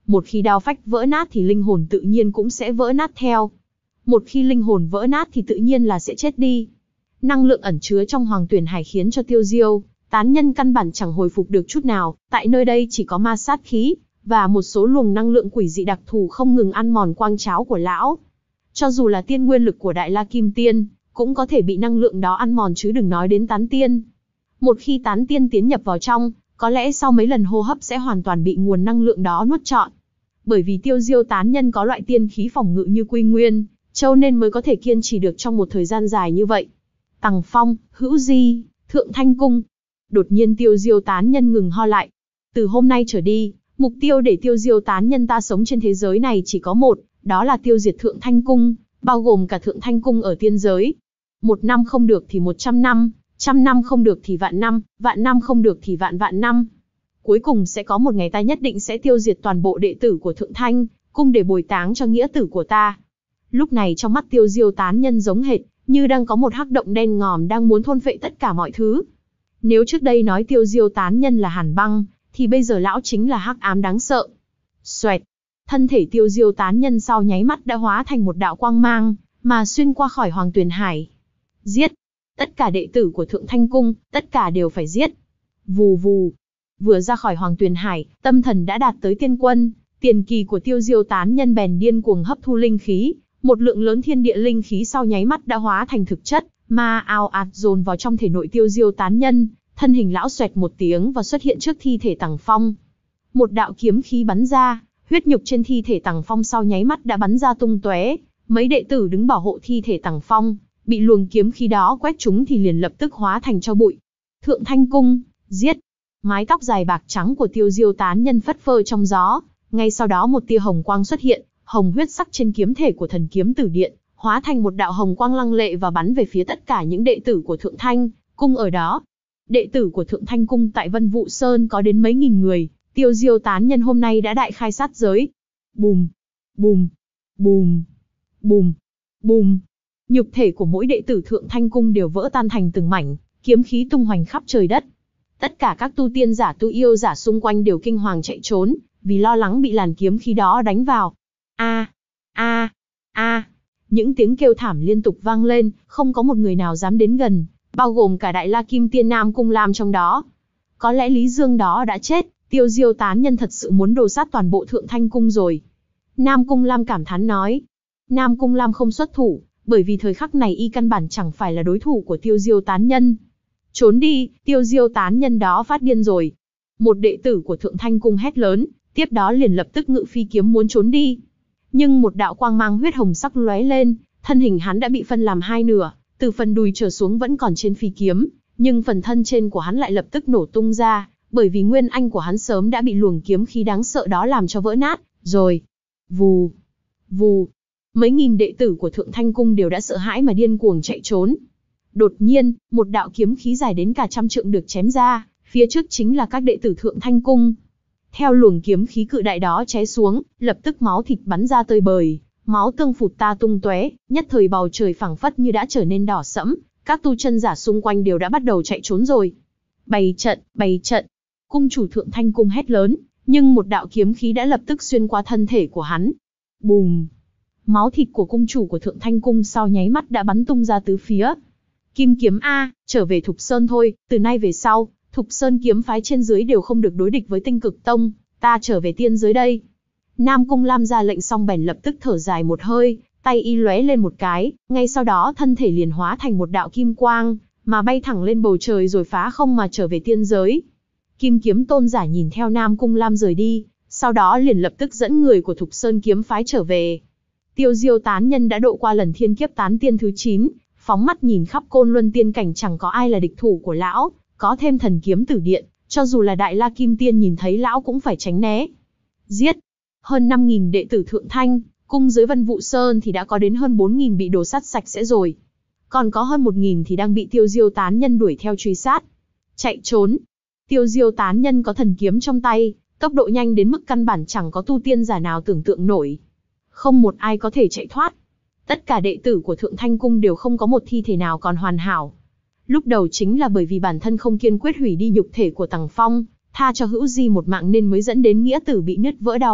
Một khi đao phách vỡ nát thì linh hồn tự nhiên cũng sẽ vỡ nát theo. Một khi linh hồn vỡ nát thì tự nhiên là sẽ chết đi. Năng lượng ẩn chứa trong Hoàng Tuyền Hải khiến cho Tiêu Diêu tán nhân căn bản chẳng hồi phục được chút nào, tại nơi đây chỉ có ma sát khí, và một số luồng năng lượng quỷ dị đặc thù không ngừng ăn mòn quang cháo của lão. Cho dù là tiên nguyên lực của Đại La Kim Tiên, cũng có thể bị năng lượng đó ăn mòn chứ đừng nói đến tán tiên. Một khi tán tiên tiến nhập vào trong, có lẽ sau mấy lần hô hấp sẽ hoàn toàn bị nguồn năng lượng đó nuốt trọn. Bởi vì Tiêu Diêu tán nhân có loại tiên khí phòng ngự như Quy Nguyên Châu nên mới có thể kiên trì được trong một thời gian dài như vậy. Tằng Phong, Hữu Di, Thượng Thanh Cung. Đột nhiên Tiêu Diêu tán nhân ngừng ho lại. Từ hôm nay trở đi, mục tiêu để Tiêu Diêu tán nhân ta sống trên thế giới này chỉ có một, đó là tiêu diệt Thượng Thanh Cung, bao gồm cả Thượng Thanh Cung ở tiên giới. Một năm không được thì một trăm năm, trăm năm không được thì vạn năm, vạn năm không được thì vạn vạn năm. Cuối cùng sẽ có một ngày ta nhất định sẽ tiêu diệt toàn bộ đệ tử của Thượng Thanh Cung để bồi táng cho nghĩa tử của ta. Lúc này trong mắt Tiêu Diêu tán nhân giống hệt như đang có một hắc động đen ngòm đang muốn thôn phệ tất cả mọi thứ. Nếu trước đây nói Tiêu Diêu tán nhân là hàn băng, thì bây giờ lão chính là hắc ám đáng sợ. Xoẹt, thân thể Tiêu Diêu tán nhân sau nháy mắt đã hóa thành một đạo quang mang, mà xuyên qua khỏi Hoàng Tuyền Hải. Giết! Tất cả đệ tử của Thượng Thanh Cung, tất cả đều phải giết. Vù vù! Vừa ra khỏi Hoàng Tuyền Hải, tâm thần đã đạt tới tiên quân, tiền kỳ của Tiêu Diêu tán nhân bèn điên cuồng hấp thu linh khí, một lượng lớn thiên địa linh khí sau nháy mắt đã hóa thành thực chất, mà ào ạt dồn vào trong thể nội Tiêu Diêu tán nhân, thân hình lão xoẹt một tiếng và xuất hiện trước thi thể Tằng Phong. Một đạo kiếm khí bắn ra, huyết nhục trên thi thể Tằng Phong sau nháy mắt đã bắn ra tung tóe, mấy đệ tử đứng bảo hộ thi thể Tằng Phong, bị luồng kiếm khí đó quét trúng thì liền lập tức hóa thành tro bụi. Thượng Thanh Cung, giết! Mái tóc dài bạc trắng của Tiêu Diêu tán nhân phất phơ trong gió, ngay sau đó một tia hồng quang xuất hiện, hồng huyết sắc trên kiếm thể của thần kiếm tử điện, hóa thành một đạo hồng quang lăng lệ và bắn về phía tất cả những đệ tử của Thượng Thanh Cung ở đó. Đệ tử của Thượng Thanh Cung tại Vân Vũ Sơn có đến mấy nghìn người, Tiêu Diêu tán nhân hôm nay đã đại khai sát giới. Bùm, bùm, bùm, bùm, bùm. Nhục thể của mỗi đệ tử Thượng Thanh Cung đều vỡ tan thành từng mảnh, kiếm khí tung hoành khắp trời đất. Tất cả các tu tiên giả tu yêu giả xung quanh đều kinh hoàng chạy trốn, vì lo lắng bị làn kiếm khí đó đánh vào. A, a, a. Những tiếng kêu thảm liên tục vang lên, không có một người nào dám đến gần, bao gồm cả Đại La Kim Tiên Nam Cung Lam trong đó. Có lẽ Lý Dương đó đã chết, Tiêu Diêu tán nhân thật sự muốn đồ sát toàn bộ Thượng Thanh Cung rồi. Nam Cung Lam cảm thán nói. Nam Cung Lam không xuất thủ, bởi vì thời khắc này y căn bản chẳng phải là đối thủ của Tiêu Diêu tán nhân. Trốn đi, Tiêu Diêu tán nhân đó phát điên rồi. Một đệ tử của Thượng Thanh Cung hét lớn, tiếp đó liền lập tức ngự phi kiếm muốn trốn đi. Nhưng một đạo quang mang huyết hồng sắc lóe lên, thân hình hắn đã bị phân làm hai nửa, từ phần đùi trở xuống vẫn còn trên phi kiếm, nhưng phần thân trên của hắn lại lập tức nổ tung ra, bởi vì nguyên anh của hắn sớm đã bị luồng kiếm khí đáng sợ đó làm cho vỡ nát, rồi. Vù, vù. Mấy nghìn đệ tử của Thượng Thanh Cung đều đã sợ hãi mà điên cuồng chạy trốn. Đột nhiên, một đạo kiếm khí dài đến cả trăm trượng được chém ra, phía trước chính là các đệ tử Thượng Thanh Cung. Theo luồng kiếm khí cự đại đó chém xuống, lập tức máu thịt bắn ra tơi bời, máu tương phụt ta tung tóe, nhất thời bầu trời phẳng phất như đã trở nên đỏ sẫm, các tu chân giả xung quanh đều đã bắt đầu chạy trốn rồi. Bày trận, bày trận. Cung chủ Thượng Thanh Cung hét lớn, nhưng một đạo kiếm khí đã lập tức xuyên qua thân thể của hắn. Bùm. Máu thịt của cung chủ của Thượng Thanh Cung sau nháy mắt đã bắn tung ra tứ phía. Kim kiếm A, trở về Thục Sơn thôi, từ nay về sau, Thục Sơn kiếm phái trên dưới đều không được đối địch với Tinh Cực Tông, ta trở về tiên giới đây. Nam Cung Lam ra lệnh xong bèn lập tức thở dài một hơi, tay y lóe lên một cái, ngay sau đó thân thể liền hóa thành một đạo kim quang, mà bay thẳng lên bầu trời rồi phá không mà trở về tiên giới. Kim kiếm tôn giả nhìn theo Nam Cung Lam rời đi, sau đó liền lập tức dẫn người của Thục Sơn kiếm phái trở về. Tiêu Diêu tán nhân đã độ qua lần thiên kiếp tán tiên thứ chín, phóng mắt nhìn khắp Côn Luân tiên cảnh chẳng có ai là địch thủ của lão, có thêm thần kiếm tử điện, cho dù là Đại La Kim Tiên nhìn thấy lão cũng phải tránh né. Giết! Hơn năm nghìn đệ tử Thượng Thanh Cung dưới Vân Vũ Sơn thì đã có đến hơn bốn nghìn bị đồ sát sạch sẽ rồi. Còn có hơn một nghìn thì đang bị Tiêu Diêu tán nhân đuổi theo truy sát. Chạy trốn! Tiêu Diêu tán nhân có thần kiếm trong tay, tốc độ nhanh đến mức căn bản chẳng có tu tiên giả nào tưởng tượng nổi. Không một ai có thể chạy thoát. Tất cả đệ tử của Thượng Thanh Cung đều không có một thi thể nào còn hoàn hảo. Lúc đầu chính là bởi vì bản thân không kiên quyết hủy đi nhục thể của Tằng Phong, tha cho Hữu Di một mạng nên mới dẫn đến nghĩa tử bị nứt vỡ đao phách,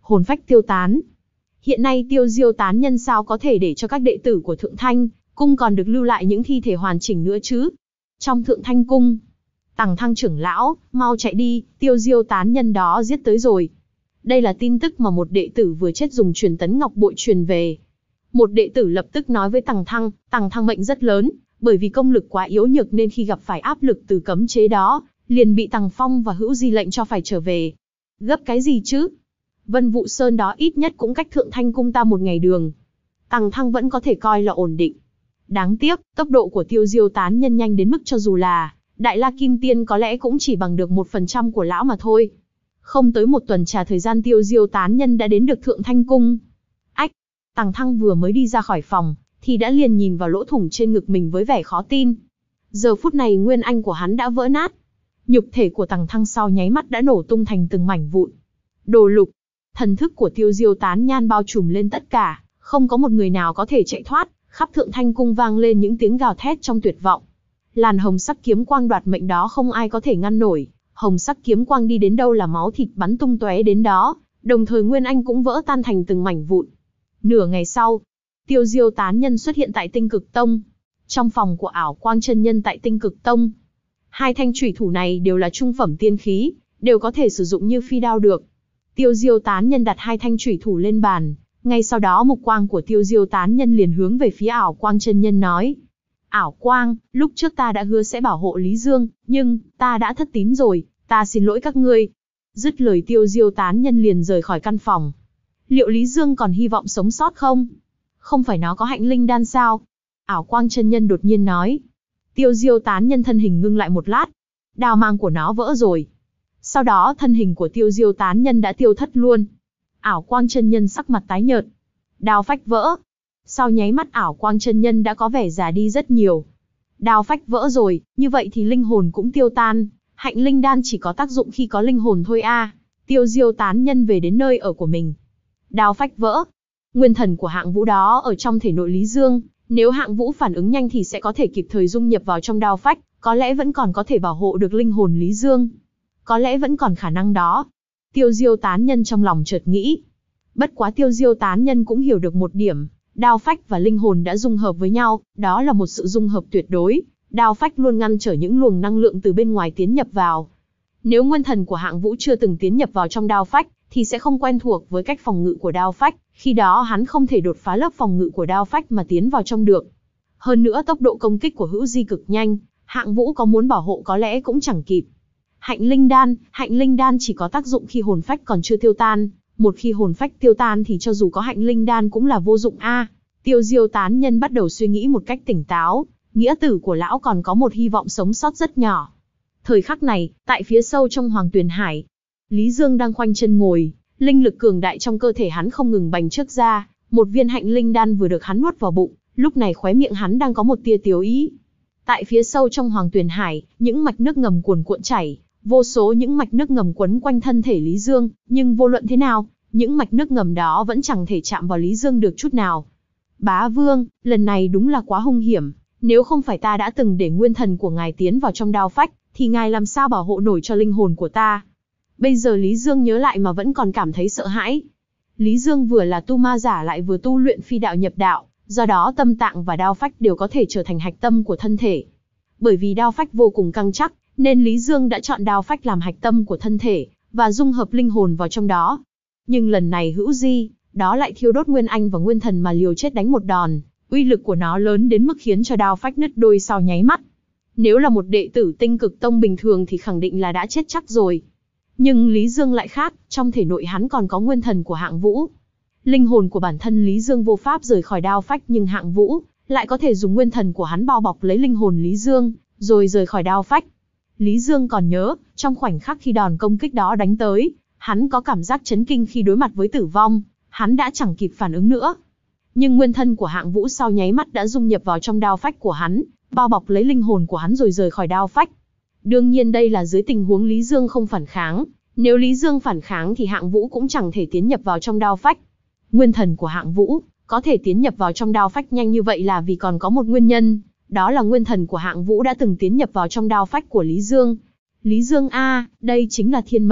hồn phách tiêu tán. Hiện nay Tiêu Diêu tán nhân sao có thể để cho các đệ tử của Thượng Thanh Cung còn được lưu lại những thi thể hoàn chỉnh nữa chứ? Trong Thượng Thanh Cung, Tằng Thăng trưởng lão, mau chạy đi, Tiêu Diêu tán nhân đó giết tới rồi. Đây là tin tức mà một đệ tử vừa chết dùng truyền tấn ngọc bội truyền về. Một đệ tử lập tức nói với Tằng Thăng, Tằng Thăng mệnh rất lớn, bởi vì công lực quá yếu nhược nên khi gặp phải áp lực từ cấm chế đó, liền bị Tằng Phong và Hữu Di lệnh cho phải trở về. Gấp cái gì chứ? Vân Vũ Sơn đó ít nhất cũng cách Thượng Thanh Cung ta một ngày đường. Tằng Thăng vẫn có thể coi là ổn định. Đáng tiếc, tốc độ của Tiêu Diêu tán nhân nhanh đến mức cho dù là Đại La Kim Tiên có lẽ cũng chỉ bằng được một phần trăm của lão mà thôi. Không tới một tuần trà thời gian Tiêu Diêu tán nhân đã đến được Thượng Thanh Cung. Ách! Tằng Thăng vừa mới đi ra khỏi phòng, thì đã liền nhìn vào lỗ thủng trên ngực mình với vẻ khó tin. Giờ phút này nguyên anh của hắn đã vỡ nát. Nhục thể của Tằng Thăng sau nháy mắt đã nổ tung thành từng mảnh vụn. Đồ lục! Thần thức của Tiêu Diêu tán nhan bao trùm lên tất cả, không có một người nào có thể chạy thoát, khắp Thượng Thanh Cung vang lên những tiếng gào thét trong tuyệt vọng. Làn hồng sắc kiếm quang đoạt mệnh đó không ai có thể ngăn nổi, hồng sắc kiếm quang đi đến đâu là máu thịt bắn tung tóe đến đó, đồng thời nguyên anh cũng vỡ tan thành từng mảnh vụn. Nửa ngày sau, Tiêu Diêu tán nhân xuất hiện tại Tinh Cực Tông. Trong phòng của Ảo Quang chân nhân tại Tinh Cực Tông, hai thanh chủy thủ này đều là trung phẩm tiên khí, đều có thể sử dụng như phi đao được. Tiêu Diêu tán nhân đặt hai thanh chủy thủ lên bàn, ngay sau đó mục quang của Tiêu Diêu tán nhân liền hướng về phía Ảo Quang chân nhân nói: Ảo Quang, lúc trước ta đã hứa sẽ bảo hộ Lý Dương, nhưng ta đã thất tín rồi, ta xin lỗi các ngươi. Dứt lời Tiêu Diêu tán nhân liền rời khỏi căn phòng. Liệu Lý Dương còn hy vọng sống sót không? Không phải nó có hạnh linh đan sao? Ảo Quang chân nhân đột nhiên nói. Tiêu Diêu tán nhân thân hình ngưng lại một lát. Đao mang của nó vỡ rồi. Sau đó thân hình của Tiêu Diêu tán nhân đã tiêu thất luôn. Ảo Quang chân nhân sắc mặt tái nhợt. Đao phách vỡ. Sau nháy mắt Ảo Quang chân nhân đã có vẻ già đi rất nhiều. Đao phách vỡ rồi, như vậy thì linh hồn cũng tiêu tan. Hạnh linh đan chỉ có tác dụng khi có linh hồn thôi a. À. Tiêu Diêu tán nhân về đến nơi ở của mình. Đao phách vỡ. Nguyên thần của Hạng Vũ đó ở trong thể nội Lý Dương, nếu Hạng Vũ phản ứng nhanh thì sẽ có thể kịp thời dung nhập vào trong đao phách, có lẽ vẫn còn có thể bảo hộ được linh hồn Lý Dương. Có lẽ vẫn còn khả năng đó. Tiêu Diêu tán nhân trong lòng chợt nghĩ. Bất quá Tiêu Diêu tán nhân cũng hiểu được một điểm, đao phách và linh hồn đã dung hợp với nhau, đó là một sự dung hợp tuyệt đối. Đao phách luôn ngăn trở những luồng năng lượng từ bên ngoài tiến nhập vào. Nếu nguyên thần của Hạng Vũ chưa từng tiến nhập vào trong đao phách, thì sẽ không quen thuộc với cách phòng ngự của đao phách, khi đó hắn không thể đột phá lớp phòng ngự của đao phách mà tiến vào trong được. Hơn nữa tốc độ công kích của Hữu Di cực nhanh, Hạng Vũ có muốn bảo hộ có lẽ cũng chẳng kịp. Hạnh linh đan, hạnh linh đan chỉ có tác dụng khi hồn phách còn chưa tiêu tan, một khi hồn phách tiêu tan thì cho dù có hạnh linh đan cũng là vô dụng a. À, Tiêu Diêu tán nhân bắt đầu suy nghĩ một cách tỉnh táo, nghĩa tử của lão còn có một hy vọng sống sót rất nhỏ. Thời khắc này, tại phía sâu trong Hoàng Tuyền Hải, Lý Dương đang khoanh chân ngồi, linh lực cường đại trong cơ thể hắn không ngừng bành trướng ra, một viên hạnh linh đan vừa được hắn nuốt vào bụng, lúc này khóe miệng hắn đang có một tia tiếu ý. Tại phía sâu trong Hoàng Tuyền Hải, những mạch nước ngầm cuồn cuộn chảy, vô số những mạch nước ngầm quấn quanh thân thể Lý Dương, nhưng vô luận thế nào, những mạch nước ngầm đó vẫn chẳng thể chạm vào Lý Dương được chút nào. Bá Vương, lần này đúng là quá hung hiểm, nếu không phải ta đã từng để nguyên thần của ngài tiến vào trong đao phách, thì ngài làm sao bảo hộ nổi cho linh hồn của ta? Bây giờ Lý Dương nhớ lại mà vẫn còn cảm thấy sợ hãi. Lý Dương vừa là tu ma giả lại vừa tu luyện phi đạo nhập đạo, do đó tâm tạng và đao phách đều có thể trở thành hạch tâm của thân thể. Bởi vì đao phách vô cùng căng chắc, nên Lý Dương đã chọn đao phách làm hạch tâm của thân thể, và dung hợp linh hồn vào trong đó. Nhưng lần này Hữu Di, đó lại thiêu đốt nguyên anh và nguyên thần mà liều chết đánh một đòn, uy lực của nó lớn đến mức khiến cho đao phách nứt đôi sau nháy mắt. Nếu là một đệ tử Tinh Cực Tông bình thường thì khẳng định là đã chết chắc rồi. Nhưng Lý Dương lại khác, trong thể nội hắn còn có nguyên thần của Hạng Vũ. Linh hồn của bản thân Lý Dương vô pháp rời khỏi đao phách, nhưng Hạng Vũ lại có thể dùng nguyên thần của hắn bao bọc lấy linh hồn Lý Dương, rồi rời khỏi đao phách. Lý Dương còn nhớ, trong khoảnh khắc khi đòn công kích đó đánh tới, hắn có cảm giác chấn kinh khi đối mặt với tử vong, hắn đã chẳng kịp phản ứng nữa. Nhưng nguyên thân của Hạng Vũ sau nháy mắt đã dung nhập vào trong đao phách của hắn, bao bọc lấy linh hồn của hắn rồi rời khỏi đao phách. Đương nhiên đây là dưới tình huống Lý Dương không phản kháng, nếu Lý Dương phản kháng thì Hạng Vũ cũng chẳng thể tiến nhập vào trong đao phách. Nguyên thần của Hạng Vũ có thể tiến nhập vào trong đao phách nhanh như vậy là vì còn có một nguyên nhân, đó là nguyên thần của Hạng Vũ đã từng tiến nhập vào trong đao phách của Lý Dương. Lý Dương a, đây chính là thiên mệnh,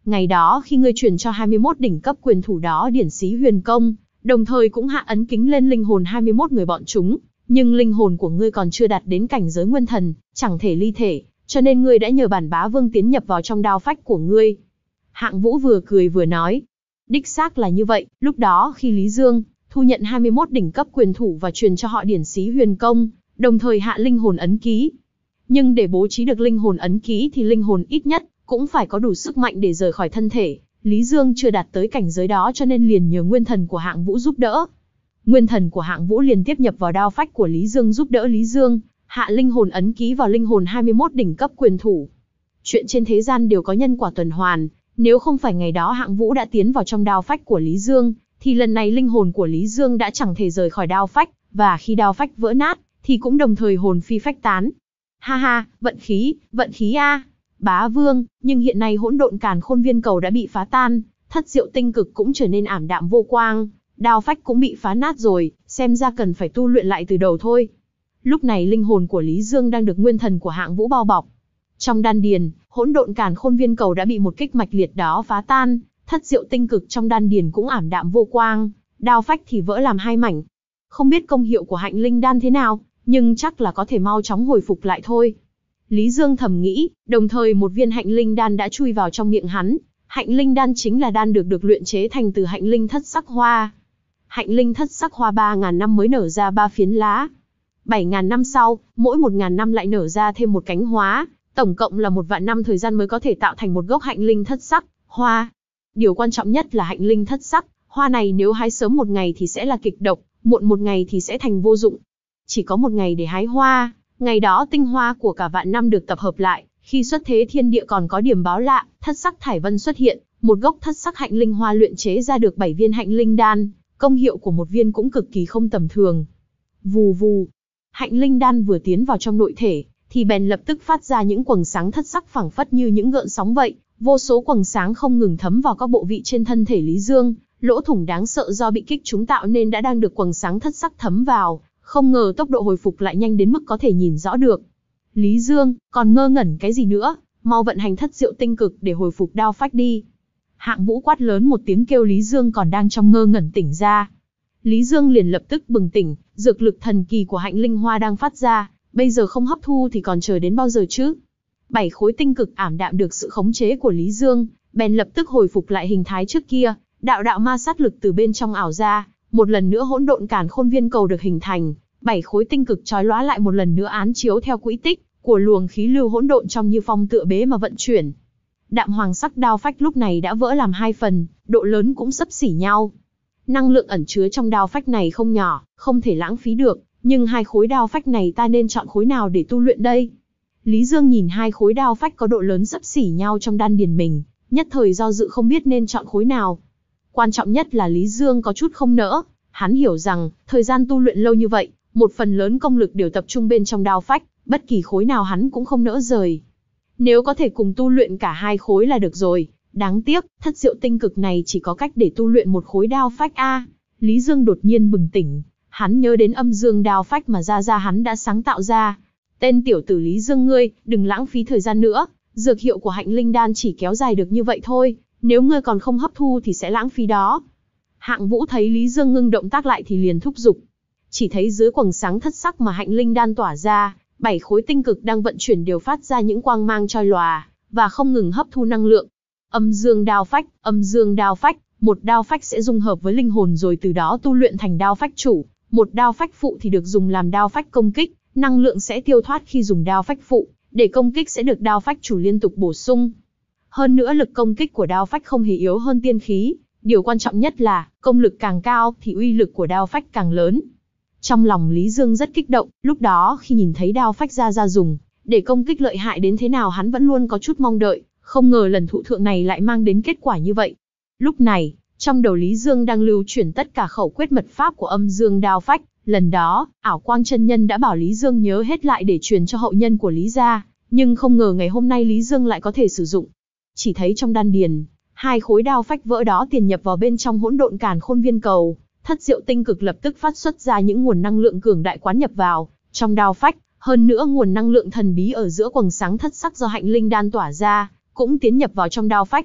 Ngày đó khi ngươi truyền cho hai mươi mốt đỉnh cấp quyền thủ đó điển xí huyền công, đồng thời cũng hạ ấn kính lên linh hồn hai mươi mốt người bọn chúng, nhưng linh hồn của ngươi còn chưa đạt đến cảnh giới nguyên thần, chẳng thể ly thể, cho nên ngươi đã nhờ bản bá vương tiến nhập vào trong đao phách của ngươi. Hạng Vũ vừa cười vừa nói, đích xác là như vậy, lúc đó khi Lý Dương thu nhận hai mươi mốt đỉnh cấp quyền thủ và truyền cho họ điển xí huyền công, đồng thời hạ linh hồn ấn ký. Nhưng để bố trí được linh hồn ấn ký thì linh hồn ít nhất cũng phải có đủ sức mạnh để rời khỏi thân thể. Lý Dương chưa đạt tới cảnh giới đó cho nên liền nhờ nguyên thần của Hạng Vũ giúp đỡ. Nguyên thần của Hạng Vũ liền tiếp nhập vào đao phách của Lý Dương giúp đỡ Lý Dương hạ linh hồn ấn ký vào linh hồn hai mươi mốt đỉnh cấp quyền thủ. Chuyện trên thế gian đều có nhân quả tuần hoàn, nếu không phải ngày đó Hạng Vũ đã tiến vào trong đao phách của Lý Dương, thì lần này linh hồn của Lý Dương đã chẳng thể rời khỏi đao phách, và khi đao phách vỡ nát, thì cũng đồng thời hồn phi phách tán. Ha ha, vận khí, vận khí a, bá vương, nhưng hiện nay hỗn độn càn khôn viên cầu đã bị phá tan, thất diệu tinh cực cũng trở nên ảm đạm vô quang, đao phách cũng bị phá nát rồi, xem ra cần phải tu luyện lại từ đầu thôi. Lúc này linh hồn của Lý Dương đang được nguyên thần của Hạng Vũ bao bọc. Trong đan điền, hỗn độn càn khôn viên cầu đã bị một kích mạch liệt đó phá tan, thất diệu tinh cực trong đan điền cũng ảm đạm vô quang, đao phách thì vỡ làm hai mảnh. Không biết công hiệu của hạnh linh đan thế nào, nhưng chắc là có thể mau chóng hồi phục lại thôi. Lý Dương thầm nghĩ, đồng thời một viên hạnh linh đan đã chui vào trong miệng hắn. Hạnh linh đan chính là đan được được luyện chế thành từ hạnh linh thất sắc hoa. Hạnh linh thất sắc hoa ba ngàn năm mới nở ra ba phiến lá. bảy ngàn năm sau, mỗi một ngàn năm lại nở ra thêm một cánh hoa, tổng cộng là một vạn năm thời gian mới có thể tạo thành một gốc hạnh linh thất sắc hoa. Điều quan trọng nhất là hạnh linh thất sắc hoa này nếu hái sớm một ngày thì sẽ là kịch độc, muộn một ngày thì sẽ thành vô dụng. Chỉ có một ngày để hái hoa, ngày đó tinh hoa của cả vạn năm được tập hợp lại, khi xuất thế thiên địa còn có điểm báo lạ, thất sắc thải vân xuất hiện, một gốc thất sắc hạnh linh hoa luyện chế ra được bảy viên hạnh linh đan, công hiệu của một viên cũng cực kỳ không tầm thường. Vù vù, hạnh linh đan vừa tiến vào trong nội thể, thì bèn lập tức phát ra những quầng sáng thất sắc phảng phất như những gợn sóng vậy, vô số quầng sáng không ngừng thấm vào các bộ vị trên thân thể Lý Dương, lỗ thủng đáng sợ do bị kích chúng tạo nên đã đang được quầng sáng thất sắc thấm vào, không ngờ tốc độ hồi phục lại nhanh đến mức có thể nhìn rõ được. Lý Dương, còn ngơ ngẩn cái gì nữa, mau vận hành thất diệu tinh cực để hồi phục đao phách đi. Hạng Vũ quát lớn một tiếng kêu Lý Dương còn đang trong ngơ ngẩn tỉnh ra. Lý Dương liền lập tức bừng tỉnh, dược lực thần kỳ của hạnh linh hoa đang phát ra, bây giờ không hấp thu thì còn chờ đến bao giờ chứ? Bảy khối tinh cực ảm đạm được sự khống chế của Lý Dương, bèn lập tức hồi phục lại hình thái trước kia, đạo đạo ma sát lực từ bên trong ảo ra, một lần nữa hỗn độn càn khôn viên cầu được hình thành, bảy khối tinh cực chói lóa lại một lần nữa án chiếu theo quỹ tích của luồng khí lưu hỗn độn trong như phong tựa bế mà vận chuyển. Đạm hoàng sắc đao phách lúc này đã vỡ làm hai phần, độ lớn cũng xấp xỉ nhau. Năng lượng ẩn chứa trong đao phách này không nhỏ, không thể lãng phí được, nhưng hai khối đao phách này ta nên chọn khối nào để tu luyện đây? Lý Dương nhìn hai khối đao phách có độ lớn xấp xỉ nhau trong đan điền mình, nhất thời do dự không biết nên chọn khối nào. Quan trọng nhất là Lý Dương có chút không nỡ, hắn hiểu rằng, thời gian tu luyện lâu như vậy, một phần lớn công lực đều tập trung bên trong đao phách, bất kỳ khối nào hắn cũng không nỡ rời. Nếu có thể cùng tu luyện cả hai khối là được rồi, đáng tiếc, thất diệu tinh cực này chỉ có cách để tu luyện một khối đao phách a. Lý Dương đột nhiên bừng tỉnh, hắn nhớ đến âm dương đao phách mà gia gia hắn đã sáng tạo ra. Tên tiểu tử Lý Dương ngươi, đừng lãng phí thời gian nữa, dược hiệu của hạnh linh đan chỉ kéo dài được như vậy thôi, nếu ngươi còn không hấp thu thì sẽ lãng phí đó. Hạng Vũ thấy Lý Dương ngưng động tác lại thì liền thúc giục. Chỉ thấy dưới quầng sáng thất sắc mà hạnh linh đan tỏa ra, bảy khối tinh cực đang vận chuyển đều phát ra những quang mang choi lòa, và không ngừng hấp thu năng lượng. Âm dương đao phách, âm dương đao phách, một đao phách sẽ dung hợp với linh hồn rồi từ đó tu luyện thành đao phách chủ, một đao phách phụ thì được dùng làm đao phách công kích, năng lượng sẽ tiêu thoát khi dùng đao phách phụ, để công kích sẽ được đao phách chủ liên tục bổ sung. Hơn nữa lực công kích của đao phách không hề yếu hơn tiên khí, điều quan trọng nhất là, công lực càng cao thì uy lực của đao phách càng lớn. Trong lòng Lý Dương rất kích động, lúc đó khi nhìn thấy đao phách ra ra dùng, để công kích lợi hại đến thế nào hắn vẫn luôn có chút mong đợi, không ngờ lần thụ thượng này lại mang đến kết quả như vậy. Lúc này, trong đầu Lý Dương đang lưu chuyển tất cả khẩu quyết mật pháp của âm dương đao phách, lần đó, ảo quang chân nhân đã bảo Lý Dương nhớ hết lại để truyền cho hậu nhân của Lý gia, nhưng không ngờ ngày hôm nay Lý Dương lại có thể sử dụng. Chỉ thấy trong đan điền, hai khối đao phách vỡ đó tiền nhập vào bên trong hỗn độn càn khôn viên cầu, thất diệu tinh cực lập tức phát xuất ra những nguồn năng lượng cường đại quán nhập vào trong đao phách, hơn nữa nguồn năng lượng thần bí ở giữa quầng sáng thất sắc do hạnh linh đan tỏa ra, cũng tiến nhập vào trong đao phách.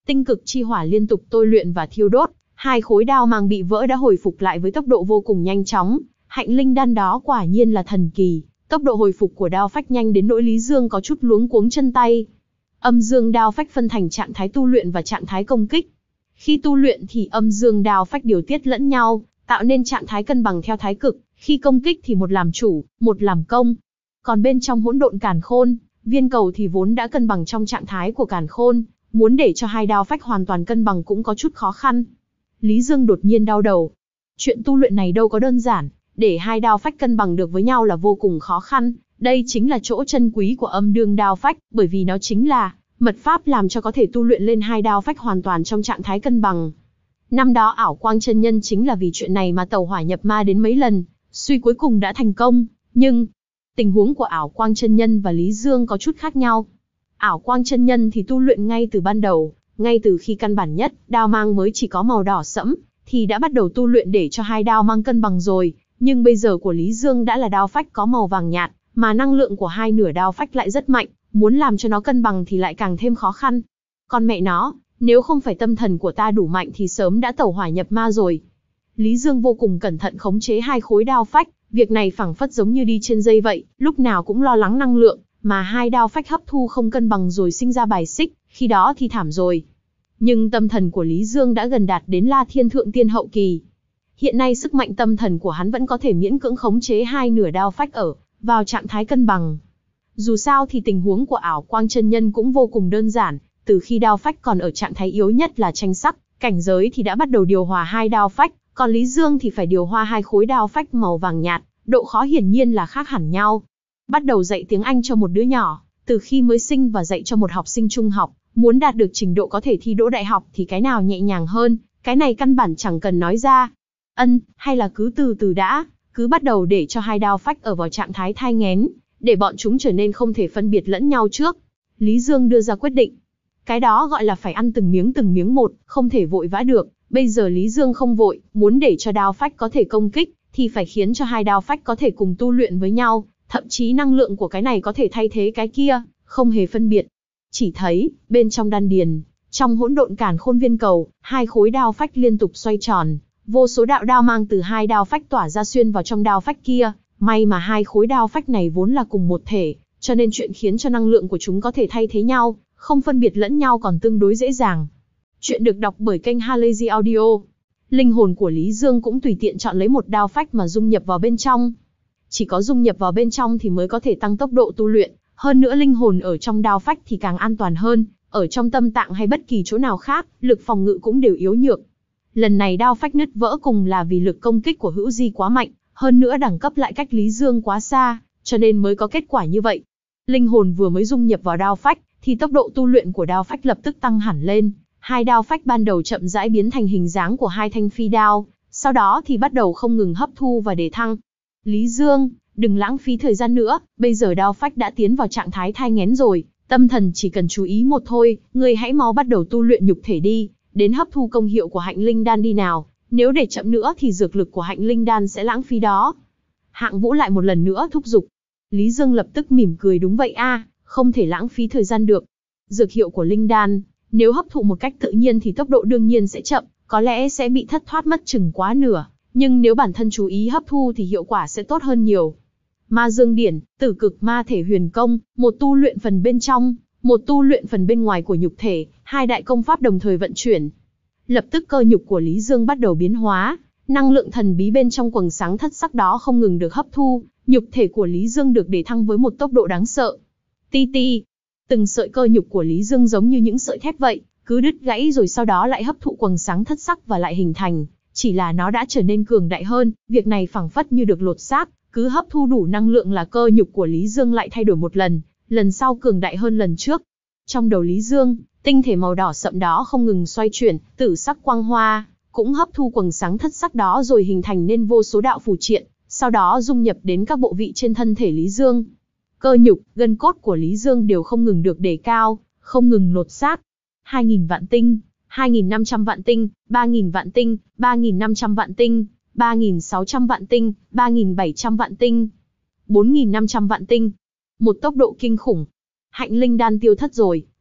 Tinh cực chi hỏa liên tục tôi luyện và thiêu đốt, hai khối đao mang bị vỡ đã hồi phục lại với tốc độ vô cùng nhanh chóng. Hạnh linh đan đó quả nhiên là thần kỳ, tốc độ hồi phục của đao phách nhanh đến nỗi Lý Dương có chút luống cuống chân tay. Âm dương đao phách phân thành trạng thái tu luyện và trạng thái công kích. Khi tu luyện thì âm dương đao phách điều tiết lẫn nhau, tạo nên trạng thái cân bằng theo thái cực, khi công kích thì một làm chủ, một làm công. Còn bên trong hỗn độn càn khôn, viên cầu thì vốn đã cân bằng trong trạng thái của càn khôn, muốn để cho hai đao phách hoàn toàn cân bằng cũng có chút khó khăn. Lý Dương đột nhiên đau đầu. Chuyện tu luyện này đâu có đơn giản, để hai đao phách cân bằng được với nhau là vô cùng khó khăn. Đây chính là chỗ chân quý của âm dương đao phách, bởi vì nó chính là mật pháp làm cho có thể tu luyện lên hai đao phách hoàn toàn trong trạng thái cân bằng. Năm đó Ảo Quang chân nhân chính là vì chuyện này mà tẩu hỏa nhập ma đến mấy lần, suy cuối cùng đã thành công, nhưng tình huống của Ảo Quang chân nhân và Lý Dương có chút khác nhau. Ảo Quang chân nhân thì tu luyện ngay từ ban đầu, ngay từ khi căn bản nhất, đao mang mới chỉ có màu đỏ sẫm, thì đã bắt đầu tu luyện để cho hai đao mang cân bằng rồi, nhưng bây giờ của Lý Dương đã là đao phách có màu vàng nhạt, mà năng lượng của hai nửa đao phách lại rất mạnh, muốn làm cho nó cân bằng thì lại càng thêm khó khăn. Con mẹ nó, nếu không phải tâm thần của ta đủ mạnh thì sớm đã tẩu hỏa nhập ma rồi. Lý Dương vô cùng cẩn thận khống chế hai khối đao phách, việc này phảng phất giống như đi trên dây vậy, lúc nào cũng lo lắng năng lượng, mà hai đao phách hấp thu không cân bằng rồi sinh ra bài xích, khi đó thì thảm rồi. Nhưng tâm thần của Lý Dương đã gần đạt đến La Thiên Thượng Tiên hậu kỳ. Hiện nay sức mạnh tâm thần của hắn vẫn có thể miễn cưỡng khống chế hai nửa đao phách ở vào trạng thái cân bằng. Dù sao thì tình huống của Ảo Quang chân nhân cũng vô cùng đơn giản, từ khi đao phách còn ở trạng thái yếu nhất là tranh sắc, cảnh giới thì đã bắt đầu điều hòa hai đao phách, còn Lý Dương thì phải điều hòa hai khối đao phách màu vàng nhạt, độ khó hiển nhiên là khác hẳn nhau. Bắt đầu dạy tiếng Anh cho một đứa nhỏ, từ khi mới sinh và dạy cho một học sinh trung học, muốn đạt được trình độ có thể thi đỗ đại học thì cái nào nhẹ nhàng hơn, cái này căn bản chẳng cần nói ra. Ân, hay là cứ từ từ đã, cứ bắt đầu để cho hai đao phách ở vào trạng thái thai nghén, để bọn chúng trở nên không thể phân biệt lẫn nhau trước. Lý Dương đưa ra quyết định. Cái đó gọi là phải ăn từng miếng từng miếng một, không thể vội vã được. Bây giờ Lý Dương không vội, muốn để cho đao phách có thể công kích, thì phải khiến cho hai đao phách có thể cùng tu luyện với nhau, thậm chí năng lượng của cái này có thể thay thế cái kia, không hề phân biệt. Chỉ thấy, bên trong đan điền, trong hỗn độn càn khôn viên cầu, hai khối đao phách liên tục xoay tròn, vô số đạo đao mang từ hai đao phách tỏa ra xuyên vào trong đao phách kia. May mà hai khối đao phách này vốn là cùng một thể, cho nên chuyện khiến cho năng lượng của chúng có thể thay thế nhau, không phân biệt lẫn nhau còn tương đối dễ dàng. Chuyện được đọc bởi kênh Halazy Audio. Linh hồn của Lý Dương cũng tùy tiện chọn lấy một đao phách mà dung nhập vào bên trong. Chỉ có dung nhập vào bên trong thì mới có thể tăng tốc độ tu luyện, hơn nữa linh hồn ở trong đao phách thì càng an toàn hơn, ở trong tâm tạng hay bất kỳ chỗ nào khác, lực phòng ngự cũng đều yếu nhược. Lần này đao phách nứt vỡ cùng là vì lực công kích của Hữu Di quá mạnh, hơn nữa đẳng cấp lại cách Lý Dương quá xa, cho nên mới có kết quả như vậy. Linh hồn vừa mới dung nhập vào đao phách, thì tốc độ tu luyện của đao phách lập tức tăng hẳn lên. Hai đao phách ban đầu chậm rãi biến thành hình dáng của hai thanh phi đao, sau đó thì bắt đầu không ngừng hấp thu và đề thăng. Lý Dương, đừng lãng phí thời gian nữa, bây giờ đao phách đã tiến vào trạng thái thai nghén rồi, tâm thần chỉ cần chú ý một thôi, ngươi hãy mau bắt đầu tu luyện nhục thể đi, đến hấp thu công hiệu của hạnh linh đan đi nào. Nếu để chậm nữa thì dược lực của hạnh linh đan sẽ lãng phí đó. Hạng Vũ lại một lần nữa thúc giục. Lý Dương lập tức mỉm cười, đúng vậy a, không thể lãng phí thời gian được. Dược hiệu của linh đan, nếu hấp thụ một cách tự nhiên thì tốc độ đương nhiên sẽ chậm, có lẽ sẽ bị thất thoát mất chừng quá nửa. Nhưng nếu bản thân chú ý hấp thu thì hiệu quả sẽ tốt hơn nhiều. Ma Dương Điển, Tử Cực Ma Thể Huyền Công, một tu luyện phần bên trong, một tu luyện phần bên ngoài của nhục thể, hai đại công pháp đồng thời vận chuyển. Lập tức cơ nhục của Lý Dương bắt đầu biến hóa, năng lượng thần bí bên trong quầng sáng thất sắc đó không ngừng được hấp thu, nhục thể của Lý Dương được đề thăng với một tốc độ đáng sợ. Ti ti, từng sợi cơ nhục của Lý Dương giống như những sợi thép vậy, cứ đứt gãy rồi sau đó lại hấp thụ quầng sáng thất sắc và lại hình thành, chỉ là nó đã trở nên cường đại hơn, việc này phảng phất như được lột xác, cứ hấp thu đủ năng lượng là cơ nhục của Lý Dương lại thay đổi một lần, lần sau cường đại hơn lần trước. Trong đầu Lý Dương, tinh thể màu đỏ sậm đó không ngừng xoay chuyển, tử sắc quang hoa cũng hấp thu quầng sáng thất sắc đó rồi hình thành nên vô số đạo phù triện, sau đó dung nhập đến các bộ vị trên thân thể Lý Dương. Cơ nhục, gân cốt của Lý Dương đều không ngừng được đề cao, không ngừng lột xác. hai nghìn vạn tinh, hai nghìn năm trăm vạn tinh, ba nghìn vạn tinh, ba nghìn năm trăm vạn tinh, ba nghìn sáu trăm vạn tinh, ba nghìn bảy trăm vạn tinh, bốn nghìn năm trăm vạn tinh. Một tốc độ kinh khủng. Hạnh linh đan tiêu thất rồi,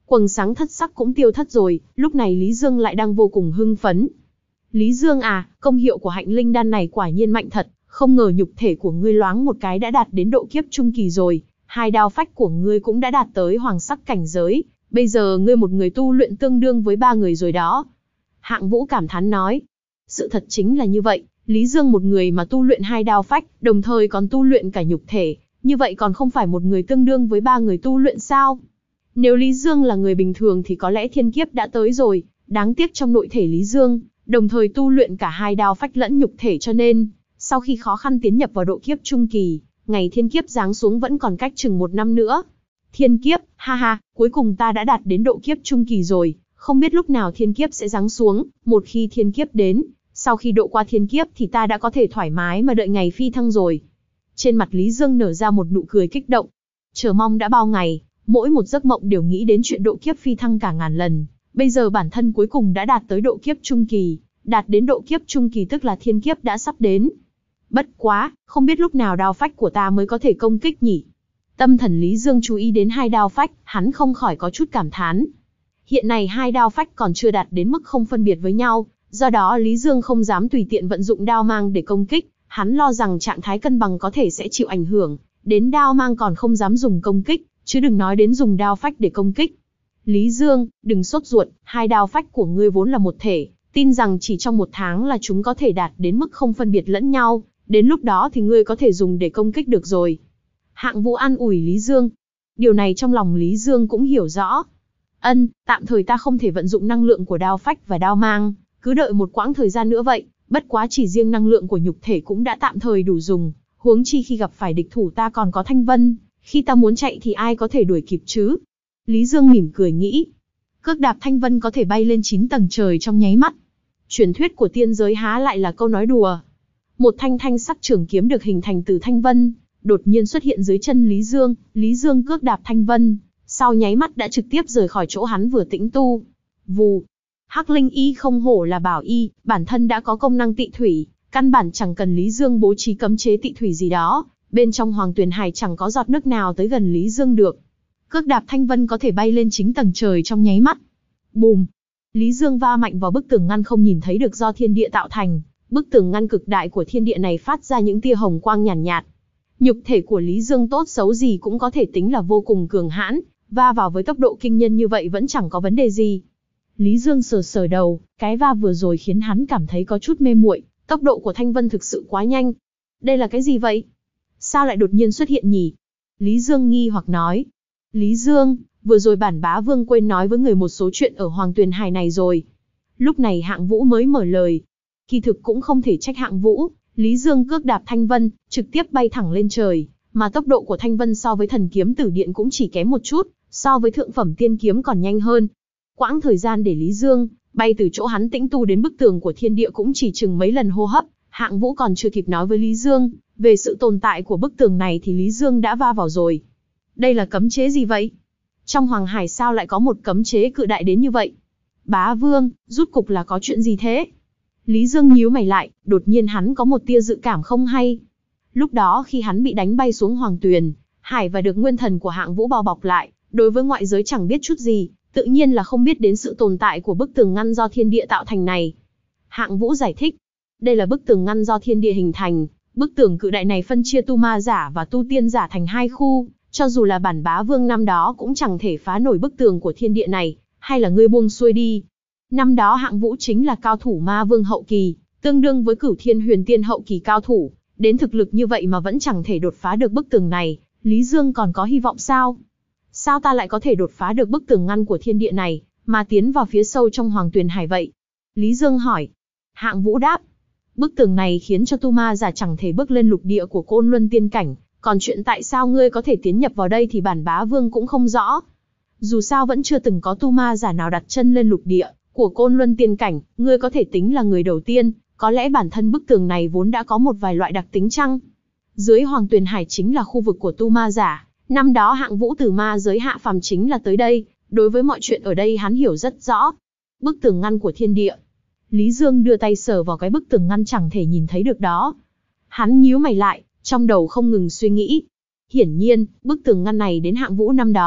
Quầng sáng thất sắc cũng tiêu thất rồi, lúc này Lý Dương lại đang vô cùng hưng phấn. Lý Dương à, công hiệu của hạnh linh đan này quả nhiên mạnh thật, không ngờ nhục thể của ngươi loáng một cái đã đạt đến độ kiếp trung kỳ rồi, hai đao phách của ngươi cũng đã đạt tới hoàng sắc cảnh giới, bây giờ ngươi một người tu luyện tương đương với ba người rồi đó. Hạng Vũ cảm thán nói. Sự thật chính là như vậy, Lý Dương một người mà tu luyện hai đao phách, đồng thời còn tu luyện cả nhục thể, như vậy còn không phải một người tương đương với ba người tu luyện sao? Nếu Lý Dương là người bình thường thì có lẽ thiên kiếp đã tới rồi, đáng tiếc trong nội thể Lý Dương, đồng thời tu luyện cả hai đao phách lẫn nhục thể cho nên, sau khi khó khăn tiến nhập vào độ kiếp trung kỳ, ngày thiên kiếp giáng xuống vẫn còn cách chừng một năm nữa. Thiên kiếp, ha ha, cuối cùng ta đã đạt đến độ kiếp trung kỳ rồi, không biết lúc nào thiên kiếp sẽ giáng xuống, một khi thiên kiếp đến, sau khi độ qua thiên kiếp thì ta đã có thể thoải mái mà đợi ngày phi thăng rồi. Trên mặt Lý Dương nở ra một nụ cười kích động. Chờ mong đã bao ngày, mỗi một giấc mộng đều nghĩ đến chuyện độ kiếp phi thăng cả ngàn lần, bây giờ bản thân cuối cùng đã đạt tới độ kiếp trung kỳ, đạt đến độ kiếp trung kỳ tức là thiên kiếp đã sắp đến. Bất quá, không biết lúc nào đao phách của ta mới có thể công kích nhỉ? Tâm thần Lý Dương chú ý đến hai đao phách, hắn không khỏi có chút cảm thán. Hiện nay hai đao phách còn chưa đạt đến mức không phân biệt với nhau, do đó Lý Dương không dám tùy tiện vận dụng đao mang để công kích, hắn lo rằng trạng thái cân bằng có thể sẽ chịu ảnh hưởng, đến đao mang còn không dám dùng công kích, chứ đừng nói đến dùng đao phách để công kích. Lý Dương, đừng sốt ruột, hai đao phách của ngươi vốn là một thể, tin rằng chỉ trong một tháng là chúng có thể đạt đến mức không phân biệt lẫn nhau, đến lúc đó thì ngươi có thể dùng để công kích được rồi. Hạng Vũ an ủi Lý Dương. Điều này trong lòng Lý Dương cũng hiểu rõ. Ân, tạm thời ta không thể vận dụng năng lượng của đao phách và đao mang, cứ đợi một quãng thời gian nữa vậy, bất quá chỉ riêng năng lượng của nhục thể cũng đã tạm thời đủ dùng, huống chi khi gặp phải địch thủ ta còn có Thanh Vân, khi ta muốn chạy thì ai có thể đuổi kịp chứ? Lý Dương mỉm cười nghĩ. Cước đạp Thanh Vân có thể bay lên chín tầng trời trong nháy mắt. Truyền thuyết của tiên giới há lại là câu nói đùa. Một thanh thanh sắc trường kiếm được hình thành từ Thanh Vân, đột nhiên xuất hiện dưới chân Lý Dương, Lý Dương cước đạp Thanh Vân, sau nháy mắt đã trực tiếp rời khỏi chỗ hắn vừa tĩnh tu. Vù. Hắc linh y không hổ là bảo y, bản thân đã có công năng tị thủy, căn bản chẳng cần Lý Dương bố trí cấm chế tị thủy gì đó, bên trong Hoàng Tuyền Hải chẳng có giọt nước nào tới gần Lý Dương được. Cước đạp Thanh Vân có thể bay lên chín tầng trời trong nháy mắt. Bùm. Lý Dương va mạnh vào bức tường ngăn không nhìn thấy được do thiên địa tạo thành, bức tường ngăn cực đại của thiên địa này phát ra những tia hồng quang nhàn nhạt, nhạt. Nhục thể của Lý Dương tốt xấu gì cũng có thể tính là vô cùng cường hãn, va vào với tốc độ kinh nhân như vậy vẫn chẳng có vấn đề gì. Lý Dương sờ sờ đầu, cái va vừa rồi khiến hắn cảm thấy có chút mê muội, tốc độ của Thanh Vân thực sự quá nhanh. Đây là cái gì vậy? Sao lại đột nhiên xuất hiện nhỉ? Lý Dương nghi hoặc nói. Lý Dương, vừa rồi bản bá vương quên nói với người một số chuyện ở Hoàng Tuyền Hải này rồi. Lúc này Hạng Vũ mới mở lời. Kỳ thực cũng không thể trách Hạng Vũ, Lý Dương cước đạp Thanh Vân, trực tiếp bay thẳng lên trời, mà tốc độ của Thanh Vân so với thần kiếm tử điện cũng chỉ kém một chút, so với thượng phẩm tiên kiếm còn nhanh hơn. Quãng thời gian để Lý Dương bay từ chỗ hắn tĩnh tu đến bức tường của thiên địa cũng chỉ chừng mấy lần hô hấp, Hạng Vũ còn chưa kịp nói với Lý Dương về sự tồn tại của bức tường này thì Lý Dương đã va vào rồi. Đây là cấm chế gì vậy? Trong Hoàng Hải sao lại có một cấm chế cự đại đến như vậy? Bá Vương, rút cục là có chuyện gì thế? Lý Dương nhíu mày lại, đột nhiên hắn có một tia dự cảm không hay. Lúc đó khi hắn bị đánh bay xuống Hoàng Tuyền Hải và được nguyên thần của Hạng Vũ bao bọc lại, đối với ngoại giới chẳng biết chút gì, tự nhiên là không biết đến sự tồn tại của bức tường ngăn do thiên địa tạo thành này. Hạng Vũ giải thích, đây là bức tường ngăn do thiên địa hình thành, bức tường cự đại này phân chia tu ma giả và tu tiên giả thành hai khu, cho dù là bản bá vương năm đó cũng chẳng thể phá nổi bức tường của thiên địa này, hay là ngươi buông xuôi đi. Năm đó Hạng Vũ chính là cao thủ ma vương hậu kỳ, tương đương với Cửu Thiên Huyền Tiên hậu kỳ cao thủ, đến thực lực như vậy mà vẫn chẳng thể đột phá được bức tường này, Lý Dương còn có hy vọng sao? Sao ta lại có thể đột phá được bức tường ngăn của thiên địa này, mà tiến vào phía sâu trong Hoàng Tuyền Hải vậy? Lý Dương hỏi. Hạng Vũ đáp. Bức tường này khiến cho tu ma giả chẳng thể bước lên lục địa của Côn Luân tiên cảnh, còn chuyện tại sao ngươi có thể tiến nhập vào đây thì bản bá vương cũng không rõ. Dù sao vẫn chưa từng có tu ma giả nào đặt chân lên lục địa của Côn Luân tiên cảnh, ngươi có thể tính là người đầu tiên, có lẽ bản thân bức tường này vốn đã có một vài loại đặc tính chăng? Dưới Hoàng Tuyền Hải chính là khu vực của tu ma giả, năm đó Hạng Vũ từ ma giới hạ phàm chính là tới đây, đối với mọi chuyện ở đây hắn hiểu rất rõ. Bức tường ngăn của thiên địa. Lý Dương đưa tay sờ vào cái bức tường ngăn chẳng thể nhìn thấy được đó. Hắn nhíu mày lại, trong đầu không ngừng suy nghĩ. Hiển nhiên, bức tường ngăn này đến Hạng Vũ năm đó,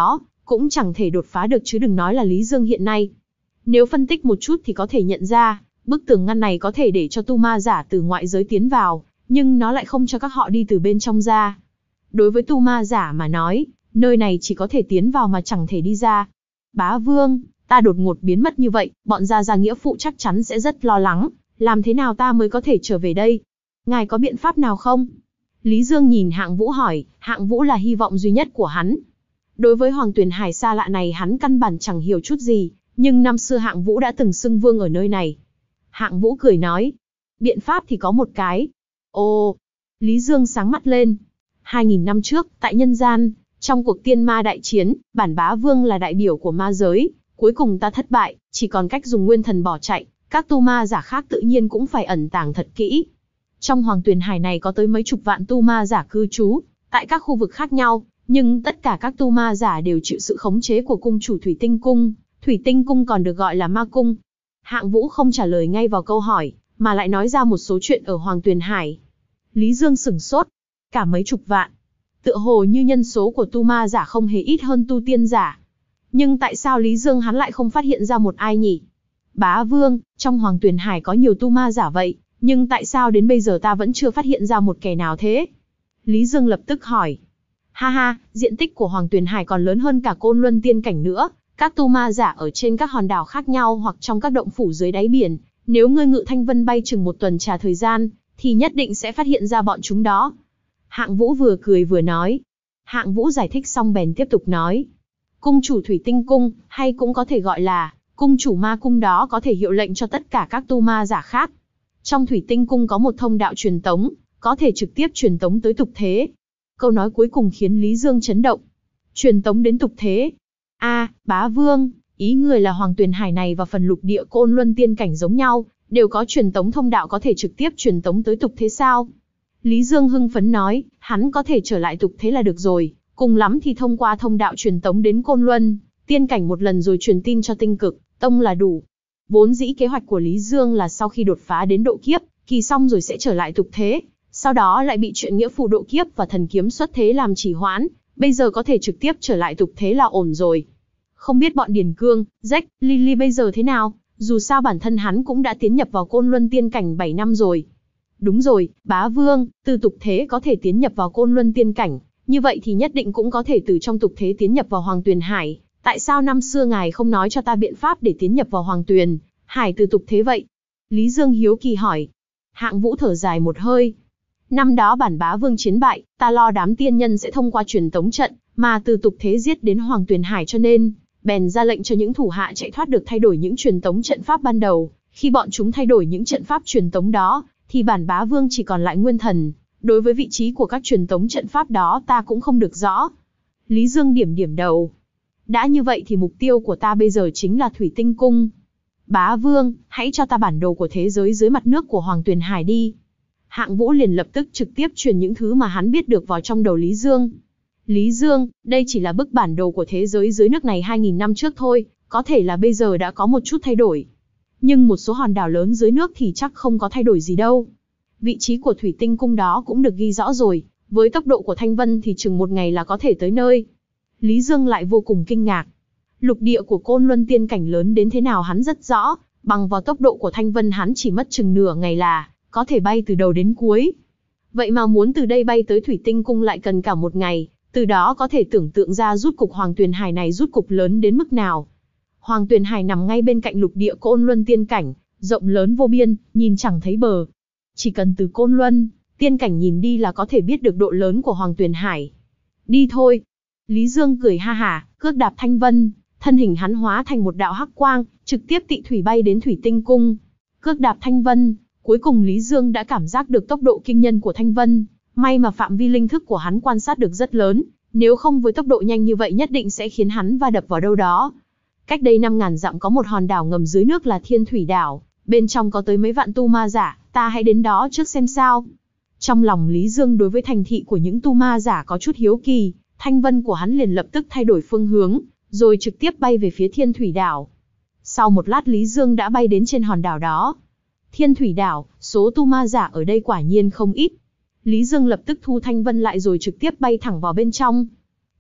cũng chẳng thể đột phá được chứ đừng nói là Lý Dương hiện nay. Nếu phân tích một chút thì có thể nhận ra, bức tường ngăn này có thể để cho tu ma giả từ ngoại giới tiến vào, nhưng nó lại không cho các họ đi từ bên trong ra. Đối với tu ma giả mà nói, nơi này chỉ có thể tiến vào mà chẳng thể đi ra. Bá Vương, ta đột ngột biến mất như vậy, bọn Gia Gia nghĩa phụ chắc chắn sẽ rất lo lắng, làm thế nào ta mới có thể trở về đây? Ngài có biện pháp nào không? Lý Dương nhìn Hạng Vũ hỏi, Hạng Vũ là hy vọng duy nhất của hắn. Đối với Hoàng Tuyền Hải xa lạ này hắn căn bản chẳng hiểu chút gì, nhưng năm xưa Hạng Vũ đã từng xưng vương ở nơi này. Hạng Vũ cười nói, biện pháp thì có một cái. Ồ, Lý Dương sáng mắt lên. Hai nghìn năm trước, tại nhân gian, trong cuộc tiên ma đại chiến, bản Bá Vương là đại biểu của ma giới, cuối cùng ta thất bại, chỉ còn cách dùng nguyên thần bỏ chạy, các tu ma giả khác tự nhiên cũng phải ẩn tàng thật kỹ. Trong Hoàng Tuyền Hải này có tới mấy chục vạn tu ma giả cư trú, tại các khu vực khác nhau, nhưng tất cả các tu ma giả đều chịu sự khống chế của cung chủ Thủy Tinh Cung, Thủy Tinh Cung còn được gọi là ma cung. Hạng Vũ không trả lời ngay vào câu hỏi, mà lại nói ra một số chuyện ở Hoàng Tuyền Hải. Lý Dương sửng sốt, cả mấy chục vạn. Tựa hồ như nhân số của tu ma giả không hề ít hơn tu tiên giả. Nhưng tại sao Lý Dương hắn lại không phát hiện ra một ai nhỉ? Bá Vương, trong Hoàng Tuyền Hải có nhiều tu ma giả vậy, nhưng tại sao đến bây giờ ta vẫn chưa phát hiện ra một kẻ nào thế? Lý Dương lập tức hỏi. Ha ha, diện tích của Hoàng Tuyền Hải còn lớn hơn cả Côn Luân tiên cảnh nữa. Các tu ma giả ở trên các hòn đảo khác nhau hoặc trong các động phủ dưới đáy biển, nếu ngươi ngự thanh vân bay chừng một tuần trà thời gian, thì nhất định sẽ phát hiện ra bọn chúng đó. Hạng Vũ vừa cười vừa nói. Hạng Vũ giải thích xong bèn tiếp tục nói. Cung chủ Thủy Tinh Cung, hay cũng có thể gọi là cung chủ ma cung đó có thể hiệu lệnh cho tất cả các tu ma giả khác. Trong Thủy Tinh Cung có một thông đạo truyền tống, có thể trực tiếp truyền tống tới tục thế. Câu nói cuối cùng khiến Lý Dương chấn động. Truyền tống đến tục thế. A, à, Bá Vương, ý người là Hoàng Tuyền Hải này và phần lục địa Côn Luân tiên cảnh giống nhau, đều có truyền tống thông đạo có thể trực tiếp truyền tống tới tục thế sao? Lý Dương hưng phấn nói, hắn có thể trở lại tục thế là được rồi, cùng lắm thì thông qua thông đạo truyền tống đến Côn Luân tiên cảnh một lần rồi truyền tin cho Tinh Cực Tông là đủ. Vốn dĩ kế hoạch của Lý Dương là sau khi đột phá đến độ kiếp, kỳ xong rồi sẽ trở lại tục thế, sau đó lại bị chuyện nghĩa phụ độ kiếp và thần kiếm xuất thế làm trì hoãn, bây giờ có thể trực tiếp trở lại tục thế là ổn rồi. Không biết bọn Điền Cương, Jack, Lily bây giờ thế nào, dù sao bản thân hắn cũng đã tiến nhập vào Côn Luân tiên cảnh bảy năm rồi. Đúng rồi, Bá Vương, từ tục thế có thể tiến nhập vào Côn Luân tiên cảnh, như vậy thì nhất định cũng có thể từ trong tục thế tiến nhập vào Hoàng Tuyền Hải. Tại sao năm xưa ngài không nói cho ta biện pháp để tiến nhập vào Hoàng Tuyền Hải từ tục thế vậy? Lý Dương hiếu kỳ hỏi. Hạng Vũ thở dài một hơi. Năm đó bản Bá Vương chiến bại, ta lo đám tiên nhân sẽ thông qua truyền tống trận, mà từ tục thế giết đến Hoàng Tuyền Hải cho nên, bèn ra lệnh cho những thủ hạ chạy thoát được thay đổi những truyền tống trận pháp ban đầu. Khi bọn chúng thay đổi những trận pháp truyền tống đó, thì bản Bá Vương chỉ còn lại nguyên thần. Đối với vị trí của các truyền tống trận pháp đó ta cũng không được rõ. Lý Dương điểm điểm đầu. Đã như vậy thì mục tiêu của ta bây giờ chính là Thủy Tinh Cung. Bá Vương, hãy cho ta bản đồ của thế giới dưới mặt nước của Hoàng Tuyền Hải đi. Hạng Vũ liền lập tức trực tiếp truyền những thứ mà hắn biết được vào trong đầu Lý Dương. Lý Dương, đây chỉ là bức bản đồ của thế giới dưới nước này hai nghìn năm trước thôi, có thể là bây giờ đã có một chút thay đổi. Nhưng một số hòn đảo lớn dưới nước thì chắc không có thay đổi gì đâu. Vị trí của Thủy Tinh Cung đó cũng được ghi rõ rồi, với tốc độ của Thanh Vân thì chừng một ngày là có thể tới nơi. Lý Dương lại vô cùng kinh ngạc. Lục địa của Côn Luân tiên cảnh lớn đến thế nào hắn rất rõ, bằng vào tốc độ của Thanh Vân hắn chỉ mất chừng nửa ngày là có thể bay từ đầu đến cuối. Vậy mà muốn từ đây bay tới Thủy Tinh Cung lại cần cả một ngày, từ đó có thể tưởng tượng ra rút cục Hoàng Tuyền Hải này rút cục lớn đến mức nào. Hoàng Tuyền Hải nằm ngay bên cạnh lục địa Côn Luân tiên cảnh, rộng lớn vô biên, nhìn chẳng thấy bờ. Chỉ cần từ Côn Luân tiên cảnh nhìn đi là có thể biết được độ lớn của Hoàng Tuyền Hải. Đi thôi. Lý Dương cười ha hả, cước đạp Thanh Vân, thân hình hắn hóa thành một đạo hắc quang, trực tiếp tị thủy bay đến Thủy Tinh Cung. Cước đạp Thanh Vân, cuối cùng Lý Dương đã cảm giác được tốc độ kinh nhân của Thanh Vân, may mà phạm vi linh thức của hắn quan sát được rất lớn, nếu không với tốc độ nhanh như vậy nhất định sẽ khiến hắn va đập vào đâu đó. Cách đây năm ngàn dặm có một hòn đảo ngầm dưới nước là Thiên Thủy Đảo, bên trong có tới mấy vạn tu ma giả, ta hãy đến đó trước xem sao. Trong lòng Lý Dương đối với thành thị của những tu ma giả có chút hiếu kỳ, Thanh Vân của hắn liền lập tức thay đổi phương hướng, rồi trực tiếp bay về phía Thiên Thủy Đảo. Sau một lát Lý Dương đã bay đến trên hòn đảo đó. Thiên Thủy Đảo, số tu ma giả ở đây quả nhiên không ít. Lý Dương lập tức thu Thanh Vân lại rồi trực tiếp bay thẳng vào bên trong.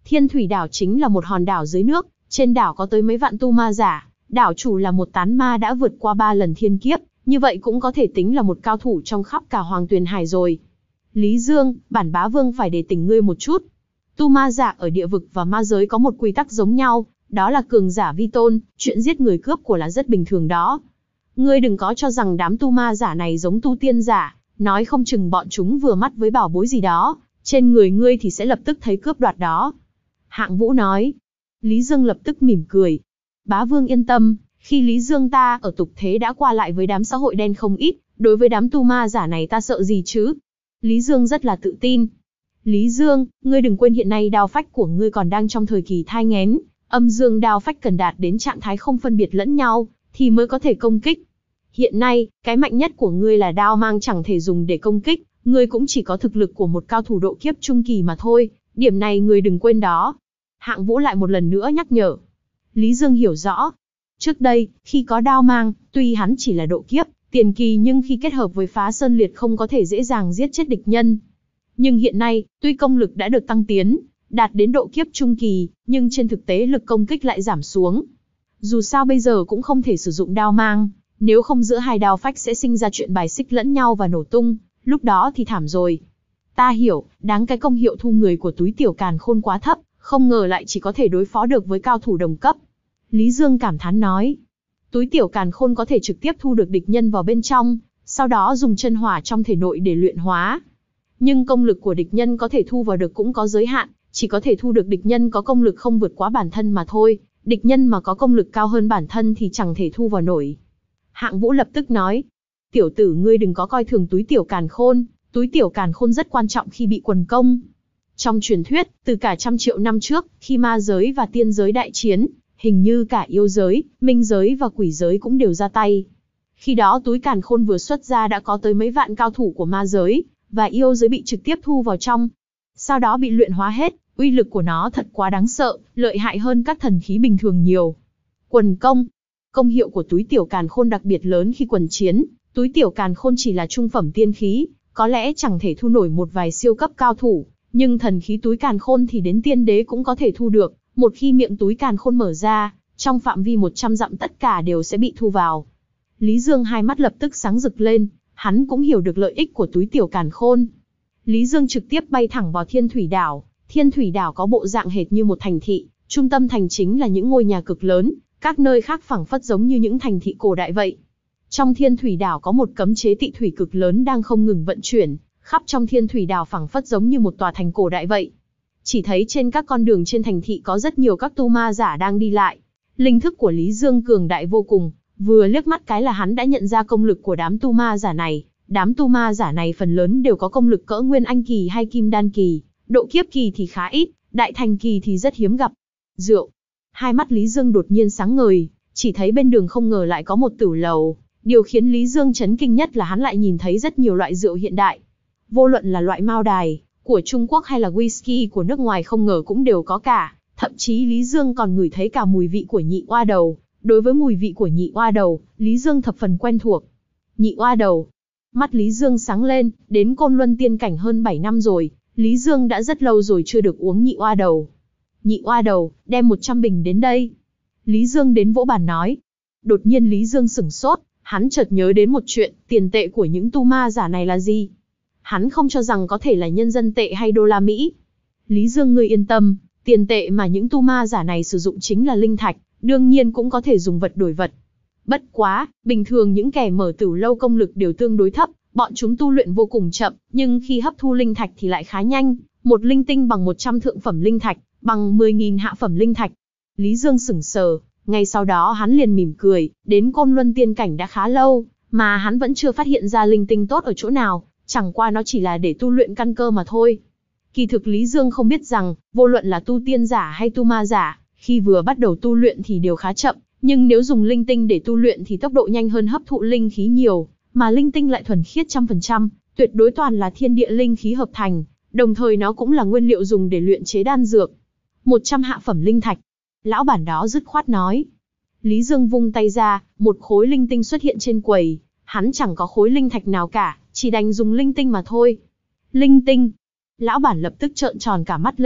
Thiên Thủy đảo chính là một hòn đảo dưới nước, trên đảo có tới mấy vạn tu ma giả, đảo chủ là một tán ma đã vượt qua ba lần thiên kiếp, như vậy cũng có thể tính là một cao thủ trong khắp cả Hoàng Tuyền Hải rồi. Lý Dương, bản bá vương phải để tỉnh ngươi một chút. Tu ma giả ở địa vực và ma giới có một quy tắc giống nhau, đó là cường giả vi tôn, chuyện giết người cướp của là rất bình thường đó. Ngươi đừng có cho rằng đám tu ma giả này giống tu tiên giả, nói không chừng bọn chúng vừa mắt với bảo bối gì đó, trên người ngươi thì sẽ lập tức thấy cướp đoạt đó. Hạng Vũ nói. Lý Dương lập tức mỉm cười. Bá vương yên tâm, khi Lý Dương ta ở tục thế đã qua lại với đám xã hội đen không ít, đối với đám tu ma giả này ta sợ gì chứ? Lý Dương rất là tự tin. Lý Dương, ngươi đừng quên hiện nay đao phách của ngươi còn đang trong thời kỳ thai nghén, âm dương đao phách cần đạt đến trạng thái không phân biệt lẫn nhau, thì mới có thể công kích. Hiện nay, cái mạnh nhất của ngươi là đao mang chẳng thể dùng để công kích, ngươi cũng chỉ có thực lực của một cao thủ độ kiếp trung kỳ mà thôi, điểm này ngươi đừng quên đó. Hạng Vũ lại một lần nữa nhắc nhở. Lý Dương hiểu rõ. Trước đây, khi có đao mang, tuy hắn chỉ là độ kiếp, tiền kỳ nhưng khi kết hợp với phá sơn liệt không có thể dễ dàng giết chết địch nhân. Nhưng hiện nay, tuy công lực đã được tăng tiến, đạt đến độ kiếp trung kỳ, nhưng trên thực tế lực công kích lại giảm xuống. Dù sao bây giờ cũng không thể sử dụng đao mang, nếu không giữa hai đao phách sẽ sinh ra chuyện bài xích lẫn nhau và nổ tung, lúc đó thì thảm rồi. Ta hiểu, đáng cái công hiệu thu người của túi tiểu càn khôn quá thấp, không ngờ lại chỉ có thể đối phó được với cao thủ đồng cấp. Lý Dương cảm thán nói. Túi tiểu càn khôn có thể trực tiếp thu được địch nhân vào bên trong, sau đó dùng chân hỏa trong thể nội để luyện hóa. Nhưng công lực của địch nhân có thể thu vào được cũng có giới hạn, chỉ có thể thu được địch nhân có công lực không vượt quá bản thân mà thôi, địch nhân mà có công lực cao hơn bản thân thì chẳng thể thu vào nổi. Hạng Vũ lập tức nói. Tiểu tử ngươi đừng có coi thường túi tiểu càn khôn, túi tiểu càn khôn rất quan trọng khi bị quần công. Trong truyền thuyết, từ cả trăm triệu năm trước, khi ma giới và tiên giới đại chiến, hình như cả yêu giới, minh giới và quỷ giới cũng đều ra tay. Khi đó túi càn khôn vừa xuất ra đã có tới mấy vạn cao thủ của ma giới, và yêu giới bị trực tiếp thu vào trong. Sau đó bị luyện hóa hết, uy lực của nó thật quá đáng sợ, lợi hại hơn các thần khí bình thường nhiều. Quần công. Công hiệu của túi tiểu càn khôn đặc biệt lớn khi quần chiến, túi tiểu càn khôn chỉ là trung phẩm tiên khí, có lẽ chẳng thể thu nổi một vài siêu cấp cao thủ, nhưng thần khí túi càn khôn thì đến tiên đế cũng có thể thu được, một khi miệng túi càn khôn mở ra, trong phạm vi một trăm dặm tất cả đều sẽ bị thu vào. Lý Dương hai mắt lập tức sáng rực lên, hắn cũng hiểu được lợi ích của túi tiểu càn khôn. Lý Dương trực tiếp bay thẳng vào Thiên Thủy đảo. Thiên Thủy đảo có bộ dạng hệt như một thành thị, trung tâm thành chính là những ngôi nhà cực lớn, các nơi khác phảng phất giống như những thành thị cổ đại vậy. Trong Thiên Thủy đảo có một cấm chế tị thủy cực lớn đang không ngừng vận chuyển, khắp trong Thiên Thủy đảo phảng phất giống như một tòa thành cổ đại vậy. Chỉ thấy trên các con đường trên thành thị có rất nhiều các tu ma giả đang đi lại. Linh thức của Lý Dương cường đại vô cùng, vừa liếc mắt cái là hắn đã nhận ra công lực của đám tu ma giả này. Đám tu ma giả này phần lớn đều có công lực cỡ Nguyên Anh kỳ hay Kim Đan kỳ, độ kiếp kỳ thì khá ít, đại thành kỳ thì rất hiếm gặp. Rượu. Hai mắt Lý Dương đột nhiên sáng ngời, chỉ thấy bên đường không ngờ lại có một tửu lầu. Điều khiến Lý Dương chấn kinh nhất là hắn lại nhìn thấy rất nhiều loại rượu hiện đại. Vô luận là loại Mao Đài của Trung Quốc hay là whisky của nước ngoài không ngờ cũng đều có cả. Thậm chí Lý Dương còn ngửi thấy cả mùi vị của nhị oa đầu. Đối với mùi vị của nhị oa đầu, Lý Dương thập phần quen thuộc. Nhị oa đầu. Mắt Lý Dương sáng lên, đến Côn Luân tiên cảnh hơn bảy năm rồi, Lý Dương đã rất lâu rồi chưa được uống nhị oa đầu. Nhị oa đầu, đem một trăm bình đến đây. Lý Dương đến vỗ bàn nói. Đột nhiên Lý Dương sửng sốt, hắn chợt nhớ đến một chuyện, tiền tệ của những tu ma giả này là gì? Hắn không cho rằng có thể là nhân dân tệ hay đô la Mỹ. Lý Dương ngươi yên tâm, tiền tệ mà những tu ma giả này sử dụng chính là linh thạch, đương nhiên cũng có thể dùng vật đổi vật. Bất quá, bình thường những kẻ mở tửu lâu công lực đều tương đối thấp, bọn chúng tu luyện vô cùng chậm, nhưng khi hấp thu linh thạch thì lại khá nhanh, một linh tinh bằng một trăm thượng phẩm linh thạch, bằng mười nghìn hạ phẩm linh thạch. Lý Dương sững sờ, ngay sau đó hắn liền mỉm cười, đến Côn Luân tiên cảnh đã khá lâu, mà hắn vẫn chưa phát hiện ra linh tinh tốt ở chỗ nào, chẳng qua nó chỉ là để tu luyện căn cơ mà thôi. Kỳ thực Lý Dương không biết rằng, vô luận là tu tiên giả hay tu ma giả, khi vừa bắt đầu tu luyện thì đều khá chậm, nhưng nếu dùng linh tinh để tu luyện thì tốc độ nhanh hơn hấp thụ linh khí nhiều, mà linh tinh lại thuần khiết trăm phần trăm, tuyệt đối toàn là thiên địa linh khí hợp thành, đồng thời nó cũng là nguyên liệu dùng để luyện chế đan dược. một trăm hạ phẩm linh thạch. Lão bản đó dứt khoát nói. Lý Dương vung tay ra, một khối linh tinh xuất hiện trên quầy, hắn chẳng có khối linh thạch nào cả, chỉ đành dùng linh tinh mà thôi. Linh tinh. Lão bản lập tức trợn tròn cả mắt lên,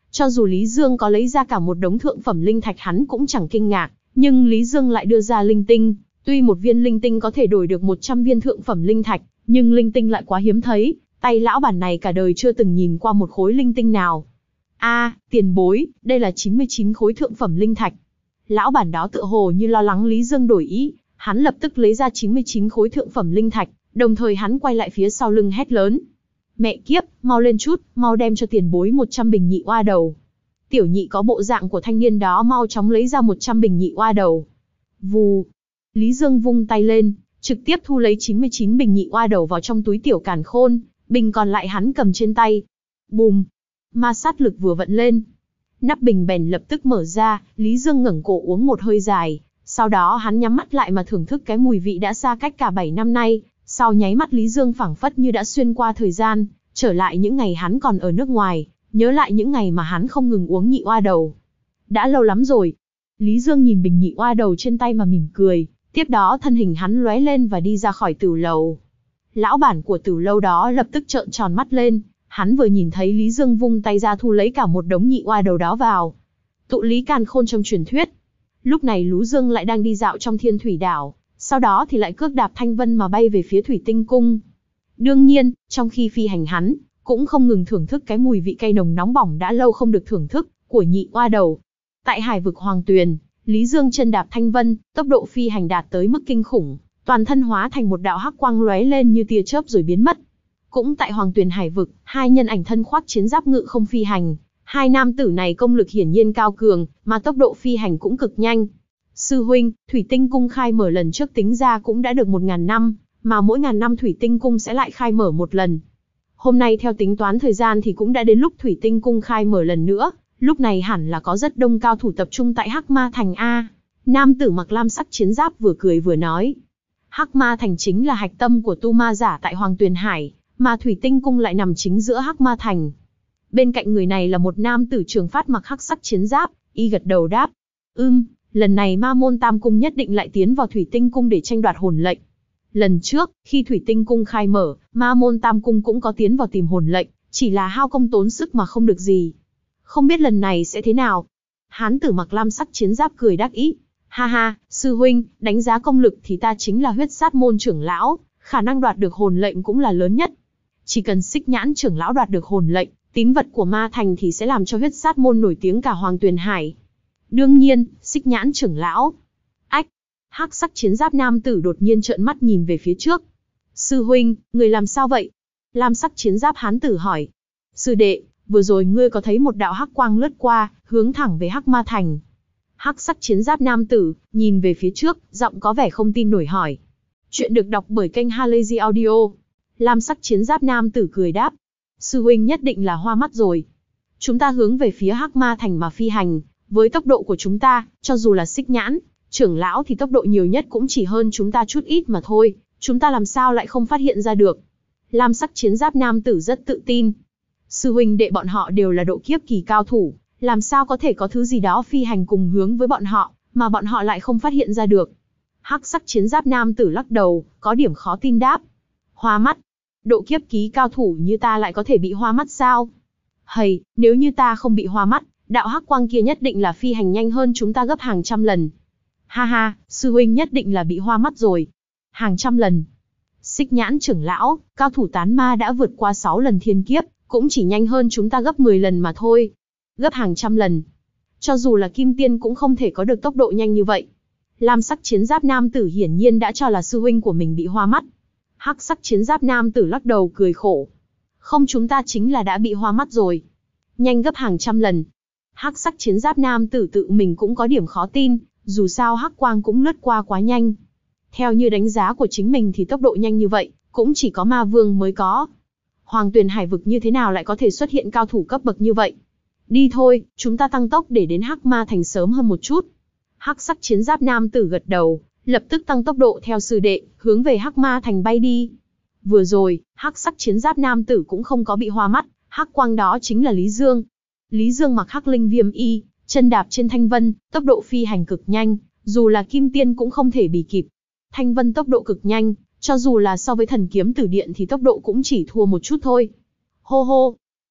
Cho dù Lý Dương có lấy ra cả một đống thượng phẩm linh thạch hắn cũng chẳng kinh ngạc, nhưng Lý Dương lại đưa ra linh tinh. Tuy một viên linh tinh có thể đổi được một trăm viên thượng phẩm linh thạch, nhưng linh tinh lại quá hiếm thấy, tay lão bản này cả đời chưa từng nhìn qua một khối linh tinh nào. A, à, tiền bối, đây là chín mươi chín khối thượng phẩm linh thạch. Lão bản đó tựa hồ như lo lắng Lý Dương đổi ý, hắn lập tức lấy ra chín mươi chín khối thượng phẩm linh thạch, đồng thời hắn quay lại phía sau lưng hét lớn. Mẹ kiếp, mau lên chút, mau đem cho tiền bối một trăm bình nhị oa đầu. Tiểu nhị có bộ dạng của thanh niên đó mau chóng lấy ra một trăm bình nhị oa đầu. Vù. Lý Dương vung tay lên, trực tiếp thu lấy chín mươi chín bình nhị oa đầu vào trong túi tiểu càn khôn, bình còn lại hắn cầm trên tay. Bùm. Ma sát lực vừa vận lên, nắp bình bèn lập tức mở ra, Lý Dương ngẩng cổ uống một hơi dài, sau đó hắn nhắm mắt lại mà thưởng thức cái mùi vị đã xa cách cả bảy năm nay. Sau nháy mắt Lý Dương phảng phất như đã xuyên qua thời gian, trở lại những ngày hắn còn ở nước ngoài, nhớ lại những ngày mà hắn không ngừng uống nhị oa đầu. Đã lâu lắm rồi. Lý Dương nhìn bình nhị oa đầu trên tay mà mỉm cười, tiếp đó thân hình hắn lóe lên và đi ra khỏi tửu lầu. Lão bản của tửu lâu đó lập tức trợn tròn mắt lên, hắn vừa nhìn thấy Lý Dương vung tay ra thu lấy cả một đống nhị oa đầu đó vào. Tụ lý càn khôn trong truyền thuyết. Lúc này Lý Dương lại đang đi dạo trong Thiên Thủy Đảo, sau đó thì lại cước đạp thanh vân mà bay về phía Thủy Tinh Cung. Đương nhiên, trong khi phi hành hắn, cũng không ngừng thưởng thức cái mùi vị cay nồng nóng bỏng đã lâu không được thưởng thức, của nhị oa đầu. Tại hải vực Hoàng Tuyền, Lý Dương chân đạp thanh vân, tốc độ phi hành đạt tới mức kinh khủng, toàn thân hóa thành một đạo hắc quang lóe lên như tia chớp rồi biến mất. Cũng tại Hoàng Tuyền hải vực, hai nhân ảnh thân khoác chiến giáp ngự không phi hành. Hai nam tử này công lực hiển nhiên cao cường, mà tốc độ phi hành cũng cực nhanh. Sư huynh, Thủy Tinh Cung khai mở lần trước tính ra cũng đã được một ngàn năm, mà mỗi ngàn năm Thủy Tinh Cung sẽ lại khai mở một lần. Hôm nay theo tính toán thời gian thì cũng đã đến lúc Thủy Tinh Cung khai mở lần nữa, lúc này hẳn là có rất đông cao thủ tập trung tại Hắc Ma Thành A. Nam tử mặc lam sắc chiến giáp vừa cười vừa nói. Hắc Ma Thành chính là hạch tâm của tu ma giả tại Hoàng Tuyền Hải, mà Thủy Tinh Cung lại nằm chính giữa Hắc Ma Thành. Bên cạnh người này là một nam tử trường phát mặc hắc sắc chiến giáp, y gật đầu đáp. Ưm, lần này Ma Môn Tam Cung nhất định lại tiến vào Thủy Tinh Cung để tranh đoạt hồn lệnh. Lần trước, khi Thủy Tinh Cung khai mở, Ma Môn Tam Cung cũng có tiến vào tìm hồn lệnh, chỉ là hao công tốn sức mà không được gì. Không biết lần này sẽ thế nào? Hán tử mặc lam sắc chiến giáp cười đắc ý. Ha ha, sư huynh, đánh giá công lực thì ta chính là huyết sát môn trưởng lão, khả năng đoạt được hồn lệnh cũng là lớn nhất. Chỉ cần Xích Nhãn trưởng lão đoạt được hồn lệnh, tín vật của Ma Thành thì sẽ làm cho huyết sát môn nổi tiếng cả Hoàng Tuyền Hải. Đương nhiên, Xích Nhãn trưởng lão. Ách, hắc sắc chiến giáp nam tử đột nhiên trợn mắt nhìn về phía trước. Sư huynh, người làm sao vậy? Lam sắc chiến giáp hán tử hỏi. Sư đệ, vừa rồi ngươi có thấy một đạo hắc quang lướt qua, hướng thẳng về Hắc Ma Thành. Hắc sắc chiến giáp nam tử, nhìn về phía trước, giọng có vẻ không tin nổi hỏi. Chuyện được đọc bởi kênh Halazy Audio. Lam sắc chiến giáp nam tử cười đáp. Sư huynh nhất định là hoa mắt rồi. Chúng ta hướng về phía Hắc Ma Thành mà phi hành, với tốc độ của chúng ta, cho dù là Xích Nhãn trưởng lão thì tốc độ nhiều nhất cũng chỉ hơn chúng ta chút ít mà thôi, chúng ta làm sao lại không phát hiện ra được. Lam sắc chiến giáp nam tử rất tự tin. Sư huynh đệ bọn họ đều là độ kiếp kỳ cao thủ, làm sao có thể có thứ gì đó phi hành cùng hướng với bọn họ, mà bọn họ lại không phát hiện ra được. Hắc sắc chiến giáp nam tử lắc đầu, có điểm khó tin đáp. Hoa mắt? Độ kiếp kỳ cao thủ như ta lại có thể bị hoa mắt sao? Hầy, nếu như ta không bị hoa mắt, đạo hắc quang kia nhất định là phi hành nhanh hơn chúng ta gấp hàng trăm lần. Ha ha, sư huynh nhất định là bị hoa mắt rồi. Hàng trăm lần. Xích Nhãn trưởng lão, cao thủ tán ma đã vượt qua sáu lần thiên kiếp, cũng chỉ nhanh hơn chúng ta gấp mười lần mà thôi. Gấp hàng trăm lần. Cho dù là kim tiên cũng không thể có được tốc độ nhanh như vậy. Lam sắc chiến giáp nam tử hiển nhiên đã cho là sư huynh của mình bị hoa mắt. Hắc sắc chiến giáp nam tử lắc đầu cười khổ. Không, chúng ta chính là đã bị hoa mắt rồi. Nhanh gấp hàng trăm lần. Hắc sắc chiến giáp nam tử tự mình cũng có điểm khó tin, dù sao hắc quang cũng lướt qua quá nhanh. Theo như đánh giá của chính mình thì tốc độ nhanh như vậy, cũng chỉ có ma vương mới có. Hoàng Tuyền Hải vực như thế nào lại có thể xuất hiện cao thủ cấp bậc như vậy? Đi thôi, chúng ta tăng tốc để đến Hắc Ma Thành sớm hơn một chút. Hắc sắc chiến giáp nam tử gật đầu, lập tức tăng tốc độ theo sư đệ, hướng về Hắc Ma Thành bay đi. Vừa rồi, hắc sắc chiến giáp nam tử cũng không có bị hoa mắt, hắc quang đó chính là Lý Dương. Lý Dương mặc hắc linh viêm y, chân đạp trên thanh vân, tốc độ phi hành cực nhanh, dù là kim tiên cũng không thể bì kịp. Thanh vân tốc độ cực nhanh, cho dù là so với thần kiếm tử điện thì tốc độ cũng chỉ thua một chút thôi. Hô hô,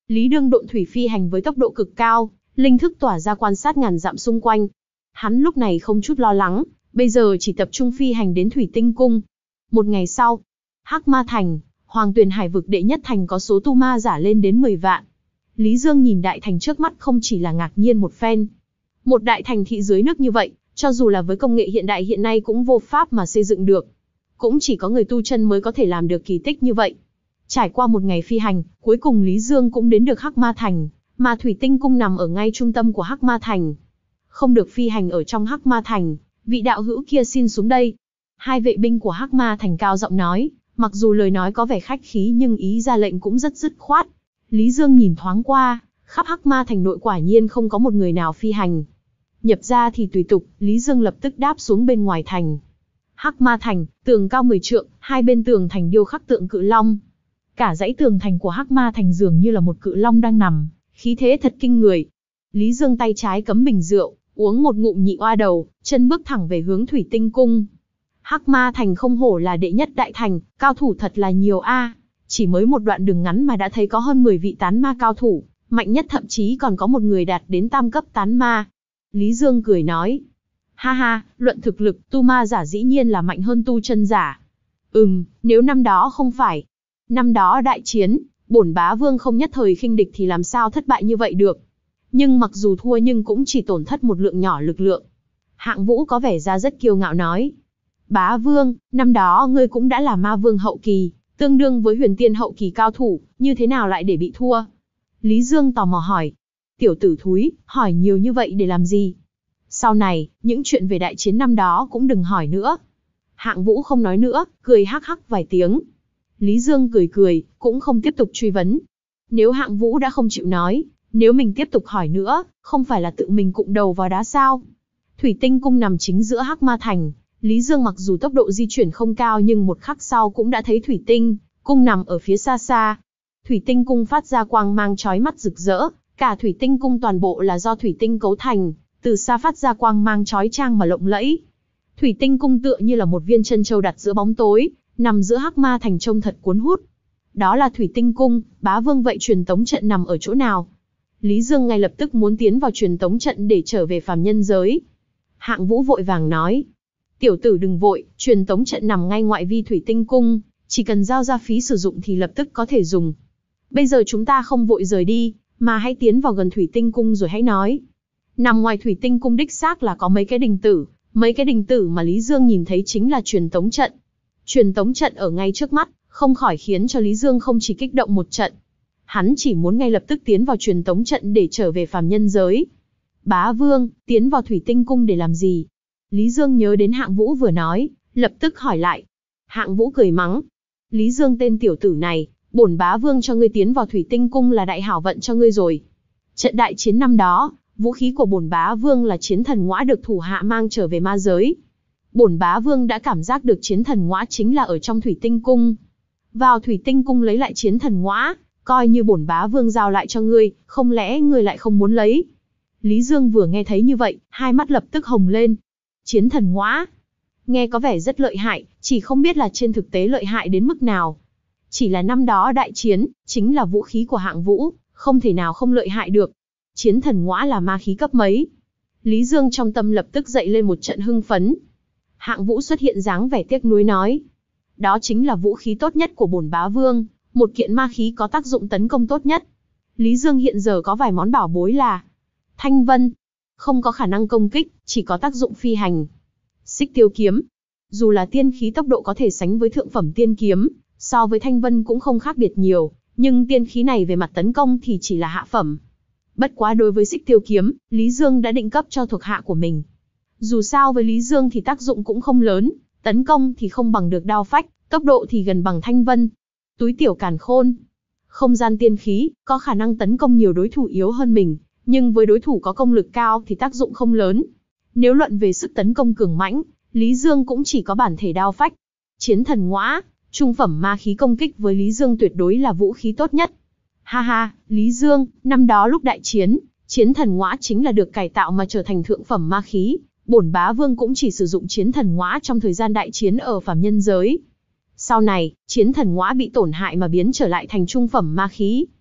Lý Đương độn thủy phi hành với tốc độ cực cao, linh thức tỏa ra quan sát ngàn dặm xung quanh. Hắn lúc này không chút lo lắng, bây giờ chỉ tập trung phi hành đến Thủy Tinh Cung. Một ngày sau, Hắc Ma Thành, Hoàng Tuyền Hải vực đệ nhất thành có số tu ma giả lên đến mười vạn. Lý Dương nhìn đại thành trước mắt không chỉ là ngạc nhiên một phen. Một đại thành thị dưới nước như vậy, cho dù là với công nghệ hiện đại hiện nay cũng vô pháp mà xây dựng được. Cũng chỉ có người tu chân mới có thể làm được kỳ tích như vậy. Trải qua một ngày phi hành, cuối cùng Lý Dương cũng đến được Hắc Ma Thành, mà Thủy Tinh Cung nằm ở ngay trung tâm của Hắc Ma Thành. Không được phi hành ở trong Hắc Ma Thành, vị đạo hữu kia xin xuống đây. Hai vệ binh của Hắc Ma Thành cao giọng nói, mặc dù lời nói có vẻ khách khí nhưng ý ra lệnh cũng rất dứt khoát. Lý Dương nhìn thoáng qua, khắp Hắc Ma Thành nội quả nhiên không có một người nào phi hành. Nhập ra thì tùy tục, Lý Dương lập tức đáp xuống bên ngoài thành. Hắc Ma Thành, tường cao mười trượng, hai bên tường thành điêu khắc tượng cự long. Cả dãy tường thành của Hắc Ma Thành dường như là một cự long đang nằm, khí thế thật kinh người. Lý Dương tay trái cấm bình rượu, uống một ngụm nhị oa đầu, chân bước thẳng về hướng Thủy Tinh Cung. Hắc Ma Thành không hổ là đệ nhất đại thành, cao thủ thật là nhiều a. Chỉ mới một đoạn đường ngắn mà đã thấy có hơn mười vị tán ma cao thủ, mạnh nhất thậm chí còn có một người đạt đến tam cấp tán ma. Lý Dương cười nói, ha ha, luận thực lực, tu ma giả dĩ nhiên là mạnh hơn tu chân giả. Ừm, nếu năm đó không phải, năm đó đại chiến, bổn bá vương không nhất thời khinh địch thì làm sao thất bại như vậy được. Nhưng mặc dù thua nhưng cũng chỉ tổn thất một lượng nhỏ lực lượng. Hạng Vũ có vẻ ra rất kiêu ngạo nói, bá vương, năm đó ngươi cũng đã là ma vương hậu kỳ, tương đương với huyền tiên hậu kỳ cao thủ, như thế nào lại để bị thua? Lý Dương tò mò hỏi, tiểu tử thúi, hỏi nhiều như vậy để làm gì? Sau này, những chuyện về đại chiến năm đó cũng đừng hỏi nữa. Hạng Vũ không nói nữa, cười hắc hắc vài tiếng. Lý Dương cười cười, cũng không tiếp tục truy vấn. Nếu Hạng Vũ đã không chịu nói, nếu mình tiếp tục hỏi nữa, không phải là tự mình cụng đầu vào đá sao? Thủy Tinh Cung nằm chính giữa Hắc Ma Thành. Lý Dương mặc dù tốc độ di chuyển không cao nhưng một khắc sau cũng đã thấy Thủy Tinh Cung nằm ở phía xa xa. Thủy Tinh Cung phát ra quang mang chói mắt rực rỡ, cả Thủy Tinh Cung toàn bộ là do thủy tinh cấu thành, từ xa phát ra quang mang chói chang mà lộng lẫy. Thủy Tinh Cung tựa như là một viên chân châu đặt giữa bóng tối, nằm giữa Hắc Ma Thành trông thật cuốn hút. Đó là Thủy Tinh Cung, bá vương vậy truyền tống trận nằm ở chỗ nào? Lý Dương ngay lập tức muốn tiến vào truyền tống trận để trở về phàm nhân giới. Hạng Vũ vội vàng nói, tiểu tử đừng vội, truyền tống trận nằm ngay ngoại vi Thủy Tinh Cung, chỉ cần giao ra phí sử dụng thì lập tức có thể dùng. Bây giờ chúng ta không vội rời đi, mà hãy tiến vào gần Thủy Tinh Cung rồi hãy nói. Nằm ngoài Thủy Tinh Cung đích xác là có mấy cái đình tử, mấy cái đình tử mà Lý Dương nhìn thấy chính là truyền tống trận. Truyền tống trận ở ngay trước mắt, không khỏi khiến cho Lý Dương không chỉ kích động một trận. Hắn chỉ muốn ngay lập tức tiến vào truyền tống trận để trở về phàm nhân giới. Bá vương, tiến vào Thủy Tinh Cung để làm gì? Lý Dương nhớ đến Hạng Vũ vừa nói, lập tức hỏi lại. Hạng Vũ cười mắng. Lý Dương tên tiểu tử này, bổn bá vương cho ngươi tiến vào Thủy Tinh Cung là đại hảo vận cho ngươi rồi. Trận đại chiến năm đó, vũ khí của bổn bá vương là chiến thần ngõa được thủ hạ mang trở về ma giới. Bổn bá vương đã cảm giác được chiến thần ngõa chính là ở trong Thủy Tinh Cung. Vào Thủy Tinh Cung lấy lại chiến thần ngõa, coi như bổn bá vương giao lại cho ngươi, không lẽ ngươi lại không muốn lấy? Lý Dương vừa nghe thấy như vậy, hai mắt lập tức hồng lên. Chiến thần ngõa, nghe có vẻ rất lợi hại, chỉ không biết là trên thực tế lợi hại đến mức nào. Chỉ là năm đó đại chiến, chính là vũ khí của Hạng Vũ, không thể nào không lợi hại được. Chiến thần ngõa là ma khí cấp mấy? Lý Dương trong tâm lập tức dậy lên một trận hưng phấn. Hạng Vũ xuất hiện dáng vẻ tiếc nuối nói. Đó chính là vũ khí tốt nhất của bổn bá vương, một kiện ma khí có tác dụng tấn công tốt nhất. Lý Dương hiện giờ có vài món bảo bối là Thanh Vân, không có khả năng công kích, chỉ có tác dụng phi hành. Xích Tiêu Kiếm, dù là tiên khí tốc độ có thể sánh với thượng phẩm tiên kiếm, so với Thanh Vân cũng không khác biệt nhiều, nhưng tiên khí này về mặt tấn công thì chỉ là hạ phẩm. Bất quá đối với Xích Tiêu Kiếm, Lý Dương đã định cấp cho thuộc hạ của mình. Dù sao với Lý Dương thì tác dụng cũng không lớn, tấn công thì không bằng được đao phách, tốc độ thì gần bằng Thanh Vân. Túi Tiểu Càn Khôn, không gian tiên khí, có khả năng tấn công nhiều đối thủ yếu hơn mình, nhưng với đối thủ có công lực cao thì tác dụng không lớn. Nếu luận về sức tấn công cường mãnh, Lý Dương cũng chỉ có bản thể đao phách. Chiến thần ngõa, trung phẩm ma khí công kích với Lý Dương tuyệt đối là vũ khí tốt nhất. Ha ha, Lý Dương, năm đó lúc đại chiến, chiến thần ngõa chính là được cải tạo mà trở thành thượng phẩm ma khí. Bổn bá vương cũng chỉ sử dụng chiến thần ngõa trong thời gian đại chiến ở phàm nhân giới. Sau này, chiến thần ngõa bị tổn hại mà biến trở lại thành trung phẩm ma khí.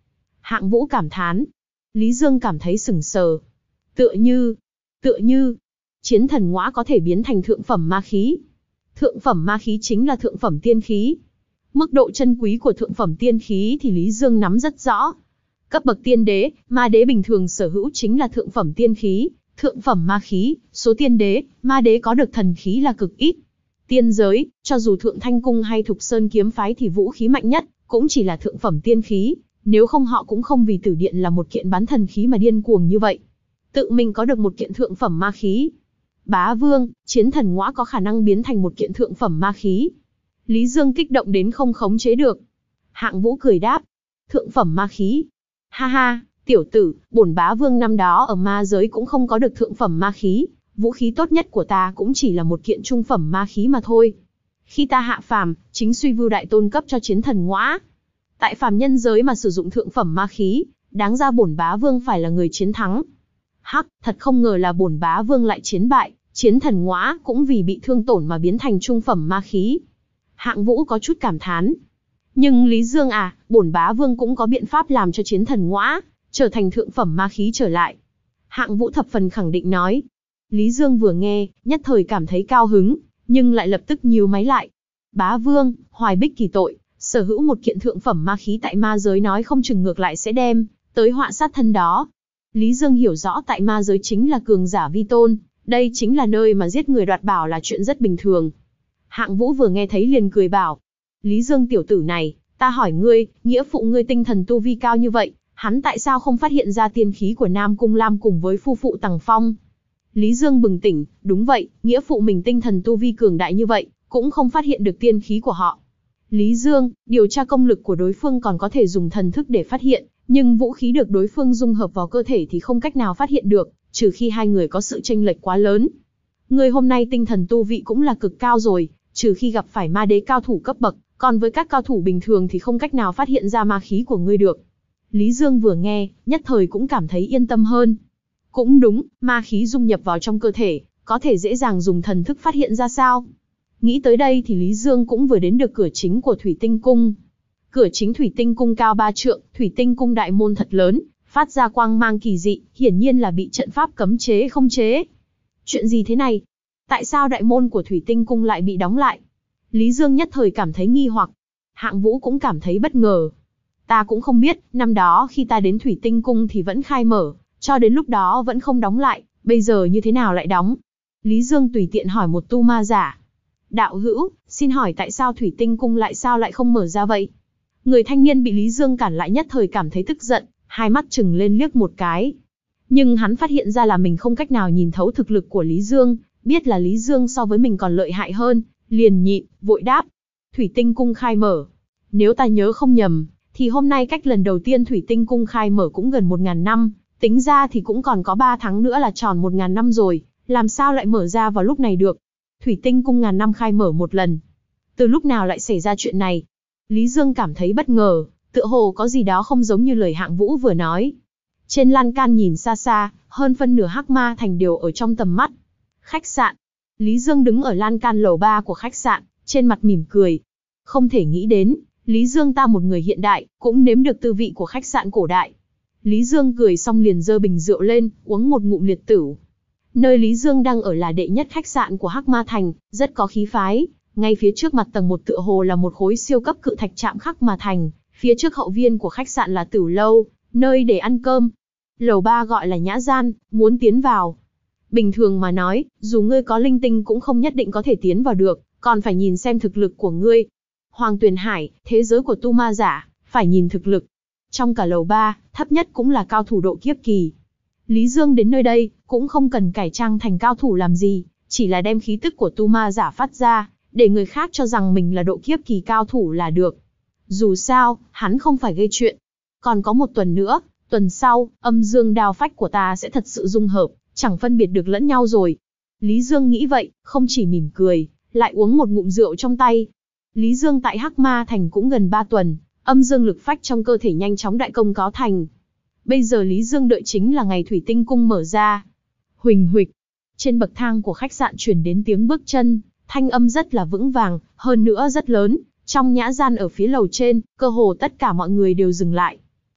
Hạng Vũ cảm thán. Lý Dương cảm thấy sững sờ. Tựa như, tựa như, chiến thần ngõa có thể biến thành thượng phẩm ma khí. Thượng phẩm ma khí chính là thượng phẩm tiên khí. Mức độ chân quý của thượng phẩm tiên khí thì Lý Dương nắm rất rõ. Cấp bậc tiên đế, ma đế bình thường sở hữu chính là thượng phẩm tiên khí, thượng phẩm ma khí, số tiên đế, ma đế có được thần khí là cực ít. Tiên giới, cho dù Thượng Thanh Cung hay Thục Sơn kiếm phái thì vũ khí mạnh nhất, cũng chỉ là thượng phẩm tiên khí, nếu không họ cũng không vì Tử Điện là một kiện bán thần khí mà điên cuồng như vậy. Tự mình có được một kiện thượng phẩm ma khí. Bá Vương, chiến thần ngõa có khả năng biến thành một kiện thượng phẩm ma khí. Lý Dương kích động đến không khống chế được. Hạng Vũ cười đáp. Thượng phẩm ma khí. Ha ha, tiểu tử, bổn Bá Vương năm đó ở ma giới cũng không có được thượng phẩm ma khí. Vũ khí tốt nhất của ta cũng chỉ là một kiện trung phẩm ma khí mà thôi. Khi ta hạ phàm, chính Suy Vưu Đại Tôn cấp cho chiến thần ngõa. Tại phàm nhân giới mà sử dụng thượng phẩm ma khí, đáng ra bổn Bá Vương phải là người chiến thắng. Hắc, thật không ngờ là bổn Bá Vương lại chiến bại, chiến thần ngõa cũng vì bị thương tổn mà biến thành trung phẩm ma khí. Hạng Vũ có chút cảm thán. Nhưng Lý Dương à, bổn Bá Vương cũng có biện pháp làm cho chiến thần ngõa trở thành thượng phẩm ma khí trở lại. Hạng Vũ thập phần khẳng định nói. Lý Dương vừa nghe, nhất thời cảm thấy cao hứng, nhưng lại lập tức nhíu máy lại. Bá Vương, hoài bích kỳ tội, sở hữu một kiện thượng phẩm ma khí tại ma giới nói không chừng ngược lại sẽ đem tới họa sát thân đó. Lý Dương hiểu rõ tại ma giới chính là cường giả vi tôn, đây chính là nơi mà giết người đoạt bảo là chuyện rất bình thường. Hạng Vũ vừa nghe thấy liền cười bảo. Lý Dương tiểu tử này, ta hỏi ngươi, nghĩa phụ ngươi tinh thần tu vi cao như vậy, hắn tại sao không phát hiện ra tiên khí của Nam Cung Lam cùng với phu phụ Tằng Phong? Lý Dương bừng tỉnh, đúng vậy, nghĩa phụ mình tinh thần tu vi cường đại như vậy, cũng không phát hiện được tiên khí của họ. Lý Dương, điều tra công lực của đối phương còn có thể dùng thần thức để phát hiện, nhưng vũ khí được đối phương dung hợp vào cơ thể thì không cách nào phát hiện được, trừ khi hai người có sự chênh lệch quá lớn. Người hôm nay tinh thần tu vị cũng là cực cao rồi, trừ khi gặp phải ma đế cao thủ cấp bậc, còn với các cao thủ bình thường thì không cách nào phát hiện ra ma khí của ngươi được. Lý Dương vừa nghe, nhất thời cũng cảm thấy yên tâm hơn. Cũng đúng, ma khí dung nhập vào trong cơ thể, có thể dễ dàng dùng thần thức phát hiện ra sao? Nghĩ tới đây thì Lý Dương cũng vừa đến được cửa chính của Thủy Tinh Cung. Cửa chính Thủy Tinh Cung cao ba trượng, Thủy Tinh Cung đại môn thật lớn, phát ra quang mang kỳ dị, hiển nhiên là bị trận pháp cấm chế không chế. Chuyện gì thế này? Tại sao đại môn của Thủy Tinh Cung lại bị đóng lại? Lý Dương nhất thời cảm thấy nghi hoặc. Hạng Vũ cũng cảm thấy bất ngờ. Ta cũng không biết, năm đó khi ta đến Thủy Tinh Cung thì vẫn khai mở, cho đến lúc đó vẫn không đóng lại, bây giờ như thế nào lại đóng? Lý Dương tùy tiện hỏi một tu ma giả. Đạo hữu, xin hỏi tại sao Thủy Tinh Cung lại sao lại không mở ra vậy? Người thanh niên bị Lý Dương cản lại nhất thời cảm thấy tức giận, hai mắt trừng lên liếc một cái. Nhưng hắn phát hiện ra là mình không cách nào nhìn thấu thực lực của Lý Dương, biết là Lý Dương so với mình còn lợi hại hơn, liền nhịn, vội đáp. Thủy Tinh Cung khai mở. Nếu ta nhớ không nhầm, thì hôm nay cách lần đầu tiên Thủy Tinh Cung khai mở cũng gần một ngàn năm, tính ra thì cũng còn có ba tháng nữa là tròn một ngàn năm rồi, làm sao lại mở ra vào lúc này được? Thủy Tinh Cung ngàn năm khai mở một lần. Từ lúc nào lại xảy ra chuyện này? Lý Dương cảm thấy bất ngờ, tựa hồ có gì đó không giống như lời Hạng Vũ vừa nói. Trên lan can nhìn xa xa, hơn phân nửa Hắc Ma Thành đều ở trong tầm mắt. Khách sạn. Lý Dương đứng ở lan can lầu ba của khách sạn, trên mặt mỉm cười. Không thể nghĩ đến, Lý Dương ta một người hiện đại, cũng nếm được tư vị của khách sạn cổ đại. Lý Dương cười xong liền giơ bình rượu lên, uống một ngụm liệt tửu. Nơi Lý Dương đang ở là đệ nhất khách sạn của Hắc Ma Thành, rất có khí phái. Ngay phía trước mặt tầng một tựa hồ là một khối siêu cấp cự thạch chạm khắc mà thành, phía trước hậu viên của khách sạn là Tửu Lâu, nơi để ăn cơm. Lầu ba gọi là nhã gian, muốn tiến vào. Bình thường mà nói, dù ngươi có linh tinh cũng không nhất định có thể tiến vào được, còn phải nhìn xem thực lực của ngươi. Hoàng Tuyền Hải, thế giới của tu ma giả, phải nhìn thực lực. Trong cả lầu ba, thấp nhất cũng là cao thủ độ kiếp kỳ. Lý Dương đến nơi đây, cũng không cần cải trang thành cao thủ làm gì, chỉ là đem khí tức của tu ma giả phát ra, để người khác cho rằng mình là độ kiếp kỳ cao thủ là được. Dù sao, hắn không phải gây chuyện. Còn có một tuần nữa, tuần sau, âm dương đao phách của ta sẽ thật sự dung hợp, chẳng phân biệt được lẫn nhau rồi. Lý Dương nghĩ vậy, không chỉ mỉm cười, lại uống một ngụm rượu trong tay. Lý Dương tại Hắc Ma Thành cũng gần ba tuần, âm dương lực phách trong cơ thể nhanh chóng đại công cáo thành. Bây giờ Lý Dương đợi chính là ngày Thủy Tinh Cung mở ra. Huỳnh huỵch, trên bậc thang của khách sạn truyền đến tiếng bước chân, thanh âm rất là vững vàng, hơn nữa rất lớn. Trong nhã gian ở phía lầu trên, cơ hồ tất cả mọi người đều dừng lại.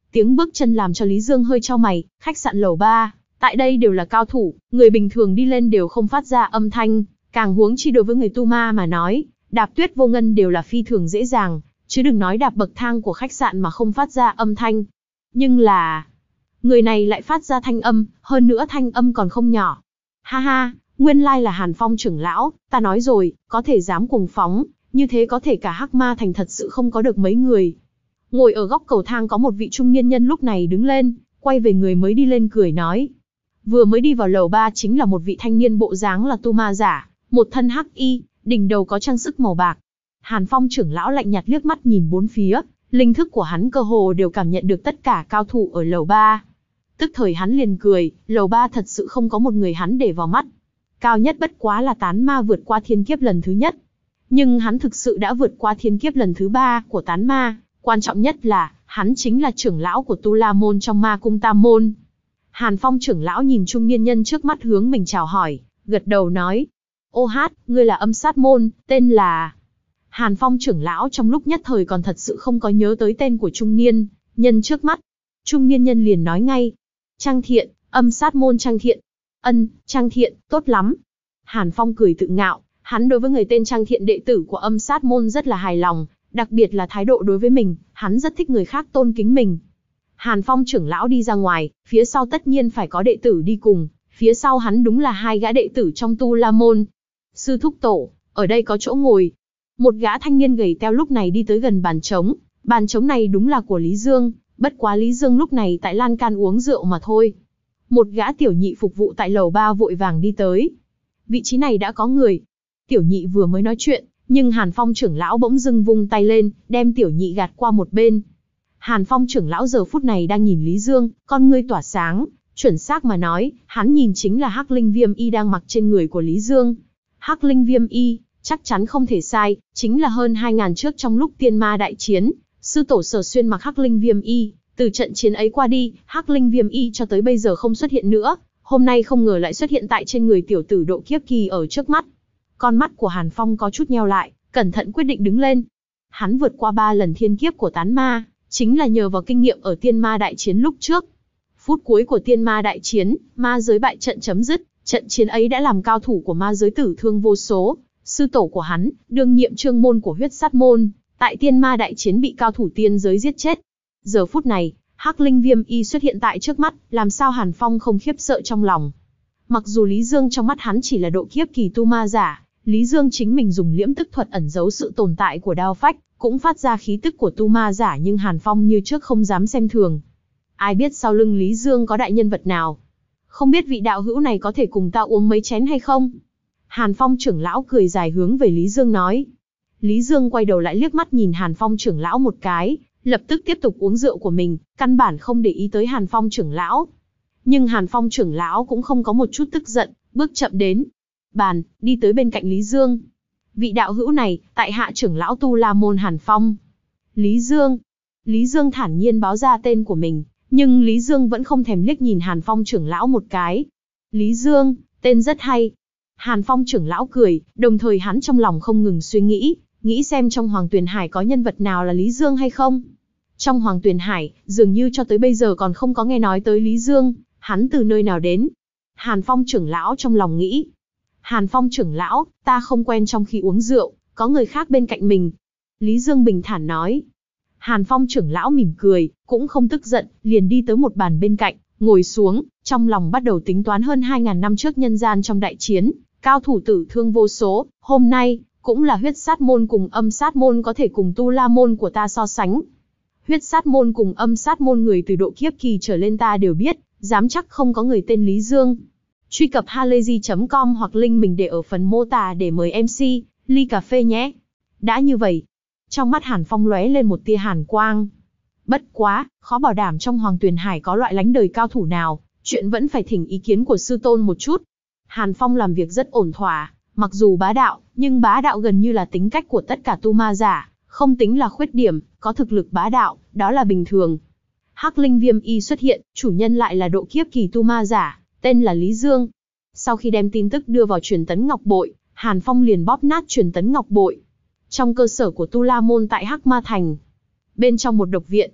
Tiếng bước chân làm cho Lý Dương hơi chau mày. Khách sạn lầu ba, tại đây đều là cao thủ, người bình thường đi lên đều không phát ra âm thanh, càng huống chi đối với người tu ma mà nói, đạp tuyết vô ngân đều là phi thường dễ dàng, chứ đừng nói đạp bậc thang của khách sạn mà không phát ra âm thanh. Nhưng là, người này lại phát ra thanh âm, hơn nữa thanh âm còn không nhỏ. Ha ha, nguyên lai là Hàn Phong trưởng lão, ta nói rồi, có thể dám cuồng phóng, như thế có thể cả Hắc Ma Thành thật sự không có được mấy người. Ngồi ở góc cầu thang có một vị trung niên nhân lúc này đứng lên, quay về người mới đi lên cười nói. Vừa mới đi vào lầu ba chính là một vị thanh niên bộ dáng là tu ma giả, một thân hắc y, đỉnh đầu có trang sức màu bạc. Hàn Phong trưởng lão lạnh nhạt liếc mắt nhìn bốn phía, linh thức của hắn cơ hồ đều cảm nhận được tất cả cao thủ ở lầu ba. Tức thời hắn liền cười, lầu ba thật sự không có một người hắn để vào mắt. Cao nhất bất quá là tán ma vượt qua thiên kiếp lần thứ nhất. Nhưng hắn thực sự đã vượt qua thiên kiếp lần thứ ba của tán ma, quan trọng nhất là, hắn chính là trưởng lão của Tu La Môn trong ma cung Tam Môn. Hàn Phong trưởng lão nhìn trung niên nhân trước mắt hướng mình chào hỏi, gật đầu nói. Ô hát, ngươi là Âm Sát Môn, tên là... Hàn Phong trưởng lão trong lúc nhất thời còn thật sự không có nhớ tới tên của trung niên nhân trước mắt. Trung niên nhân liền nói ngay. Trang Thiện, Âm Sát Môn Trang Thiện. Ân, Trang Thiện, tốt lắm. Hàn Phong cười tự ngạo, hắn đối với người tên Trang Thiện đệ tử của Âm Sát Môn rất là hài lòng, đặc biệt là thái độ đối với mình, hắn rất thích người khác tôn kính mình. Hàn Phong trưởng lão đi ra ngoài, phía sau tất nhiên phải có đệ tử đi cùng, phía sau hắn đúng là hai gã đệ tử trong Tu La Môn. Sư thúc tổ, ở đây có chỗ ngồi. Một gã thanh niên gầy teo lúc này đi tới gần bàn trống, bàn trống này đúng là của Lý Dương, bất quá Lý Dương lúc này tại lan can uống rượu mà thôi. Một gã tiểu nhị phục vụ tại lầu ba vội vàng đi tới. Vị trí này đã có người. Tiểu nhị vừa mới nói chuyện, nhưng Hàn Phong trưởng lão bỗng dưng vung tay lên, đem tiểu nhị gạt qua một bên. Hàn Phong trưởng lão giờ phút này đang nhìn Lý Dương, con ngươi tỏa sáng, chuẩn xác mà nói, hắn nhìn chính là Hắc Linh Viêm Y đang mặc trên người của Lý Dương. Hắc Linh Viêm Y, chắc chắn không thể sai, chính là hơn hai ngàn trước trong lúc tiên ma đại chiến, sư tổ Sở Xuyên mặc Hắc Linh Viêm Y, từ trận chiến ấy qua đi, Hắc Linh Viêm Y cho tới bây giờ không xuất hiện nữa, hôm nay không ngờ lại xuất hiện tại trên người tiểu tử độ kiếp kỳ ở trước mắt. Con mắt của Hàn Phong có chút nheo lại, cẩn thận quyết định đứng lên. Hắn vượt qua ba lần thiên kiếp của tán ma, chính là nhờ vào kinh nghiệm ở tiên ma đại chiến lúc trước. Phút cuối của tiên ma đại chiến, ma giới bại trận chấm dứt, trận chiến ấy đã làm cao thủ của ma giới tử thương vô số. Sư tổ của hắn, đương nhiệm trương môn của huyết sát môn, tại tiên ma đại chiến bị cao thủ tiên giới giết chết. Giờ phút này, Hắc Linh Viêm Y xuất hiện tại trước mắt, làm sao Hàn Phong không khiếp sợ trong lòng. Mặc dù Lý Dương trong mắt hắn chỉ là độ kiếp kỳ tu ma giả, Lý Dương chính mình dùng liễm tức thuật ẩn giấu sự tồn tại của đao phách, cũng phát ra khí tức của tu ma giả, nhưng Hàn Phong như trước không dám xem thường. Ai biết sau lưng Lý Dương có đại nhân vật nào? Không biết vị đạo hữu này có thể cùng ta uống mấy chén hay không? Hàn Phong trưởng lão cười dài hướng về Lý Dương nói. Lý Dương quay đầu lại liếc mắt nhìn Hàn Phong trưởng lão một cái, lập tức tiếp tục uống rượu của mình, căn bản không để ý tới Hàn Phong trưởng lão. Nhưng Hàn Phong trưởng lão cũng không có một chút tức giận, bước chậm đến bàn, đi tới bên cạnh Lý Dương. Vị đạo hữu này, tại hạ trưởng lão Tu La Môn Hàn Phong. Lý Dương. Lý Dương thản nhiên báo ra tên của mình, nhưng Lý Dương vẫn không thèm liếc nhìn Hàn Phong trưởng lão một cái. Lý Dương, tên rất hay. Hàn Phong trưởng lão cười, đồng thời hắn trong lòng không ngừng suy nghĩ, nghĩ xem trong Hoàng Tuyền Hải có nhân vật nào là Lý Dương hay không. Trong Hoàng Tuyền Hải, dường như cho tới bây giờ còn không có nghe nói tới Lý Dương, hắn từ nơi nào đến. Hàn Phong trưởng lão trong lòng nghĩ. Hàn Phong trưởng lão, ta không quen trong khi uống rượu, có người khác bên cạnh mình. Lý Dương bình thản nói. Hàn Phong trưởng lão mỉm cười, cũng không tức giận, liền đi tới một bàn bên cạnh, ngồi xuống, trong lòng bắt đầu tính toán hơn hai ngàn năm trước nhân gian trong đại chiến, cao thủ tử thương vô số, hôm nay, cũng là huyết sát môn cùng âm sát môn có thể cùng Tu La Môn của ta so sánh. Huyết sát môn cùng âm sát môn người từ độ kiếp kỳ trở lên ta đều biết, dám chắc không có người tên Lý Dương. Truy cập halayzi chấm com hoặc link mình để ở phần mô tả để mời em xê, ly cà phê nhé. Đã như vậy, trong mắt Hàn Phong lóe lên một tia hàn quang. Bất quá, khó bảo đảm trong Hoàng Tuyền Hải có loại lánh đời cao thủ nào, chuyện vẫn phải thỉnh ý kiến của sư tôn một chút. Hàn Phong làm việc rất ổn thỏa, mặc dù bá đạo, nhưng bá đạo gần như là tính cách của tất cả tu ma giả, không tính là khuyết điểm, có thực lực bá đạo, đó là bình thường. Hắc Linh Viêm Y xuất hiện, chủ nhân lại là độ kiếp kỳ tu ma giả, tên là Lý Dương. Sau khi đem tin tức đưa vào truyền tấn ngọc bội, Hàn Phong liền bóp nát truyền tấn ngọc bội. Trong cơ sở của Tu La Môn tại Hắc Ma Thành, bên trong một độc viện,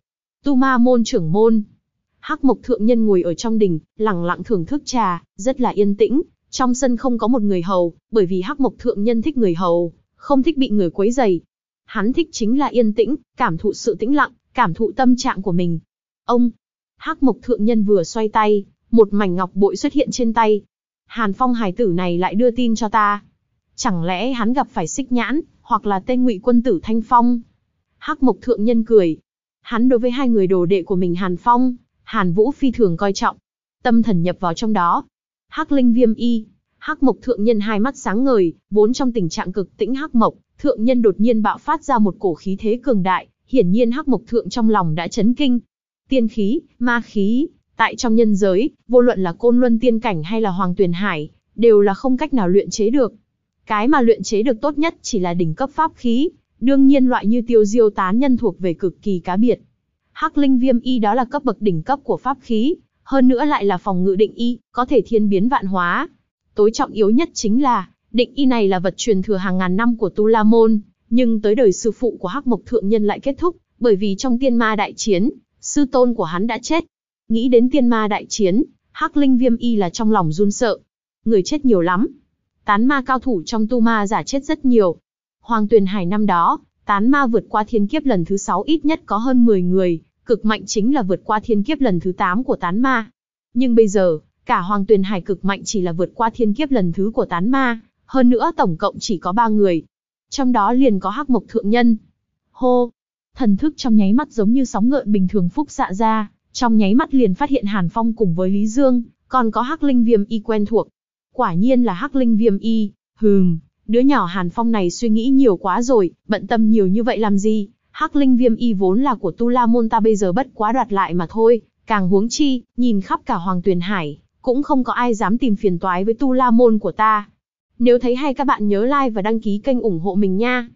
Tu Ma môn trưởng môn. Hắc Mộc thượng nhân ngồi ở trong đình, lặng lặng thưởng thức trà, rất là yên tĩnh. Trong sân không có một người hầu, bởi vì Hắc Mộc thượng nhân thích người hầu, không thích bị người quấy rầy. Hắn thích chính là yên tĩnh, cảm thụ sự tĩnh lặng, cảm thụ tâm trạng của mình. Ông, Hắc Mộc thượng nhân vừa xoay tay, một mảnh ngọc bội xuất hiện trên tay. Hàn Phong hài tử này lại đưa tin cho ta. Chẳng lẽ hắn gặp phải Xích Nhãn, hoặc là tên Ngụy quân tử Thanh Phong? Hắc Mộc thượng nhân cười. Hắn đối với hai người đồ đệ của mình Hàn Phong, Hàn Vũ phi thường coi trọng. Tâm thần nhập vào trong đó. Hắc Linh Viêm Y. Hắc Mộc thượng nhân hai mắt sáng ngời, vốn trong tình trạng cực tĩnh Hắc Mộc thượng nhân đột nhiên bạo phát ra một cổ khí thế cường đại, hiển nhiên Hắc Mộc thượng trong lòng đã chấn kinh. Tiên khí, ma khí, tại trong nhân giới, vô luận là Côn Luân tiên cảnh hay là Hoàng Tuyền Hải, đều là không cách nào luyện chế được. Cái mà luyện chế được tốt nhất chỉ là đỉnh cấp pháp khí, đương nhiên loại như Tiêu Diêu tán nhân thuộc về cực kỳ cá biệt. Hắc Linh Viêm Y đó là cấp bậc đỉnh cấp của pháp khí, hơn nữa lại là phòng ngự định y, có thể thiên biến vạn hóa. Tối trọng yếu nhất chính là, định y này là vật truyền thừa hàng ngàn năm của Tu La môn, nhưng tới đời sư phụ của Hắc Mộc thượng nhân lại kết thúc, bởi vì trong tiên ma đại chiến, sư tôn của hắn đã chết. Nghĩ đến tiên ma đại chiến, Hắc Linh Viêm Y là trong lòng run sợ. Người chết nhiều lắm. Tán ma cao thủ trong tu ma giả chết rất nhiều. Hoàng Tuyền Hải năm đó, tán ma vượt qua thiên kiếp lần thứ sáu ít nhất có hơn mười người, cực mạnh chính là vượt qua thiên kiếp lần thứ tám của tán ma. Nhưng bây giờ, cả Hoàng Tuyền Hải cực mạnh chỉ là vượt qua thiên kiếp lần thứ của tán ma, hơn nữa tổng cộng chỉ có ba người. Trong đó liền có Hắc Mộc thượng nhân. Hô! Thần thức trong nháy mắt giống như sóng gợn bình thường phúc xạ ra, trong nháy mắt liền phát hiện Hàn Phong cùng với Lý Dương, còn có Hắc Linh Viêm Y quen thuộc. Quả nhiên là Hắc Linh Viêm Y, hừm, đứa nhỏ Hàn Phong này suy nghĩ nhiều quá rồi, bận tâm nhiều như vậy làm gì? Hắc Linh Viêm Y vốn là của Tu La môn ta bây giờ bất quá đoạt lại mà thôi, càng huống chi, nhìn khắp cả Hoàng Tuyền Hải, cũng không có ai dám tìm phiền toái với Tu La môn của ta. Nếu thấy hay các bạn nhớ like và đăng ký kênh ủng hộ mình nha.